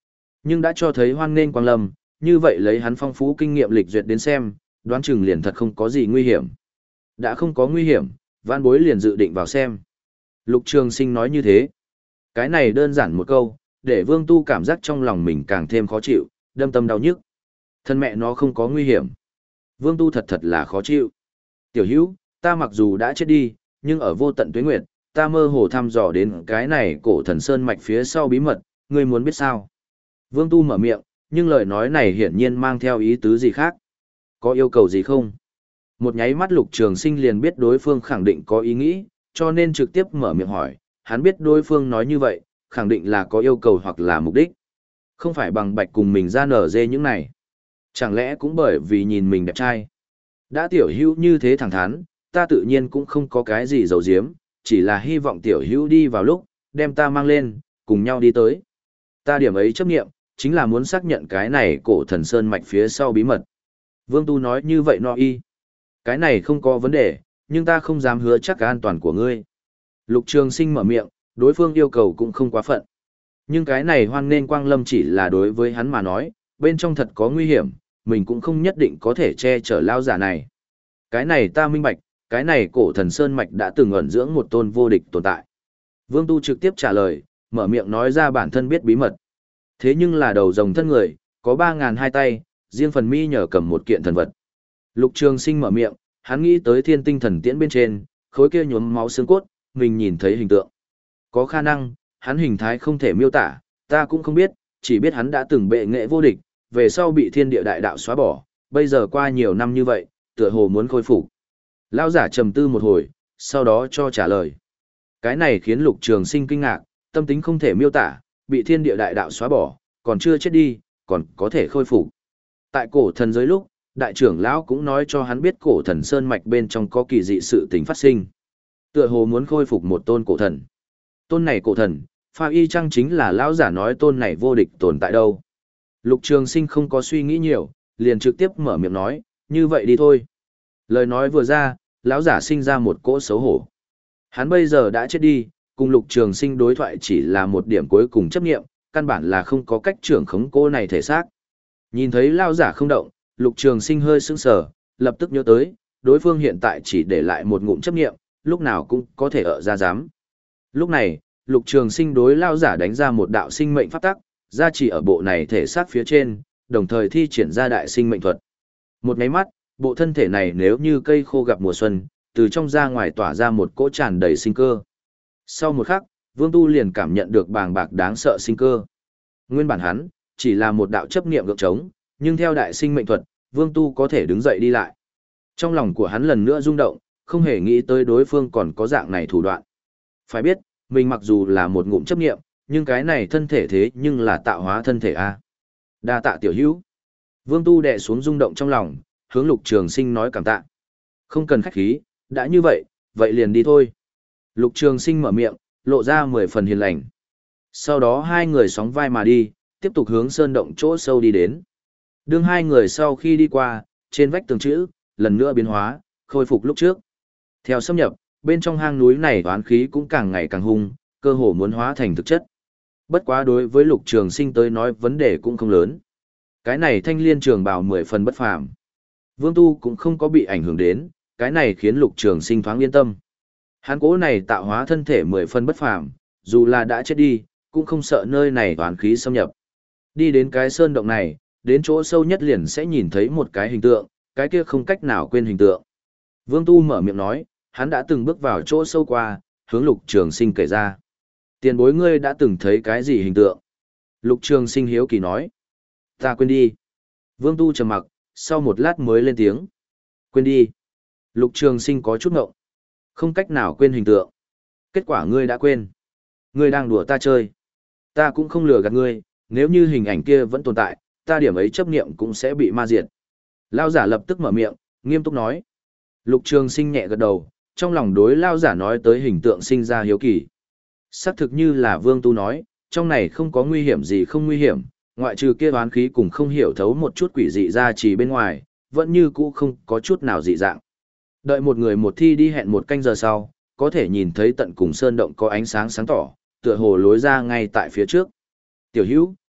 Nhưng đã cho thấy hoan nghênh Quang Lâm, như vậy lấy hắn phong phú kinh nghiệm lịch duyệt đến xem, đoán chừng liền thật không có gì nguy hiểm. Đã không có nguy hiểm, vãn bối liền dự định vào xem. Lục Trường Sinh nói như thế. Cái này đơn giản một câu, để Vương Tu cảm giác trong lòng mình càng thêm khó chịu, đâm tâm đau nhức. Thân mẹ nó không có nguy hiểm. Vương Tu thật thật là khó chịu. Tiểu Hữu, ta mặc dù đã chết đi, nhưng ở vô tận tuế nguyệt, ta mơ hồ thăm dò đến cái này cổ thần sơn mạch phía sau bí mật, ngươi muốn biết sao? Vương Tu mở miệng, nhưng lời nói này hiển nhiên mang theo ý tứ gì khác. Có yêu cầu gì không? Một nháy mắt Lục Trường Sinh liền biết đối phương khẳng định có ý nghĩ, cho nên trực tiếp mở miệng hỏi, hắn biết đối phương nói như vậy, khẳng định là có yêu cầu hoặc là mục đích. Không phải bằng bạch cùng mình ra nở dê những này. Chẳng lẽ cũng bởi vì nhìn mình đẹp trai? Đã tiểu hữu như thế thẳng thắn, ta tự nhiên cũng không có cái gì giấu giếm, chỉ là hy vọng tiểu hữu đi vào lúc, đem ta mang lên, cùng nhau đi tới. Ta điểm ấy chấp nghiệm, chính là muốn xác nhận cái này cổ thần sơn mạch phía sau bí mật. Vương Tu nói như vậy no y. Cái này không có vấn đề, nhưng ta không dám hứa chắc an toàn của ngươi. Lục Trường Sinh mở miệng, đối phương yêu cầu cũng không quá phận. Nhưng cái này hoan nên Quang Lâm chỉ là đối với hắn mà nói, bên trong thật có nguy hiểm, mình cũng không nhất định có thể che chở lao giả này. Cái này ta minh bạch, cái này cổ thần sơn mạch đã từng ẩn dưỡng một tôn vô địch tồn tại. Vương Tu trực tiếp trả lời, mở miệng nói ra bản thân biết bí mật. Thế nhưng là đầu rồng thân người, có ba ngàn hai tay, riêng phần mi nhờ cầm một kiện thần vật. Lục Trường Sinh mở miệng, hắn nghĩ tới thiên tinh thần tiễn bên trên, khối kia nhuốm máu xương cốt, mình nhìn thấy hình tượng. Có khả năng, hắn hình thái không thể miêu tả, ta cũng không biết, chỉ biết hắn đã từng bệ nghệ vô địch, về sau bị thiên địa đại đạo xóa bỏ, bây giờ qua nhiều năm như vậy, tựa hồ muốn khôi phục. Lão giả trầm tư một hồi, sau đó cho trả lời. Cái này khiến Lục Trường Sinh kinh ngạc, tâm tính không thể miêu tả, bị thiên địa đại đạo xóa bỏ, còn chưa chết đi, còn có thể khôi phục. Tại cổ thần giới lúc, đại trưởng lão cũng nói cho hắn biết cổ thần sơn mạch bên trong có kỳ dị sự tình phát sinh. Tựa hồ muốn khôi phục một tôn cổ thần. Tôn này cổ thần, pha y chăng chính là lão giả nói tôn này vô địch tồn tại đâu. Lục Trường Sinh không có suy nghĩ nhiều, liền trực tiếp mở miệng nói, như vậy đi thôi. Lời nói vừa ra, lão giả sinh ra một cỗ xấu hổ. Hắn bây giờ đã chết đi, cùng Lục Trường Sinh đối thoại chỉ là một điểm cuối cùng chấp nghiệm, căn bản là không có cách trưởng khống cô này thể xác. Nhìn thấy lão giả không động, Lục Trường Sinh hơi sững sờ, lập tức nhớ tới, đối phương hiện tại chỉ để lại một ngụm chấp nghiệm, lúc nào cũng có thể ở ra dám. Lúc này, Lục Trường Sinh đối lão giả đánh ra một đạo sinh mệnh pháp tắc, gia trì ở bộ này thể xác phía trên, đồng thời thi triển ra đại sinh mệnh thuật. Một cái mắt, bộ thân thể này nếu như cây khô gặp mùa xuân, từ trong ra ngoài tỏa ra một cỗ tràn đầy sinh cơ. Sau một khắc, Vương Tu liền cảm nhận được bàng bạc đáng sợ sinh cơ. Nguyên bản hắn, chỉ là một đạo chấp niệm gượng trống, nhưng theo đại sinh mệnh thuật, Vương Tu có thể đứng dậy đi lại. Trong lòng của hắn lần nữa rung động, không hề nghĩ tới đối phương còn có dạng này thủ đoạn. Phải biết, mình mặc dù là một ngụm chấp niệm, nhưng cái này thân thể thế nhưng là tạo hóa thân thể a. Đa tạ tiểu hữu. Vương Tu đè xuống rung động trong lòng, hướng Lục Trường Sinh nói cảm tạ. Không cần khách khí, đã như vậy, vậy liền đi thôi. Lục Trường Sinh mở miệng, lộ ra mười phần hiền lành. Sau đó hai người sóng vai mà đi, tiếp tục hướng sơn động chỗ sâu đi đến. Đương hai người sau khi đi qua, trên vách tường chữ, lần nữa biến hóa, khôi phục lúc trước. Theo xâm nhập, bên trong hang núi này oán khí cũng càng ngày càng hung, cơ hồ muốn hóa thành thực chất. Bất quá đối với Lục Trường Sinh tới nói vấn đề cũng không lớn. Cái này thanh liên trường bào mười phần bất phàm. Vương Tu cũng không có bị ảnh hưởng đến, cái này khiến Lục Trường Sinh thoáng yên tâm. Hắn cố này tạo hóa thân thể mười phần bất phàm, dù là đã chết đi, cũng không sợ nơi này toán khí xâm nhập. Đi đến cái sơn động này, đến chỗ sâu nhất liền sẽ nhìn thấy một cái hình tượng, cái kia không cách nào quên hình tượng. Vương Tu mở miệng nói, hắn đã từng bước vào chỗ sâu qua, hướng Lục Trường Sinh kể ra. Tiền bối ngươi đã từng thấy cái gì hình tượng? Lục Trường Sinh hiếu kỳ nói. Ta quên đi. Vương Tu trầm mặc, sau một lát mới lên tiếng. Quên đi. Lục Trường Sinh có chút ngộng. Không cách nào quên hình tượng. Kết quả ngươi đã quên. Ngươi đang đùa ta chơi. Ta cũng không lừa gạt ngươi, nếu như hình ảnh kia vẫn tồn tại, ta điểm ấy chấp niệm cũng sẽ bị ma diệt. Lao giả lập tức mở miệng, nghiêm túc nói. Lục Trường Sinh nhẹ gật đầu, trong lòng đối Lao giả nói tới hình tượng sinh ra hiếu kỳ. Xác thực như là Vương Tu nói, trong này không có nguy hiểm gì không nguy hiểm, ngoại trừ kia oán khí cùng không hiểu thấu một chút quỷ dị ra chỉ bên ngoài, vẫn như cũ không có chút nào dị dạng. Đợi một người một thi đi hẹn một canh giờ sau, có thể nhìn thấy tận cùng sơn động có ánh sáng sáng tỏ, tựa hồ lối ra ngay tại phía trước. Tiểu hữu,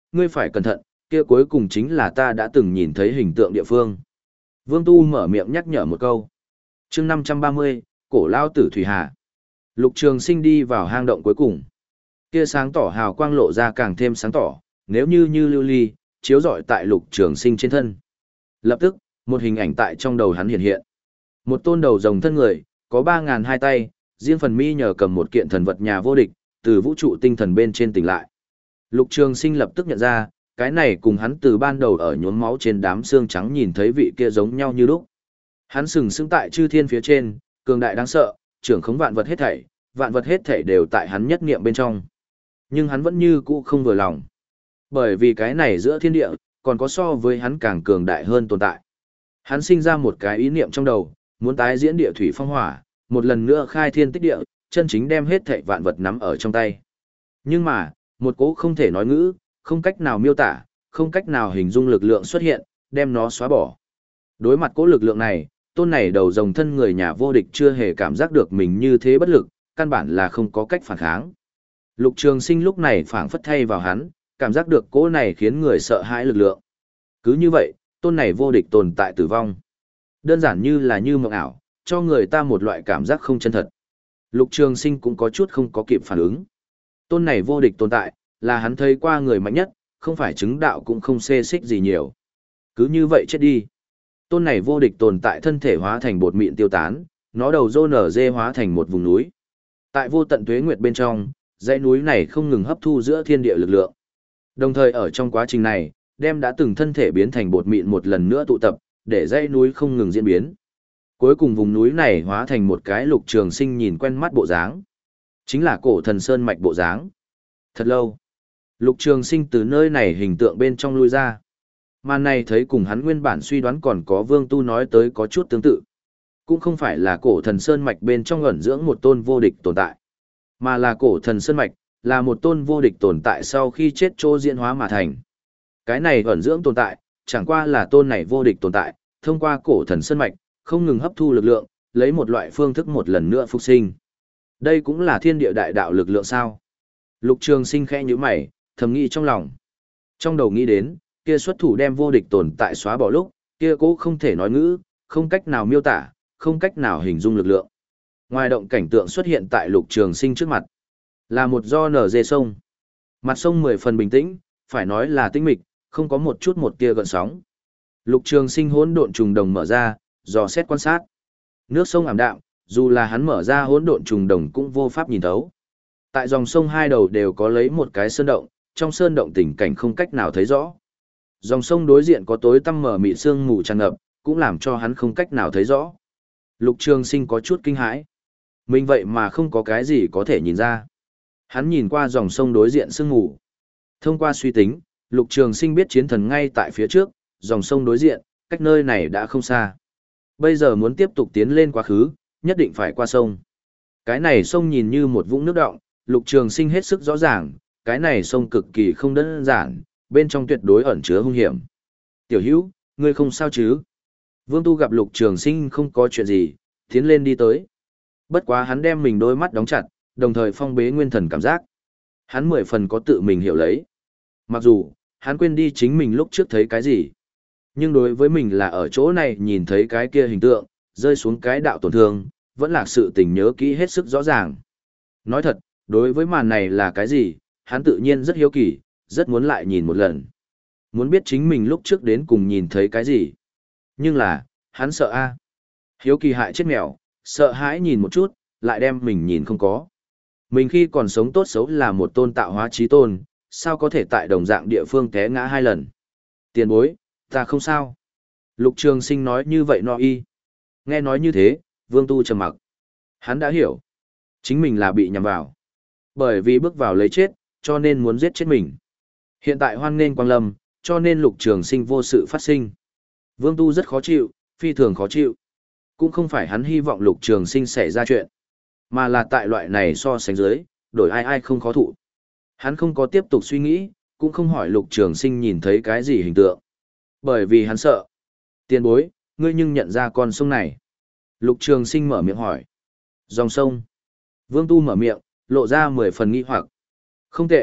ngươi phải cẩn thận, kia cuối cùng chính là ta đã từng nhìn thấy hình tượng địa phương. Vương Tu mở miệng nhắc nhở một câu. chương năm trăm ba mươi, cổ lao tử Thủy Hà. Lục Trường Sinh đi vào hang động cuối cùng. Kia sáng tỏ hào quang lộ ra càng thêm sáng tỏ, nếu như như lưu ly, chiếu rọi tại Lục Trường Sinh trên thân. Lập tức, một hình ảnh tại trong đầu hắn hiện hiện. Một tôn đầu rồng thân người, có ba ngàn hai tay, riêng phần mi nhờ cầm một kiện thần vật nhà vô địch, từ vũ trụ tinh thần bên trên tỉnh lại. Lục Trường Sinh lập tức nhận ra, cái này cùng hắn từ ban đầu ở nhuốm máu trên đám xương trắng nhìn thấy vị kia giống nhau như lúc. Hắn sừng sững tại chư thiên phía trên, cường đại đáng sợ, trưởng khống vạn vật hết thảy, vạn vật hết thảy đều tại hắn nhất niệm bên trong. Nhưng hắn vẫn như cũ không vừa lòng. Bởi vì cái này giữa thiên địa, còn có so với hắn càng cường đại hơn tồn tại. Hắn sinh ra một cái ý niệm trong đầu, muốn tái diễn địa thủy phong hỏa, một lần nữa khai thiên tích địa, chân chính đem hết thảy vạn vật nắm ở trong tay. Nhưng mà, một cỗ không thể nói ngữ, không cách nào miêu tả, không cách nào hình dung lực lượng xuất hiện, đem nó xóa bỏ. Đối mặt cỗ lực lượng này, tôn này đầu rồng thân người nhà vô địch chưa hề cảm giác được mình như thế bất lực, căn bản là không có cách phản kháng. Lục Trường Sinh lúc này phảng phất thay vào hắn, cảm giác được cỗ này khiến người sợ hãi lực lượng. Cứ như vậy, tôn này vô địch tồn tại tử vong. Đơn giản như là như mộng ảo, cho người ta một loại cảm giác không chân thật. Lục Trường Sinh cũng có chút không có kịp phản ứng. Tôn này vô địch tồn tại, là hắn thấy qua người mạnh nhất, không phải chứng đạo cũng không xê xích gì nhiều. Cứ như vậy chết đi. Tôn này vô địch tồn tại thân thể hóa thành bột mịn tiêu tán, nó đầu rô nở dê hóa thành một vùng núi. Tại vô tận tuế nguyệt bên trong, dãy núi này không ngừng hấp thu giữa thiên địa lực lượng. Đồng thời ở trong quá trình này, đem đã từng thân thể biến thành bột mịn một lần nữa tụ tập, để dãy núi không ngừng diễn biến. Cuối cùng vùng núi này hóa thành một cái Lục Trường Sinh nhìn quen mắt bộ dáng. Chính là cổ thần sơn mạch bộ dáng. Thật lâu, Lục Trường Sinh từ nơi này hình tượng bên trong lui ra. Màn này thấy cùng hắn nguyên bản suy đoán còn có Vương Tu nói tới có chút tương tự. Cũng không phải là cổ thần sơn mạch bên trong ẩn dưỡng một tôn vô địch tồn tại, mà là cổ thần sơn mạch, là một tôn vô địch tồn tại sau khi chết chỗ diễn hóa mà thành. Cái này ẩn dưỡng tồn tại, chẳng qua là tôn này vô địch tồn tại, thông qua cổ thần sơn mạch, không ngừng hấp thu lực lượng, lấy một loại phương thức một lần nữa phục sinh. Đây cũng là thiên địa đại đạo lực lượng sao? Lục Trường Sinh khẽ nhíu mày, thầm nghĩ trong lòng. Trong đầu nghĩ đến, kia xuất thủ đem vô địch tồn tại xóa bỏ lúc, kia cố không thể nói ngữ, không cách nào miêu tả, không cách nào hình dung lực lượng. Ngoài động cảnh tượng xuất hiện tại Lục Trường Sinh trước mặt, là một do nở dê sông. Mặt sông mười phần bình tĩnh, phải nói là tĩnh mịch, không có một chút một tia gợn sóng. Lục Trường Sinh hỗn độn trùng đồng mở ra, dò xét quan sát. Nước sông ảm đạm, dù là hắn mở ra hỗn độn trùng đồng cũng vô pháp nhìn thấu. Tại dòng sông hai đầu đều có lấy một cái sơn động, trong sơn động tình cảnh không cách nào thấy rõ. Dòng sông đối diện có tối tăm mở mịt sương mù tràn ngập, cũng làm cho hắn không cách nào thấy rõ. Lục Trường Sinh có chút kinh hãi. Mình vậy mà không có cái gì có thể nhìn ra. Hắn nhìn qua dòng sông đối diện sương mù. Thông qua suy tính, Lục Trường Sinh biết chiến thần ngay tại phía trước, dòng sông đối diện, cách nơi này đã không xa. Bây giờ muốn tiếp tục tiến lên quá khứ, nhất định phải qua sông. Cái này sông nhìn như một vũng nước đọng, Lục Trường Sinh hết sức rõ ràng, cái này sông cực kỳ không đơn giản, bên trong tuyệt đối ẩn chứa hung hiểm. Tiểu Hữu, ngươi không sao chứ? Vương Tu gặp Lục Trường Sinh không có chuyện gì, tiến lên đi tới. Bất quá hắn đem mình đôi mắt đóng chặt, đồng thời phong bế nguyên thần cảm giác. Hắn mười phần có tự mình hiểu lấy. Mặc dù, hắn quên đi chính mình lúc trước thấy cái gì. Nhưng đối với mình là ở chỗ này nhìn thấy cái kia hình tượng, rơi xuống cái đạo tổn thương, vẫn là sự tình nhớ kỹ hết sức rõ ràng. Nói thật, đối với màn này là cái gì, hắn tự nhiên rất hiếu kỳ, rất muốn lại nhìn một lần. Muốn biết chính mình lúc trước đến cùng nhìn thấy cái gì. Nhưng là, hắn sợ a. Hiếu kỳ hại chết mèo, sợ hãi nhìn một chút, lại đem mình nhìn không có. Mình khi còn sống tốt xấu là một tôn tạo hóa chí tôn, sao có thể tại đồng dạng địa phương té ngã hai lần. Tiền bối, ta không sao. Lục Trường Sinh nói như vậy no y. Nghe nói như thế, Vương Tu trầm mặc. Hắn đã hiểu. Chính mình là bị nhầm vào. Bởi vì bước vào lấy chết, cho nên muốn giết chết mình. Hiện tại hoan nghênh quang lâm, cho nên Lục Trường Sinh vô sự phát sinh. Vương Tu rất khó chịu, phi thường khó chịu. Cũng không phải hắn hy vọng Lục Trường Sinh xảy ra chuyện, mà là tại loại này so sánh dưới, đổi ai ai không khó thụ. Hắn không có tiếp tục suy nghĩ, cũng không hỏi Lục Trường Sinh nhìn thấy cái gì hình tượng. Bởi vì hắn sợ. Tiền bối, ngươi nhưng nhận ra con sông này. Lục Trường Sinh mở miệng hỏi. Dòng sông. Vương Tu mở miệng, lộ ra mười phần nghi hoặc. Không tệ,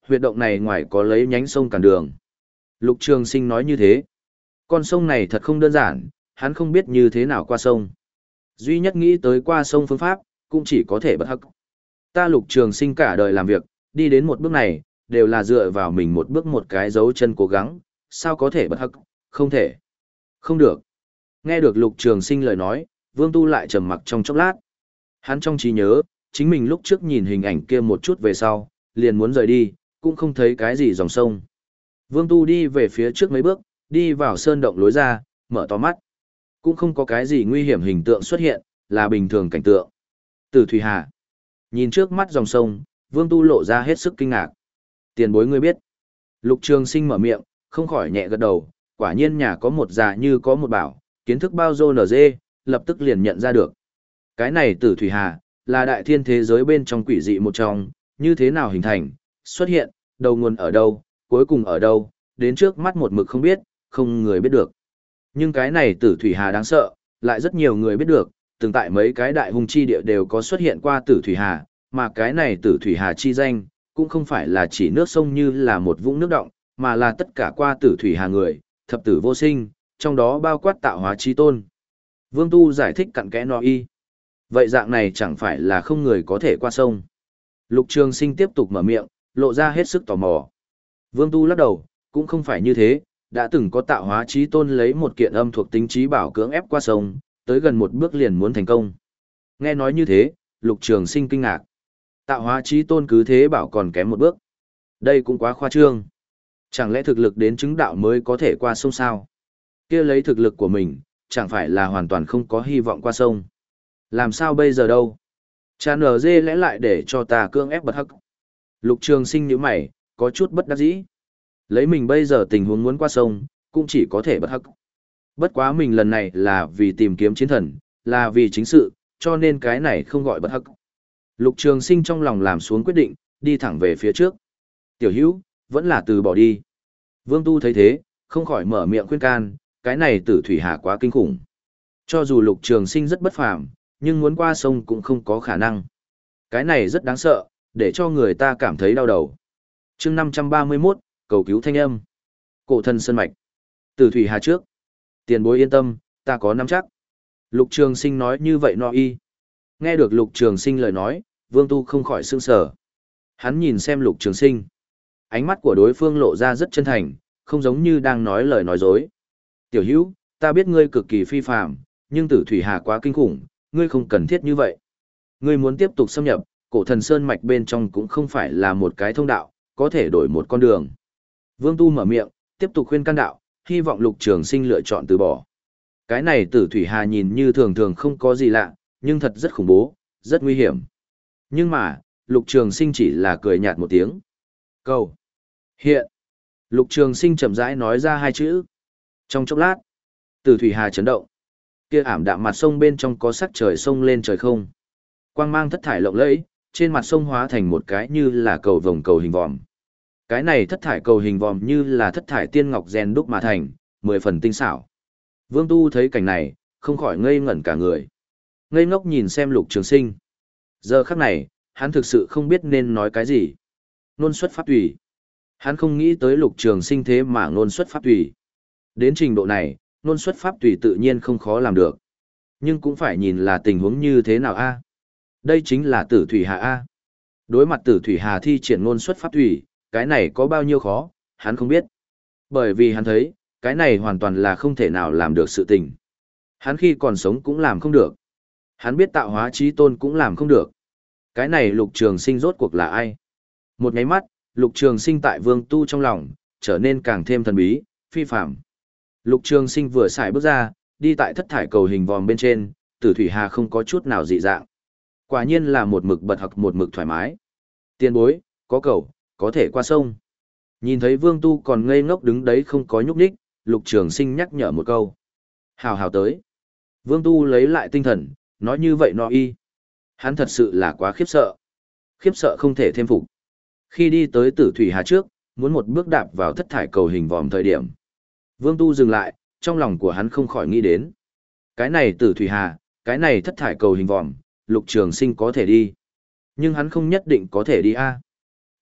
Huyệt động này ngoài có lấy nhánh sông cản đường. Lục Trường Sinh nói như thế. Con sông này thật không đơn giản, hắn không biết như thế nào qua sông. Duy nhất nghĩ tới qua sông phương pháp, cũng chỉ có thể bất hắc. Ta Lục Trường Sinh cả đời làm việc, đi đến một bước này, đều là dựa vào mình một bước một cái dấu chân cố gắng, sao có thể bất hắc, không thể. Không được. Nghe được Lục Trường Sinh lời nói, Vương Tu lại trầm mặc trong chốc lát. Hắn trong trí nhớ, chính mình lúc trước nhìn hình ảnh kia một chút về sau, liền muốn rời đi, cũng không thấy cái gì dòng sông. Vương Tu đi về phía trước mấy bước, đi vào sơn động lối ra, mở to mắt. Cũng không có cái gì nguy hiểm hình tượng xuất hiện, là bình thường cảnh tượng. Từ Thủy Hà. Nhìn trước mắt dòng sông, Vương Tu lộ ra hết sức kinh ngạc. Tiền bối ngươi biết. Lục Trường Sinh mở miệng, không khỏi nhẹ gật đầu, quả nhiên nhà có một già như có một bảo, kiến thức bao dô nở dê, lập tức liền nhận ra được. Cái này Tử Thủy Hà, là đại thiên thế giới bên trong quỷ dị một trong, như thế nào hình thành, xuất hiện, đầu nguồn ở đâu, cuối cùng ở đâu, đến trước mắt một mực không biết, không người biết được. Nhưng cái này Tử Thủy Hà đáng sợ, lại rất nhiều người biết được, từng tại mấy cái đại hung chi địa đều có xuất hiện qua Tử Thủy Hà, mà cái này Tử Thủy Hà chi danh, cũng không phải là chỉ nước sông như là một vũng nước động, mà là tất cả qua Tử Thủy Hà người, thập tử vô sinh, trong đó bao quát tạo hóa chi tôn. Vương Tu giải thích cặn kẽ nói y. Vậy dạng này chẳng phải là không người có thể qua sông. Lục Trường Sinh tiếp tục mở miệng, lộ ra hết sức tò mò. Vương Tu lắc đầu, cũng không phải như thế, đã từng có tạo hóa chí tôn lấy một kiện âm thuộc tính trí bảo cưỡng ép qua sông, tới gần một bước liền muốn thành công. Nghe nói như thế, Lục Trường Sinh kinh ngạc. Tạo hóa chí tôn cứ thế bảo còn kém một bước. Đây cũng quá khoa trương. Chẳng lẽ thực lực đến chứng đạo mới có thể qua sông sao? Kia lấy thực lực của mình, chẳng phải là hoàn toàn không có hy vọng qua sông. Làm sao bây giờ đâu? Cha nở dê lẽ lại để cho ta cưỡng ép bật hắc. Lục Trường Sinh nhíu mày, có chút bất đắc dĩ. Lấy mình bây giờ tình huống muốn qua sông, cũng chỉ có thể bật hắc. Bất quá mình lần này là vì tìm kiếm chiến thần, là vì chính sự, cho nên cái này không gọi bật hắc. Lục Trường Sinh trong lòng làm xuống quyết định, đi thẳng về phía trước. Tiểu Hữu, vẫn là từ bỏ đi. Vương Tu thấy thế, không khỏi mở miệng khuyên can, cái này Tử Thủy Hà quá kinh khủng. Cho dù Lục Trường Sinh rất bất phàm, nhưng muốn qua sông cũng không có khả năng. Cái này rất đáng sợ, để cho người ta cảm thấy đau đầu. Chương năm trăm ba mươi mốt, cầu cứu thanh âm. Cổ thần sơn mạch. Tử Thủy Hà trước. Tiền bối yên tâm, ta có nắm chắc. Lục Trường Sinh nói như vậy no y. Nghe được Lục Trường Sinh lời nói, Vương Tu không khỏi sửng sở. Hắn nhìn xem Lục Trường Sinh. Ánh mắt của đối phương lộ ra rất chân thành, không giống như đang nói lời nói dối. Tiểu Hữu, ta biết ngươi cực kỳ phi phàm, nhưng Tử Thủy Hà quá kinh khủng, ngươi không cần thiết như vậy. Ngươi muốn tiếp tục xâm nhập, cổ thần sơn mạch bên trong cũng không phải là một cái thông đạo, có thể đổi một con đường. Vương Tu mở miệng, tiếp tục khuyên can đạo, hy vọng Lục Trường Sinh lựa chọn từ bỏ. Cái này Tử Thủy Hà nhìn như thường thường không có gì lạ, nhưng thật rất khủng bố, rất nguy hiểm. Nhưng mà, Lục Trường Sinh chỉ là cười nhạt một tiếng. Cầu. Hiện. Lục Trường Sinh chậm rãi nói ra hai chữ. Trong chốc lát, Tử Thủy Hà chấn động. Kia ảm đạm mặt sông bên trong có sắc trời sông lên trời không. Quang mang thất thải lộng lẫy, trên mặt sông hóa thành một cái như là cầu vồng cầu hình vòm. Cái này thất thải cầu hình vòm như là thất thải tiên ngọc rèn đúc mà thành, mười phần tinh xảo. Vương Tu thấy cảnh này, không khỏi ngây ngẩn cả người. Ngây ngốc nhìn xem Lục Trường Sinh. Giờ khắc này, hắn thực sự không biết nên nói cái gì. Nôn xuất pháp tùy. Hắn không nghĩ tới Lục Trường Sinh thế mà nôn xuất pháp tùy. Đến trình độ này, nôn xuất pháp tùy tự nhiên không khó làm được. Nhưng cũng phải nhìn là tình huống như thế nào a. Đây chính là Tử Thủy Hà a. Đối mặt Tử Thủy Hà thi triển nôn xuất pháp tùy, cái này có bao nhiêu khó, hắn không biết. Bởi vì hắn thấy, cái này hoàn toàn là không thể nào làm được sự tình. Hắn khi còn sống cũng làm không được. Hắn biết tạo hóa chí tôn cũng làm không được. Cái này Lục Trường Sinh rốt cuộc là ai? Một nháy mắt, Lục Trường Sinh tại Vương Tu trong lòng, trở nên càng thêm thần bí, phi phàm. Lục Trường Sinh vừa xài bước ra, đi tại thất thải cầu hình vòm bên trên, Tử Thủy Hà không có chút nào dị dạng. Quả nhiên là một mực bật học một mực thoải mái. Tiền bối, có cầu, có thể qua sông. Nhìn thấy Vương Tu còn ngây ngốc đứng đấy không có nhúc nhích, Lục Trường Sinh nhắc nhở một câu. Hào hào tới. Vương Tu lấy lại tinh thần, nói như vậy no y. Hắn thật sự là quá khiếp sợ. Khiếp sợ không thể thêm phục. Khi đi tới Tử Thủy Hà trước, muốn một bước đạp vào thất thải cầu hình vòm thời điểm. Vương Tu dừng lại, trong lòng của hắn không khỏi nghĩ đến. Cái này Tử Thủy Hà, cái này thất thải cầu hình vòm, Lục Trường Sinh có thể đi. Nhưng hắn không nhất định có thể đi a.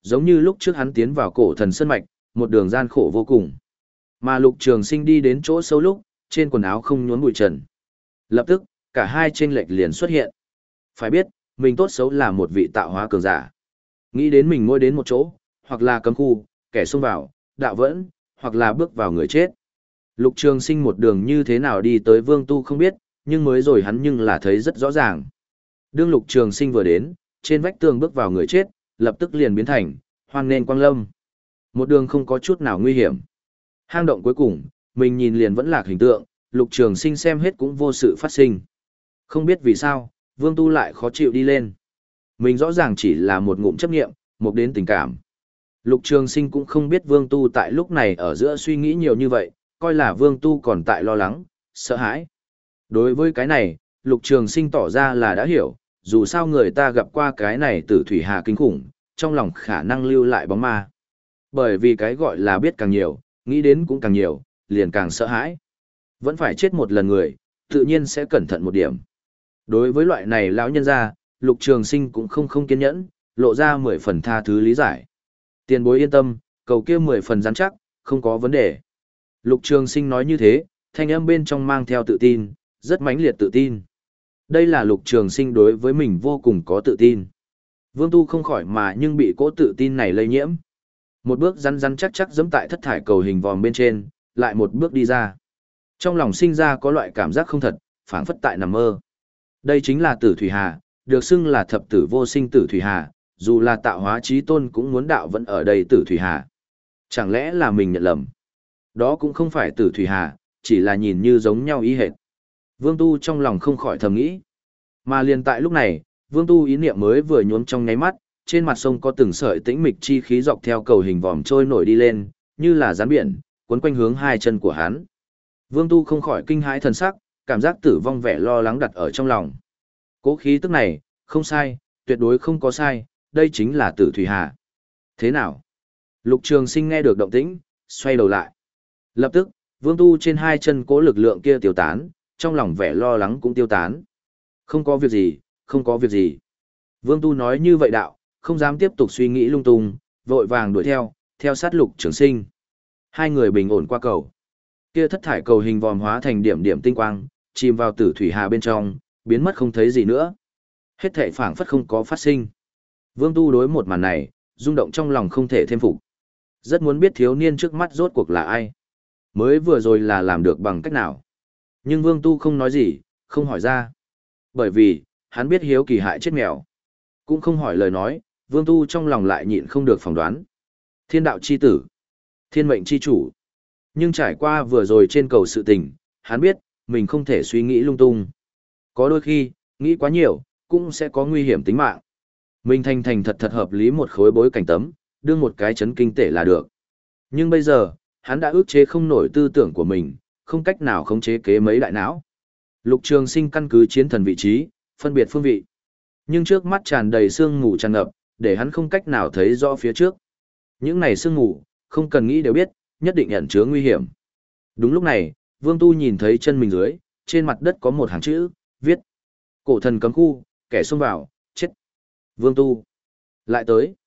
Giống như lúc trước hắn tiến vào cổ thần sơn mạch, một đường gian khổ vô cùng. Mà Lục Trường Sinh đi đến chỗ sâu lúc, trên quần áo không nhuốm bụi trần. Lập tức, cả hai chênh lệch liền xuất hiện. Phải biết, mình tốt xấu là một vị tạo hóa cường giả. Nghĩ đến mình mỗi đến một chỗ, hoặc là cấm khu, kẻ xông vào, đạo vẫn, hoặc là bước vào người chết. Lục Trường Sinh một đường như thế nào đi tới Vương Tu không biết, nhưng mới rồi hắn nhưng là thấy rất rõ ràng. Đương Lục Trường Sinh vừa đến, trên vách tường bước vào người chết, lập tức liền biến thành hoang nên quang lâm. Một đường không có chút nào nguy hiểm. Hang động cuối cùng, mình nhìn liền vẫn lạc hình tượng, Lục Trường Sinh xem hết cũng vô sự phát sinh. Không biết vì sao, Vương Tu lại khó chịu đi lên. Mình rõ ràng chỉ là một ngụm chấp nghiệm, một đến tình cảm. Lục Trường Sinh cũng không biết Vương Tu tại lúc này ở giữa suy nghĩ nhiều như vậy, coi là Vương Tu còn tại lo lắng, sợ hãi. Đối với cái này, Lục Trường Sinh tỏ ra là đã hiểu, dù sao người ta gặp qua cái này Tử Thủy Hà kinh khủng, trong lòng khả năng lưu lại bóng ma. Bởi vì cái gọi là biết càng nhiều, nghĩ đến cũng càng nhiều, liền càng sợ hãi. Vẫn phải chết một lần người, tự nhiên sẽ cẩn thận một điểm. Đối với loại này lão nhân gia, Lục Trường Sinh cũng không không kiên nhẫn, lộ ra mười phần tha thứ lý giải. Tiền bối yên tâm, cầu kia mười phần rắn chắc, không có vấn đề. Lục Trường Sinh nói như thế, thanh âm bên trong mang theo tự tin, rất mãnh liệt tự tin. Đây là Lục Trường Sinh đối với mình vô cùng có tự tin. Vương Tu không khỏi mà nhưng bị cỗ tự tin này lây nhiễm. Một bước rắn rắn chắc chắc giẫm tại thất thải cầu hình vòm bên trên, lại một bước đi ra. Trong lòng sinh ra có loại cảm giác không thật, phảng phất tại nằm mơ. Đây chính là Tử Thủy Hà, được xưng là thập tử vô sinh Tử Thủy Hà, dù là tạo hóa chí tôn cũng muốn đạo vẫn ở đây Tử Thủy Hà. Chẳng lẽ là mình nhận lầm? Đó cũng không phải Tử Thủy Hà, chỉ là nhìn như giống nhau ý hệt. Vương Tu trong lòng không khỏi thầm nghĩ. Mà liền tại lúc này, Vương Tu ý niệm mới vừa nhuốm trong nháy mắt, trên mặt sông có từng sợi tĩnh mịch chi khí dọc theo cầu hình vòm trôi nổi đi lên, như là rắn biển, cuốn quanh hướng hai chân của hắn. Vương Tu không khỏi kinh hãi thần sắc, cảm giác tử vong vẻ lo lắng đặt ở trong lòng. Cố khí tức này, không sai, tuyệt đối không có sai, đây chính là Tử Thủy Hà. Thế nào? Lục Trường Sinh nghe được động tĩnh, xoay đầu lại. Lập tức, Vương Tu trên hai chân cố lực lượng kia tiêu tán, trong lòng vẻ lo lắng cũng tiêu tán. Không có việc gì, không có việc gì. Vương Tu nói như vậy đạo, không dám tiếp tục suy nghĩ lung tung, vội vàng đuổi theo, theo sát Lục Trường Sinh. Hai người bình ổn qua cầu. Kia thất thải cầu hình vòm hóa thành điểm điểm tinh quang, chìm vào Tử Thủy Hà bên trong, biến mất không thấy gì nữa. Hết thảy phảng phất không có phát sinh. Vương Tu đối một màn này, rung động trong lòng không thể thêm phục. Rất muốn biết thiếu niên trước mắt rốt cuộc là ai. Mới vừa rồi là làm được bằng cách nào. Nhưng Vương Tu không nói gì, không hỏi ra. Bởi vì, hắn biết hiếu kỳ hại chết mèo. Cũng không hỏi lời nói, Vương Tu trong lòng lại nhịn không được phỏng đoán. Thiên đạo chi tử, thiên mệnh chi chủ. Nhưng trải qua vừa rồi trên cầu sự tình, hắn biết, mình không thể suy nghĩ lung tung. Có đôi khi, nghĩ quá nhiều, cũng sẽ có nguy hiểm tính mạng. Mình thành thành thật thật hợp lý một khối bối cảnh tấm, đưa một cái chấn kinh tể là được. Nhưng bây giờ, hắn đã ước chế không nổi tư tưởng của mình, không cách nào khống chế kế mấy đại não. Lục Trường Sinh căn cứ chiến thần vị trí, phân biệt phương vị. Nhưng trước mắt tràn đầy sương mù tràn ngập, để hắn không cách nào thấy rõ phía trước. Những này sương mù, không cần nghĩ đều biết, nhất định ẩn chứa nguy hiểm. Đúng lúc này, Vương Tu nhìn thấy chân mình dưới, trên mặt đất có một hàng chữ, viết: Cổ thần cấm khu, kẻ xông vào, chết. Vương Tu lại tới.